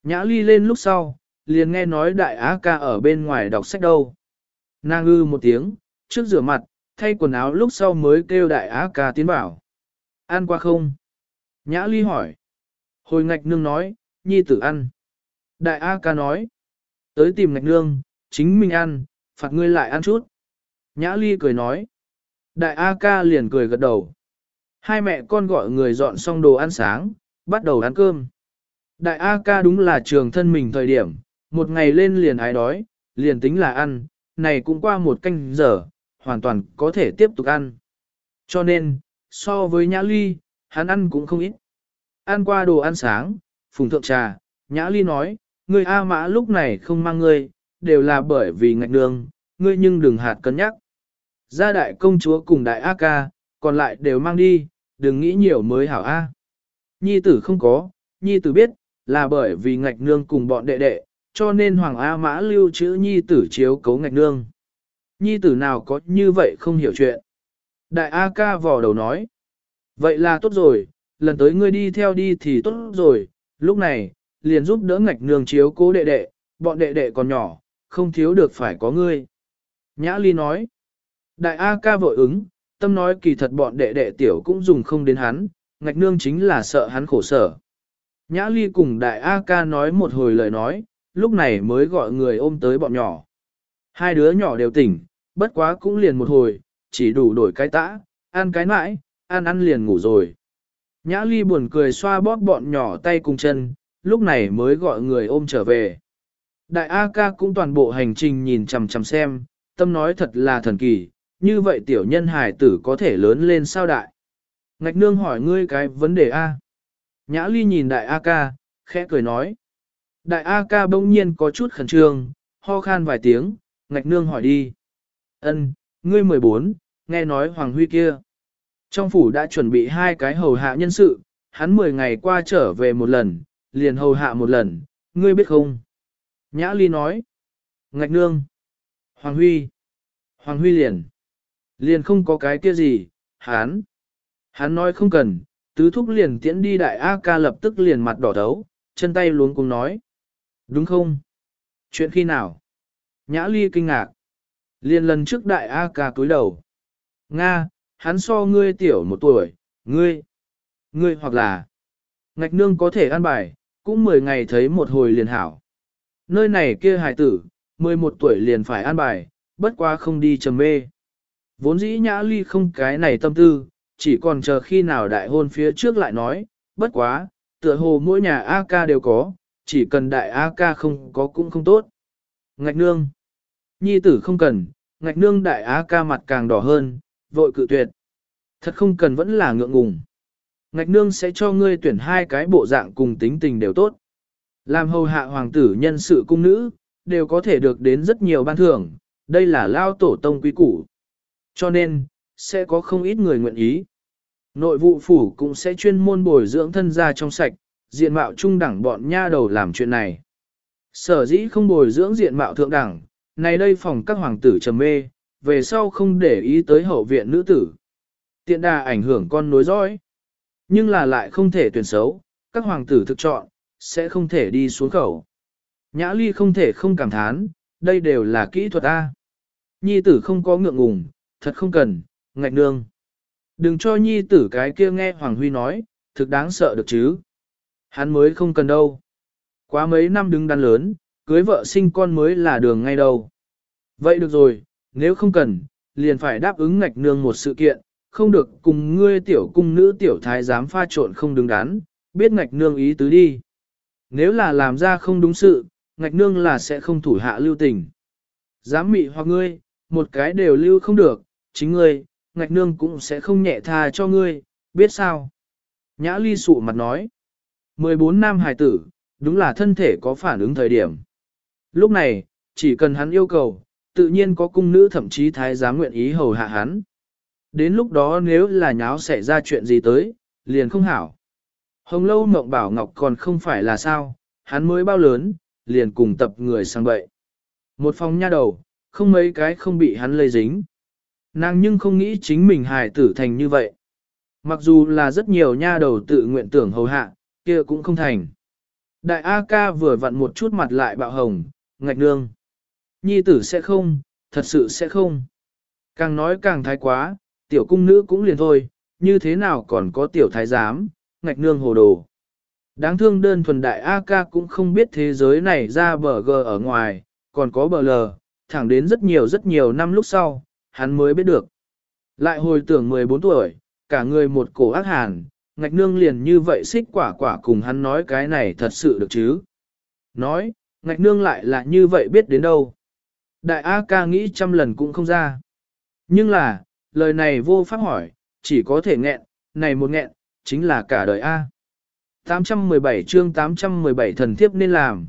Nhã Ly lên lúc sau, liền nghe nói đại á ca ở bên ngoài đọc sách đâu. Nàng ư một tiếng, trước rửa mặt, thay quần áo lúc sau mới kêu đại á ca tiến bảo. Ăn qua không? Nhã Ly hỏi. Hồi ngạch nương nói, nhi tử ăn. Đại á ca nói. Tới tìm ngạch nương, chính mình ăn, phạt ngươi lại ăn chút. Nhã Ly cười nói. Đại A ca liền cười gật đầu. Hai mẹ con gọi người dọn xong đồ ăn sáng, bắt đầu ăn cơm. Đại A ca đúng là trường thân mình thời điểm, một ngày lên liền ái đói, liền tính là ăn, này cũng qua một canh giờ, hoàn toàn có thể tiếp tục ăn. Cho nên, so với Nhã Ly, hắn ăn cũng không ít. Ăn qua đồ ăn sáng, phùng thượng trà, Nhã Ly nói, ngươi A Mã lúc này không mang ngươi, đều là bởi vì ngạch nương, ngươi nhưng đừng hạt cân nhắc. Gia đại công chúa cùng đại A ca, còn lại đều mang đi, đừng nghĩ nhiều mới hảo A. Nhi tử không có, nhi tử biết, là bởi vì ngạch nương cùng bọn đệ đệ, cho nên Hoàng A Mã lưu trữ nhi tử chiếu cấu ngạch nương. Nhi tử nào có như vậy không hiểu chuyện. Đại A ca vò đầu nói. Vậy là tốt rồi, lần tới ngươi đi theo đi thì tốt rồi, lúc này, liền giúp đỡ ngạch nương chiếu cố đệ đệ, bọn đệ đệ còn nhỏ, không thiếu được phải có ngươi. Nhã Ly nói. Đại A ca vội ứng, tâm nói kỳ thật bọn đệ đệ tiểu cũng dùng không đến hắn, ngạch nương chính là sợ hắn khổ sở. Nhã Ly cùng đại A ca nói một hồi lời nói, lúc này mới gọi người ôm tới bọn nhỏ. Hai đứa nhỏ đều tỉnh, bất quá cũng liền một hồi, chỉ đủ đổi cái tã, ăn cái mãi, ăn liền ngủ rồi. Nhã Ly buồn cười xoa bóp bọn nhỏ tay cùng chân, lúc này mới gọi người ôm trở về. Đại A ca cũng toàn bộ hành trình nhìn chằm chằm xem, tâm nói thật là thần kỳ, như vậy tiểu nhân hài tử có thể lớn lên sao đại. Ngạch nương hỏi ngươi cái vấn đề A. Nhã Ly nhìn đại A ca, khẽ cười nói. Đại A ca bỗng nhiên có chút khẩn trương, ho khan vài tiếng, ngạch nương hỏi đi. Ân, ngươi 14, nghe nói Hoàng Huy kia. Trong phủ đã chuẩn bị 2 cái hầu hạ nhân sự, hắn 10 ngày qua trở về một lần, liền hầu hạ một lần, ngươi biết không? Nhã Ly nói. Ngạch nương. Hoàng Huy liền không có cái kia gì, hắn nói không cần, tứ thúc liền tiễn đi đại A ca lập tức liền mặt đỏ thấu, chân tay luống cuống nói. Đúng không? Chuyện khi nào? Nhã Ly kinh ngạc. Liền lần trước đại A ca cúi đầu. Nga, hắn so ngươi tiểu 1 tuổi, ngươi hoặc là ngạch nương có thể ăn bài, cũng 10 ngày thấy một hồi liền hảo. Nơi này kia hài tử, 11 tuổi liền phải ăn bài, bất quá không đi trầm mê. Vốn dĩ Nhã Ly không cái này tâm tư, chỉ còn chờ khi nào đại hôn phía trước lại nói, bất quá, tựa hồ mỗi nhà A ca đều có, chỉ cần đại A ca không có cũng không tốt. Ngạch nương. Nhi tử không cần, ngạch nương đại A ca mặt càng đỏ hơn, vội cự tuyệt. Thật không cần vẫn là ngượng ngùng. Ngạch nương sẽ cho ngươi tuyển 2 cái bộ dạng cùng tính tình đều tốt. Làm hầu hạ hoàng tử nhân sự cung nữ, đều có thể được đến rất nhiều ban thưởng, đây là lao tổ tông quý củ. Cho nên, sẽ có không ít người nguyện ý. Nội vụ phủ cũng sẽ chuyên môn bồi dưỡng thân gia trong sạch, diện mạo trung đẳng bọn nha đầu làm chuyện này. Sở dĩ không bồi dưỡng diện mạo thượng đẳng, này đây phòng các hoàng tử trầm mê, về sau không để ý tới hậu viện nữ tử. Tiện đà ảnh hưởng con nối dõi. Nhưng là lại không thể tuyển xấu, các hoàng tử thực chọn, sẽ không thể đi xuống khẩu. Nhã Ly không thể không cảm thán, đây đều là kỹ thuật A. Nhi tử không có ngượng ngùng, thật không cần, ngạch nương. Đừng cho nhi tử cái kia nghe Hoàng Huy nói, thực đáng sợ được chứ. Hắn mới không cần đâu. Quá mấy năm đứng đắn lớn, cưới vợ sinh con mới là đường ngay đâu. Vậy được rồi, nếu không cần, liền phải đáp ứng ngạch nương một sự kiện, không được cùng ngươi tiểu cung nữ tiểu thái giám pha trộn không đứng đắn, biết ngạch nương ý tứ đi. Nếu là làm ra không đúng sự, ngạch nương là sẽ không thủ hạ lưu tình. Dám mị hoặc ngươi, một cái đều lưu không được, chính ngươi, ngạch nương cũng sẽ không nhẹ tha cho ngươi, biết sao? Nhã Ly sụ mặt nói. 14 nam hài tử, đúng là thân thể có phản ứng thời điểm. Lúc này, chỉ cần hắn yêu cầu, tự nhiên có cung nữ thậm chí thái giám nguyện ý hầu hạ hắn. Đến lúc đó nếu là nháo xảy ra chuyện gì tới, liền không hảo. Hồng Lâu Mộng Bảo Ngọc còn không phải là sao, hắn mới bao lớn, liền cùng tập người sang bậy. Một phòng nha đầu, không mấy cái không bị hắn lây dính. Nàng nhưng không nghĩ chính mình hài tử thành như vậy. Mặc dù là rất nhiều nha đầu tự nguyện tưởng hầu hạ, kia cũng không thành. Đại A ca vừa vặn một chút mặt lại bạo hồng, ngạch nương. Nhi tử sẽ không, thật sự sẽ không. Càng nói càng thái quá, tiểu cung nữ cũng liền thôi, như thế nào còn có tiểu thái giám, ngạch nương hồ đồ. Đáng thương đơn thuần đại A ca cũng không biết thế giới này ra bờ gờ ở ngoài, còn có bờ lờ, thẳng đến rất nhiều năm lúc sau, hắn mới biết được. Lại hồi tưởng 14 tuổi, cả người một cổ ác hàn, ngạch nương liền như vậy xích quả quả cùng hắn nói cái này thật sự được chứ. Nói, ngạch nương lại là như vậy biết đến đâu. Đại A ca nghĩ trăm lần cũng không ra. Nhưng là, lời này vô pháp hỏi, chỉ có thể nghẹn, này một nghẹn, chính là cả đời A. 817 chương 817 thần thiếp nên làm.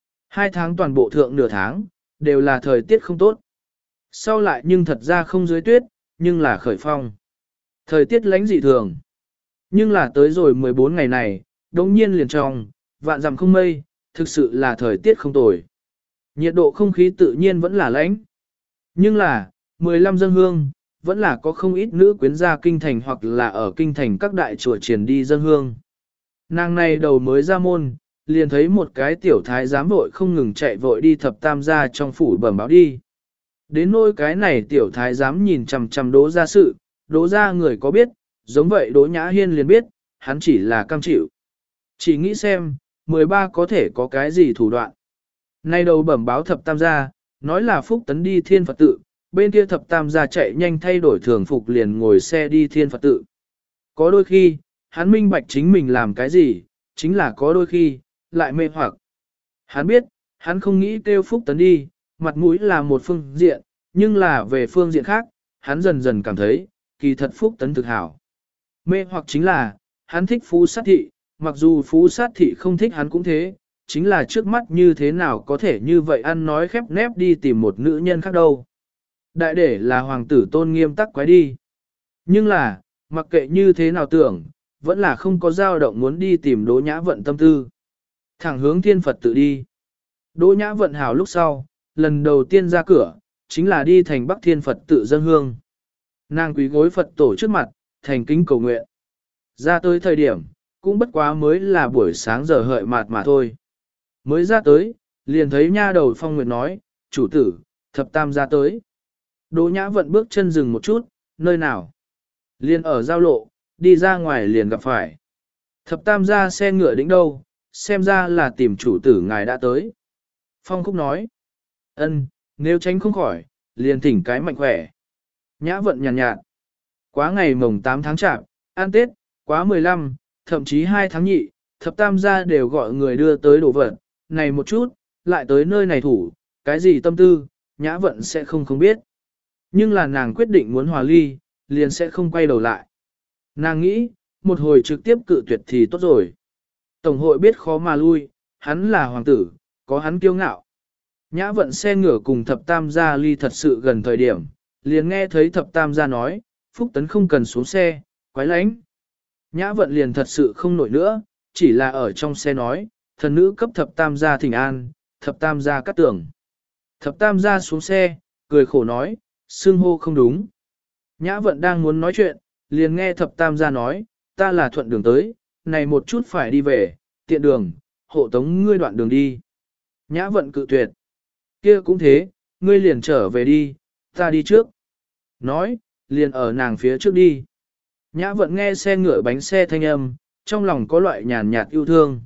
2 tháng toàn bộ thượng nửa tháng, đều là thời tiết không tốt. Sau lại nhưng thật ra không dưới tuyết, nhưng là khởi phong. Thời tiết lánh dị thường. Nhưng là tới rồi 14 ngày này, đống nhiên liền trong, vạn dặm không mây, thực sự là thời tiết không tồi. Nhiệt độ không khí tự nhiên vẫn là lánh. Nhưng là, 15 dân hương, vẫn là có không ít nữ quyến ra kinh thành hoặc là ở kinh thành các đại chùa triển đi dân hương. Nàng này đầu mới ra môn, liền thấy một cái tiểu thái giám vội không ngừng chạy vội đi thập tam gia trong phủ bẩm báo đi. Đến nỗi cái này tiểu thái giám nhìn chằm chằm Đỗ gia sự, Đỗ gia người có biết, giống vậy Đỗ Nhã Hiên liền biết, hắn chỉ là cam chịu. Chỉ nghĩ xem, 13 có thể có cái gì thủ đoạn. Nay đầu bẩm báo thập tam gia, nói là Phúc Tấn đi Thiên Phật tự, bên kia thập tam gia chạy nhanh thay đổi thường phục liền ngồi xe đi Thiên Phật tự. Có đôi khi, hắn minh bạch chính mình làm cái gì, chính là có đôi khi, lại mê hoặc. Hắn biết, hắn không nghĩ kêu Phúc Tấn đi, mặt mũi là một phương diện, nhưng là về phương diện khác, hắn dần dần cảm thấy, kỳ thật Phúc Tấn thực hảo. Mê hoặc chính là, hắn thích Phú Sát Thị, mặc dù Phú Sát Thị không thích hắn cũng thế, chính là trước mắt như thế nào có thể như vậy ăn nói khép nép đi tìm một nữ nhân khác đâu. Đại để là hoàng tử tôn nghiêm tắc quái đi. Nhưng là, mặc kệ như thế nào tưởng, vẫn là không có dao động muốn đi tìm Đỗ Nhã Vận tâm tư. Thẳng hướng Thiên Phật tự đi. Đỗ Nhã Vận hào lúc sau, lần đầu tiên ra cửa, chính là đi thành Bắc Thiên Phật tự dâng hương. Nàng quý gối Phật tổ trước mặt, thành kính cầu nguyện. Ra tới thời điểm, cũng bất quá mới là buổi sáng giờ hợi mạt mà thôi. Mới ra tới, liền thấy nha đầu Phong Nguyệt nói, chủ tử, thập tam ra tới. Đỗ Nhã Vận bước chân dừng một chút, nơi nào? Liền ở giao lộ, đi ra ngoài liền gặp phải. Thập tam ra xe ngựa đỉnh đâu, xem ra là tìm chủ tử ngài đã tới. Phong Khúc nói, ân, nếu tránh không khỏi, liền thỉnh cái mạnh khỏe. Nhã Vận nhàn nhạt, quá ngày mồng 8 tháng chạp, ăn Tết, quá 15, thậm chí 2 tháng nhị, thập tam gia đều gọi người đưa tới đồ vật, này một chút, lại tới nơi này thủ, cái gì tâm tư, Nhã Vận sẽ không biết. Nhưng là nàng quyết định muốn hòa ly, liền sẽ không quay đầu lại. Nàng nghĩ, một hồi trực tiếp cự tuyệt thì tốt rồi. Tổng hội biết khó mà lui, hắn là hoàng tử, có hắn kiêu ngạo. Nhã Vận xe ngựa cùng thập tam gia ly thật sự gần thời điểm, liền nghe thấy thập tam gia nói, Phúc Tấn không cần xuống xe, quái lánh. Nhã Vận liền thật sự không nổi nữa, chỉ là ở trong xe nói, thần nữ cấp thập tam gia thỉnh an, thập tam gia cắt tưởng. Thập tam gia xuống xe, cười khổ nói, xưng hô không đúng. Nhã Vận đang muốn nói chuyện, liền nghe thập tam gia nói, ta là thuận đường tới, này một chút phải đi về, tiện đường, hộ tống ngươi đoạn đường đi. Nhã Vận cự tuyệt. Kia cũng thế, ngươi liền trở về đi, ta đi trước. Nói, liền ở nàng phía trước đi. Nhã Vận nghe xe ngựa bánh xe thanh âm, trong lòng có loại nhàn nhạt yêu thương.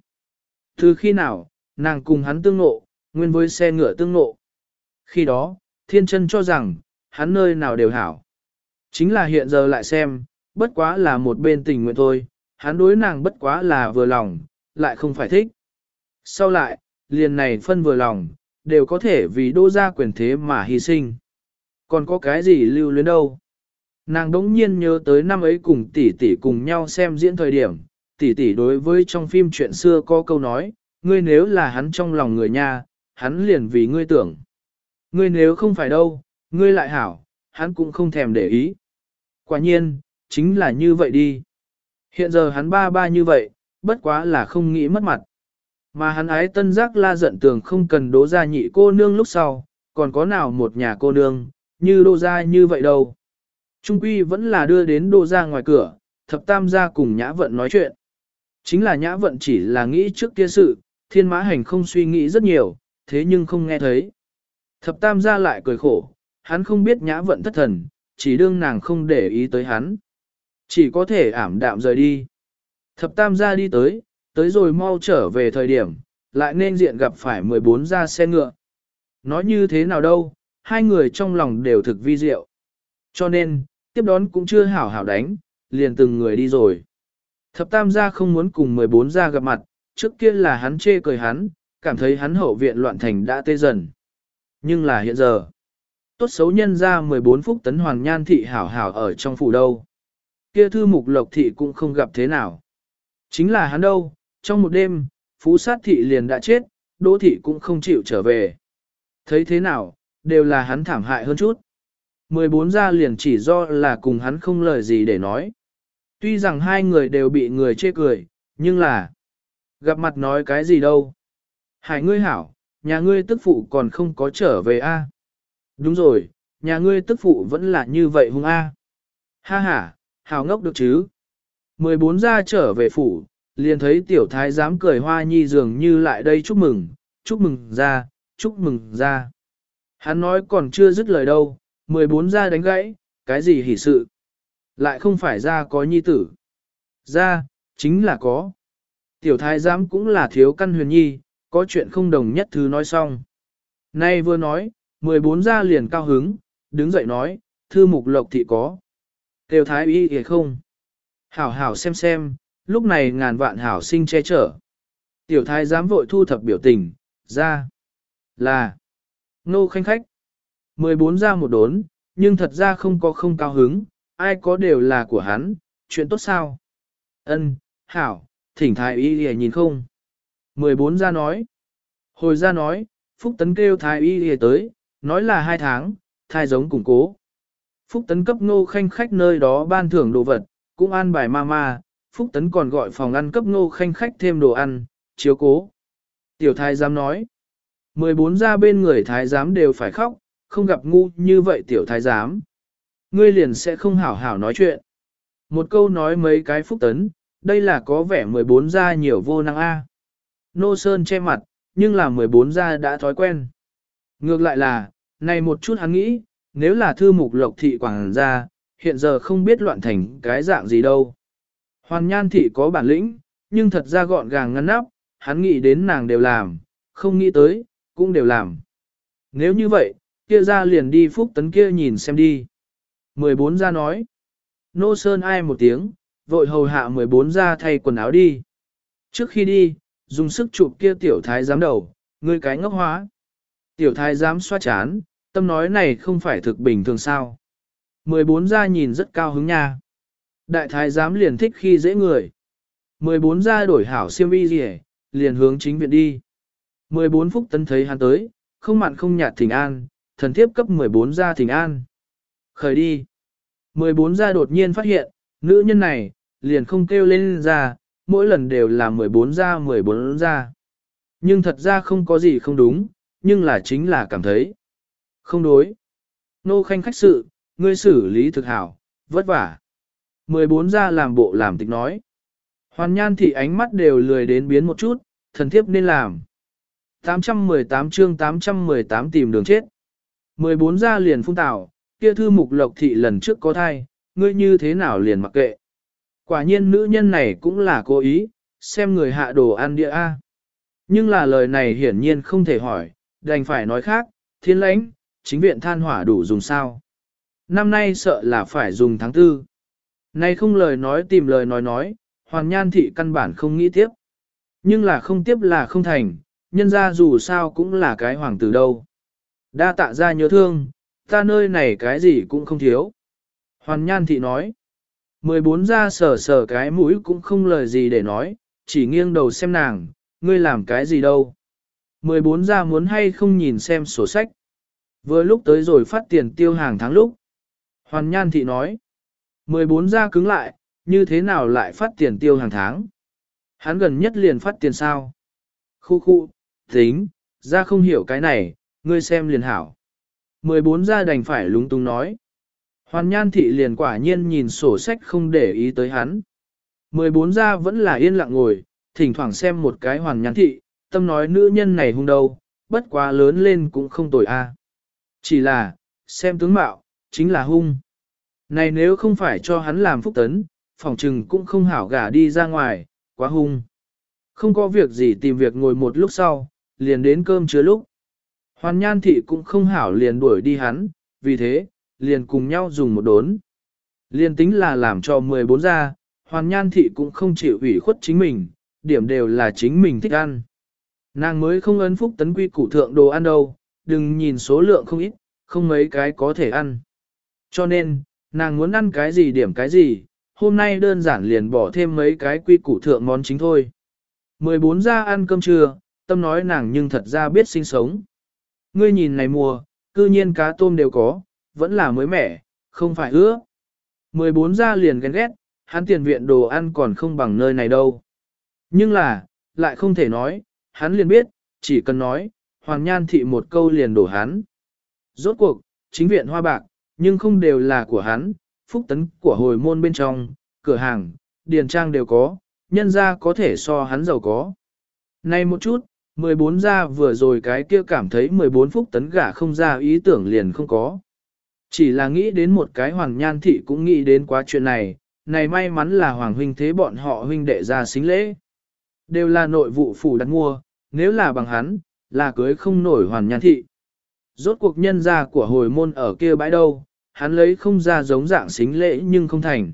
Từ khi nào, nàng cùng hắn tương ngộ, nguyên với xe ngựa tương ngộ. Khi đó, thiên chân cho rằng, hắn nơi nào đều hảo. Chính là hiện giờ lại xem, bất quá là một bên tình nguyện thôi, hắn đối nàng bất quá là vừa lòng, lại không phải thích. Sau lại, liền này phân vừa lòng, đều có thể vì đô gia quyền thế mà hy sinh. Còn có cái gì lưu luyến đâu. Nàng đống nhiên nhớ tới năm ấy cùng tỷ tỷ cùng nhau xem diễn thời điểm, tỷ tỷ đối với trong phim chuyện xưa có câu nói, ngươi nếu là hắn trong lòng người nha, hắn liền vì ngươi tưởng. Ngươi nếu không phải đâu, ngươi lại hảo, hắn cũng không thèm để ý. Quả nhiên, chính là như vậy đi. Hiện giờ hắn ba ba như vậy, bất quá là không nghĩ mất mặt. Mà hắn ái tân giác la giận tường không cần đố ra nhị cô nương lúc sau, còn có nào một nhà cô nương, như đô ra như vậy đâu. Trung quy vẫn là đưa đến đô ra ngoài cửa, thập tam gia cùng Nhã Vận nói chuyện. Chính là Nhã Vận chỉ là nghĩ trước kia sự, Thiên Mã Hành không suy nghĩ rất nhiều, thế nhưng không nghe thấy. Thập tam gia lại cười khổ, hắn không biết Nhã Vận thất thần, chỉ đương nàng không để ý tới hắn. Chỉ có thể ảm đạm rời đi. Thập tam gia đi tới rồi mau trở về thời điểm, lại nên diện gặp phải 14 gia xe ngựa. Nói như thế nào đâu, hai người trong lòng đều thực vi diệu. Cho nên, tiếp đón cũng chưa hảo hảo đánh, liền từng người đi rồi. Thập tam gia không muốn cùng 14 gia gặp mặt, trước kia là hắn chê cười hắn, cảm thấy hắn hậu viện loạn thành đã tê dần. Nhưng là hiện giờ, tốt xấu nhân ra 14 phúc tấn hoàn nhan thị hảo hảo ở trong phủ đâu. Kia thư mục lộc thị cũng không gặp thế nào. Chính là hắn đâu, trong một đêm, phú sát thị liền đã chết, đỗ thị cũng không chịu trở về. Thấy thế nào, đều là hắn thảm hại hơn chút. 14 gia liền chỉ do là cùng hắn không lời gì để nói. Tuy rằng hai người đều bị người chê cười, nhưng là gặp mặt nói cái gì đâu. Hải ngươi hảo, nhà ngươi tức phụ còn không có trở về a? Đúng rồi, nhà ngươi tức phụ vẫn là như vậy hung a. Ha ha, hảo ngốc được chứ. 14 gia trở về phủ, liền thấy tiểu thái giám cười hoa nhi dường như lại đây chúc mừng ra, chúc mừng ra. Hắn nói còn chưa dứt lời đâu, 14 gia đánh gãy, cái gì hỉ sự. Lại không phải ra có nhi tử. Ra, chính là có. Tiểu thái giám cũng là thiếu căn huyền nhi, có chuyện không đồng nhất thứ nói xong. Nay vừa nói, 14 gia liền cao hứng, đứng dậy nói, thư mục lộc thị có. Tiểu thái y kìa không. Hảo hảo xem, lúc này ngàn vạn hảo sinh che chở. Tiểu thái giám vội thu thập biểu tình, ra. Là. Nô khanh khách. 14 gia một đốn, nhưng thật ra không có không cao hứng, ai có đều là của hắn, chuyện tốt sao? Ân, hảo, thỉnh thái y lìa nhìn không? 14 gia nói. Hồi gia nói, Phúc Tấn kêu thái y lìa tới, nói là 2 tháng, thai giống củng cố. Phúc Tấn cấp Ngô Khanh khách nơi đó ban thưởng đồ vật, cũng an bài mama, Phúc Tấn còn gọi phòng ăn cấp Ngô Khanh khách thêm đồ ăn, chiếu cố. Tiểu thái giám nói. 14 gia bên người thái giám đều phải khóc, không gặp ngu như vậy tiểu thái giám. Ngươi liền sẽ không hảo hảo nói chuyện. Một câu nói mấy cái Phúc Tấn, đây là có vẻ 14 gia nhiều vô năng a. Nô Sơn che mặt, nhưng là 14 gia đã thói quen. Ngược lại là, này một chút hắn nghĩ, nếu là thư mục lộc thị quảng gia, hiện giờ không biết loạn thành cái dạng gì đâu. Hoàn nhan thị có bản lĩnh, nhưng thật ra gọn gàng ngăn nắp, hắn nghĩ đến nàng đều làm, không nghĩ tới, cũng đều làm. Nếu như vậy, kia ra liền đi Phúc Tấn kia nhìn xem đi. 14 gia nói. Nô Sơn ai một tiếng, vội hầu hạ 14 gia thay quần áo đi. Trước khi đi, dùng sức chụp kia tiểu thái giám đầu, ngươi cái ngốc hóa. Tiểu thái giám xoa chán, tâm nói này không phải thực bình thường sao. 14 gia nhìn rất cao hứng nha. Đại thái giám liền thích khi dễ người. 14 gia đổi hảo xiêm y gì liền hướng chính viện đi. 14 Phúc Tấn thấy hắn tới, không mặn không nhạt thỉnh an, thần thiếp cấp 14 gia thỉnh an. Khởi đi. 14 gia đột nhiên phát hiện, nữ nhân này, liền không kêu lên ra, mỗi lần đều là 14 gia. Nhưng thật ra không có gì không đúng, nhưng là chính là cảm thấy không đối. Nô Khanh khách sự, ngươi xử lý thực hảo, vất vả. 14 gia làm bộ làm tịch nói. Hoàn nhan thị ánh mắt đều lười đến biến một chút, thần thiếp nên làm. 818 chương 818 tìm đường chết. 14 gia liền phun tảo, kia thư mục lộc thị lần trước có thai, ngươi như thế nào liền mặc kệ. Quả nhiên nữ nhân này cũng là cố ý, xem người hạ đồ ăn địa A. Nhưng là lời này hiển nhiên không thể hỏi, đành phải nói khác, thiên lãnh, chính viện than hỏa đủ dùng sao. Năm nay sợ là phải dùng tháng 4. Nay không lời nói tìm lời nói, hoàn nhan thị căn bản không nghĩ tiếp. Nhưng là không tiếp là không thành, nhân ra dù sao cũng là cái hoàng tử đâu. Đa tạ ra nhớ thương, ta nơi này cái gì cũng không thiếu. Hoàn nhan thị nói. 14 ra sờ cái mũi cũng không lời gì để nói, chỉ nghiêng đầu xem nàng, ngươi làm cái gì đâu. 14 ra muốn hay không nhìn xem sổ sách. Vừa lúc tới rồi phát tiền tiêu hàng tháng lúc. Hoàn nhan thị nói. 14 ra cứng lại, như thế nào lại phát tiền tiêu hàng tháng? Hắn gần nhất liền phát tiền sao? Khu, tính, ra không hiểu cái này, ngươi xem liền hảo. 14 ra đành phải lúng túng nói. Hoàn nhan thị liền quả nhiên nhìn sổ sách không để ý tới hắn. 14 ra vẫn là yên lặng ngồi, thỉnh thoảng xem một cái hoàn nhan thị, tâm nói nữ nhân này hung đâu, bất quá lớn lên cũng không tồi a. Chỉ là, xem tướng mạo, chính là hung. Này nếu không phải cho hắn làm phúc tấn, phòng trừng cũng không hảo gả đi ra ngoài, quá hung. Không có việc gì tìm việc ngồi một lúc sau, liền đến cơm chứa lúc. Hoàn Nhan Thị cũng không hảo liền đuổi đi hắn, vì thế, liền cùng nhau dùng một đốn. Liền tính là làm cho 14 ra, Hoàn Nhan Thị cũng không chịu ủy khuất chính mình, điểm đều là chính mình thích ăn. Nàng mới không ấn phúc tấn quy củ thượng đồ ăn đâu, đừng nhìn số lượng không ít, không mấy cái có thể ăn. Cho nên, nàng muốn ăn cái gì điểm cái gì, hôm nay đơn giản liền bỏ thêm mấy cái quy củ thượng món chính thôi. 14 ra ăn cơm trưa, tâm nói nàng nhưng thật ra biết sinh sống. Ngươi nhìn này mùa, cư nhiên cá tôm đều có, vẫn là mới mẻ, không phải ứa. 14 ra liền ghen ghét, hắn tiền viện đồ ăn còn không bằng nơi này đâu. Nhưng là, lại không thể nói, hắn liền biết, chỉ cần nói, Hoàn Nhan Thị một câu liền đổ hắn. Rốt cuộc, chính viện hoa bạc, nhưng không đều là của hắn, phúc tấn của hồi môn bên trong, cửa hàng, điền trang đều có, nhân ra có thể so hắn giàu có. Này một chút, 14 ra vừa rồi cái kia cảm thấy 14 phúc tấn gả không ra ý tưởng liền không có. Chỉ là nghĩ đến một cái Hoàng Nhan Thị cũng nghĩ đến quá chuyện này, này may mắn là Hoàng huynh thế bọn họ huynh đệ ra xính lễ. Đều là nội vụ phủ đặt mua, nếu là bằng hắn, là cưới không nổi Hoàng Nhan Thị. Rốt cuộc nhân gia của hồi môn ở kia bãi đâu, hắn lấy không ra giống dạng xính lễ nhưng không thành.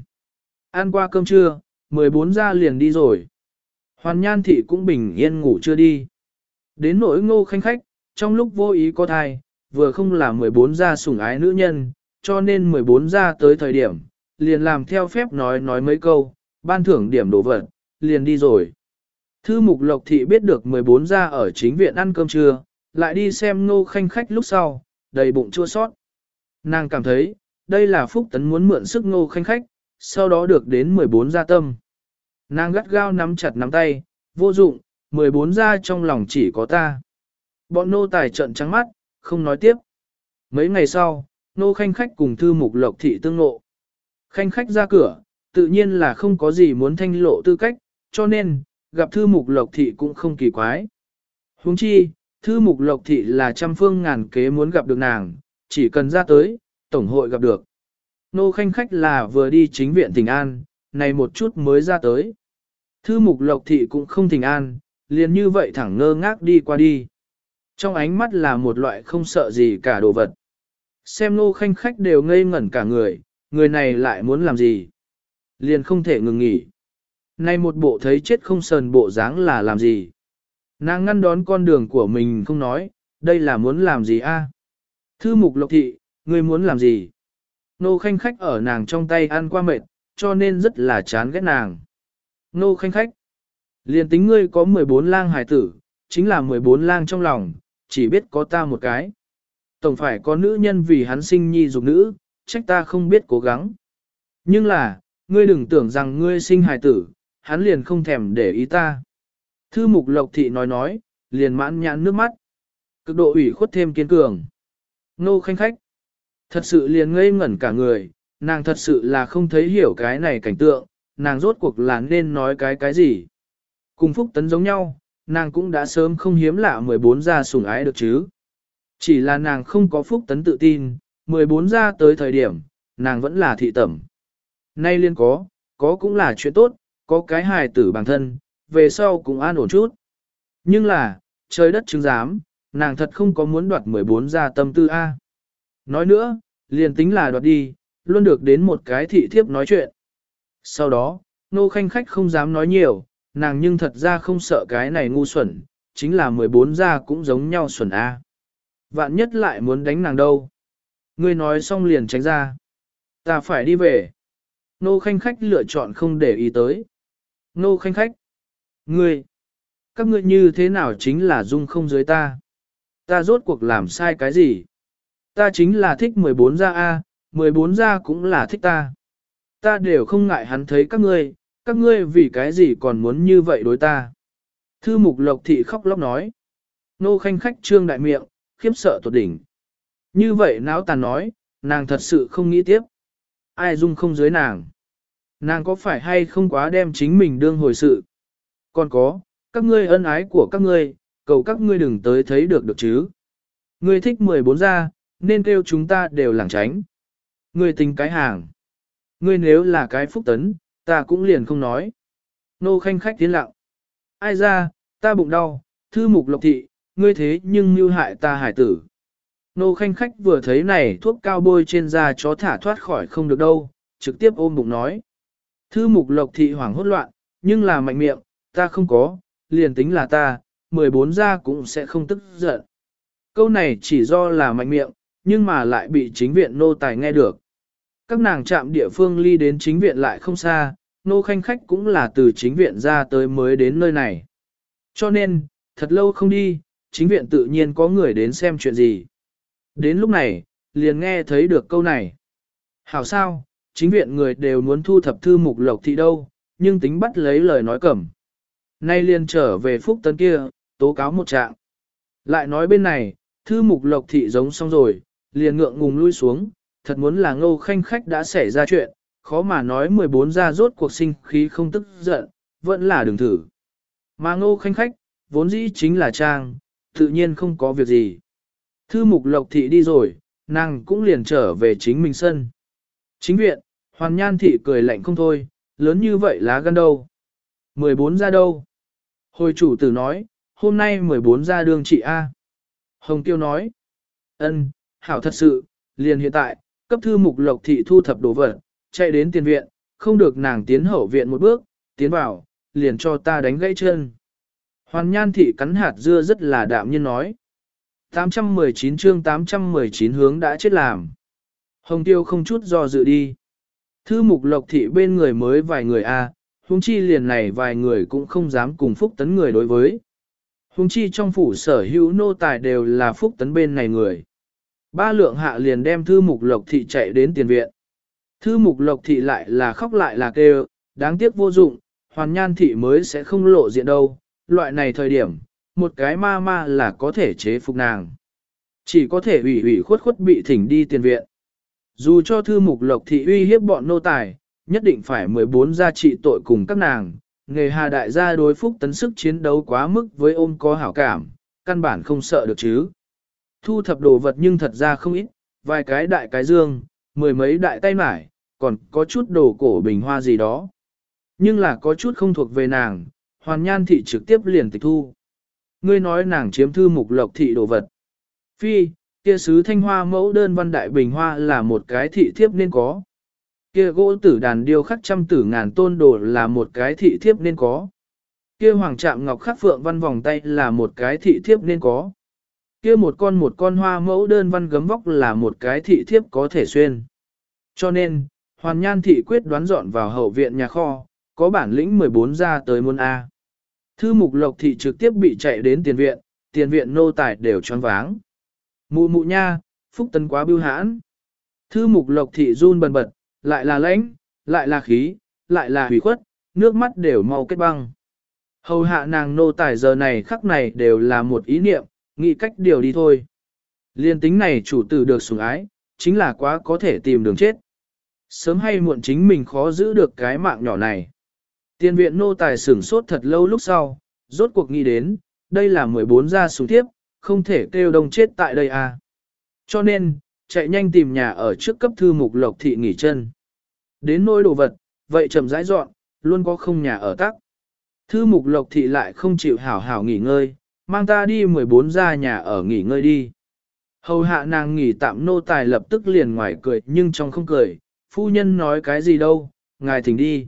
Ăn qua cơm trưa, 14 ra liền đi rồi. Hoàn Nhan Thị cũng bình yên ngủ chưa đi. Đến nỗi Ngô Khanh Khách, trong lúc vô ý có thai, vừa không là 14 gia sủng ái nữ nhân, cho nên 14 gia tới thời điểm, liền làm theo phép nói mấy câu, ban thưởng điểm đồ vật, liền đi rồi. Thư Mục Lộc Thị biết được 14 gia ở chính viện ăn cơm trưa, lại đi xem Ngô Khanh Khách lúc sau, đầy bụng chua sót. Nàng cảm thấy, đây là phúc tấn muốn mượn sức Ngô Khanh Khách, sau đó được đến 14 gia tâm. Nàng gắt gao nắm chặt nắm tay, vô dụng, 14 gia trong lòng chỉ có ta. Bọn nô tài trợn trắng mắt, không nói tiếp. Mấy ngày sau, Ngô Khanh Khách cùng Thư Mục Lộc Thị tương ngộ. Khanh Khách ra cửa, tự nhiên là không có gì muốn thanh lộ tư cách, cho nên, gặp Thư Mục Lộc Thị cũng không kỳ quái. Huống chi, Thư Mục Lộc Thị là trăm phương ngàn kế muốn gặp được nàng, chỉ cần ra tới, tổng hội gặp được. Nô Khanh Khách là vừa đi chính viện Thịnh An, này một chút mới ra tới. Thư Mục Lộc Thị cũng không Thịnh An, liền như vậy thẳng ngơ ngác đi qua đi. Trong ánh mắt là một loại không sợ gì cả đồ vật. Xem Nô Khanh Khách đều ngây ngẩn cả người này lại muốn làm gì? Liền không thể ngừng nghỉ. Nay một bộ thấy chết không sờn bộ dáng là làm gì? Nàng ngăn đón con đường của mình không nói, đây là muốn làm gì a? Thư Mục Lộc Thị, ngươi muốn làm gì? Nô Khanh Khách ở nàng trong tay ăn qua mệt, cho nên rất là chán ghét nàng. Nô Khanh Khách, liền tính ngươi có 14 lang hài tử, chính là 14 lang trong lòng, chỉ biết có ta một cái. Tổng phải có nữ nhân vì hắn sinh nhi dục nữ, trách ta không biết cố gắng. Nhưng là, ngươi đừng tưởng rằng ngươi sinh hài tử, hắn liền không thèm để ý ta. Thư Mục Lộc Thị nói, liền mãn nhãn nước mắt. Cực độ ủy khuất thêm kiên cường. Nô Khanh Khách, thật sự liền ngây ngẩn cả người, nàng thật sự là không thấy hiểu cái này cảnh tượng, nàng rốt cuộc là nên nói cái gì. Cùng Phúc Tấn giống nhau, nàng cũng đã sớm không hiếm lạ 14 gia sủng ái được chứ. Chỉ là nàng không có Phúc Tấn tự tin, 14 gia tới thời điểm, nàng vẫn là thị tẩm. Nay liên có cũng là chuyện tốt, có cái hài tử bản thân, về sau cũng an ổn chút. Nhưng là, trời đất chứng giám, nàng thật không có muốn đoạt 14 gia tâm tư A. Nói nữa, liền tính là đoạt đi, luôn được đến một cái thị thiếp nói chuyện. Sau đó, Nô Khanh Khách không dám nói nhiều, nàng nhưng thật ra không sợ cái này ngu xuẩn, chính là 14 gia cũng giống nhau xuẩn A. Vạn nhất lại muốn đánh nàng đâu. Ngươi nói xong liền tránh ra. Ta phải đi về. Nô Khanh Khách lựa chọn không để ý tới. Nô Khanh Khách. Ngươi. Các ngươi như thế nào chính là dung không dưới ta. Ta rốt cuộc làm sai cái gì? Ta chính là thích 14 gia A, 14 gia cũng là thích ta. Ta đều không ngại hắn thấy các ngươi vì cái gì còn muốn như vậy đối ta. Thư Mục Lộc Thị khóc lóc nói. Nô Khanh Khách trương đại miệng, khiếp sợ tột đỉnh. Như vậy náo tàn nói, nàng thật sự không nghĩ tiếp. Ai dung không dưới nàng. Nàng có phải hay không quá đem chính mình đương hồi sự. Còn có, các ngươi ân ái của các ngươi, cầu các ngươi đừng tới thấy được được chứ. Ngươi thích 14 gia, nên kêu chúng ta đều lảng tránh. Ngươi tính cái hàng. Ngươi nếu là cái phúc tấn, ta cũng liền không nói. Nô khanh khách tiến lặng. Ai ra, ta bụng đau, thư mục lộc thị, ngươi thế nhưng mưu hại ta hải tử. Nô khanh khách vừa thấy này thuốc cao bôi trên da chó thả thoát khỏi không được đâu, trực tiếp ôm bụng nói. Thư mục lộc thị hoảng hốt loạn, nhưng là mạnh miệng, ta không có, liền tính là ta, 14 gia cũng sẽ không tức giận. Câu này chỉ do là mạnh miệng, nhưng mà lại bị chính viện nô tài nghe được. Các nàng trạm địa phương ly đến chính viện lại không xa, nô khanh khách cũng là từ chính viện ra tới mới đến nơi này. Cho nên, thật lâu không đi, chính viện tự nhiên có người đến xem chuyện gì. Đến lúc này, liền nghe thấy được câu này. Hảo sao, chính viện người đều muốn thu thập thư mục lộc thị đâu, nhưng tính bắt lấy lời nói cẩm. Nay liền trở về phúc tấn kia, tố cáo một trạng. Lại nói bên này, thư mục lộc thị giống xong rồi, liền ngượng ngùng lui xuống, thật muốn là ngô khanh khách đã xảy ra chuyện, khó mà nói 14 gia rốt cuộc sinh khí không tức giận, vẫn là đừng thử. Mà ngô khanh khách, vốn dĩ chính là trang, tự nhiên không có việc gì. Thư mục lộc thị đi rồi, nàng cũng liền trở về chính mình sân. Chính viện, Hoàn Nhan thị cười lạnh không thôi, lớn như vậy lá gan đâu. 14 gia đâu? Hồi chủ tử nói, hôm nay 14 gia đương trị A. Hồng Tiêu nói, ân, hảo thật sự, liền hiện tại, cấp thư mục lộc thị thu thập đồ vật, chạy đến tiền viện, không được nàng tiến hậu viện một bước, tiến vào, liền cho ta đánh gãy chân. Hoàn Nhan thị cắn hạt dưa rất là đạm nhiên nói. 819 chương 819 hướng đã chết làm. Hồng Tiêu không chút do dự đi. Thư mục lộc thị bên người mới vài người a, huống chi liền này vài người cũng không dám cùng phúc tấn người đối với. Huống chi trong phủ sở hữu nô tài đều là phúc tấn bên này người. Ba lượng hạ liền đem thư mục lộc thị chạy đến tiền viện. Thư mục lộc thị lại là khóc lại là kêu, đáng tiếc vô dụng, Hoàn Nhan thị mới sẽ không lộ diện đâu. Loại này thời điểm, một cái ma ma là có thể chế phục nàng. Chỉ có thể ủy ủy khuất khuất bị thỉnh đi tiền viện. Dù cho thư mục lộc thị uy hiếp bọn nô tài, nhất định phải 14 gia trị tội cùng các nàng, nghề hà đại gia đối phúc tấn sức chiến đấu quá mức với ôm có hảo cảm, căn bản không sợ được chứ. Thu thập đồ vật nhưng thật ra không ít, vài cái đại cái dương, mười mấy đại tay mải, còn có chút đồ cổ bình hoa gì đó. Nhưng là có chút không thuộc về nàng, Hoàn Nhan thị trực tiếp liền tịch thu. Ngươi nói nàng chiếm thư mục lộc thị đồ vật. Phi, kia sứ thanh hoa mẫu đơn văn đại bình hoa là một cái thị thiếp nên có. Kia gỗ tử đàn điêu khắc trăm tử ngàn tôn đồ là một cái thị thiếp nên có. Kia hoàng trạm ngọc khắc phượng văn vòng tay là một cái thị thiếp nên có. Kia một con hoa mẫu đơn văn gấm vóc là một cái thị thiếp có thể xuyên. Cho nên, Hoàn Nhan thị quyết đoán dọn vào hậu viện nhà kho, có bản lĩnh 14 ra tới môn A. Thư mục lộc thị trực tiếp bị chạy đến tiền viện nô tài đều choáng váng. Mụ mụ nha, phúc tấn quá bưu hãn. Thư mục lộc thị run bần bật, lại là lãnh, lại là khí, lại là hủy khuất, nước mắt đều mau kết băng. Hầu hạ nàng nô tài giờ này khắc này đều là một ý niệm, nghĩ cách điều đi thôi. Liên tính này chủ tử được sủng ái, chính là quá có thể tìm đường chết. Sớm hay muộn chính mình khó giữ được cái mạng nhỏ này. Tiền viện nô tài sửng sốt thật lâu lúc sau, rốt cuộc nghĩ đến, đây là 14 gia súng tiếp, không thể kêu đông chết tại đây à. Cho nên, chạy nhanh tìm nhà ở trước cấp thư mục lộc thị nghỉ chân. Đến nôi đồ vật, vậy chậm rãi dọn, luôn có không nhà ở tắc. Thư mục lộc thị lại không chịu hảo hảo nghỉ ngơi, mang ta đi 14 gia nhà ở nghỉ ngơi đi. Hầu hạ nàng nghỉ tạm nô tài lập tức liền ngoài cười nhưng trong không cười, phu nhân nói cái gì đâu, ngài thỉnh đi.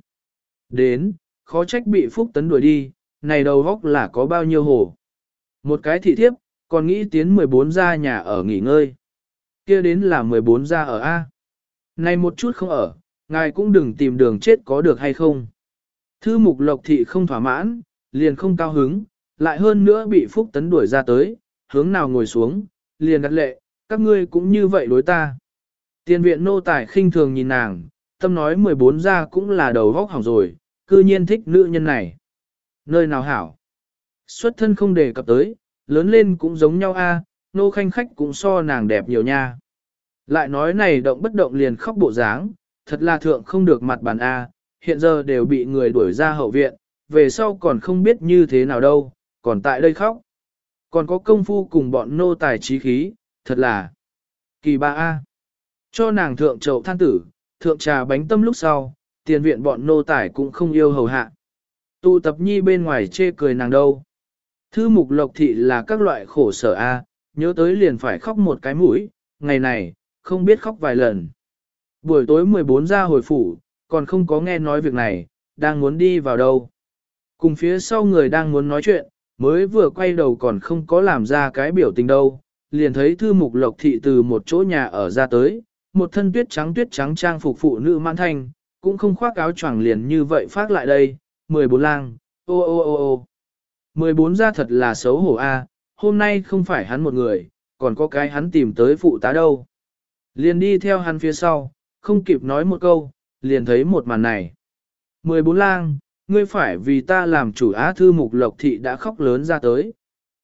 Đến, khó trách bị phúc tấn đuổi đi, này đầu góc là có bao nhiêu hồ. Một cái thị thiếp, còn nghĩ tiến 14 gia nhà ở nghỉ ngơi. Kia đến là 14 gia ở A. Này một chút không ở, ngài cũng đừng tìm đường chết có được hay không. Thư mục lộc thị không thỏa mãn, liền không cao hứng, lại hơn nữa bị phúc tấn đuổi ra tới, hướng nào ngồi xuống, liền đặt lệ, các ngươi cũng như vậy đối ta. Tiền viện nô tài khinh thường nhìn nàng, tâm nói 14 gia cũng là đầu vóc hỏng rồi, cư nhiên thích nữ nhân này. Nơi nào hảo? Xuất thân không đề cập tới, lớn lên cũng giống nhau a, nô khanh khách cũng so nàng đẹp nhiều nha. Lại nói này động bất động liền khóc bộ dáng, thật là thượng không được mặt bàn a, hiện giờ đều bị người đuổi ra hậu viện, về sau còn không biết như thế nào đâu, còn tại đây khóc. Còn có công phu cùng bọn nô tài trí khí, thật là kỳ ba A. Cho nàng thượng chậu than tử, thượng trà bánh tâm lúc sau, tiền viện bọn nô tài cũng không yêu hầu hạ. Tụ tập nhi bên ngoài chê cười nàng đâu. Thư mục lộc thị là các loại khổ sở A, nhớ tới liền phải khóc một cái mũi, ngày này, không biết khóc vài lần. Buổi tối 14 ra hồi phủ, còn không có nghe nói việc này, đang muốn đi vào đâu. Cùng phía sau người đang muốn nói chuyện, mới vừa quay đầu còn không có làm ra cái biểu tình đâu, liền thấy thư mục lộc thị từ một chỗ nhà ở ra tới, một thân tuyết trắng trang phục phụ nữ mãn thanh, cũng không khoác áo choàng liền như vậy phát lại đây, 14 lang, ô ô ô ô. 14 ra thật là xấu hổ a, hôm nay không phải hắn một người, còn có cái hắn tìm tới phụ tá đâu. Liền đi theo hắn phía sau, không kịp nói một câu, liền thấy một màn này. 14 lang, ngươi phải vì ta làm chủ á, thư mục lộc thị đã khóc lớn ra tới.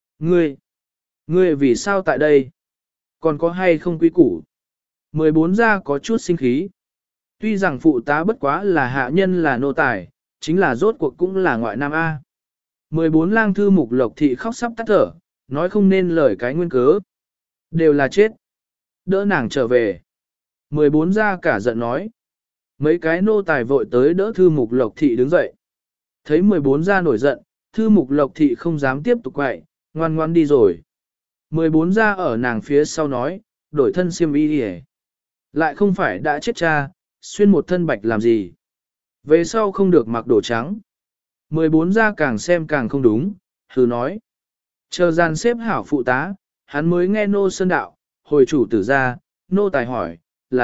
Ngươi vì sao tại đây? Còn có hay không quý củ? 14 ra có chút sinh khí. Tuy rằng phụ tá bất quá là hạ nhân là nô tài, chính là rốt cuộc cũng là ngoại nam A. 14 lang thư mục lộc thị khóc sắp tắt thở, nói không nên lời cái nguyên cớ. Đều là chết. Đỡ nàng trở về. 14 ra cả giận nói. Mấy cái nô tài vội tới đỡ thư mục lộc thị đứng dậy. Thấy 14 ra nổi giận, thư mục lộc thị không dám tiếp tục quậy, ngoan ngoan đi rồi. 14 ra ở nàng phía sau nói, đổi thân xiêm y đi. Lại không phải đã chết cha, xuyên một thân bạch làm gì. Về sau không được mặc đồ trắng. 14 ra càng xem càng không đúng, hừ nói. Chờ gian xếp hảo phụ tá, hắn mới nghe nô sơn đạo, hồi chủ tử ra, nô tài hỏi,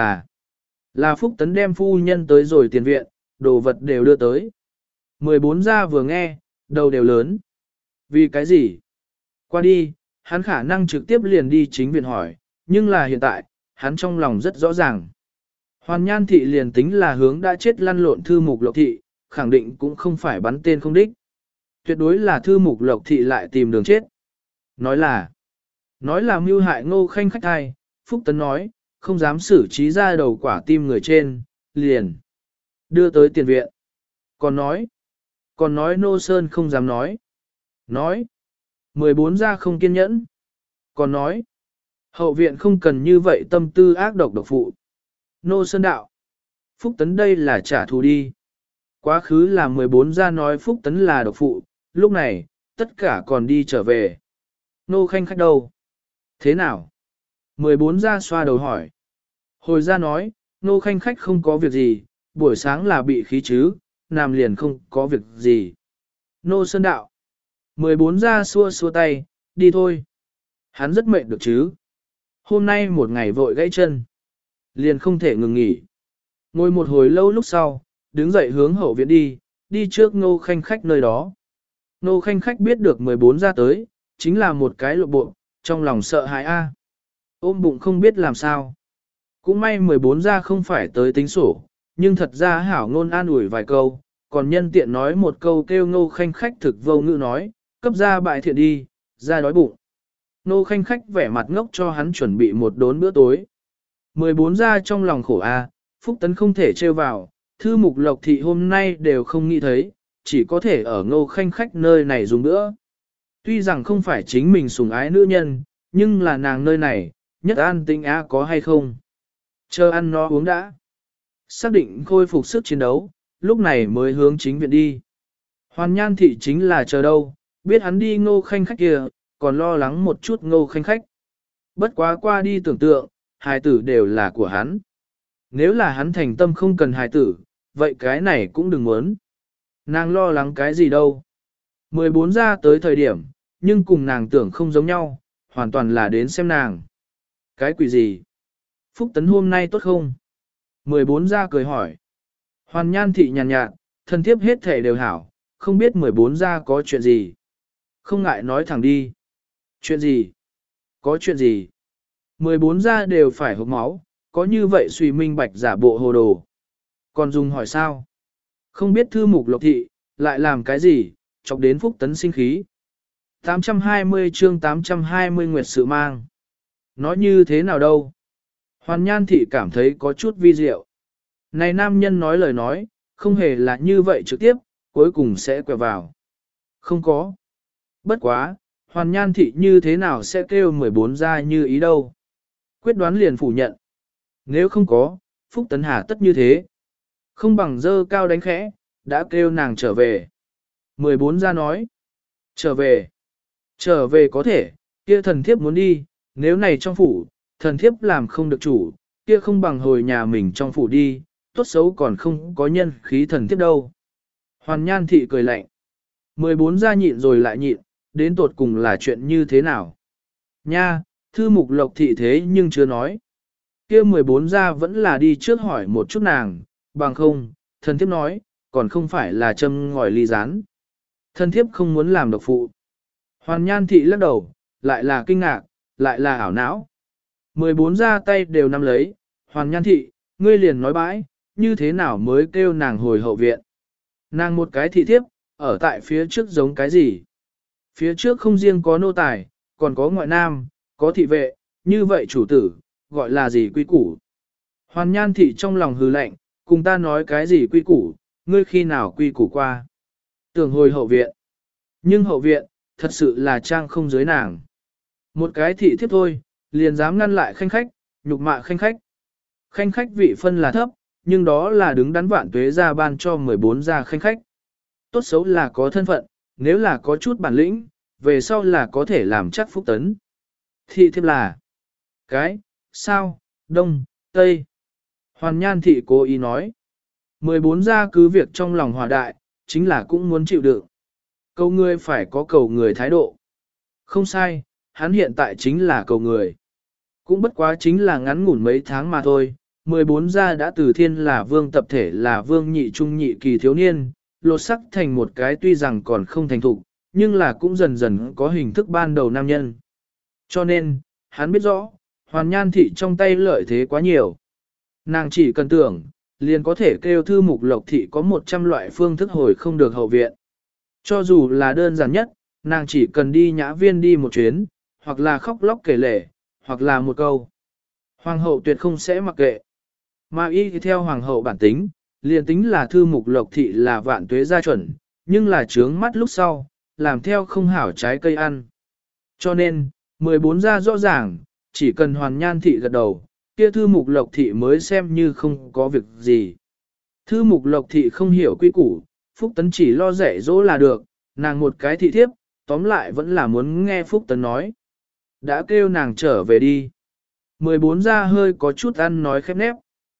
là Phúc Tấn đem phu nhân tới rồi tiền viện, đồ vật đều đưa tới. 14 ra vừa nghe, đầu đều lớn. Vì cái gì? Qua đi, hắn khả năng trực tiếp liền đi chính viện hỏi, nhưng là hiện tại, hắn trong lòng rất rõ ràng. Hoàn Nhan thị liền tính là hướng đã chết lăn lộn thư mục lộc thị, khẳng định cũng không phải bắn tên không đích. Tuyệt đối là thư mục lộc thị lại tìm đường chết. Nói là mưu hại Ngô Khanh khách thai, Phúc Tấn nói, không dám xử trí ra đầu quả tim người trên, liền đưa tới tiền viện. Còn nói Nô Sơn không dám nói. 14 ra không kiên nhẫn. Còn nói, hậu viện không cần như vậy tâm tư ác độc độc phụ. Nô Sơn đạo, Phúc Tấn đây là trả thù đi. Quá khứ là 14 ra nói Phúc Tấn là độc phụ, lúc này, tất cả còn đi trở về. Nô Khanh khách đâu? Thế nào? 14 ra xoa đầu hỏi. Hồi ra nói, Nô Khanh khách không có việc gì, buổi sáng là bị khí chứ, nằm liền không có việc gì. Nô Sơn đạo. 14 ra xua tay, đi thôi. Hắn rất mệt được chứ. Hôm nay một ngày vội gãy chân. Liền không thể ngừng nghỉ. Ngồi một hồi lâu lúc sau, đứng dậy hướng hậu viện đi trước Nô Khanh khách nơi đó. Nô Khanh khách biết được 14 ra tới, chính là một cái lộ bộ, trong lòng sợ hãi a. Ôm bụng không biết làm sao. Cũng may 14 ra không phải tới tính sổ, nhưng thật ra hảo ngôn an ủi vài câu, còn nhân tiện nói một câu kêu Nô Khanh khách thực vô ngữ nói, cấp ra bại thiện đi, ra đói bụng. Nô Khanh khách vẻ mặt ngốc cho hắn chuẩn bị một đốn bữa tối. 14 ra trong lòng khổ a, Phúc Tấn không thể trêu vào, thư mục lộc thị hôm nay đều không nghĩ thấy, chỉ có thể ở Nô Khanh khách nơi này dùng bữa. Tuy rằng không phải chính mình sủng ái nữ nhân, nhưng là nàng nơi này, nhất an tinh á có hay không. Chờ ăn no uống đã. Xác định khôi phục sức chiến đấu, lúc này mới hướng chính viện đi. Hoàn Nhan thị chính là chờ đâu, biết hắn đi Ngô Khanh khách kia, còn lo lắng một chút Ngô Khanh khách. Bất quá qua đi tưởng tượng, hài tử đều là của hắn. Nếu là hắn thành tâm không cần hài tử, vậy cái này cũng đừng muốn. Nàng lo lắng cái gì đâu. 14 ra tới thời điểm, nhưng cùng nàng tưởng không giống nhau, hoàn toàn là đến xem nàng. Cái quỷ gì? Phúc Tấn hôm nay tốt không? 14 ra cười hỏi. Hoàn Nhan thị nhàn nhạt, thân thiếp hết thể đều hảo, không biết 14 ra có chuyện gì. Không ngại nói thẳng đi. Chuyện gì? Có chuyện gì? 14 ra đều phải hốc máu, có như vậy suy minh bạch giả bộ hồ đồ. Còn dùng hỏi sao? Không biết thư mục lộc thị, lại làm cái gì, chọc đến Phúc Tấn sinh khí. 820 chương 820 Nguyệt sự mang. Nói như thế nào đâu? Hoàn Nhan thị cảm thấy có chút vi diệu. Này nam nhân nói lời nói, không hề là như vậy trực tiếp, cuối cùng sẽ quẹo vào. Không có. Bất quá, Hoàn Nhan thị như thế nào sẽ kêu 14 gia như ý đâu. Quyết đoán liền phủ nhận. Nếu không có, Phúc Tấn Hà tất như thế. Không bằng dơ cao đánh khẽ, đã kêu nàng trở về. 14 gia nói. Trở về. Trở về có thể, kia thần thiếp muốn đi, nếu này trong phủ, thần thiếp làm không được chủ, kia không bằng hồi nhà mình trong phủ đi, tốt xấu còn không có nhân khí thần thiếp đâu. Hoàn Nhan thị cười lạnh. 14 gia nhịn rồi lại nhịn, đến tột cùng là chuyện như thế nào? Nha, thư mục lộc thị thế nhưng chưa nói. Kia 14 gia vẫn là đi trước hỏi một chút nàng, bằng không, thần thiếp nói, còn không phải là châm ngòi ly rán. Thần thiếp không muốn làm độc phụ. Hoàn Nhan thị lắc đầu, lại là kinh ngạc, lại là ảo não. 14 gia tay đều nắm lấy, Hoàn Nhan thị, ngươi liền nói bãi, như thế nào mới kêu nàng hồi hậu viện. Nàng một cái thị thiếp, ở tại phía trước giống cái gì? Phía trước không riêng có nô tài, còn có ngoại nam, có thị vệ, như vậy chủ tử, gọi là gì quy củ? Hoàn Nhan thị trong lòng hừ lạnh, cùng ta nói cái gì quy củ, ngươi khi nào quy củ qua? Tưởng hồi hậu viện. Nhưng hậu viện, thật sự là trang không dưới nàng. Một cái thị thiếp thôi, liền dám ngăn lại khanh khách, nhục mạ khanh khách. Khanh khách vị phân là thấp, nhưng đó là đứng đắn vạn tuế ra ban cho 14 gia khanh khách. Tốt xấu là có thân phận, nếu là có chút bản lĩnh, về sau là có thể làm chắc Phúc Tấn. Thị thiếp là cái, sao, đông, tây. Hoàn Nhan thị cố ý nói. 14 gia cứ việc trong lòng hòa đại, chính là cũng muốn chịu đựng. Cầu người phải có cầu người thái độ. Không sai, hắn hiện tại chính là cầu người. Cũng bất quá chính là ngắn ngủn mấy tháng mà thôi. 14 gia đã từ thiên là vương tập thể là vương nhị trung nhị kỳ thiếu niên, lột sắc thành một cái tuy rằng còn không thành thục, nhưng là cũng dần dần có hình thức ban đầu nam nhân. Cho nên, hắn biết rõ, Hoàn Nhan thị trong tay lợi thế quá nhiều. Nàng chỉ cần tưởng, liền có thể kêu thư mục lộc thị có 100 loại phương thức hồi không được hậu viện. Cho dù là đơn giản nhất, nàng chỉ cần đi nhã viên đi một chuyến, hoặc là khóc lóc kể lể, hoặc là một câu. Hoàng hậu tuyệt không sẽ mặc kệ. Mà y theo hoàng hậu bản tính, liền tính là thư mục lộc thị là vạn tuế gia chuẩn, nhưng là trướng mắt lúc sau, làm theo không hảo trái cây ăn. Cho nên, 14 gia rõ ràng, chỉ cần Hoàn Nhan thị gật đầu, kia thư mục lộc thị mới xem như không có việc gì. Thư mục lộc thị không hiểu quy củ, Phúc Tấn chỉ lo dạy dỗ là được, nàng một cái thị thiếp, tóm lại vẫn là muốn nghe Phúc Tấn nói. Đã kêu nàng trở về đi. 14 gia hơi có chút ăn nói khép nép.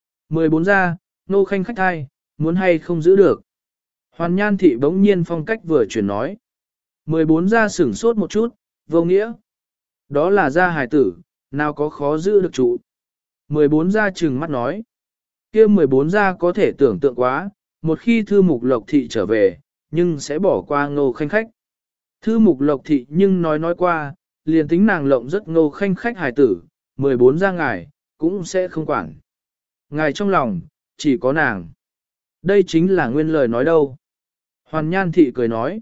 14 gia, nô khanh khách thai, muốn hay không giữ được. Hoàn Nhan thị bỗng nhiên phong cách vừa chuyển nói. 14 gia sửng sốt một chút, vô nghĩa. Đó là gia hài tử, nào có khó giữ được trụ. 14 gia trừng mắt nói. Kia 14 gia có thể tưởng tượng quá, một khi thư mục lộc thị trở về, nhưng sẽ bỏ qua ngô khanh khách. Thư mục lộc thị nhưng nói qua, liền tính nàng lộng rất ngô khanh khách hài tử, 14 gia ngài, cũng sẽ không quản. Ngài trong lòng, chỉ có nàng. Đây chính là nguyên lời nói đâu. Hoàn Nhan thị cười nói.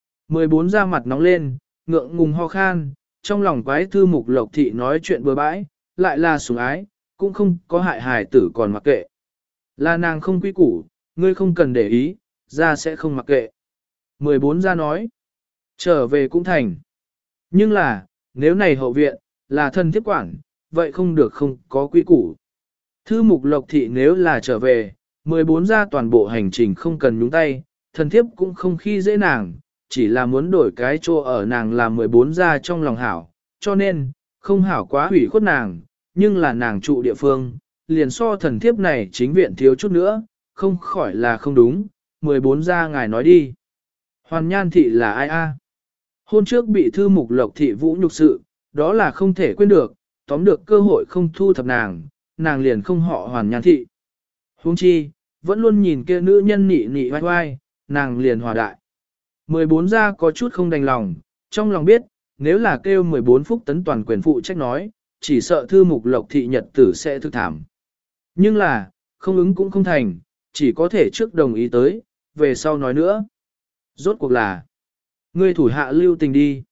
14 gia mặt nóng lên, ngượng ngùng ho khan, trong lòng quái thư mục lộc thị nói chuyện bừa bãi, lại là sủng ái, cũng không có hại hài tử còn mặc kệ. Là nàng không quý củ, ngươi không cần để ý, gia sẽ không mặc kệ. 14 gia nói. Trở về cũng thành. Nhưng là, nếu này hậu viện, là thân thiếp quản, vậy không được không có quý củ. Thư mục lộc thị nếu là trở về, 14 gia toàn bộ hành trình không cần nhúng tay, thân thiếp cũng không khi dễ nàng, chỉ là muốn đổi cái chỗ ở nàng làm 14 gia trong lòng hảo, cho nên, không hảo quá hủy khuất nàng, nhưng là nàng trụ địa phương, liền so thần thiếp này chính viện thiếu chút nữa, không khỏi là không đúng, 14 gia ngài nói đi. Hoàn Nhan thị là ai a? Hôn trước bị thư mục lộc thị vũ nhục sự, đó là không thể quên được, tóm được cơ hội không thu thập nàng, nàng liền không họ Hoàn Nhan thị. Huống chi, vẫn luôn nhìn kia nữ nhân nị nị vai vai, nàng liền hòa đại. 14 gia có chút không đành lòng, trong lòng biết, nếu là kêu 14 Phúc Tấn toàn quyền phụ trách nói, chỉ sợ thư mục lộc thị nhật tử sẽ thực thảm. Nhưng là, không ứng cũng không thành, chỉ có thể trước đồng ý tới, về sau nói nữa. Rốt cuộc là, ngươi thủ hạ lưu tình đi.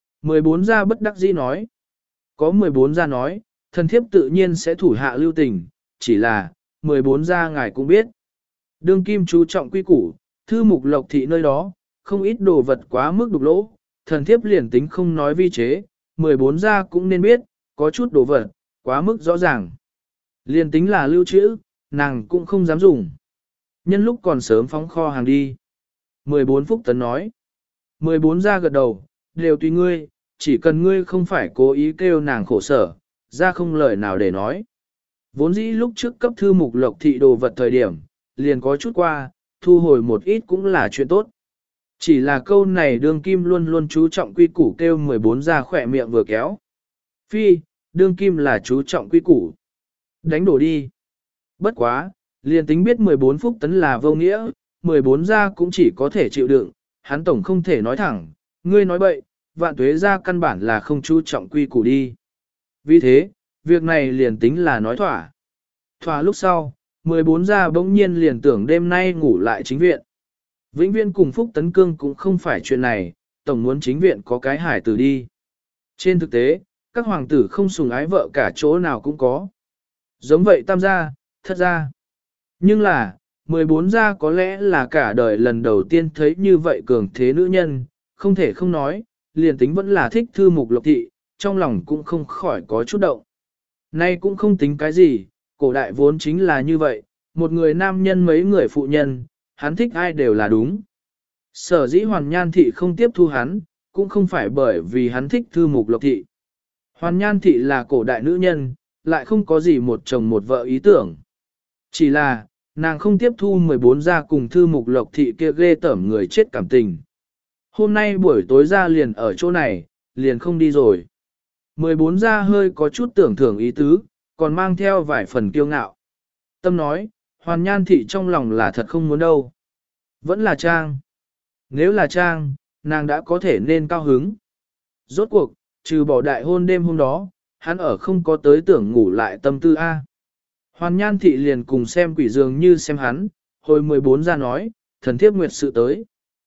14 gia bất đắc dĩ nói. Có 14 gia nói, thần thiếp tự nhiên sẽ thủ hạ lưu tình, chỉ là, 14 gia ngài cũng biết. Đương kim chú trọng quy củ, thư mục lộc thị nơi đó, không ít đồ vật quá mức đục lỗ, thần thiếp liền tính không nói vi chế, 14 gia cũng nên biết, có chút đồ vật, quá mức rõ ràng. Liền tính là lưu trữ, nàng cũng không dám dùng. Nhân lúc còn sớm phóng kho hàng đi. 14 Phúc Tấn nói. 14 gia gật đầu, đều tùy ngươi, chỉ cần ngươi không phải cố ý kêu nàng khổ sở, ra không lời nào để nói. Vốn dĩ lúc trước cấp thư mục lộc thị đồ vật thời điểm, liền có chút qua, thu hồi một ít cũng là chuyện tốt. Chỉ là câu này đương kim luôn luôn chú trọng quy củ kêu 14 gia khỏe miệng vừa kéo. Phi, đương kim là chú trọng quy củ. Đánh đổ đi. Bất quá, liền tính biết 14 Phúc Tấn là vô nghĩa, 14 gia cũng chỉ có thể chịu đựng, hắn tổng không thể nói thẳng, ngươi nói bậy, vạn tuế gia căn bản là không chú trọng quy củ đi. Vì thế, việc này liền tính là nói thỏa. Thỏa lúc sau, 14 gia bỗng nhiên liền tưởng đêm nay ngủ lại chính viện. Vĩnh Viên cùng Phúc Tấn Cương cũng không phải chuyện này, tổng muốn chính viện có cái hải tử đi. Trên thực tế, các hoàng tử không sủng ái vợ cả chỗ nào cũng có. Giống vậy tam gia, thất gia. Nhưng là, 14 gia có lẽ là cả đời lần đầu tiên thấy như vậy cường thế nữ nhân, không thể không nói, liền tính vẫn là thích thư mục lộc thị, trong lòng cũng không khỏi có chút động. Nay cũng không tính cái gì, cổ đại vốn chính là như vậy, một người nam nhân mấy người phụ nhân, hắn thích ai đều là đúng. Sở dĩ Hoàn Nhan Thị không tiếp thu hắn, cũng không phải bởi vì hắn thích thư mục lộc thị. Hoàn Nhan Thị là cổ đại nữ nhân, lại không có gì một chồng một vợ ý tưởng. Chỉ là, nàng không tiếp thu 14 gia cùng thư mục lộc thị kia ghê tởm người chết cảm tình. Hôm nay buổi tối ra liền ở chỗ này, liền không đi rồi. 14 gia hơi có chút tưởng thưởng ý tứ, còn mang theo vài phần kiêu ngạo. Tâm nói, Hoàn Nhan Thị trong lòng là thật không muốn đâu. Vẫn là Trang. Nếu là Trang, nàng đã có thể nên cao hứng. Rốt cuộc, trừ bỏ đại hôn đêm hôm đó, hắn ở không có tới tưởng ngủ lại tâm tư A. Hoàn Nhan Thị liền cùng xem quỷ dường như xem hắn, hồi 14 gia nói, thần thiếp nguyệt sự tới.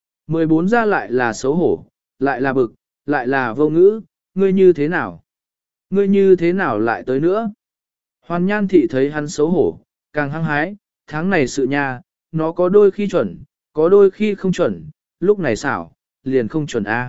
14 gia lại là xấu hổ, lại là bực, lại là vô ngữ, ngươi như thế nào? Ngươi như thế nào lại tới nữa? Hoàn Nhan Thị thấy hắn xấu hổ, càng hăng hái, tháng này sự nha, nó có đôi khi chuẩn, có đôi khi không chuẩn, lúc này xảo, liền không chuẩn A.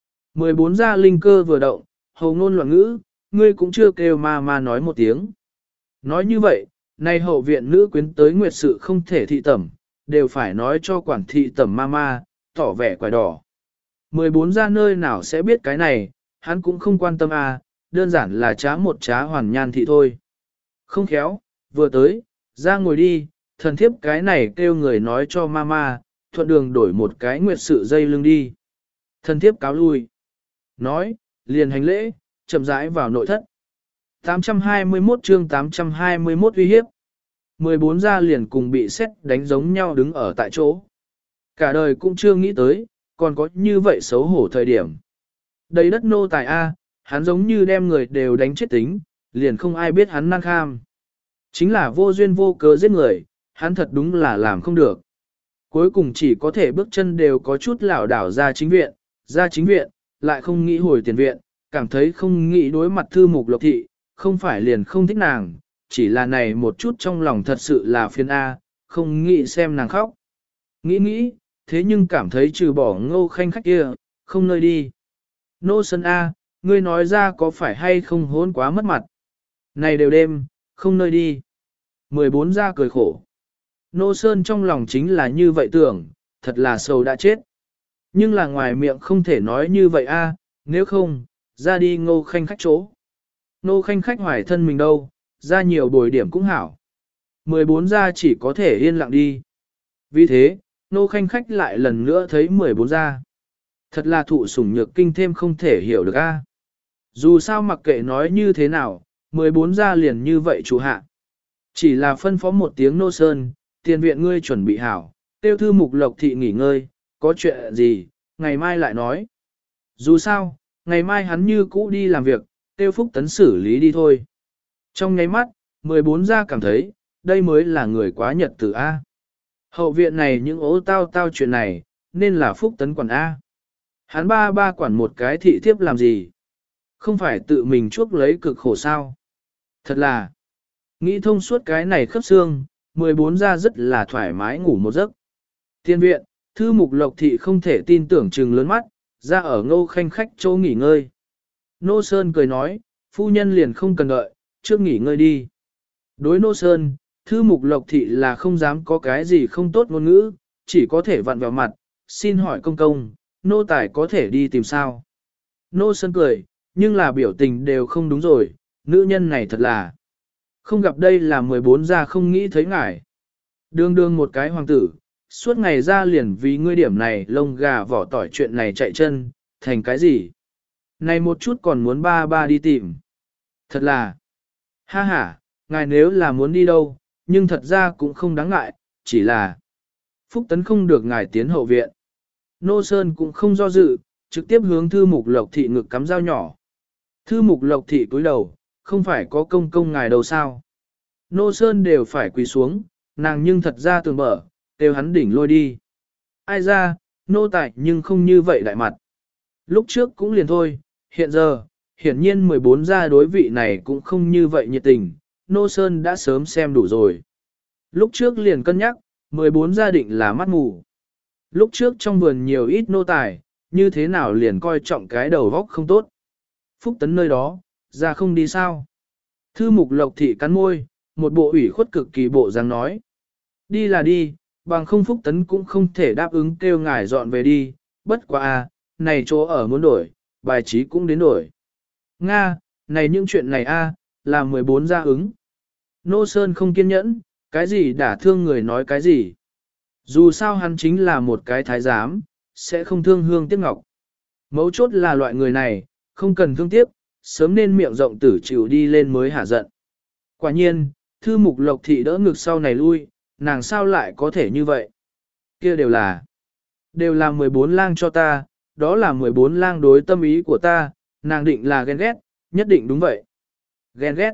14 gia linh cơ vừa động, hầu ngôn loạn ngữ, ngươi cũng chưa kêu ma nói một tiếng. Nói như vậy, nay hậu viện nữ quyến tới nguyệt sự không thể thị tẩm, đều phải nói cho quản thị tẩm ma, tỏ vẻ quải đỏ. 14 gia nơi nào sẽ biết cái này, hắn cũng không quan tâm à, đơn giản là trá một trá Hoàn Nhan Thị thôi. Không khéo, vừa tới, ra ngồi đi, thần thiếp cái này kêu người nói cho ma, thuận đường đổi một cái nguyệt sự dây lưng đi. Thần thiếp cáo lui. Nói, liền hành lễ, chậm rãi vào nội thất. 821 chương 821 uy hiếp. 14 gia liền cùng bị xét đánh giống nhau đứng ở tại chỗ. Cả đời cũng chưa nghĩ tới, còn có như vậy xấu hổ thời điểm. Đầy đất nô tài A, hắn giống như đem người đều đánh chết tính, liền không ai biết hắn năng kham. Chính là vô duyên vô cớ giết người, hắn thật đúng là làm không được. Cuối cùng chỉ có thể bước chân đều có chút lảo đảo ra chính viện, lại không nghĩ hồi tiền viện, cảm thấy không nghĩ đối mặt thư mục lộc thị, không phải liền không thích nàng, chỉ là này một chút trong lòng thật sự là phiền A, không nghĩ xem nàng khóc. Nghĩ, thế nhưng cảm thấy trừ bỏ Ngô Khanh khách kia, không nơi đi. Nô Sơn A, ngươi nói ra có phải hay không hôn quá mất mặt. Này đều đêm, không nơi đi. 14 gia cười khổ. Nô Sơn trong lòng chính là như vậy tưởng, thật là sầu đã chết. Nhưng là ngoài miệng không thể nói như vậy A, nếu không, ra đi Ngô Khanh khách chỗ. Ngô Khanh khách hoài thân mình đâu, ra nhiều bồi điểm cũng hảo. 14 gia chỉ có thể yên lặng đi. Vì thế, Ngô Khanh khách lại lần nữa thấy 14 gia. Thật là thụ sủng nhược kinh thêm không thể hiểu được a. Dù sao mặc kệ nói như thế nào, 14 gia liền như vậy chủ hạ. Chỉ là phân phó một tiếng Nô Sơn, tiền viện ngươi chuẩn bị hảo, tiêu thư mục lộc thị nghỉ ngơi, có chuyện gì, ngày mai lại nói. Dù sao, ngày mai hắn như cũ đi làm việc, tiêu Phúc Tấn xử lý đi thôi. Trong nháy mắt, 14 gia cảm thấy, đây mới là người quá nhật tử A. Hậu viện này những ố tao chuyện này, nên là Phúc Tấn quản A. Hắn ba quản một cái thị thiếp làm gì? Không phải tự mình chuốc lấy cực khổ sao? Thật là, nghĩ thông suốt cái này khớp xương, 14 gia rất là thoải mái ngủ một giấc. Tiên viện, thư mục lộc thị không thể tin tưởng trừng lớn mắt, ra ở Ngô Khanh khách chỗ nghỉ ngơi. Nô Sơn cười nói, phu nhân liền không cần đợi, trước nghỉ ngơi đi. Đối Nô Sơn, Thư Mục Lộc Thị là không dám có cái gì không tốt ngôn ngữ, chỉ có thể vặn vào mặt, xin hỏi công công, nô tài có thể đi tìm sao. Nô Sơn cười, nhưng là biểu tình đều không đúng rồi, nữ nhân này thật là không gặp đây là 14 gia không nghĩ thấy ngài. Đương đương một cái hoàng tử, suốt ngày ra liền vì ngươi điểm này lông gà vỏ tỏi chuyện này chạy chân, thành cái gì? Này một chút còn muốn ba ba đi tìm. Thật là, ha ha, ngài nếu là muốn đi đâu, nhưng thật ra cũng không đáng ngại, chỉ là Phúc Tấn không được ngài tiến hậu viện. Nô Sơn cũng không do dự, trực tiếp hướng Thư Mục Lộc Thị ngực cắm dao nhỏ. Thư Mục Lộc Thị cúi đầu, không phải có công công ngài đâu sao. Nô Sơn đều phải quỳ xuống, nàng nhưng thật ra tường mở, đều hắn đỉnh lôi đi. Ai ra, nô tài nhưng không như vậy đại mặt. Lúc trước cũng liền thôi, hiện giờ, hiển nhiên 14 gia đối vị này cũng không như vậy nhiệt tình, Nô Sơn đã sớm xem đủ rồi. Lúc trước liền cân nhắc, 14 gia định là mắt mù. Lúc trước trong vườn nhiều ít nô tài, như thế nào liền coi trọng cái đầu góc không tốt. Phúc Tấn nơi đó, ra không đi sao. Thư Mục Lộc Thị cắn môi, một bộ ủy khuất cực kỳ bộ dáng nói. Đi là đi, bằng không Phúc Tấn cũng không thể đáp ứng kêu ngài dọn về đi, bất quá à, này chỗ ở muốn đổi, bài trí cũng đến đổi. Nga, này những chuyện này a là 14 gia ứng. Nô Sơn không kiên nhẫn, cái gì đả thương người nói cái gì. Dù sao hắn chính là một cái thái giám, sẽ không thương hương tiếc ngọc. Mấu chốt là loại người này, không cần thương tiếc, sớm nên miệng rộng tử chịu đi lên mới hả giận. Quả nhiên, Thư Mục Lộc Thị đỡ ngực sau này lui, nàng sao lại có thể như vậy? Kia đều là 14 lang cho ta, đó là 14 lang đối tâm ý của ta, nàng định là ghen ghét, nhất định đúng vậy. Ghen ghét.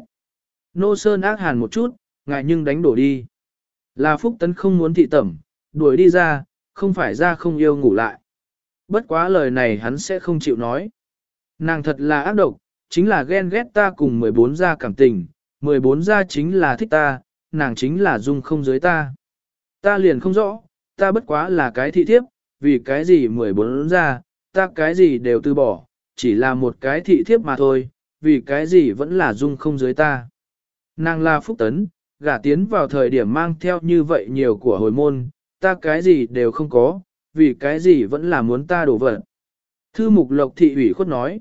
Nô Sơn ác hàn một chút, ngại nhưng đánh đổ đi. Là Phúc Tấn không muốn thị tẩm, đuổi đi ra, không phải ra không yêu ngủ lại. Bất quá lời này hắn sẽ không chịu nói. Nàng thật là ác độc, chính là ghen ghét ta cùng 14 gia cảm tình, 14 gia chính là thích ta, nàng chính là dung không dưới ta. Ta liền không rõ, ta bất quá là cái thị thiếp, vì cái gì 14 gia, ta cái gì đều từ bỏ, chỉ là một cái thị thiếp mà thôi, vì cái gì vẫn là dung không dưới ta. Nàng là Phúc Tấn, gả tiến vào thời điểm mang theo như vậy nhiều của hồi môn, ta cái gì đều không có, vì cái gì vẫn là muốn ta đổ vật. Thư Mục Lộc Thị ủy khuất nói.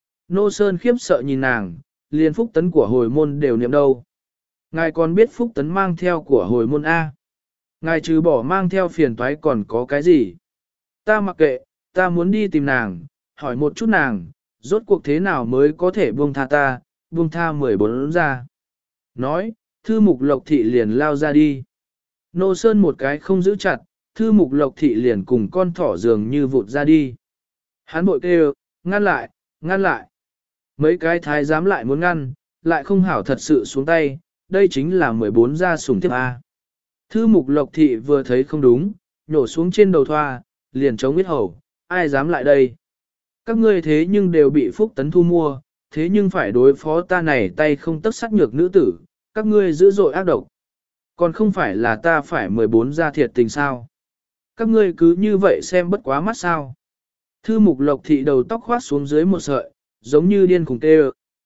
Nô Sơn khiếp sợ nhìn nàng, liền Phúc Tấn của hồi môn đều niệm đâu. Ngài còn biết Phúc Tấn mang theo của hồi môn A. Ngài trừ bỏ mang theo phiền toái còn có cái gì? Ta mặc kệ, ta muốn đi tìm nàng, hỏi một chút nàng, rốt cuộc thế nào mới có thể buông tha ta, buông tha 14 ra. Nói, Thư Mục Lộc Thị liền lao ra đi. Nô Sơn một cái không giữ chặt, Thư Mục Lộc Thị liền cùng con thỏ dường như vụt ra đi. Hắn bội kêu, ngăn lại, ngăn lại. Mấy cái thái giám lại muốn ngăn, lại không hảo thật sự xuống tay, đây chính là 14 gia sủng thiếp A. Thư Mục Lộc Thị vừa thấy không đúng, nhổ xuống trên đầu thoa, liền chống huyết hầu, ai dám lại đây. Các ngươi thế nhưng đều bị Phúc Tấn thu mua, thế nhưng phải đối phó ta này tay không tất sắc nhược nữ tử, các ngươi dữ dội ác độc. Còn không phải là ta phải 14 gia thiệt tình sao. Các ngươi cứ như vậy xem bất quá mắt sao. Thư Mục Lộc Thị đầu tóc khoát xuống dưới một sợi, giống như điên khùng tê.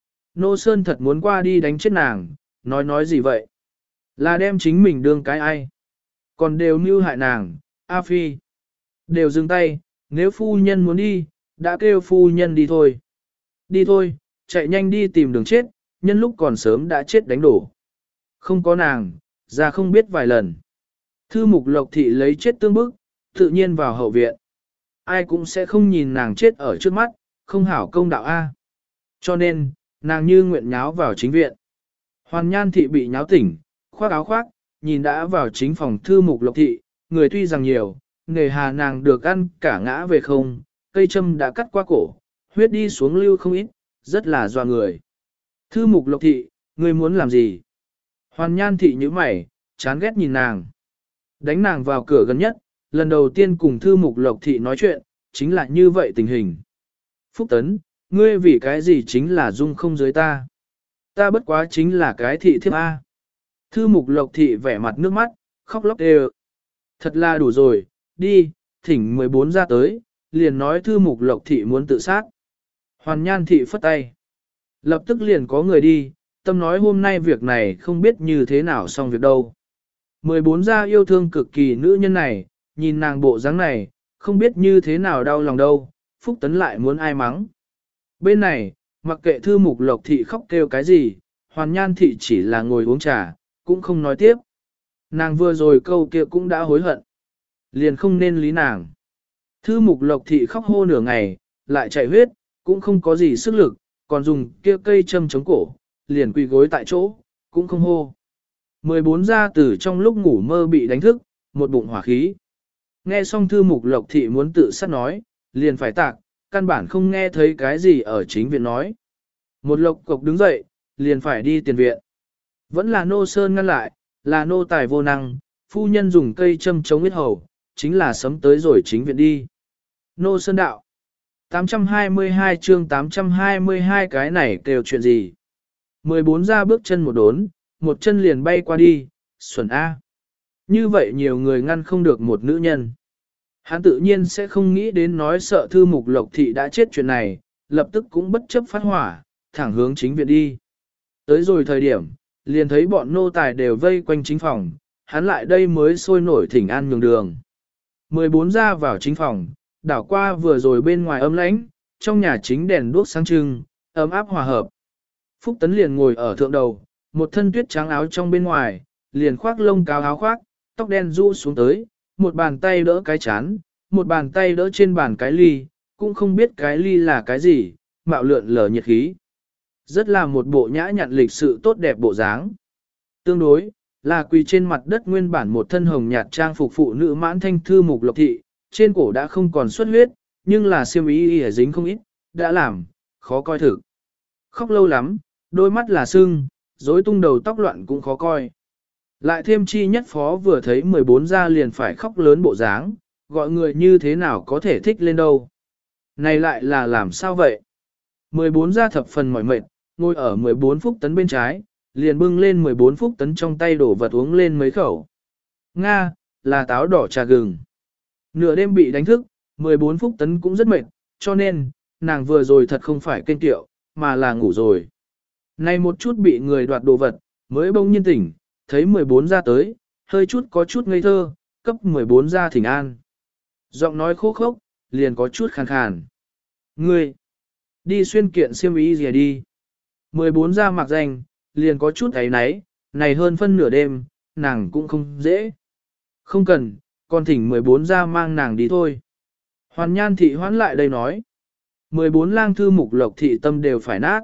Nô Sơn thật muốn qua đi đánh chết nàng, nói gì vậy? Là đem chính mình đương cái ai? Còn đều mưu hại nàng, A Phi. Đều dừng tay, nếu phu nhân muốn đi, đã kêu phu nhân đi thôi. Đi thôi, chạy nhanh đi tìm đường chết, nhân lúc còn sớm đã chết đánh đổ. Không có nàng, ra không biết vài lần. Thư Mục Lộc Thị lấy chết tương bức, tự nhiên vào hậu viện. Ai cũng sẽ không nhìn nàng chết ở trước mắt, không hảo công đạo A. Cho nên, nàng như nguyện nháo vào chính viện. Hoàn Nhan Thị bị nháo tỉnh, khoác áo khoác, nhìn đã vào chính phòng Thư Mục Lộc Thị, người tuy rằng nhiều, nghề hà nàng được ăn cả ngã về không, cây châm đã cắt qua cổ, huyết đi xuống lưu không ít, rất là doa người. Thư Mục Lộc Thị, ngươi muốn làm gì? Hoàn Nhan Thị như mày, chán ghét nhìn nàng. Đánh nàng vào cửa gần nhất, lần đầu tiên cùng Thư Mục Lộc Thị nói chuyện, chính là như vậy tình hình. Phúc Tấn, ngươi vì cái gì chính là dung không dưới ta? Ta bất quá chính là cái thị thiếp A. Thư Mục Lộc Thị vẻ mặt nước mắt, khóc lóc đều. Thật là đủ rồi, đi, thỉnh 14 ra tới, liền nói thư mục lộc thị muốn tự sát. Hoàn Nhan thị phất tay. Lập tức liền có người đi, tâm nói hôm nay việc này không biết như thế nào xong việc đâu. 14 gia yêu thương cực kỳ nữ nhân này, nhìn nàng bộ dáng này, không biết như thế nào đau lòng đâu, Phúc Tấn lại muốn ai mắng. Bên này, mặc kệ thư mục lộc thị khóc kêu cái gì, Hoàn Nhan thị chỉ là ngồi uống trà, cũng không nói tiếp. Nàng vừa rồi câu kia cũng đã hối hận. Liền không nên lý nàng. Thư mục lộc thị khóc hô nửa ngày, lại chạy huyết, cũng không có gì sức lực, còn dùng kia cây châm chống cổ, liền quỳ gối tại chỗ, cũng không hô. 14 gia tử trong lúc ngủ mơ bị đánh thức, một bụng hỏa khí. Nghe xong thư mục lộc thị muốn tự sát nói, liền phải tạc, căn bản không nghe thấy cái gì ở chính viện nói. Một lộc cộc đứng dậy, liền phải đi tiền viện. Vẫn là nô sơn ngăn lại, là nô tài vô năng, phu nhân dùng cây châm chống huyết hầu, chính là sấm tới rồi chính viện đi. Nô sơn đạo. 822 chương 822 cái này kêu chuyện gì? 14 ra bước chân một đốn, một chân liền bay qua đi, xuẩn A. Như vậy nhiều người ngăn không được một nữ nhân. Hắn tự nhiên sẽ không nghĩ đến nói sợ thư mục lộc thị đã chết chuyện này, lập tức cũng bất chấp phát hỏa, thẳng hướng chính viện đi. Tới rồi thời điểm, liền thấy bọn nô tài đều vây quanh chính phòng, hắn lại đây mới sôi nổi thỉnh an nhường đường. 14 ra vào chính phòng, đảo qua vừa rồi bên ngoài ấm lãnh, trong nhà chính đèn đuốc sáng trưng, ấm áp hòa hợp. Phúc Tấn liền ngồi ở thượng đầu, một thân tuyết trắng áo trong bên ngoài, liền khoác lông cáo áo khoác, tóc đen rũ xuống tới, một bàn tay đỡ cái chán, một bàn tay đỡ trên bàn cái ly, cũng không biết cái ly là cái gì, mạo lượn lờ nhiệt khí. Rất là một bộ nhã nhặn lịch sự tốt đẹp bộ dáng. Tương đối, là quỳ trên mặt đất nguyên bản một thân hồng nhạt trang phục phụ nữ mãn thanh thư mục lộc thị, trên cổ đã không còn xuất huyết, nhưng là xiêm y dính không ít, đã làm, khó coi thử. Khóc lâu lắm, đôi mắt là sưng, rối tung đầu tóc loạn cũng khó coi. Lại thêm chi nhất phó vừa thấy 14 ra liền phải khóc lớn bộ dáng, gọi người như thế nào có thể thích lên đâu. Này lại là làm sao vậy? 14 ra thập phần mỏi mệt, ngồi ở 14 Phúc Tấn bên trái, liền bưng lên 14 Phúc Tấn trong tay đổ vật uống lên mấy khẩu. Nga, là táo đỏ trà gừng. Nửa đêm bị đánh thức, 14 Phúc Tấn cũng rất mệt, cho nên, nàng vừa rồi thật không phải kênh tiệu, mà là ngủ rồi. Nay một chút bị người đoạt đồ vật, mới bỗng nhiên tỉnh, thấy 14 ra tới, hơi chút có chút ngây thơ, cấp 14 ra thỉnh an. Giọng nói khô khốc, liền có chút khàn khàn. Ngươi, đi xuyên kiện xiêm y gì đi. 14 ra mặc danh, liền có chút ấy náy, này hơn phân nửa đêm, nàng cũng không dễ. Không cần, còn thỉnh 14 ra mang nàng đi thôi. Hoàn Nhan thị hoán lại đây nói. 14 lang thư mục lộc thị tâm đều phải nát.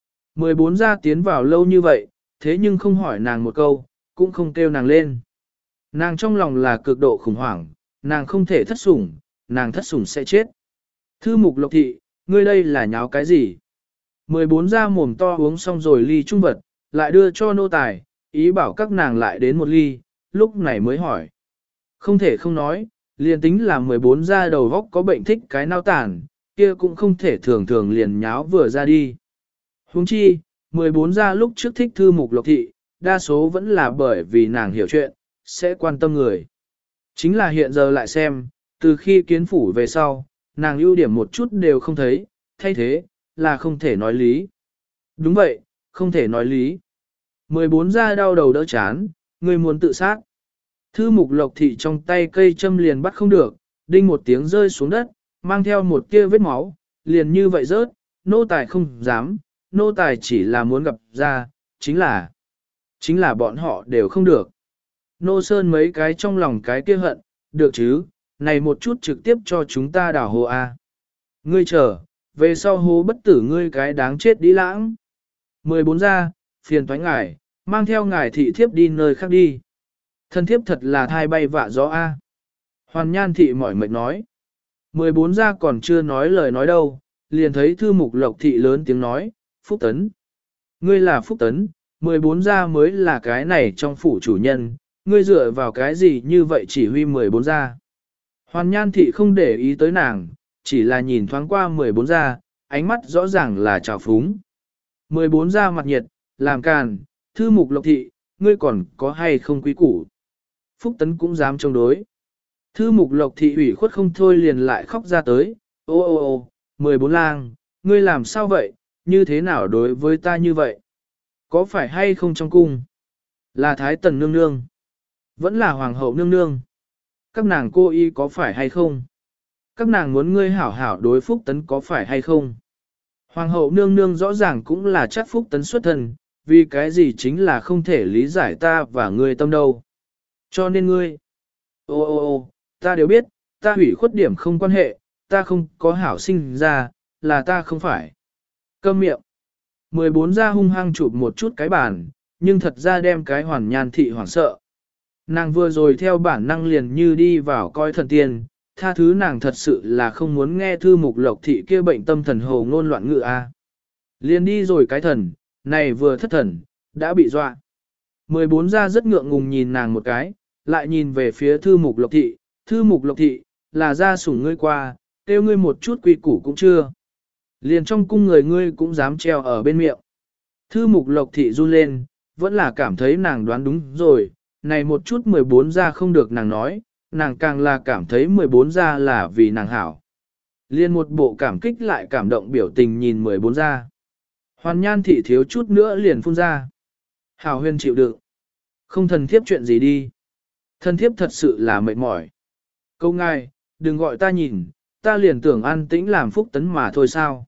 14 ra tiến vào lâu như vậy, thế nhưng không hỏi nàng một câu, cũng không kêu nàng lên. Nàng trong lòng là cực độ khủng hoảng, nàng không thể thất sủng, nàng thất sủng sẽ chết. Thư mục lộc thị, ngươi đây là nháo cái gì? 14 ra mồm to uống xong rồi ly trung vật, lại đưa cho nô tài, ý bảo các nàng lại đến một ly, lúc này mới hỏi. Không thể không nói, liền tính là 14 ra đầu góc có bệnh thích cái nao tàn, kia cũng không thể thường thường liền nháo vừa ra đi. Huống chi, 14 ra lúc trước thích thư mục lộc thị, đa số vẫn là bởi vì nàng hiểu chuyện, sẽ quan tâm người. Chính là hiện giờ lại xem, từ khi kiến phủ về sau, nàng ưu điểm một chút đều không thấy, thay thế, là không thể nói lý. Đúng vậy, không thể nói lý. 14 ra đau đầu đỡ chán, người muốn tự sát. Thư mục lộc thị trong tay cây châm liền bắt không được, đinh một tiếng rơi xuống đất, mang theo một kia vết máu, liền như vậy rớt, nô tài không dám, nô tài chỉ là muốn gặp ra, chính là bọn họ đều không được. Nô sơn mấy cái trong lòng cái kia hận, được chứ, này một chút trực tiếp cho chúng ta đảo hồ A. Ngươi chờ, về sau hố bất tử ngươi cái đáng chết đi lãng. 14 ra, phiền toái ngài, mang theo ngài thị thiếp đi nơi khác đi. Thân thiếp thật là thai bay vạ gió A. Hoàn Nhan thị mỏi mệt nói. 14 ra còn chưa nói lời nói đâu, liền thấy thư mục lộc thị lớn tiếng nói, Phúc Tấn. Ngươi là Phúc Tấn, 14 ra mới là cái này trong phủ chủ nhân, ngươi dựa vào cái gì như vậy chỉ huy 14 ra. Hoàn Nhan thị không để ý tới nàng, chỉ là nhìn thoáng qua 14 ra, ánh mắt rõ ràng là trào phúng. 14 ra mặt nhiệt, làm càn, thư mục lộc thị, ngươi còn có hay không quý củ. Phúc Tấn cũng dám chống đối. Thư mục lộc thị ủy khuất không thôi liền lại khóc ra tới, Ô ô ô, 14 lang, ngươi làm sao vậy, như thế nào đối với ta như vậy? Có phải hay không trong cung? Là Thái Tần nương nương? Vẫn là Hoàng hậu nương nương? Các nàng cô y có phải hay không? Các nàng muốn ngươi hảo hảo đối Phúc Tấn có phải hay không? Hoàng hậu nương nương rõ ràng cũng là chắc Phúc Tấn xuất thân, vì cái gì chính là không thể lý giải ta và ngươi tâm đâu. Cho nên ngươi, ô ô ô, ta đều biết, ta hủy khuất điểm không quan hệ, ta không có hảo sinh ra, là ta không phải. Câm miệng. 14 ra hung hăng chụp một chút cái bàn, nhưng thật ra đem cái Hoàn Nhan thị hoảng sợ. Nàng vừa rồi theo bản năng liền như đi vào coi thần tiên, tha thứ nàng thật sự là không muốn nghe thư mục lộc thị kia bệnh tâm thần hồ ngôn loạn ngữ a. Liền đi rồi cái thần, này vừa thất thần, đã bị dọa. 14 ra rất ngượng ngùng nhìn nàng một cái, lại nhìn về phía thư mục lộc thị, thư mục lộc thị, là ra sủng ngươi qua, kêu ngươi một chút quy củ cũng chưa. Liền trong cung người ngươi cũng dám treo ở bên miệng. Thư mục lộc thị run lên, vẫn là cảm thấy nàng đoán đúng rồi, này một chút 14 ra không được nàng nói, nàng càng là cảm thấy 14 ra là vì nàng hảo. Liên một bộ cảm kích lại cảm động biểu tình nhìn 14 ra. Hoàn Nhan thị thiếu chút nữa liền phun ra. Hảo Huyên chịu đựng. Không thần thiếp chuyện gì đi. Thần thiếp thật sự là mệt mỏi. Câu ngài, đừng gọi ta nhìn, ta liền tưởng an tĩnh làm Phúc Tấn mà thôi sao.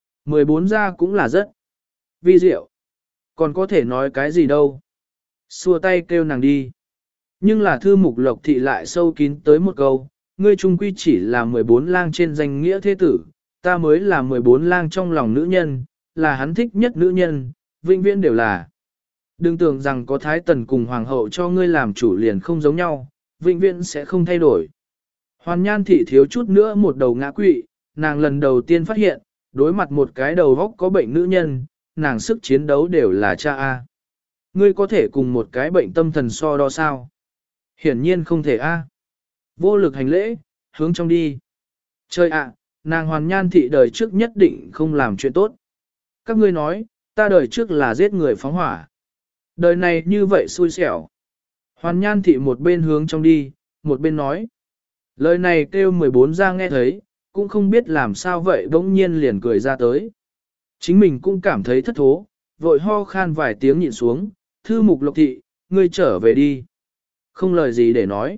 14 ra cũng là rất vi diệu. Còn có thể nói cái gì đâu. Xua tay kêu nàng đi. Nhưng là thư mục lộc thị lại sâu kín tới một câu, ngươi trung quy chỉ là 14 lang trên danh nghĩa thế tử, ta mới là 14 lang trong lòng nữ nhân, là hắn thích nhất nữ nhân, vĩnh viễn đều là. Đừng tưởng rằng có thái tần cùng hoàng hậu cho ngươi làm chủ liền không giống nhau, vĩnh viễn sẽ không thay đổi. Hoàn Nhan thị thiếu chút nữa một đầu ngã quỵ, nàng lần đầu tiên phát hiện, đối mặt một cái đầu góc có bệnh nữ nhân, nàng sức chiến đấu đều là cha A. Ngươi có thể cùng một cái bệnh tâm thần so đo sao? Hiển nhiên không thể A. Vô lực hành lễ, hướng trong đi. Trời ạ, nàng Hoàn Nhan thị đời trước nhất định không làm chuyện tốt. Các ngươi nói, ta đời trước là giết người phóng hỏa. Đời này như vậy xui xẻo. Hoàn Nhan thị một bên hướng trong đi, một bên nói. Lời này kêu 14 ra nghe thấy, cũng không biết làm sao vậy bỗng nhiên liền cười ra tới. Chính mình cũng cảm thấy thất thố, vội ho khan vài tiếng nhịn xuống, thư mục lộc thị, ngươi trở về đi. Không lời gì để nói.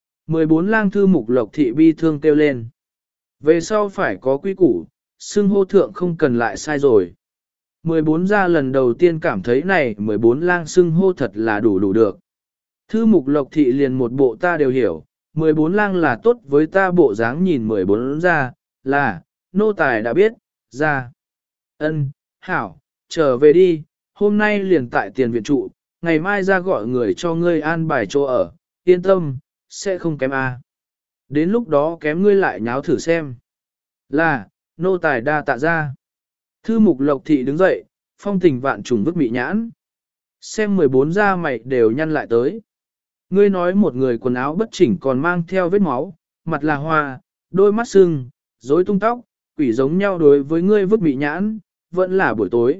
14 lang thư mục lộc thị bi thương kêu lên. Về sau phải có quy củ, xưng hô thượng không cần lại sai rồi. 14 ra lần đầu tiên cảm thấy này 14 lang xưng hô thật là đủ được. Thư mục lộc thị liền một bộ ta đều hiểu, 14 lang là tốt với ta bộ dáng nhìn 14 ra, là, nô tài đã biết, ra. Ân, hảo, trở về đi, hôm nay liền tại tiền viện trụ, ngày mai ra gọi người cho ngươi an bài chỗ ở, yên tâm, sẽ không kém a. Đến lúc đó kém ngươi lại nháo thử xem. Là, nô tài đa tạ ra. Thư mục lộc thị đứng dậy, phong tình vạn trùng vứt mị nhãn. Xem 14 ra mày đều nhăn lại tới. Ngươi nói một người quần áo bất chỉnh còn mang theo vết máu, mặt là hoa, đôi mắt sưng, rối tung tóc, quỷ giống nhau đối với ngươi vứt mị nhãn, vẫn là buổi tối.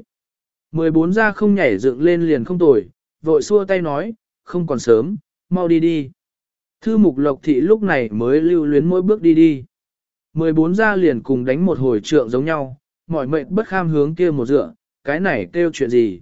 14 ra không nhảy dựng lên liền không tồi, vội xua tay nói, không còn sớm, mau đi đi. Thư mục lộc thị lúc này mới lưu luyến mỗi bước đi đi. 14 ra liền cùng đánh một hồi trượng giống nhau, mỏi mệt bất kham hướng kia một dựa, cái này kêu chuyện gì.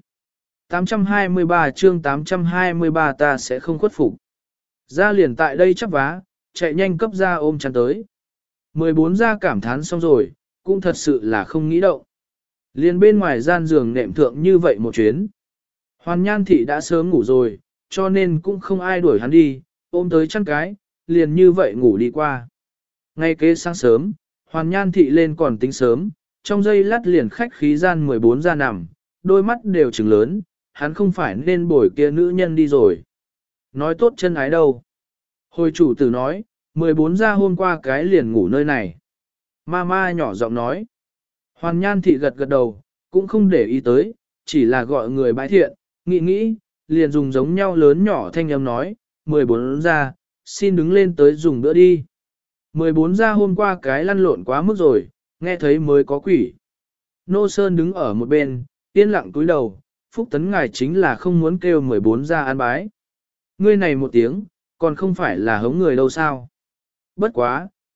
823 chương 823 ta sẽ không khuất phục. Ra liền tại đây chắp vá, chạy nhanh cấp ra ôm chăn tới. 14 ra cảm thán xong rồi, cũng thật sự là không nghĩ động. Liền bên ngoài gian giường nệm thượng như vậy một chuyến. Hoàn Nhan thị đã sớm ngủ rồi, cho nên cũng không ai đuổi hắn đi, ôm tới chăn cái, liền như vậy ngủ đi qua. Ngay kế sáng sớm, Hoàn Nhan thị lên còn tính sớm, trong giây lát liền khách khí gian 14 ra nằm, đôi mắt đều trừng lớn, hắn không phải nên bồi kia nữ nhân đi rồi. Nói tốt chân ái đâu. Hồi chủ tử nói, 14 ra hôm qua cái liền ngủ nơi này. Ma nhỏ giọng nói. Hoàn Nhan thị gật gật đầu, cũng không để ý tới, chỉ là gọi người bái thiện, nghĩ, liền dùng giống nhau lớn nhỏ thanh âm nói, 14 ra, xin đứng lên tới dùng bữa đi. 14 ra hôm qua cái lăn lộn quá mức rồi, nghe thấy mới có quỷ. Nô Sơn đứng ở một bên, yên lặng cúi đầu, Phúc Tấn ngài chính là không muốn kêu 14 ra an bái. Ngươi này một tiếng, còn không phải là hống người đâu sao. Bất quá,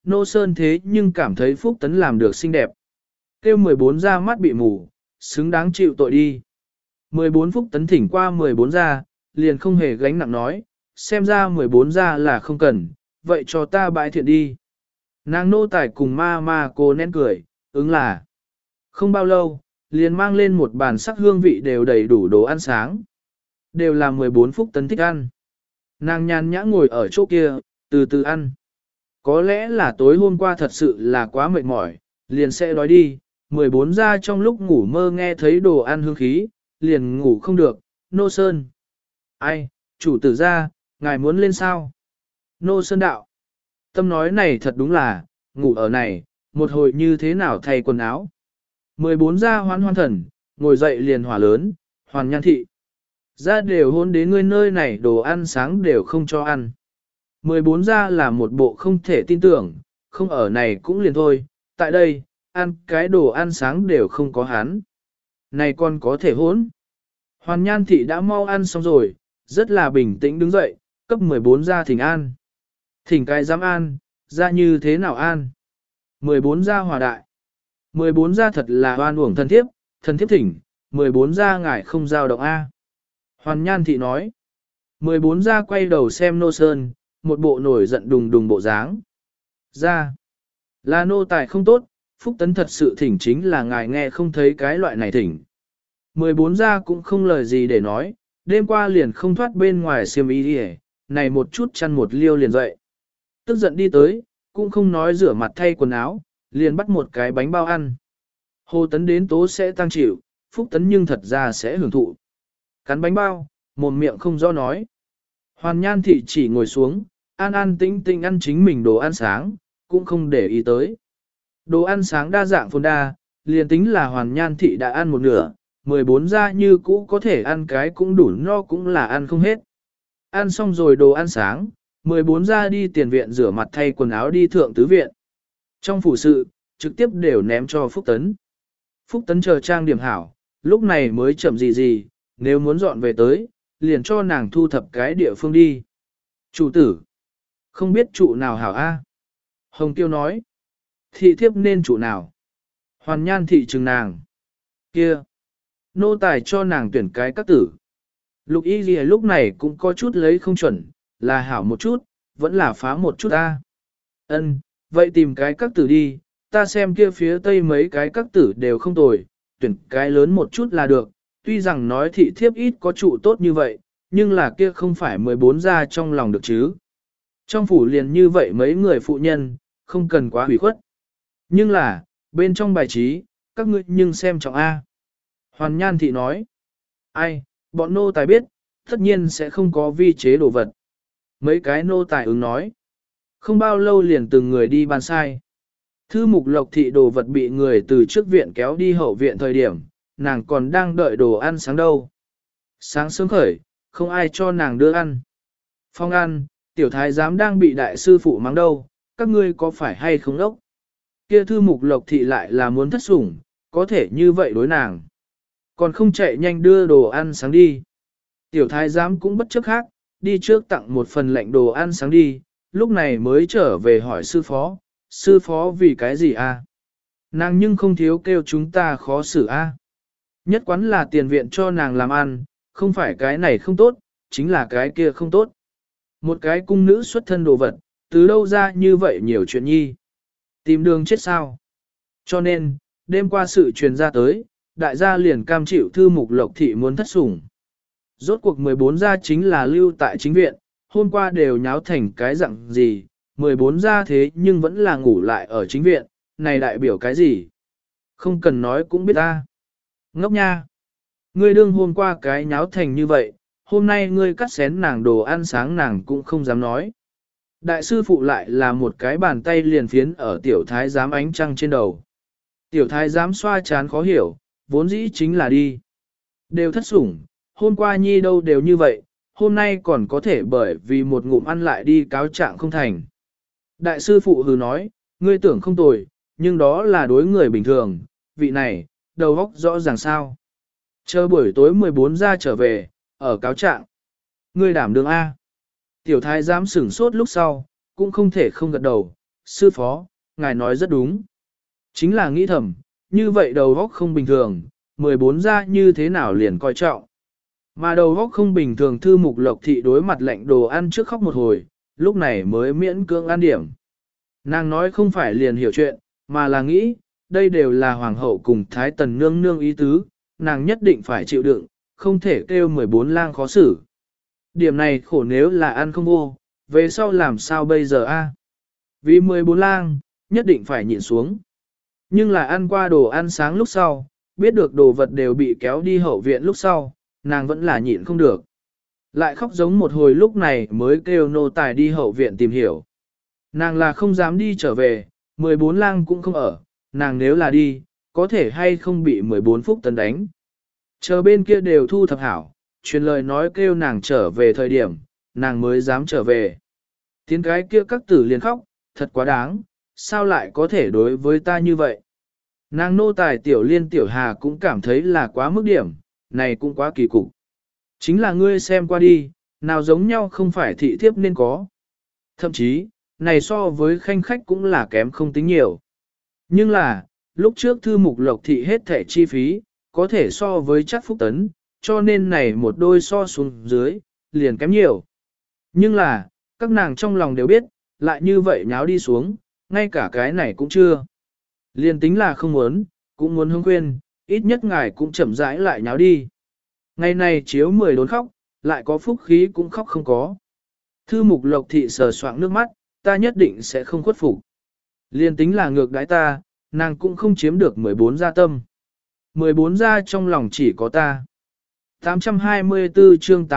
Nô Sơn thế nhưng cảm thấy Phúc Tấn làm được xinh đẹp. Kêu 14 ra mắt bị mù, xứng đáng chịu tội đi. 14 Phúc Tấn thỉnh qua 14 ra, liền không hề gánh nặng nói, xem ra 14 ra là không cần, vậy cho ta bãi thiện đi. Nàng nô tài cùng ma cô nén cười, ứng là. Không bao lâu, liền mang lên một bàn sắc hương vị đều đầy đủ đồ ăn sáng. Đều là 14 Phúc Tấn thích ăn. Nàng nhàn nhã ngồi ở chỗ kia, từ từ ăn. Có lẽ là tối hôm qua thật sự là quá mệt mỏi, liền sẽ đói đi. 14 ra trong lúc ngủ mơ nghe thấy đồ ăn hương khí, liền ngủ không được. Nô Sơn. Ai, chủ tử ra, ngài muốn lên sao? Nô Sơn đạo. Tâm nói này thật đúng là, ngủ ở này, một hồi như thế nào thay quần áo. 14 ra hoan thần, ngồi dậy liền hỏa lớn, hoàn nhan thị. Ra đều hôn đến ngươi nơi này đồ ăn sáng đều không cho ăn. 14 ra là một bộ không thể tin tưởng, không ở này cũng liền thôi, tại đây, ăn cái đồ ăn sáng đều không có hắn. Này còn có thể hôn. Hoàn nhan thị đã mau ăn xong rồi, rất là bình tĩnh đứng dậy, cấp 14 ra thỉnh an. Thỉnh cái dám an, ra như thế nào an? 14 ra hòa đại. 14 ra thật là oan uổng thân thiếp thỉnh, 14 ra ngài không giao động A. Hoàn nhan thị nói. 14 ra quay đầu xem nô sơn, một bộ nổi giận đùng đùng bộ dáng. Ra, là nô tài không tốt, Phúc Tấn thật sự thỉnh chính là ngài nghe không thấy cái loại này thỉnh. 14 ra cũng không lời gì để nói, đêm qua liền không thoát bên ngoài xiêm y đi này một chút chăn một liêu liền dậy. Tức giận đi tới, cũng không nói rửa mặt thay quần áo, liền bắt một cái bánh bao ăn. Hồ Tấn đến tố sẽ tăng chịu, Phúc Tấn nhưng thật ra sẽ hưởng thụ. Cắn bánh bao, mồm miệng không do nói. Hoàn nhan thị chỉ ngồi xuống, an an tĩnh tĩnh ăn chính mình đồ ăn sáng, cũng không để ý tới. Đồ ăn sáng đa dạng phồn đa, liền tính là hoàn nhan thị đã ăn một nửa, 14 ra như cũ có thể ăn cái cũng đủ no cũng là ăn không hết. Ăn xong rồi đồ ăn sáng, 14 ra đi tiền viện rửa mặt thay quần áo đi thượng tứ viện. Trong phủ sự, trực tiếp đều ném cho Phúc Tấn. Phúc Tấn chờ trang điểm hảo, lúc này mới chậm gì, nếu muốn dọn về tới, liền cho nàng thu thập cái địa phương đi. Chủ tử, không biết trụ nào hảo a? Hồng Tiêu nói, thị thiếp nên trụ nào? Hoàn nhan thị trừng nàng. Kia, nô tài cho nàng tuyển cái các tử. Lục y gì lúc này cũng có chút lấy không chuẩn, là hảo một chút, vẫn là phá một chút a. Ân, vậy tìm cái các tử đi, ta xem kia phía tây mấy cái các tử đều không tồi, tuyển cái lớn một chút là được, tuy rằng nói thị thiếp ít có trụ tốt như vậy, nhưng là kia không phải 14 ra trong lòng được chứ. Trong phủ liền như vậy mấy người phụ nhân, không cần quá hủy khuất. Nhưng là, bên trong bài trí, các ngươi nhưng xem trọng A. Hoàn nhan thị nói, ai, bọn nô tài biết, tất nhiên sẽ không có vi chế đồ vật. Mấy cái nô tài ứng nói, không bao lâu liền từng người đi bàn sai. Thư mục lộc thị đồ vật bị người từ trước viện kéo đi hậu viện thời điểm, nàng còn đang đợi đồ ăn sáng đâu. Sáng sớm khởi, không ai cho nàng đưa ăn. Phong ăn, tiểu thái giám đang bị đại sư phụ mắng đâu, các ngươi có phải hay không đốc? Kia thư mục lộc thị lại là muốn thất sủng, có thể như vậy đối nàng. Còn không chạy nhanh đưa đồ ăn sáng đi. Tiểu thái giám cũng bất chấp khác, đi trước tặng một phần lệnh đồ ăn sáng đi, lúc này mới trở về hỏi sư phó vì cái gì a? Nàng nhưng không thiếu kêu chúng ta khó xử a. Nhất quán là tiền viện cho nàng làm ăn, không phải cái này không tốt, chính là cái kia không tốt. Một cái cung nữ xuất thân đồ vật, từ đâu ra như vậy nhiều chuyện nhi. Tìm đường chết sao. Cho nên, đêm qua sự truyền ra tới, đại gia liền cam chịu thư mục lộc thị muốn thất sủng. Rốt cuộc 14 gia chính là lưu tại chính viện, hôm qua đều nháo thành cái dạng gì, 14 gia thế nhưng vẫn là ngủ lại ở chính viện, này đại biểu cái gì? Không cần nói cũng biết ta. Ngốc nha! Ngươi đương hôm qua cái nháo thành như vậy, hôm nay ngươi cắt xén nàng đồ ăn sáng nàng cũng không dám nói. Đại sư phụ lại là một cái bàn tay liền phiến ở tiểu thái giám ánh trăng trên đầu. Tiểu thái giám xoa chán khó hiểu, vốn dĩ chính là đi. Đều thất sủng, hôm qua nhi đâu đều như vậy, hôm nay còn có thể bởi vì một ngụm ăn lại đi cáo trạng không thành. Đại sư phụ hừ nói, ngươi tưởng không tồi, nhưng đó là đối người bình thường, vị này, đầu óc rõ ràng sao. Chờ buổi tối 14 ra trở về, ở cáo trạng. Ngươi đảm đương A. Tiểu thái giám sửng sốt lúc sau, cũng không thể không gật đầu, sư phó, ngài nói rất đúng. Chính là nghĩ thầm, như vậy đầu óc không bình thường, 14 gia như thế nào liền coi trọng. Mà đầu óc không bình thường Thư Mục Lộc Thị đối mặt lệnh đồ ăn trước khóc một hồi, lúc này mới miễn cưỡng ăn điểm. Nàng nói không phải liền hiểu chuyện, mà là nghĩ, đây đều là hoàng hậu cùng thái tần nương nương ý tứ, nàng nhất định phải chịu đựng, không thể kêu 14 lang khó xử. Điểm này khổ nếu là ăn không vô, về sau làm sao bây giờ a? Vì 14 lang, nhất định phải nhịn xuống. Nhưng là ăn qua đồ ăn sáng lúc sau, biết được đồ vật đều bị kéo đi hậu viện lúc sau, nàng vẫn là nhịn không được. Lại khóc giống một hồi lúc này mới kêu nô tài đi hậu viện tìm hiểu. Nàng là không dám đi trở về, 14 lang cũng không ở, nàng nếu là đi, có thể hay không bị 14 phúc tấn đánh. Chờ bên kia đều thu thập hảo, truyền lời nói kêu nàng trở về thời điểm, nàng mới dám trở về. Tiến cái kia các tử liền khóc, thật quá đáng, sao lại có thể đối với ta như vậy. Nàng nô tài tiểu liên tiểu hà cũng cảm thấy là quá mức điểm, này cũng quá kỳ cục. Chính là ngươi xem qua đi, nào giống nhau không phải thị thiếp nên có. Thậm chí, này so với khanh khách cũng là kém không tính nhiều. Nhưng là, lúc trước Thư Mục Lộc Thị hết thẻ chi phí, có thể so với chắc phúc tấn, cho nên này một đôi so xuống dưới, liền kém nhiều. Nhưng là, các nàng trong lòng đều biết, lại như vậy nháo đi xuống, ngay cả cái này cũng chưa. Liền tính là không muốn, cũng muốn hướng khuyên, ít nhất ngài cũng chậm rãi lại nháo đi. Ngày này chiếu 10 đốn khóc, lại có phúc khí cũng khóc không có. Thư Mục Lộc Thị sờ soạng nước mắt, ta nhất định sẽ không khuất phục. Liên tính là ngược đãi ta, nàng cũng không chiếm được 14 gia tâm. 14 gia trong lòng chỉ có ta. 824 chương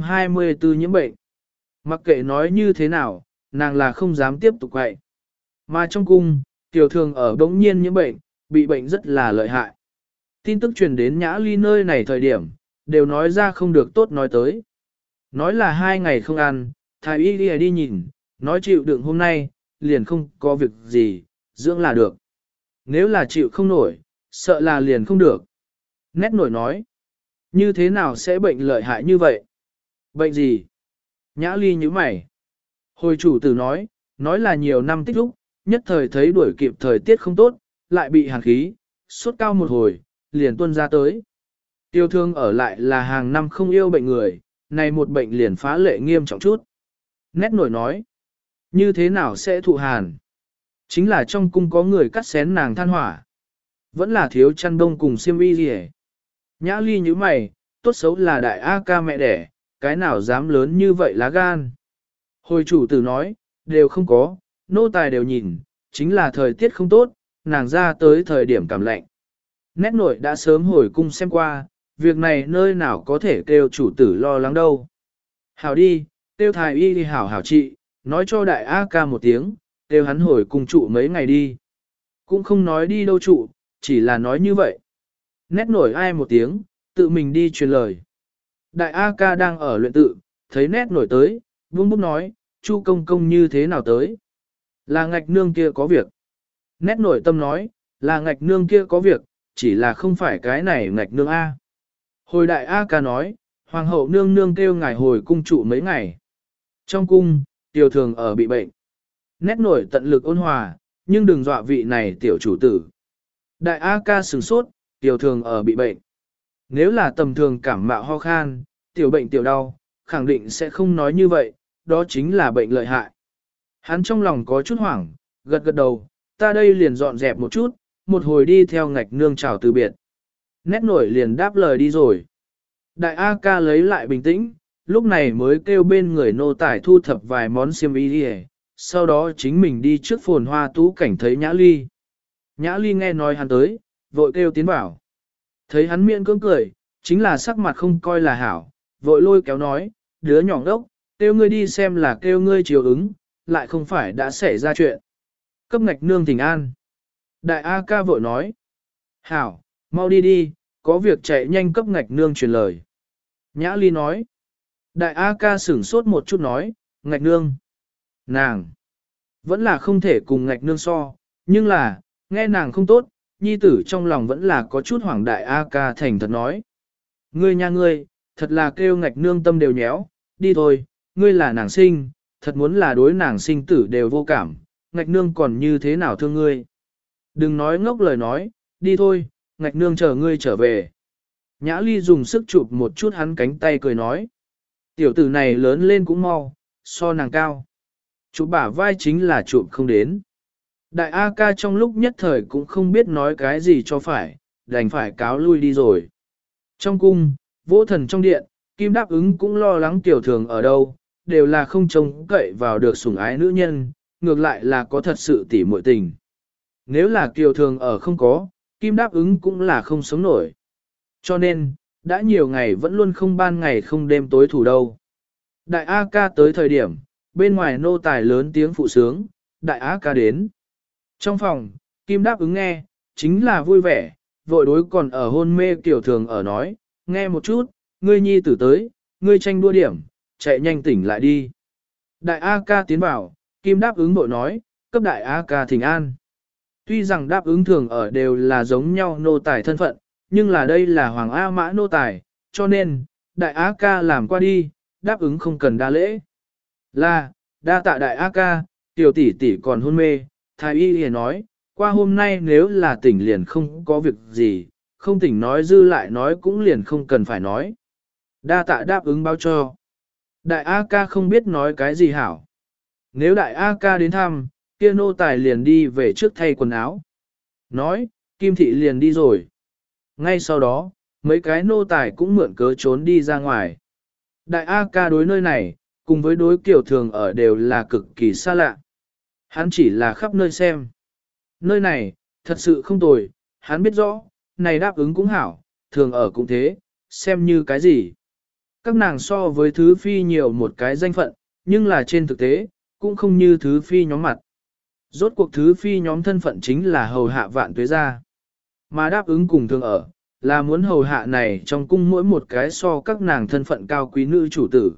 824 nhiễm bệnh. Mặc kệ nói như thế nào, nàng là không dám tiếp tục vậy. Mà trong cung, tiểu thường ở đống nhiên nhiễm bệnh, bị bệnh rất là lợi hại. Tin tức truyền đến Nhã Ly nơi này thời điểm, đều nói ra không được tốt nói tới. Nói là 2 ngày không ăn, thái y đi nhìn, nói chịu đựng hôm nay, liền không có việc gì, dưỡng là được. Nếu là chịu không nổi, sợ là liền không được. Nét nổi nói, như thế nào sẽ bệnh lợi hại như vậy? Bệnh gì? Nhã Ly như mày. Hồi chủ tử nói là nhiều năm tích lúc, nhất thời thấy đuổi kịp thời tiết không tốt, lại bị hàn khí, sốt cao một hồi, liền tuôn ra tới. Tiêu thương ở lại là hàng năm không yêu bệnh người, này một bệnh liền phá lệ nghiêm trọng chút. Nét nổi nói, như thế nào sẽ thụ hàn? Chính là trong cung có người cắt xén nàng than hỏa. Vẫn là thiếu chăn đông cùng xiêm y gì hết. Nhã Ly như mày, tốt xấu là đại A ca mẹ đẻ, cái nào dám lớn như vậy lá gan. Hồi chủ tử nói, đều không có, nô tài đều nhìn, chính là thời tiết không tốt, nàng ra tới thời điểm cảm lạnh. Nét nội đã sớm hồi cung xem qua, việc này nơi nào có thể kêu chủ tử lo lắng đâu. Hảo đi, kêu thái y đi hảo trị, nói cho đại A ca một tiếng, kêu hắn hồi cung trụ mấy ngày đi. Cũng không nói đi đâu trụ, chỉ là nói như vậy. Nét nổi ai một tiếng, tự mình đi truyền lời. Đại A ca đang ở luyện tự, thấy nét nổi tới, buông bút nói, Chu công công như thế nào tới. Là ngạch nương kia có việc. Nét nổi tâm nói, là ngạch nương kia có việc, chỉ là không phải cái này ngạch nương A. Hồi đại A ca nói, hoàng hậu nương nương kêu ngài hồi cung trụ mấy ngày. Trong cung, tiểu thường ở bị bệnh. Nét nổi tận lực ôn hòa, nhưng đừng dọa vị này tiểu chủ tử. Đại A ca sửng sốt, tiểu thường ở bị bệnh. Nếu là tầm thường cảm mạo ho khan, tiểu bệnh tiểu đau, khẳng định sẽ không nói như vậy, đó chính là bệnh lợi hại. Hắn trong lòng có chút hoảng, gật gật đầu, ta đây liền dọn dẹp một chút, một hồi đi theo ngạch nương chào từ biệt. Nét nổi liền đáp lời đi rồi. Đại A ca lấy lại bình tĩnh, lúc này mới kêu bên người nô tải thu thập vài món xiêm y đi, sau đó chính mình đi trước phồn hoa tú cảnh thấy Nhã Ly. Nhã Ly nghe nói hắn tới, vội kêu tiến vào. Thấy hắn miệng cưỡng cười, chính là sắc mặt không coi là hảo, vội lôi kéo nói, đứa nhỏ đốc, kêu ngươi đi xem là kêu ngươi chiều ứng, lại không phải đã xảy ra chuyện. Cấp ngạch nương thỉnh an. Đại A ca vội nói, hảo, mau đi đi, có việc chạy nhanh cấp ngạch nương truyền lời. Nhã Ly nói, đại A ca sửng sốt một chút nói, ngạch nương, nàng, vẫn là không thể cùng ngạch nương so, nhưng là, nghe nàng không tốt, nhi tử trong lòng vẫn là có chút hoảng. Đại A ca thành thật nói, ngươi nha ngươi, thật là kêu ngạch nương tâm đều nhéo, đi thôi, ngươi là nàng sinh, thật muốn là đối nàng sinh tử đều vô cảm, ngạch nương còn như thế nào thương ngươi. Đừng nói ngốc lời nói, đi thôi, ngạch nương chờ ngươi trở về. Nhã Ly dùng sức chụp một chút hắn cánh tay cười nói. Tiểu tử này lớn lên cũng mau, so nàng cao. Chụp bả vai chính là chụp không đến. Đại A ca trong lúc nhất thời cũng không biết nói cái gì cho phải, đành phải cáo lui đi rồi. Trong cung, Vô Thần trong điện, Kim Đáp Ứng cũng lo lắng Tiểu Thường ở đâu, đều là không trông cậy vào được sủng ái nữ nhân, ngược lại là có thật sự tỉ muội tình. Nếu là Tiểu Thường ở không có, Kim Đáp Ứng cũng là không sống nổi. Cho nên, đã nhiều ngày vẫn luôn không ban ngày không đêm tối thủ đâu. Đại A ca tới thời điểm, bên ngoài nô tài lớn tiếng phụ sướng, Đại A ca đến. Trong phòng, Kim Đáp Ứng nghe, chính là vui vẻ, vội đối còn ở hôn mê Tiểu Thường ở nói, nghe một chút, ngươi nhi tử tới, ngươi tranh đua điểm, chạy nhanh tỉnh lại đi. Đại A ca tiến vào, Kim Đáp Ứng bội nói, cấp Đại A ca thỉnh an. Tuy rằng Đáp Ứng thường ở đều là giống nhau nô tài thân phận, nhưng là đây là Hoàng A Mã nô tài, cho nên, Đại A ca làm qua đi, Đáp Ứng không cần đa lễ. Là, đa tạ Đại A ca, tiểu tỷ tỷ còn hôn mê, thái y liền nói, qua hôm nay nếu là tỉnh liền không có việc gì, không tỉnh nói dư lại nói cũng liền không cần phải nói. Đa tạ Đáp Ứng báo cho. Đại A ca không biết nói cái gì hảo. Nếu Đại A ca đến thăm, kia nô tài liền đi về trước thay quần áo. Nói, Kim thị liền đi rồi. Ngay sau đó, mấy cái nô tài cũng mượn cớ trốn đi ra ngoài. Đại A ca đối nơi này, cùng với đối Tiểu Thường ở đều là cực kỳ xa lạ. Hắn chỉ là khắp nơi xem. Nơi này, thật sự không tồi, hắn biết rõ, này Đáp Ứng cũng hảo, Thường ở cũng thế, xem như cái gì. Các nàng so với thứ phi nhiều một cái danh phận, nhưng là trên thực tế, cũng không như thứ phi nhóm mặt. Rốt cuộc thứ phi nhóm thân phận chính là hầu hạ vạn tuế gia. Mà Đáp Ứng cùng Thường ở, là muốn hầu hạ này trong cung mỗi một cái so các nàng thân phận cao quý nữ chủ tử.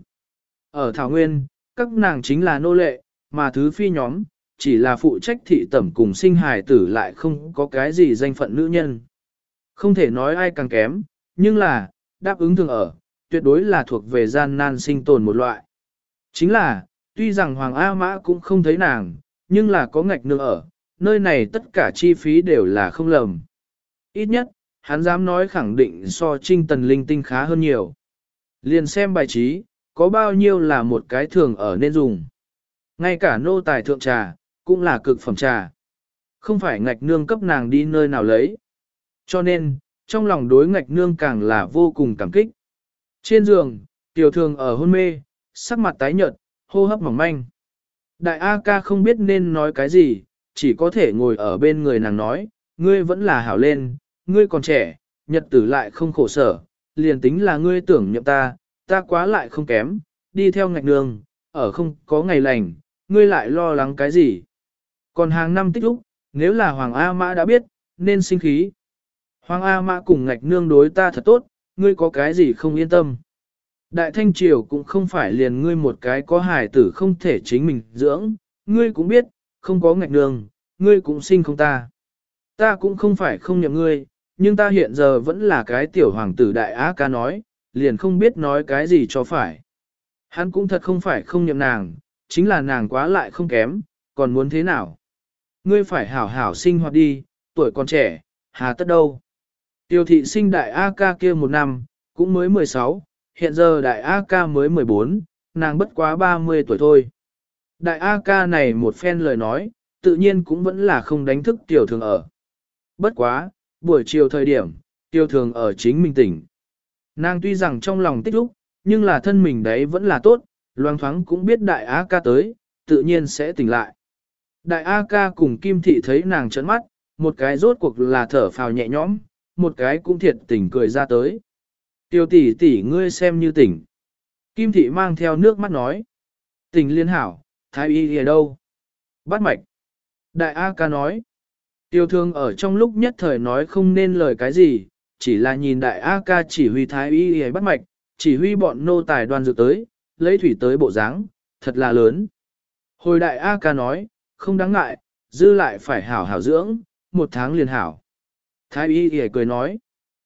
Ở Thảo Nguyên, các nàng chính là nô lệ, mà thứ phi nhóm, chỉ là phụ trách thị tẩm cùng sinh hài tử lại không có cái gì danh phận nữ nhân. Không thể nói ai càng kém, nhưng là, Đáp Ứng Thường ở, tuyệt đối là thuộc về gian nan sinh tồn một loại. Chính là, tuy rằng Hoàng A Mã cũng không thấy nàng, nhưng là có ngạch nương ở, nơi này tất cả chi phí đều là không lầm. Ít nhất, hắn dám nói khẳng định so Trinh Tần linh tinh khá hơn nhiều. Liền xem bài trí, có bao nhiêu là một cái thường ở nên dùng. Ngay cả nô tài thượng trà, cũng là cực phẩm trà. Không phải ngạch nương cấp nàng đi nơi nào lấy. Cho nên, trong lòng đối ngạch nương càng là vô cùng cảm kích. Trên giường, Tiểu Thường ở hôn mê, sắc mặt tái nhợt, hô hấp mỏng manh. Đại A ca không biết nên nói cái gì, chỉ có thể ngồi ở bên người nàng nói, ngươi vẫn là hảo lên, ngươi còn trẻ, nhật tử lại không khổ sở, liền tính là ngươi tưởng nhậm ta, ta quá lại không kém, đi theo ngạch nương, ở không có ngày lành, ngươi lại lo lắng cái gì. Còn hàng năm tích lúc, nếu là Hoàng A Mã đã biết, nên sinh khí. Hoàng A Mã cùng ngạch nương đối ta thật tốt, ngươi có cái gì không yên tâm. Đại Thanh Triều cũng không phải liền ngươi một cái có hài tử không thể chính mình dưỡng, ngươi cũng biết, không có ngạch nương, ngươi cũng sinh không ta. Ta cũng không phải không nhậm ngươi, nhưng ta hiện giờ vẫn là cái tiểu hoàng tử Đại Á ca nói, liền không biết nói cái gì cho phải. Hắn cũng thật không phải không nhậm nàng, chính là nàng quá lại không kém, còn muốn thế nào? Ngươi phải hảo hảo sinh hoạt đi, tuổi còn trẻ, hà tất đâu. Tiêu thị sinh Đại A ca kia một năm, cũng mới 16, hiện giờ Đại A ca mới 14, nàng bất quá 30 tuổi thôi. Đại A ca này một phen lời nói, tự nhiên cũng vẫn là không đánh thức Tiểu Thường ở. Bất quá, buổi chiều thời điểm, Tiểu Thường ở chính mình tỉnh. Nàng tuy rằng trong lòng tích lúc, nhưng là thân mình đấy vẫn là tốt, loang thoáng cũng biết Đại A ca tới, tự nhiên sẽ tỉnh lại. Đại A ca cùng Kim Thị thấy nàng trấn mắt, một cái rốt cuộc là thở phào nhẹ nhõm, một cái cũng thiệt tình cười ra tới. Tiêu tỷ tỷ ngươi xem như tỉnh. Kim Thị mang theo nước mắt nói. Tỉnh liên hảo, thái y ở đâu? Bắt mạch. Đại A ca nói. Tiêu Thương ở trong lúc nhất thời nói không nên lời cái gì, chỉ là nhìn Đại A ca chỉ huy thái y bắt mạch, chỉ huy bọn nô tài đoan dược tới, lấy thủy tới bộ dáng, thật là lớn. Hồi Đại A ca nói, không đáng ngại, dư lại phải hảo hảo dưỡng, một tháng liền hảo. Thái y cười nói.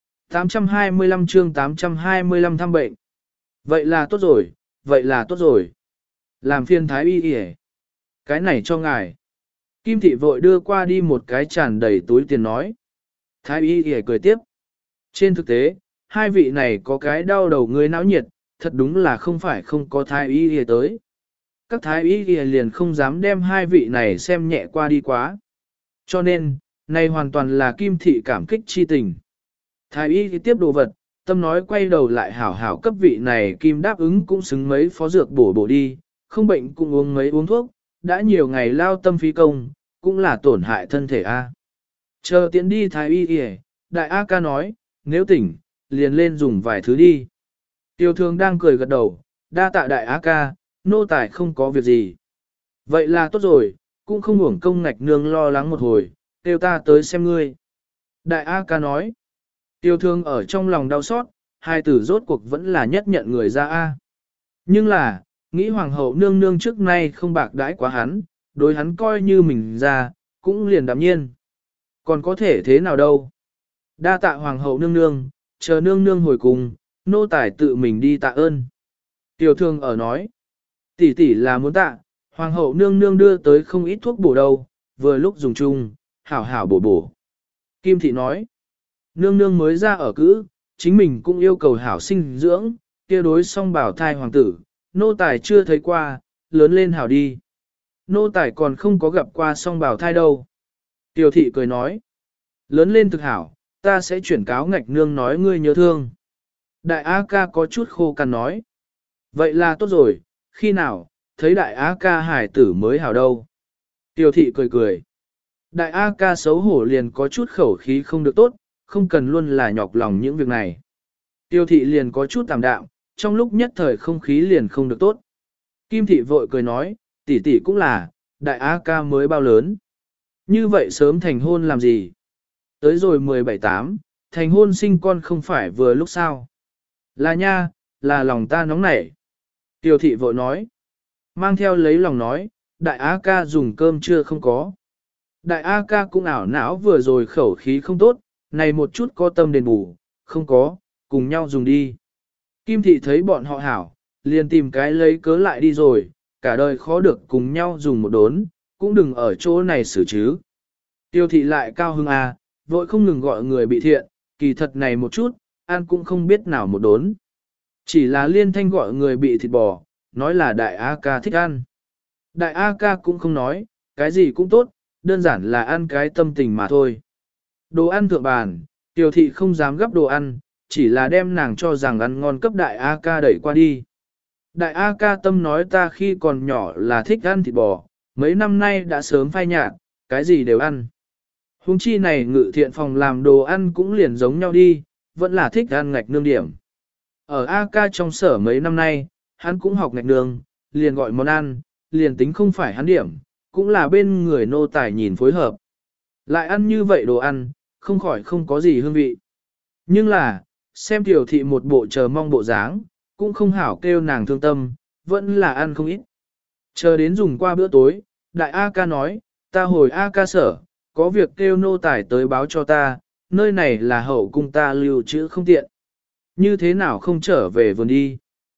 825 chương 825 thăm bệnh. Vậy là tốt rồi, vậy là tốt rồi. Làm phiên thái y. Cái này cho ngài. Kim thị vội đưa qua đi một cái tràn đầy túi tiền nói. Thái y ghề cười tiếp. Trên thực tế, hai vị này có cái đau đầu người não nhiệt, thật đúng là không phải không có thái y ghề tới. Các thái y ghề liền không dám đem hai vị này xem nhẹ qua đi quá. Cho nên, này hoàn toàn là kim thị cảm kích chi tình. Thái y thì tiếp đồ vật, tâm nói quay đầu lại hảo hảo cấp vị này kim đáp ứng cũng xứng mấy phó dược bổ bổ đi, không bệnh cũng uống mấy uống thuốc, đã nhiều ngày lao tâm phí công, cũng là tổn hại thân thể a. Chờ tiện đi thái y kìa, đại A ca nói, nếu tỉnh, liền lên dùng vài thứ đi. Tiêu thương đang cười gật đầu, đa tạ đại A ca, nô tài không có việc gì. Vậy là tốt rồi, cũng không uổng công ngạch nương lo lắng một hồi, tiêu ta tới xem ngươi. Đại A ca nói, tiêu thương ở trong lòng đau xót, hai tử rốt cuộc vẫn là nhất nhận người ra A. Nhưng là, nghĩ hoàng hậu nương nương trước nay không bạc đãi quá hắn, đối hắn coi như mình ra, cũng liền đạm nhiên. Còn có thể thế nào đâu. Đa tạ hoàng hậu nương nương, chờ nương nương hồi cùng, nô tài tự mình đi tạ ơn. Tiểu thương ở nói, tỷ tỷ là muốn tạ, hoàng hậu nương nương đưa tới không ít thuốc bổ đâu, vừa lúc dùng chung, hảo hảo bổ bổ. Kim thị nói, nương nương mới ra ở cữ, chính mình cũng yêu cầu hảo sinh dưỡng, kia đối song bảo thai hoàng tử, nô tài chưa thấy qua, lớn lên hảo đi. Nô tài còn không có gặp qua song bảo thai đâu. Tiểu thị cười nói, lớn lên thực hảo, ta sẽ chuyển cáo ngạch nương nói ngươi nhớ thương. Đại A ca có chút khô cằn nói, vậy là tốt rồi, khi nào, thấy đại A ca hải tử mới hảo đâu. Tiểu thị cười cười. Đại A ca xấu hổ liền có chút khẩu khí không được tốt, không cần luôn là nhọc lòng những việc này. Tiêu thị liền có chút tạm đạm, trong lúc nhất thời không khí liền không được tốt. Kim thị vội cười nói, tỷ tỷ cũng là, đại A ca mới bao lớn. Như vậy sớm thành hôn làm gì? Tới rồi 17-8, thành hôn sinh con không phải vừa lúc sao? Là nha, là lòng ta nóng nảy. Tiêu thị vội nói, mang theo lấy lòng nói, đại A ca dùng cơm chưa không có. Đại A ca cũng ảo não vừa rồi khẩu khí không tốt, này một chút có tâm đền bù, không có, cùng nhau dùng đi. Kim thị thấy bọn họ hảo, liền tìm cái lấy cớ lại đi rồi, cả đời khó được cùng nhau dùng một đốn, cũng đừng ở chỗ này xử chứ. Tiêu thị lại cao hưng à, vội không ngừng gọi người bị thiện, kỳ thật này một chút, ăn cũng không biết nào một đốn. Chỉ là liên thanh gọi người bị thịt bò, nói là đại A ca thích ăn. Đại A ca cũng không nói, cái gì cũng tốt, đơn giản là ăn cái tâm tình mà thôi. Đồ ăn thượng bàn, Tiêu thị không dám gấp đồ ăn, chỉ là đem nàng cho rằng ăn ngon cấp đại A ca đẩy qua đi. Đại A ca tâm nói ta khi còn nhỏ là thích ăn thịt bò, mấy năm nay đã sớm phai nhạt, cái gì đều ăn. Hùng chi này ngự thiện phòng làm đồ ăn cũng liền giống nhau đi, vẫn là thích ăn ngạch nương điểm. Ở A ca trong sở mấy năm nay, hắn cũng học ngạch nương, liền gọi món ăn, liền tính không phải hắn điểm, cũng là bên người nô tài nhìn phối hợp. Lại ăn như vậy đồ ăn, không khỏi không có gì hương vị. Nhưng là, xem tiểu thị một bộ chờ mong bộ dáng, cũng không hảo kêu nàng thương tâm, vẫn là ăn không ít. Chờ đến dùng qua bữa tối, đại A ca nói, ta hồi A ca sở, có việc kêu nô tài tới báo cho ta, nơi này là hậu cung ta lưu trữ không tiện. Như thế nào không trở về vườn đi?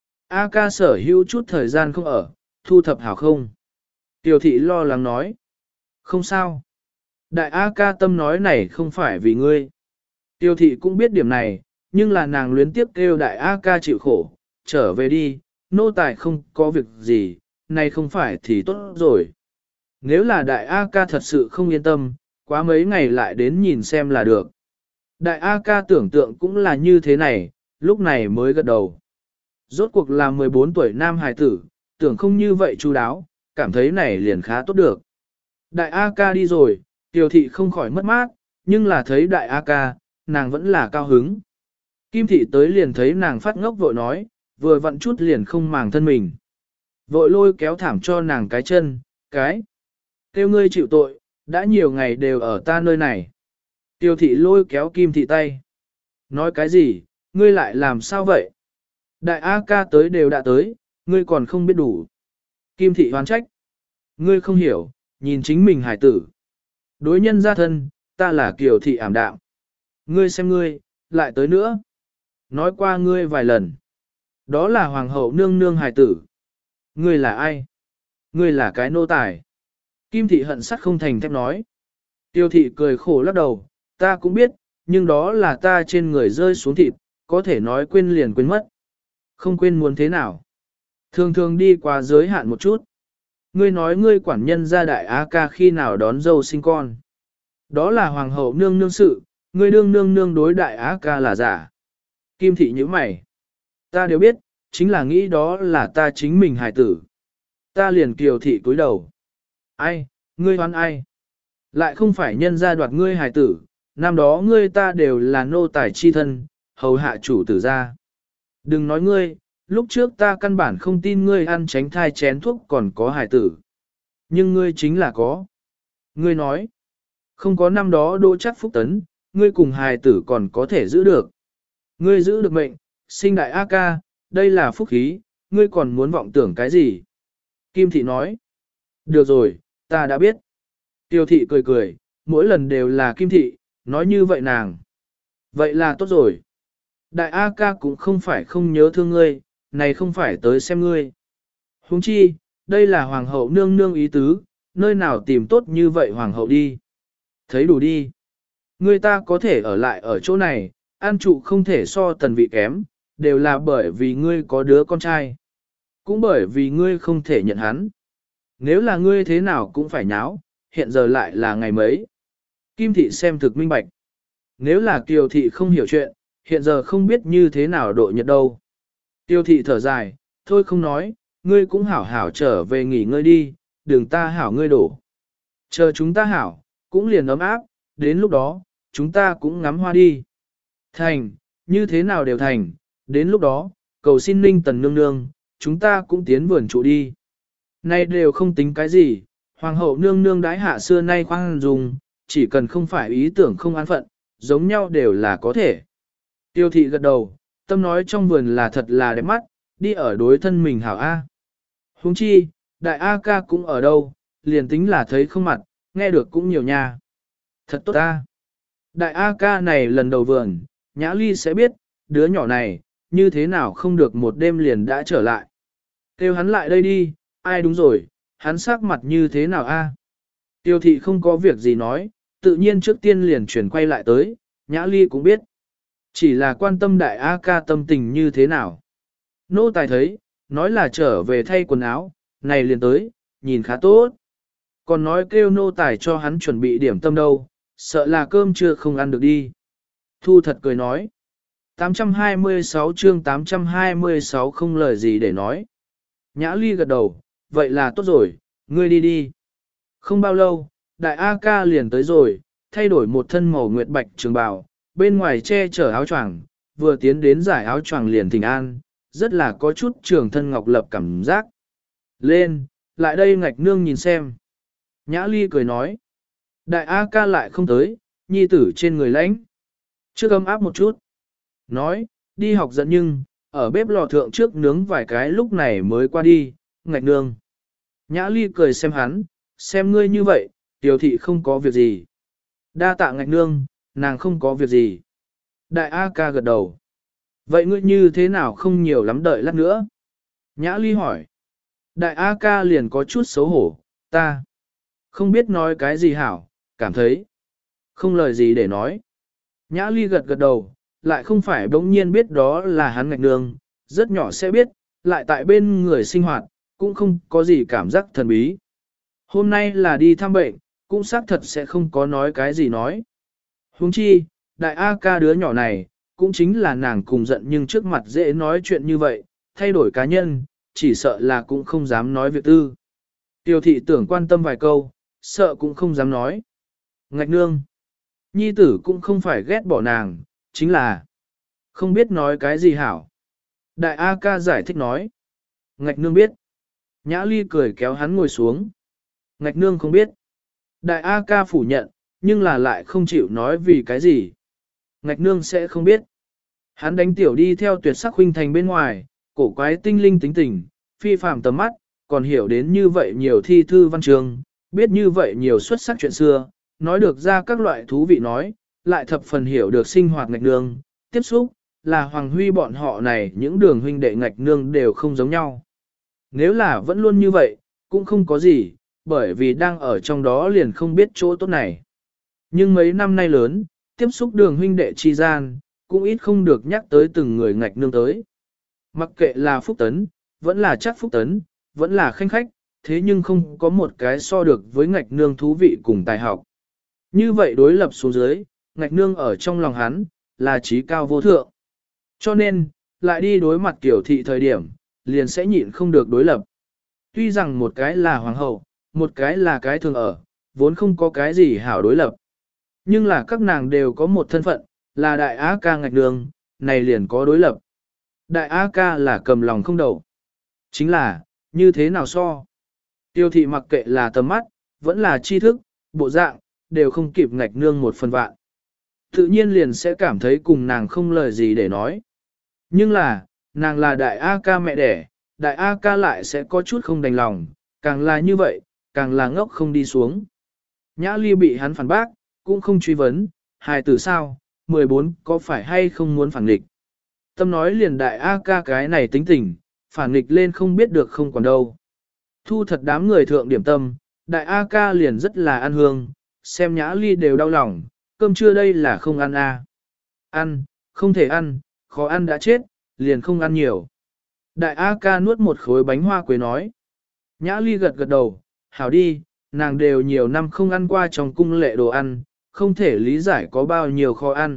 A ca sở hữu chút thời gian không ở, thu thập hảo không? Tiểu thị lo lắng nói. Không sao. Đại A ca tâm nói này không phải vì ngươi. Tiêu thị cũng biết điểm này, nhưng là nàng luyến tiếp kêu đại A ca chịu khổ, trở về đi, nô tài không có việc gì, này không phải thì tốt rồi. Nếu là đại A ca thật sự không yên tâm, quá mấy ngày lại đến nhìn xem là được. Đại A ca tưởng tượng cũng là như thế này, lúc này mới gật đầu. Rốt cuộc là 14 tuổi nam hài tử, tưởng không như vậy chu đáo, cảm thấy này liền khá tốt được. Đại A ca đi rồi, Tiêu thị không khỏi mất mát, nhưng là thấy đại A ca, nàng vẫn là cao hứng. Kim thị tới liền thấy nàng phát ngốc vội nói, vừa vặn chút liền không màng thân mình. Vội lôi kéo thảm cho nàng cái chân, kêu ngươi chịu tội, đã nhiều ngày đều ở ta nơi này. Tiêu thị lôi kéo Kim thị tay. Nói cái gì, ngươi lại làm sao vậy? Đại A ca tới đều đã tới, ngươi còn không biết đủ. Kim thị hoán trách. Ngươi không hiểu, nhìn chính mình hải tử. Đối nhân gia thân, ta là Kiều thị ảm đạm. Ngươi xem ngươi, lại tới nữa. Nói qua ngươi vài lần. Đó là hoàng hậu nương nương hài tử. Ngươi là ai? Ngươi là cái nô tài. Kim thị hận sắt không thành thép nói. Tiêu thị cười khổ lắc đầu, ta cũng biết, nhưng đó là ta trên người rơi xuống thịt, có thể nói quên liền quên mất. Không quên muốn thế nào. Thường thường đi qua giới hạn một chút. Ngươi nói ngươi quản nhân gia đại á ca khi nào đón dâu sinh con. Đó là hoàng hậu nương nương sự, ngươi đương nương nương đối đại á ca là giả. Kim thị như mày. Ta đều biết, chính là nghĩ đó là ta chính mình hài tử. Ta liền kiều thị cúi đầu. Ai, ngươi hoan ai? Lại không phải nhân gia đoạt ngươi hài tử, năm đó ngươi ta đều là nô tài chi thân, hầu hạ chủ tử gia. Đừng nói ngươi, lúc trước ta căn bản không tin ngươi ăn tránh thai chén thuốc còn có hài tử. Nhưng ngươi chính là có. Ngươi nói, không có năm đó đô chắc phúc tấn, ngươi cùng hài tử còn có thể giữ được. Ngươi giữ được mệnh, sinh đại A ca, đây là phúc khí, ngươi còn muốn vọng tưởng cái gì? Kim thị nói, được rồi, ta đã biết. Tiêu thị cười cười, mỗi lần đều là Kim thị, nói như vậy nàng. Vậy là tốt rồi. Đại A ca cũng không phải không nhớ thương ngươi, này không phải tới xem ngươi. Huống chi, đây là hoàng hậu nương nương ý tứ, nơi nào tìm tốt như vậy hoàng hậu đi. Thấy đủ đi. Ngươi ta có thể ở lại ở chỗ này, an trụ không thể so tần vị kém, đều là bởi vì ngươi có đứa con trai. Cũng bởi vì ngươi không thể nhận hắn. Nếu là ngươi thế nào cũng phải nháo, hiện giờ lại là ngày mấy. Kim thị xem thực minh bạch. Nếu là Kiều thị không hiểu chuyện, hiện giờ không biết như thế nào độ nhật đâu. Tiêu thị thở dài, thôi không nói, ngươi cũng hảo hảo trở về nghỉ ngơi đi, đừng ta hảo ngươi đổ. Chờ chúng ta hảo, cũng liền ấm áp, đến lúc đó, chúng ta cũng ngắm hoa đi. Thành, như thế nào đều thành, đến lúc đó, cầu xin Ninh Tần nương nương, chúng ta cũng tiến vườn trụ đi. Nay đều không tính cái gì, hoàng hậu nương nương đái hạ xưa nay khoan dùng, chỉ cần không phải ý tưởng không an phận, giống nhau đều là có thể. Tiêu thị gật đầu, tâm nói trong vườn là thật là đẹp mắt, đi ở đối thân mình hảo A. Huống chi, đại A ca cũng ở đâu, liền tính là thấy không mặt, nghe được cũng nhiều nha. Thật tốt A. Đại A ca này lần đầu vườn, Nhã Ly sẽ biết, đứa nhỏ này, như thế nào không được một đêm liền đã trở lại. Kêu hắn lại đây đi, ai đúng rồi, hắn sắc mặt như thế nào A. Tiêu thị không có việc gì nói, tự nhiên trước tiên liền chuyển quay lại tới, Nhã Ly cũng biết. Chỉ là quan tâm đại A ca tâm tình như thế nào. Nô tài thấy, nói là trở về thay quần áo, này liền tới, nhìn khá tốt. Còn nói kêu nô tài cho hắn chuẩn bị điểm tâm đâu, sợ là cơm chưa không ăn được đi. Thu thật cười nói. 826 chương 826 không lời gì để nói. Nhã Ly gật đầu, vậy là tốt rồi, ngươi đi đi. Không bao lâu, đại A ca liền tới rồi, thay đổi một thân màu nguyệt bạch trường bào, bên ngoài che chở áo choàng, vừa tiến đến giải áo choàng liền thỉnh an, rất là có chút trường thân ngọc lập cảm giác. Lên, lại đây ngạch nương nhìn xem. Nhã Ly cười nói. Đại A ca lại không tới, nhi tử trên người lãnh. Trước ấm áp một chút. Nói, đi học dẫn nhưng, ở bếp lò thượng trước nướng vài cái lúc này mới qua đi, ngạch nương. Nhã Ly cười xem hắn, xem ngươi như vậy, tiểu thị không có việc gì. Đa tạ ngạch nương, nàng không có việc gì. Đại A ca gật đầu. Vậy ngươi như thế nào không nhiều lắm đợi lát nữa? Nhã Ly hỏi. Đại A ca liền có chút xấu hổ, ta không biết nói cái gì hảo, cảm thấy không lời gì để nói. Nhã Ly gật gật đầu, lại không phải bỗng nhiên biết đó là hắn ngạch nương, rất nhỏ sẽ biết, lại tại bên người sinh hoạt, cũng không có gì cảm giác thần bí. Hôm nay là đi thăm bệnh, cũng xác thật sẽ không có nói cái gì nói. Huống chi, đại A ca đứa nhỏ này, cũng chính là nàng cùng giận nhưng trước mặt dễ nói chuyện như vậy, thay đổi cá nhân, chỉ sợ là cũng không dám nói việc tư. Tiêu thị tưởng quan tâm vài câu, sợ cũng không dám nói. Ngạch nương, nhi tử cũng không phải ghét bỏ nàng, chính là không biết nói cái gì hảo. Đại A ca giải thích nói. Ngạch nương biết. Nhã Ly cười kéo hắn ngồi xuống. Ngạch nương không biết. Đại A ca phủ nhận, nhưng là lại không chịu nói vì cái gì. Ngạch nương sẽ không biết. Hắn đánh tiểu đi theo tuyệt sắc huynh thành bên ngoài, cổ quái tinh linh tính tình, phi phàm tầm mắt, còn hiểu đến như vậy nhiều thi thư văn trường, biết như vậy nhiều xuất sắc chuyện xưa, nói được ra các loại thú vị nói, lại thập phần hiểu được sinh hoạt ngạch nương, tiếp xúc, là Hoàng Huy bọn họ này những đường huynh đệ ngạch nương đều không giống nhau. Nếu là vẫn luôn như vậy, cũng không có gì, bởi vì đang ở trong đó liền không biết chỗ tốt này. Nhưng mấy năm nay lớn, tiếp xúc Đường huynh đệ chi gian, cũng ít không được nhắc tới từng người ngạch nương tới. Mặc kệ là Phúc Tấn, vẫn là chắc Phúc Tấn, vẫn là khanh khách, thế nhưng không có một cái so được với ngạch nương thú vị cùng tài học. Như vậy đối lập xuống dưới, ngạch nương ở trong lòng hắn, là trí cao vô thượng. Cho nên, lại đi đối mặt kiểu thị thời điểm, liền sẽ nhịn không được đối lập. Tuy rằng một cái là hoàng hậu, một cái là cái thường ở, vốn không có cái gì hảo đối lập. Nhưng là các nàng đều có một thân phận, là đại á ca ngạch nương, này liền có đối lập. Đại á ca là cầm lòng không đầu. Chính là, như thế nào so? Tiêu thị mặc kệ là tầm mắt, vẫn là tri thức, bộ dạng, đều không kịp ngạch nương một phần vạn. Tự nhiên liền sẽ cảm thấy cùng nàng không lời gì để nói. Nhưng là, nàng là đại A ca mẹ đẻ, đại A ca lại sẽ có chút không đành lòng, càng là như vậy, càng là ngốc không đi xuống. Nhã Ly bị hắn phản bác, cũng không truy vấn, hài tử sao, 14 có phải hay không muốn phản nghịch. Tâm nói liền đại A ca cái này tính tình, phản nghịch lên không biết được không còn đâu. Thu thật đám người thượng điểm tâm, đại A ca liền rất là ăn hương, xem Nhã Ly đều đau lòng, cơm trưa đây là không ăn à. Ăn, không thể ăn, khó ăn đã chết, liền không ăn nhiều. Đại A ca nuốt một khối bánh hoa quế nói. Nhã Ly gật gật đầu, hảo đi, nàng đều nhiều năm không ăn qua trong cung lệ đồ ăn, không thể lý giải có bao nhiêu khó ăn.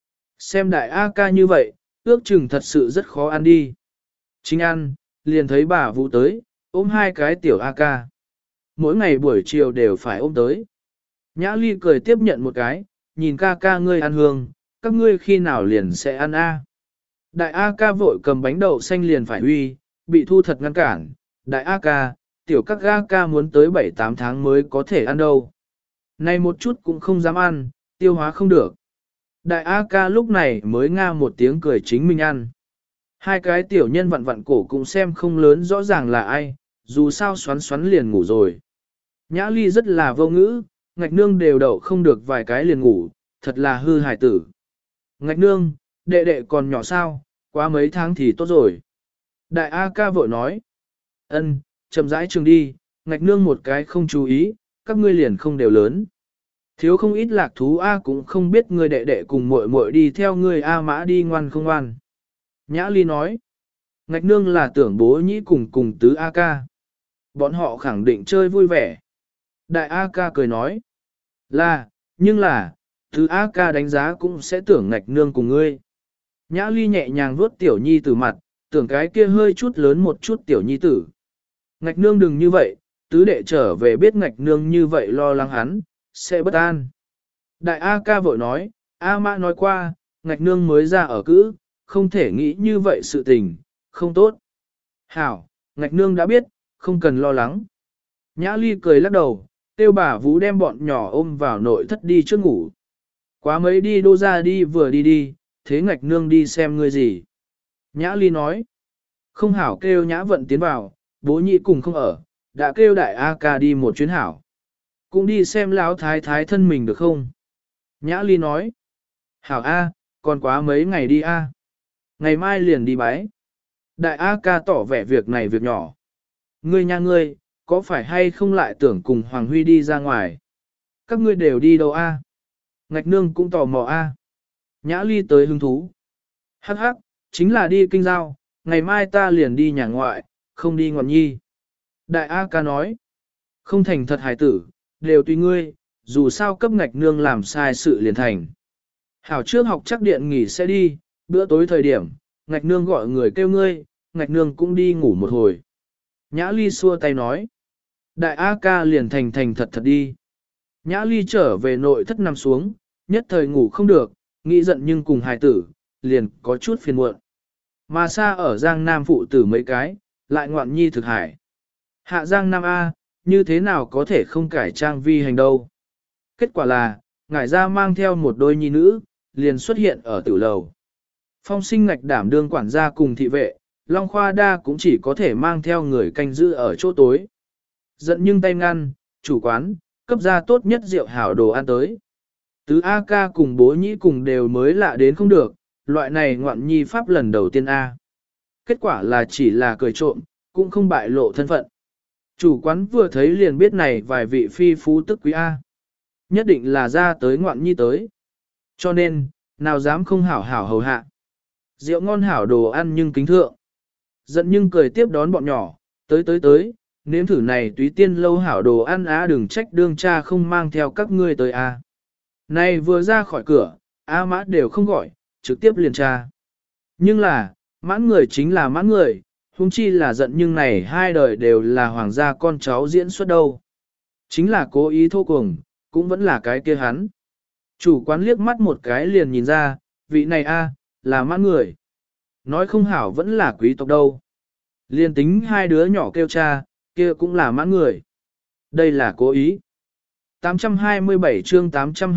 Xem đại A ca như vậy, ước chừng thật sự rất khó ăn đi. Chính ăn, liền thấy bà Vũ tới, ôm hai cái tiểu A ca. Mỗi ngày buổi chiều đều phải ôm tới. Nhã Ly cười tiếp nhận một cái, nhìn ca ca ngươi ăn hương, các ngươi khi nào liền sẽ ăn A. Đại A ca vội cầm bánh đậu xanh liền phải uy, bị Thu thật ngăn cản. Đại A ca, tiểu các A ca muốn tới 7-8 tháng mới có thể ăn đâu. Này một chút cũng không dám ăn, tiêu hóa không được. Đại A ca lúc này mới nga một tiếng cười chính mình ăn. Hai cái tiểu nhân vặn vặn cổ cũng xem không lớn rõ ràng là ai, dù sao xoắn xoắn liền ngủ rồi. Nhã Ly rất là vô ngữ, ngạch nương đều đậu không được vài cái liền ngủ, thật là hư hài tử. Ngạch nương, đệ đệ còn nhỏ sao, qua mấy tháng thì tốt rồi. Đại A ca vội nói, ân, chậm rãi trường đi, ngạch nương một cái không chú ý, các ngươi liền không đều lớn. Thiếu không ít lạc thú A cũng không biết người đệ đệ cùng muội muội đi theo người A mã đi ngoan không ngoan. Nhã Ly nói, ngạch nương là tưởng bố nhĩ cùng tứ A ca. Bọn họ khẳng định chơi vui vẻ. Đại A ca cười nói, nhưng là, tứ A ca đánh giá cũng sẽ tưởng ngạch nương cùng ngươi. Nhã Ly nhẹ nhàng vuốt tiểu nhi tử mặt, tưởng cái kia hơi chút lớn một chút tiểu nhi tử. Ngạch nương đừng như vậy, tứ đệ trở về biết ngạch nương như vậy lo lắng hắn, sẽ bất an. Đại A ca vội nói, A mã nói qua, ngạch nương mới ra ở cữ, không thể nghĩ như vậy sự tình, không tốt. Hảo, ngạch nương đã biết, không cần lo lắng. Nhã Ly cười lắc đầu, tiêu bà Vũ đem bọn nhỏ ôm vào nội thất đi trước ngủ. Quá mấy đi đô ra đi vừa đi, thế ngạch nương đi xem ngươi gì. Nhã Ly nói, không hảo kêu Nhã Vận tiến vào, bố nhị cùng không ở, đã kêu đại A ca đi một chuyến hảo. Cũng đi xem lão thái thái thân mình được không? Nhã Ly nói, hảo A, còn quá mấy ngày đi A. Ngày mai liền đi bái. Đại A ca tỏ vẻ việc này việc nhỏ. Ngươi nha ngươi, có phải hay không lại tưởng cùng Hoàng Huy đi ra ngoài? Các ngươi đều đi đâu A? Ngạch nương cũng tò mò A. Nhã Ly tới hứng thú. Hắc hắc, chính là đi kinh giao, ngày mai ta liền đi nhà ngoại, không đi ngọn nhi. Đại A ca nói, không thành thật hài tử, đều tùy ngươi, dù sao cấp ngạch nương làm sai sự liền thành. Hảo trước học chắc điện nghỉ sẽ đi, bữa tối thời điểm, ngạch nương gọi người kêu ngươi, ngạch nương cũng đi ngủ một hồi. Nhã Ly xua tay nói, đại A ca liền thành thật thật đi. Nhã Ly trở về nội thất nằm xuống, nhất thời ngủ không được, nghĩ giận nhưng cùng hài tử, liền có chút phiền muộn. Mà xa ở Giang Nam phụ tử mấy cái, lại ngoạn nhi thực hải. Hạ Giang Nam A, như thế nào có thể không cải trang vi hành đâu. Kết quả là, ngải ra mang theo một đôi nhi nữ, liền xuất hiện ở tử lầu. Phong Sinh ngạch đảm đương quản gia cùng thị vệ, Long Khoa Đa cũng chỉ có thể mang theo người canh giữ ở chỗ tối. Giận nhưng tay ngăn, chủ quán, cấp ra tốt nhất rượu hảo đồ ăn tới. Tứ A ca cùng bố nhĩ cùng đều mới lạ đến không được, loại này ngoạn nhi pháp lần đầu tiên A. Kết quả là chỉ là cười trộm, cũng không bại lộ thân phận. Chủ quán vừa thấy liền biết này vài vị phi phú tức quý A. Nhất định là ra tới ngoạn nhi tới. Cho nên, nào dám không hảo hảo hầu hạ. Rượu ngon hảo đồ ăn nhưng kính thượng. Giận nhưng cười tiếp đón bọn nhỏ, tới, nếm thử này túy tiên lâu hảo đồ ăn á, đừng trách đương cha không mang theo các ngươi tới a. Này vừa ra khỏi cửa, á mã đều không gọi, trực tiếp liền cha. Nhưng là, mãn người chính là mãn người, huống chi là giận nhưng này hai đời đều là hoàng gia con cháu diễn xuất đâu. Chính là cố ý thô cuồng, cũng vẫn là cái kia hắn. Chủ quán liếc mắt một cái liền nhìn ra, vị này a là mãn người. Nói không hảo vẫn là quý tộc đâu. Liên tính hai đứa nhỏ kêu cha, kia cũng là mãn người. Đây là cố ý. 827 chương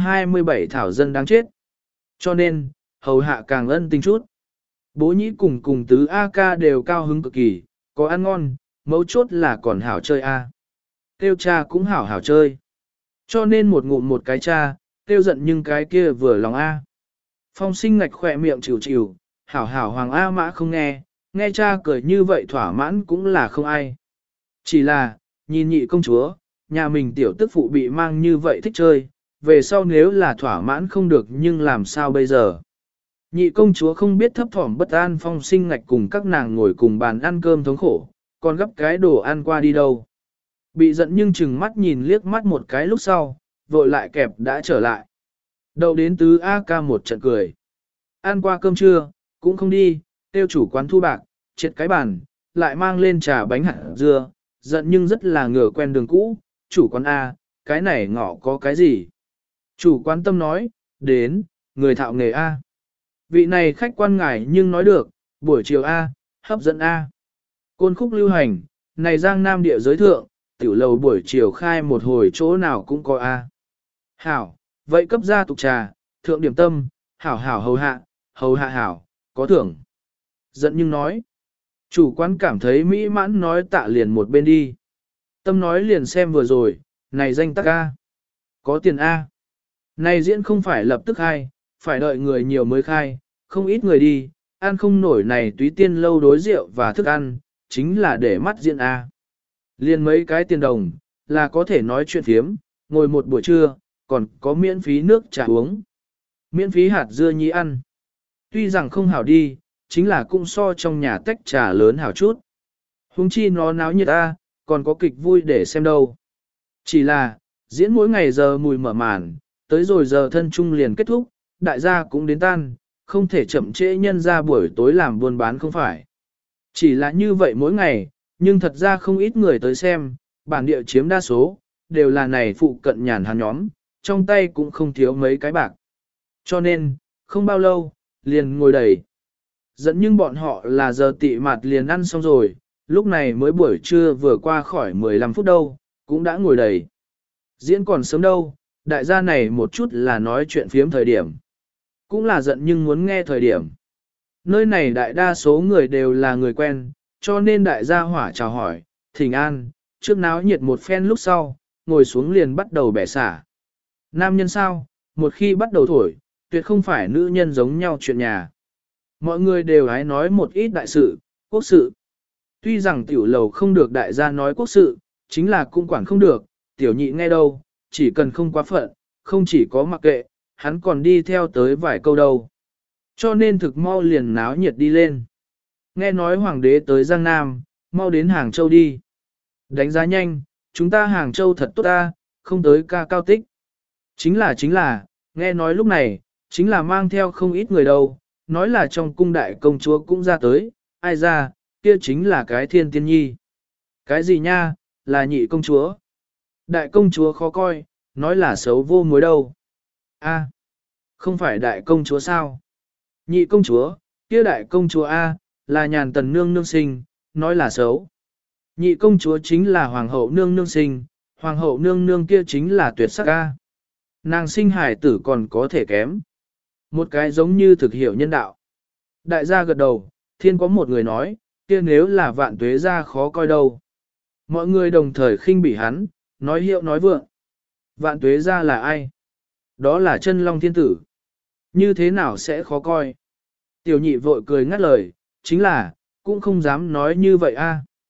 827 thảo dân đáng chết. Cho nên, hầu hạ càng ân tình chút. Bố nhĩ cùng tứ A ca đều cao hứng cực kỳ, có ăn ngon, mấu chốt là còn hảo chơi A. Kêu cha cũng hảo hảo chơi. Cho nên một ngụm một cái cha, kêu giận nhưng cái kia vừa lòng A. Phong sinh ngạch khỏe miệng chịu chịu, hảo hảo hoàng A mã không nghe cha cười như vậy thỏa mãn cũng là không ai. Chỉ là, nhìn nhị công chúa, nhà mình tiểu tức phụ bị mang như vậy thích chơi, về sau nếu là thỏa mãn không được nhưng làm sao bây giờ. Nhị công chúa không biết thấp thỏm bất an phong sinh ngạch cùng các nàng ngồi cùng bàn ăn cơm thống khổ, còn gấp cái đồ ăn qua đi đâu. Bị giận nhưng chừng mắt nhìn liếc mắt một cái lúc sau, vội lại kẹp đã trở lại. Đậu đến tứ A ca một trận cười. Ăn qua cơm trưa, cũng không đi, tiêu chủ quán thu bạc, triệt cái bàn, lại mang lên trà bánh hạt dưa, giận nhưng rất là ngửa quen đường cũ, chủ quán A, cái này ngọ có cái gì? Chủ quán tâm nói, đến, người thạo nghề A. Vị này khách quan ngài nhưng nói được, buổi chiều A, hấp dẫn A. Côn khúc lưu hành, này giang nam địa giới thượng, tiểu lầu buổi chiều khai một hồi chỗ nào cũng có A. Hảo, vậy cấp gia tục trà, thượng điểm tâm, hảo hảo hầu hạ hảo, có thưởng. Giận nhưng nói, chủ quán cảm thấy mỹ mãn nói tạ liền một bên đi. Tâm nói liền xem vừa rồi, này danh tắc A. Có tiền A. Này diễn không phải lập tức khai, phải đợi người nhiều mới khai, không ít người đi, ăn không nổi này túy tiên lâu đối rượu và thức ăn, chính là để mắt diễn A. Liền mấy cái tiền đồng, là có thể nói chuyện phiếm, ngồi một buổi trưa, còn có miễn phí nước trà uống. Miễn phí hạt dưa nhí ăn. Tuy rằng không hảo đi, chính là cũng so trong nhà tách trà lớn hảo chút. Huống chi nó náo nhiệt A, còn có kịch vui để xem đâu. Chỉ là, diễn mỗi ngày giờ mùi mở màn, tới rồi giờ thân trung liền kết thúc, đại gia cũng đến tan, không thể chậm trễ nhân ra buổi tối làm buôn bán không phải. Chỉ là như vậy mỗi ngày, nhưng thật ra không ít người tới xem, bản địa chiếm đa số, đều là này phụ cận nhàn hàn nhóm, trong tay cũng không thiếu mấy cái bạc. Cho nên, không bao lâu, liền ngồi đầy. Dẫn nhưng bọn họ là giờ tị mặt liền ăn xong rồi, lúc này mới buổi trưa vừa qua khỏi 15 phút đâu, cũng đã ngồi đầy. Diễn còn sớm đâu, đại gia này một chút là nói chuyện phiếm thời điểm. Cũng là giận nhưng muốn nghe thời điểm. Nơi này đại đa số người đều là người quen, cho nên đại gia hỏa chào hỏi, thỉnh an, trước náo nhiệt một phen lúc sau, ngồi xuống liền bắt đầu bẻ xả. Nam nhân sao, một khi bắt đầu thổi, tuyệt không phải nữ nhân giống nhau chuyện nhà. Mọi người đều hái nói một ít đại sự, quốc sự. Tuy rằng tiểu lầu không được đại gia nói quốc sự, chính là cũng quản không được, tiểu nhị nghe đâu, chỉ cần không quá phận, không chỉ có mặc kệ, hắn còn đi theo tới vài câu đâu. Cho nên thực mau liền náo nhiệt đi lên. Nghe nói hoàng đế tới Giang Nam, mau đến Hàng Châu đi. Đánh giá nhanh, chúng ta Hàng Châu thật tốt ta, không tới ca cao tích. Chính là, nghe nói lúc này, chính là mang theo không ít người đâu, nói là trong cung đại công chúa cũng ra tới, ai ra, kia chính là cái thiên tiên nhi. Cái gì nha, là nhị công chúa. Đại công chúa khó coi, nói là xấu vô mối đâu. A, không phải đại công chúa sao? Nhị công chúa, kia đại công chúa A, là nhàn tần nương nương sinh, nói là xấu. Nhị công chúa chính là hoàng hậu nương nương sinh, hoàng hậu nương nương kia chính là tuyệt sắc A. Nàng sinh hải tử còn có thể kém. Một cái giống như thực hiểu nhân đạo. Đại gia gật đầu, thiên có một người nói, kia nếu là vạn tuế gia khó coi đâu. Mọi người đồng thời khinh bỉ hắn, nói hiệu nói vượng. Vạn tuế gia là ai? Đó là chân long thiên tử. Như thế nào sẽ khó coi? Tiểu nhị vội cười ngắt lời, chính là, cũng không dám nói như vậy a.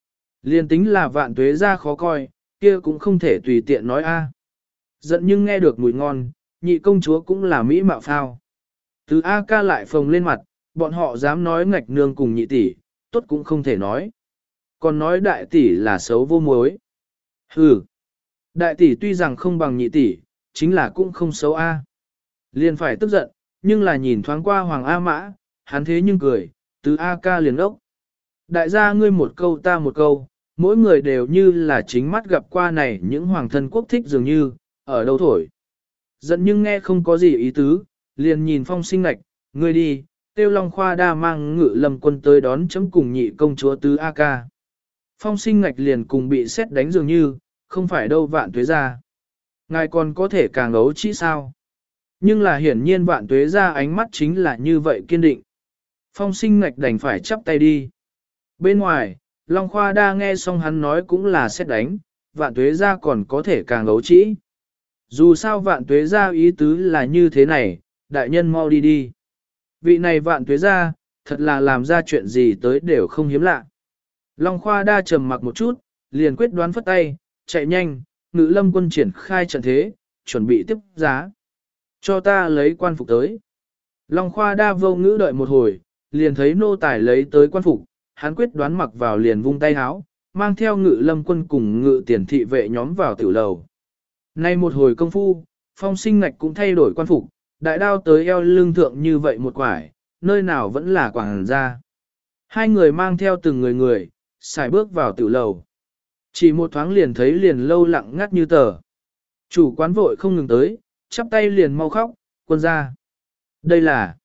Liên tính là vạn tuế ra khó coi, kia cũng không thể tùy tiện nói a. Giận nhưng nghe được mùi ngon, nhị công chúa cũng là mỹ mạo phao. Từ A ca lại phồng lên mặt, bọn họ dám nói ngạch nương cùng nhị tỷ, tốt cũng không thể nói. Còn nói đại tỷ là xấu vô muối. Hừ, đại tỷ tuy rằng không bằng nhị tỷ, chính là cũng không xấu a. Liền phải tức giận, nhưng là nhìn thoáng qua Hoàng A Mã, hắn thế nhưng cười, từ A ca liền ốc. Đại gia ngươi một câu ta một câu, mỗi người đều như là chính mắt gặp qua này những hoàng thân quốc thích dường như, ở đâu thổi. Giận nhưng nghe không có gì ý tứ, liền nhìn Phong Sinh Ngạch, ngươi đi, Tiêu Long Khoa đa mang Ngự Lâm quân tới đón chấm cùng nhị công chúa tứ A ca. Phong Sinh Ngạch liền cùng bị xét đánh dường như, không phải đâu Vạn Tuế ra. Ngài còn có thể càng ấu chỉ sao? Nhưng là hiển nhiên Vạn Tuế ra ánh mắt chính là như vậy kiên định. Phong Sinh Ngạch đành phải chắp tay đi. Bên ngoài, Long Khoa đa nghe xong hắn nói cũng là xét đánh, Vạn Tuế ra còn có thể càng ấu trĩ. Dù sao Vạn Tuế ra ý tứ là như thế này, đại nhân mau đi đi. Vị này Vạn Tuế ra, thật là làm ra chuyện gì tới đều không hiếm lạ. Long Khoa đa trầm mặc một chút, liền quyết đoán phất tay, chạy nhanh, Ngự Lâm quân triển khai trận thế, chuẩn bị tiếp giá. Cho ta lấy quan phục tới. Long Khoa đa vô ngữ đợi một hồi, liền thấy nô tài lấy tới quan phục, hắn quyết đoán mặc vào liền vung tay háo, mang theo Ngự Lâm quân cùng Ngự tiền thị vệ nhóm vào tiểu lầu. Nay một hồi công phu, Phong Sinh Ngạch cũng thay đổi quan phục, đại đao tới eo lưng thượng như vậy một quải, nơi nào vẫn là quảng ra. Hai người mang theo từng người, xài bước vào tiểu lầu. Chỉ một thoáng liền thấy liền lâu lặng ngắt như tờ. Chủ quán vội không ngừng tới, chắp tay liền mau khóc, quân ra. Đây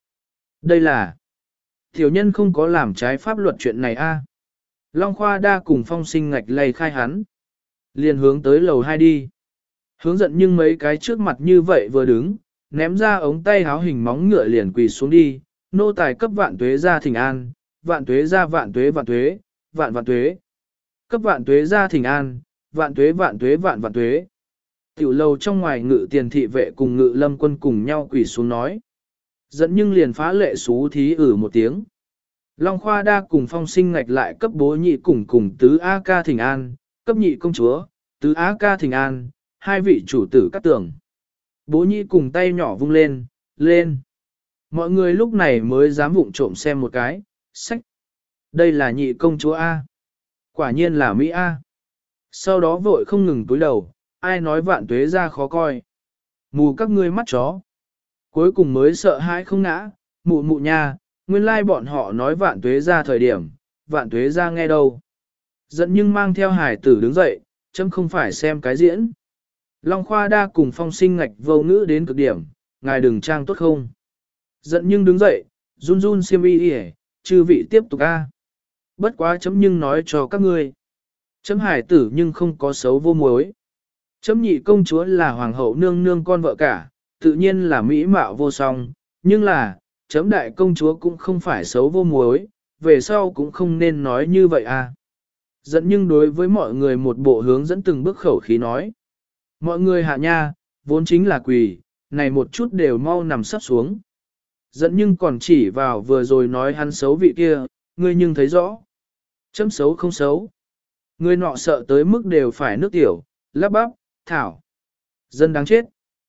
là, tiểu nhân không có làm trái pháp luật chuyện này a. Long Khoa đa cùng Phong Sinh Ngạch lay khai hắn. Liền hướng tới lầu 2 đi. Hướng giận nhưng mấy cái trước mặt như vậy vừa đứng, ném ra ống tay háo hình móng ngựa liền quỳ xuống đi, nô tài cấp Vạn Tuế ra thỉnh an, Vạn Tuế ra Vạn Tuế Vạn Tuế, Vạn Tuế. Cấp Vạn Tuế ra thỉnh an, Vạn Tuế Vạn Tuế Vạn Tuế. Tiểu lầu trong ngoài Ngự tiền thị vệ cùng Ngự Lâm quân cùng nhau quỳ xuống nói. Giận nhưng liền phá lệ xú thí một tiếng. Long Khoa đa cùng Phong Sinh Ngạch lại cấp bố nhị cùng tứ A ca thỉnh an, cấp nhị công chúa, tứ A ca thỉnh an, hai vị chủ tử cắt tưởng. Bố nhị cùng tay nhỏ vung lên, lên. Mọi người lúc này mới dám vụng trộm xem một cái, sách. Đây là nhị công chúa A. Quả nhiên là Mỹ A. Sau đó vội không ngừng túi đầu, ai nói Vạn Tuế ra khó coi. Mù các ngươi mắt chó. Cuối cùng mới sợ hãi không ngã, mụ mụ nha, nguyên lai bọn họ nói Vạn Tuế ra thời điểm, Vạn Tuế ra nghe đâu. Giận nhưng mang theo hải tử đứng dậy, chấm không phải xem cái diễn. Long Khoa đa cùng Phong Sinh Ngạch vô ngữ đến cực điểm, ngài đừng trang tốt không. Giận nhưng đứng dậy, run run xiêm y đi chư vị tiếp tục a. Bất quá chấm nhưng nói cho các ngươi. Chấm hải tử nhưng không có xấu vô muối. Chấm nhị công chúa là hoàng hậu nương nương con vợ cả, tự nhiên là mỹ mạo vô song, nhưng là, chấm đại công chúa cũng không phải xấu vô muối, về sau cũng không nên nói như vậy à. Giận nhưng đối với mọi người một bộ hướng dẫn từng bước khẩu khí nói. Mọi người hạ nha, vốn chính là quỳ, này một chút đều mau nằm sắp xuống. Giận nhưng còn chỉ vào vừa rồi nói hắn xấu vị kia, ngươi nhưng thấy rõ. Chấm xấu không xấu. Người nọ sợ tới mức đều phải nước tiểu, lắp bắp, thảo. Dân đáng chết.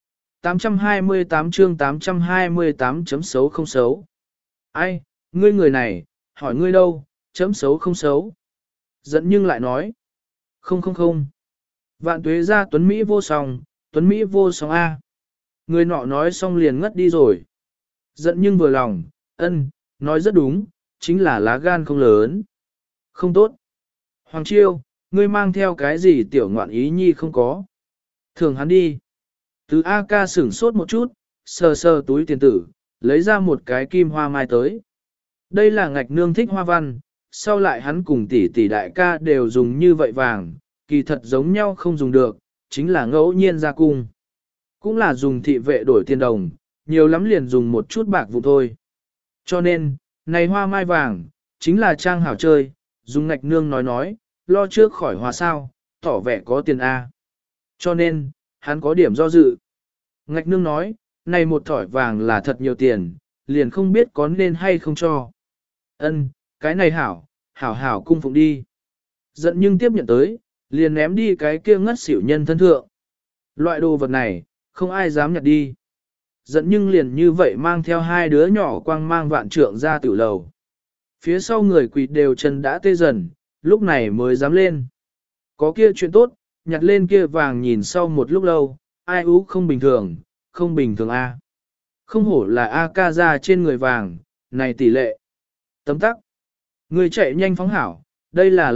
828 chương 828 chấm xấu không xấu. Ai, ngươi người này, hỏi ngươi đâu, chấm xấu không xấu. Giận nhưng lại nói. Không. Vạn Tuế ra Tuấn Mỹ vô song A. Người nọ nói xong liền ngất đi rồi. Giận nhưng vừa lòng, nói rất đúng, chính là lá gan không lớn. Không tốt. Hoàng Chiêu, ngươi mang theo cái gì tiểu ngoạn ý nhi không có. Thường hắn đi. Từ A ca sửng sốt một chút, sờ túi tiền tử, lấy ra một cái kim hoa mai tới. Đây là ngạch nương thích hoa văn, sau lại hắn cùng tỷ đại ca đều dùng như vậy vàng, kỳ thật giống nhau không dùng được, chính là ngẫu nhiên ra cung. Cũng là dùng thị vệ đổi tiền đồng, nhiều lắm liền dùng một chút bạc vụ thôi. Cho nên, này hoa mai vàng, chính là trang hảo chơi, dùng ngạch nương nói, lo trước khỏi hoa sao, tỏ vẻ có tiền A. Cho nên, hắn có điểm do dự. Ngạch nương nói, này một thỏi vàng là thật nhiều tiền, liền không biết có nên hay không cho. Cái này hảo cung phụng đi. Giận nhưng tiếp nhận tới, liền ném đi cái kia ngất xỉu nhân thân thượng. Loại đồ vật này, không ai dám nhặt đi. Giận nhưng liền như vậy mang theo hai đứa nhỏ quang mang vạn trượng ra tiểu lầu. Phía sau người quỳ đều chân đã tê dần, lúc này mới dám lên. Có kia chuyện tốt, nhặt lên kia vàng nhìn sau một lúc lâu, ai ú không bình thường, không bình thường a. Không hổ là A ca ra trên người vàng, này tỷ lệ. Tấm tắc. Người chạy nhanh phóng hảo, đây là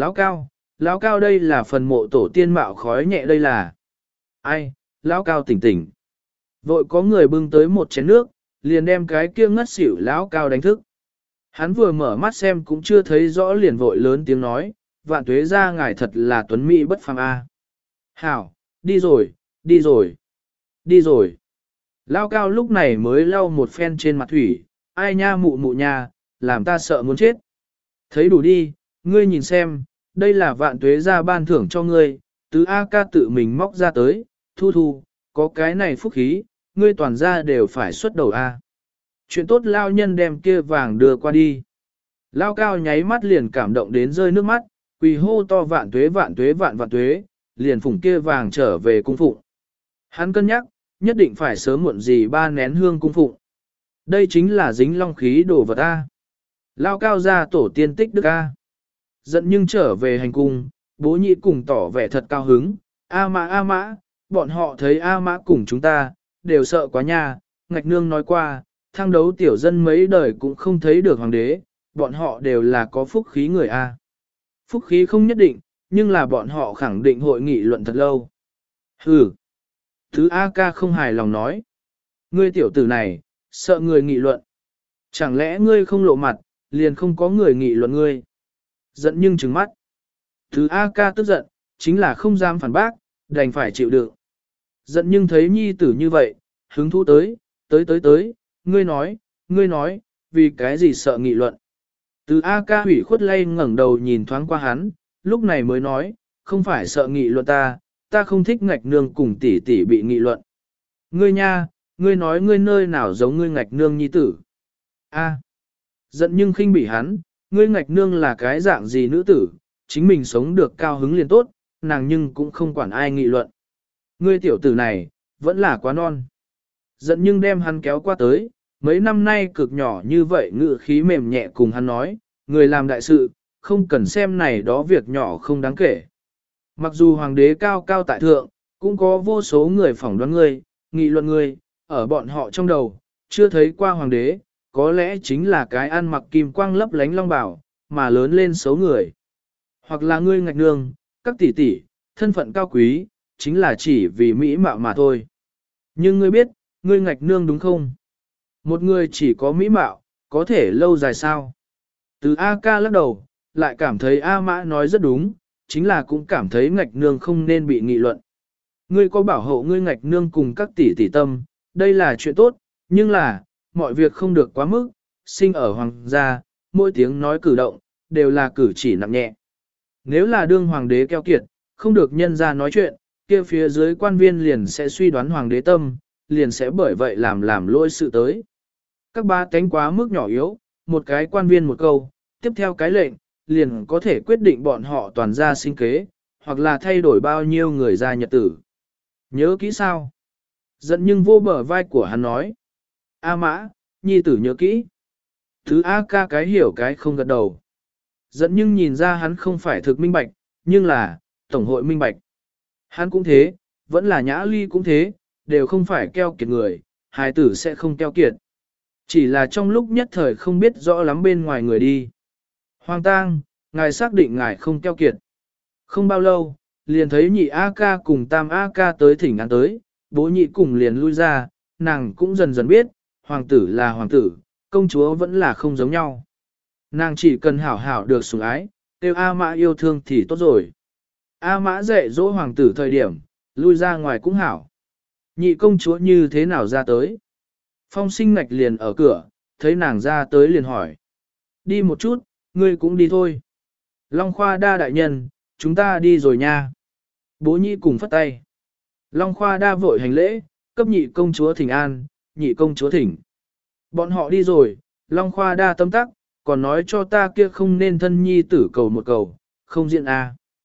lão cao đây là phần mộ tổ tiên mạo khói nhẹ đây là. Ai, lão cao tỉnh tỉnh. Vội có người bưng tới một chén nước, liền đem cái kia ngất xỉu lão cao đánh thức. Hắn vừa mở mắt xem cũng chưa thấy rõ liền vội lớn tiếng nói, vạn tuế ra ngài thật là tuấn mỹ bất phàm a. Hảo, đi rồi, đi rồi, đi rồi. Lão cao lúc này mới lau một phen trên mặt thủy, ai nha mụ mụ nha, làm ta sợ muốn chết. Thấy đủ đi, ngươi nhìn xem, đây là vạn tuế ra ban thưởng cho ngươi, tứ A ca tự mình móc ra tới, thu thu, có cái này phúc khí, ngươi toàn ra đều phải xuất đầu A. Chuyện tốt lao nhân đem kia vàng đưa qua đi. Lao cao nháy mắt liền cảm động đến rơi nước mắt, quỳ hô to vạn tuế vạn tuế vạn vạn tuế, liền phủng kia vàng trở về cung phụng. Hắn cân nhắc, nhất định phải sớm muộn gì ba nén hương cung phụng. Đây chính là dính long khí đồ vật A. Lao cao ra tổ tiên tích đức A. Giận nhưng trở về hành cung, bố nhị cùng tỏ vẻ thật cao hứng. A mã, bọn họ thấy A mã cùng chúng ta, đều sợ quá nha. Ngạch nương nói qua, thăng đấu tiểu dân mấy đời cũng không thấy được hoàng đế, bọn họ đều là có phúc khí người A. Phúc khí không nhất định, nhưng là bọn họ khẳng định hội nghị luận thật lâu. Hừ. Thứ A ca không hài lòng nói. Ngươi tiểu tử này, sợ người nghị luận. Chẳng lẽ ngươi không lộ mặt, liền không có người nghị luận ngươi. Giận nhưng trừng mắt. Thứ A ca tức giận, chính là không dám phản bác, đành phải chịu đựng. Giận nhưng thấy nhi tử như vậy, hứng thú tới, ngươi nói, vì cái gì sợ nghị luận. Từ A ca hủy khuất lay ngẩng đầu nhìn thoáng qua hắn, lúc này mới nói, không phải sợ nghị luận ta không thích ngạch nương cùng tỷ tỷ bị nghị luận. Ngươi nha, ngươi nói ngươi nơi nào giống ngươi ngạch nương nhi tử. A. Giận nhưng khinh bỉ hắn, ngươi ngạch nương là cái dạng gì nữ tử, chính mình sống được cao hứng liền tốt, nàng nhưng cũng không quản ai nghị luận. Ngươi tiểu tử này, vẫn là quá non. Giận nhưng đem hắn kéo qua tới, mấy năm nay cực nhỏ như vậy ngự khí mềm nhẹ cùng hắn nói, người làm đại sự, không cần xem này đó việc nhỏ không đáng kể. Mặc dù hoàng đế cao cao tại thượng, cũng có vô số người phỏng đoán ngươi, nghị luận ngươi, ở bọn họ trong đầu, chưa thấy qua hoàng đế, có lẽ chính là cái ăn mặc kim quang lấp lánh long bảo, mà lớn lên xấu người. Hoặc là ngươi ngạch nương, các tỷ tỷ, thân phận cao quý, chính là chỉ vì mỹ mạo mà thôi. Nhưng ngươi biết, ngươi ngạch nương đúng không? Một người chỉ có mỹ mạo, có thể lâu dài sao? Từ A ca lắc đầu, lại cảm thấy A mã nói rất đúng, chính là cũng cảm thấy ngạch nương không nên bị nghị luận. Ngươi có bảo hộ ngươi ngạch nương cùng các tỷ tỷ tâm, đây là chuyện tốt, nhưng là, mọi việc không được quá mức, sinh ở hoàng gia, mỗi tiếng nói cử động, đều là cử chỉ nặng nhẹ. Nếu là đương hoàng đế keo kiệt, không được nhân ra nói chuyện, kia phía dưới quan viên liền sẽ suy đoán hoàng đế tâm, liền sẽ bởi vậy làm lỗi sự tới. Các ba tánh quá mức nhỏ yếu, một cái quan viên một câu, tiếp theo cái lệnh, liền có thể quyết định bọn họ toàn ra sinh kế, hoặc là thay đổi bao nhiêu người ra nhật tử. Nhớ kỹ sao? Giận nhưng vô bờ vai của hắn nói. A mã, nhi tử nhớ kỹ. Thứ A ca cái hiểu cái không gật đầu. Giận nhưng nhìn ra hắn không phải thực minh bạch, nhưng là, tổng hội minh bạch. Hắn cũng thế, vẫn là nhã ly cũng thế, đều không phải keo kiệt người, hài tử sẽ không keo kiệt. Chỉ là trong lúc nhất thời không biết rõ lắm bên ngoài người đi. Hoàng tang, ngài xác định ngài không keo kiệt. Không bao lâu, liền thấy nhị A ca cùng tam A ca tới thỉnh án tới, bố nhị cùng liền lui ra, nàng cũng dần dần biết, hoàng tử là hoàng tử, công chúa vẫn là không giống nhau. Nàng chỉ cần hảo hảo được sủng ái, tiêu A mã yêu thương thì tốt rồi. A mã dạy dỗ hoàng tử thời điểm, lui ra ngoài cũng hảo. Nhị công chúa như thế nào ra tới? Phong sinh ngạch liền ở cửa, thấy nàng ra tới liền hỏi. Đi một chút, ngươi cũng đi thôi. Long Khoa đa đại nhân, chúng ta đi rồi nha. Bố nhị cùng phất tay. Long Khoa đa vội hành lễ, cấp nhị công chúa thỉnh an, nhị công chúa thỉnh. Bọn họ đi rồi, Long Khoa đa tâm tắc, còn nói cho ta kia không nên thân nhi tử cầu một cầu, không diện a.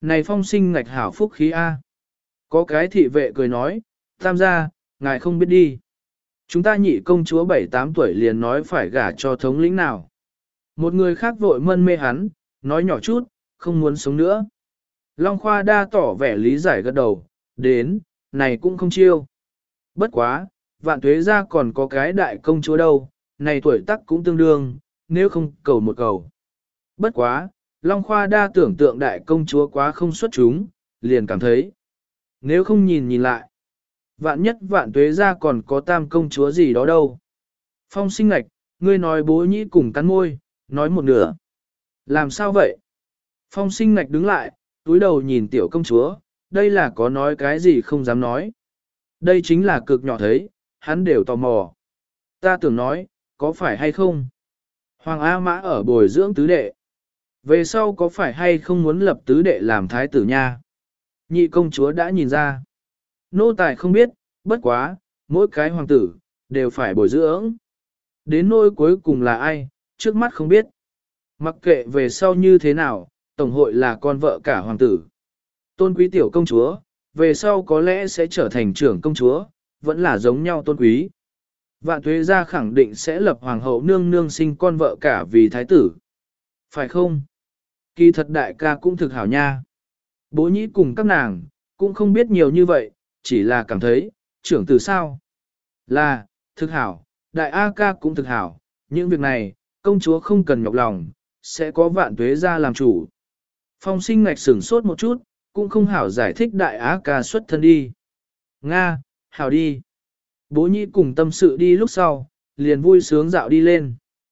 Này Phong Sinh ngạch hảo phúc khí A. Có cái thị vệ cười nói, tam gia, ngài không biết đi. Chúng ta nhị công chúa 7-8 tuổi liền nói phải gả cho thống lĩnh nào. Một người khác vội mân mê hắn, nói nhỏ chút, không muốn sống nữa. Long Khoa đa tỏ vẻ lý giải gật đầu, đến, này cũng không chiêu. Bất quá, Vạn Tuế gia còn có cái đại công chúa đâu, này tuổi tác cũng tương đương, nếu không cầu một cầu. Bất quá, Long Khoa đa tưởng tượng đại công chúa quá không xuất chúng, liền cảm thấy. Nếu không nhìn lại, vạn nhất Vạn Tuế gia còn có tam công chúa gì đó đâu. Phong Sinh ngạch, ngươi nói bố nhĩ cùng cắn môi, nói một nửa. Làm sao vậy? Phong Sinh ngạch đứng lại, túi đầu nhìn tiểu công chúa, đây là có nói cái gì không dám nói. Đây chính là cực nhỏ thấy, hắn đều tò mò. Ta tưởng nói, có phải hay không? Hoàng A Mã ở bồi dưỡng tứ đệ. Về sau có phải hay không muốn lập tứ đệ làm thái tử nha? Nhị công chúa đã nhìn ra. Nô tài không biết, bất quá, mỗi cái hoàng tử, đều phải bồi dưỡng. Đến nỗi cuối cùng là ai, trước mắt không biết. Mặc kệ về sau như thế nào, tổng hội là con vợ cả hoàng tử. Tôn quý tiểu công chúa, về sau có lẽ sẽ trở thành trưởng công chúa, vẫn là giống nhau tôn quý. Vạn Tuế gia khẳng định sẽ lập hoàng hậu nương nương sinh con vợ cả vì thái tử. Phải không? Kỳ thật đại ca cũng thực hảo nha. Bố nhĩ cùng các nàng, cũng không biết nhiều như vậy, chỉ là cảm thấy, trưởng tử sao? Là, thực hảo, đại A ca cũng thực hảo, những việc này, công chúa không cần nhọc lòng, sẽ có Vạn Tuế gia làm chủ. Phong Sinh ngạch sửng sốt một chút, cũng không hảo giải thích đại A ca xuất thân đi. Nga, hảo đi. Bố nhĩ cùng tâm sự đi lúc sau, liền vui sướng dạo đi lên.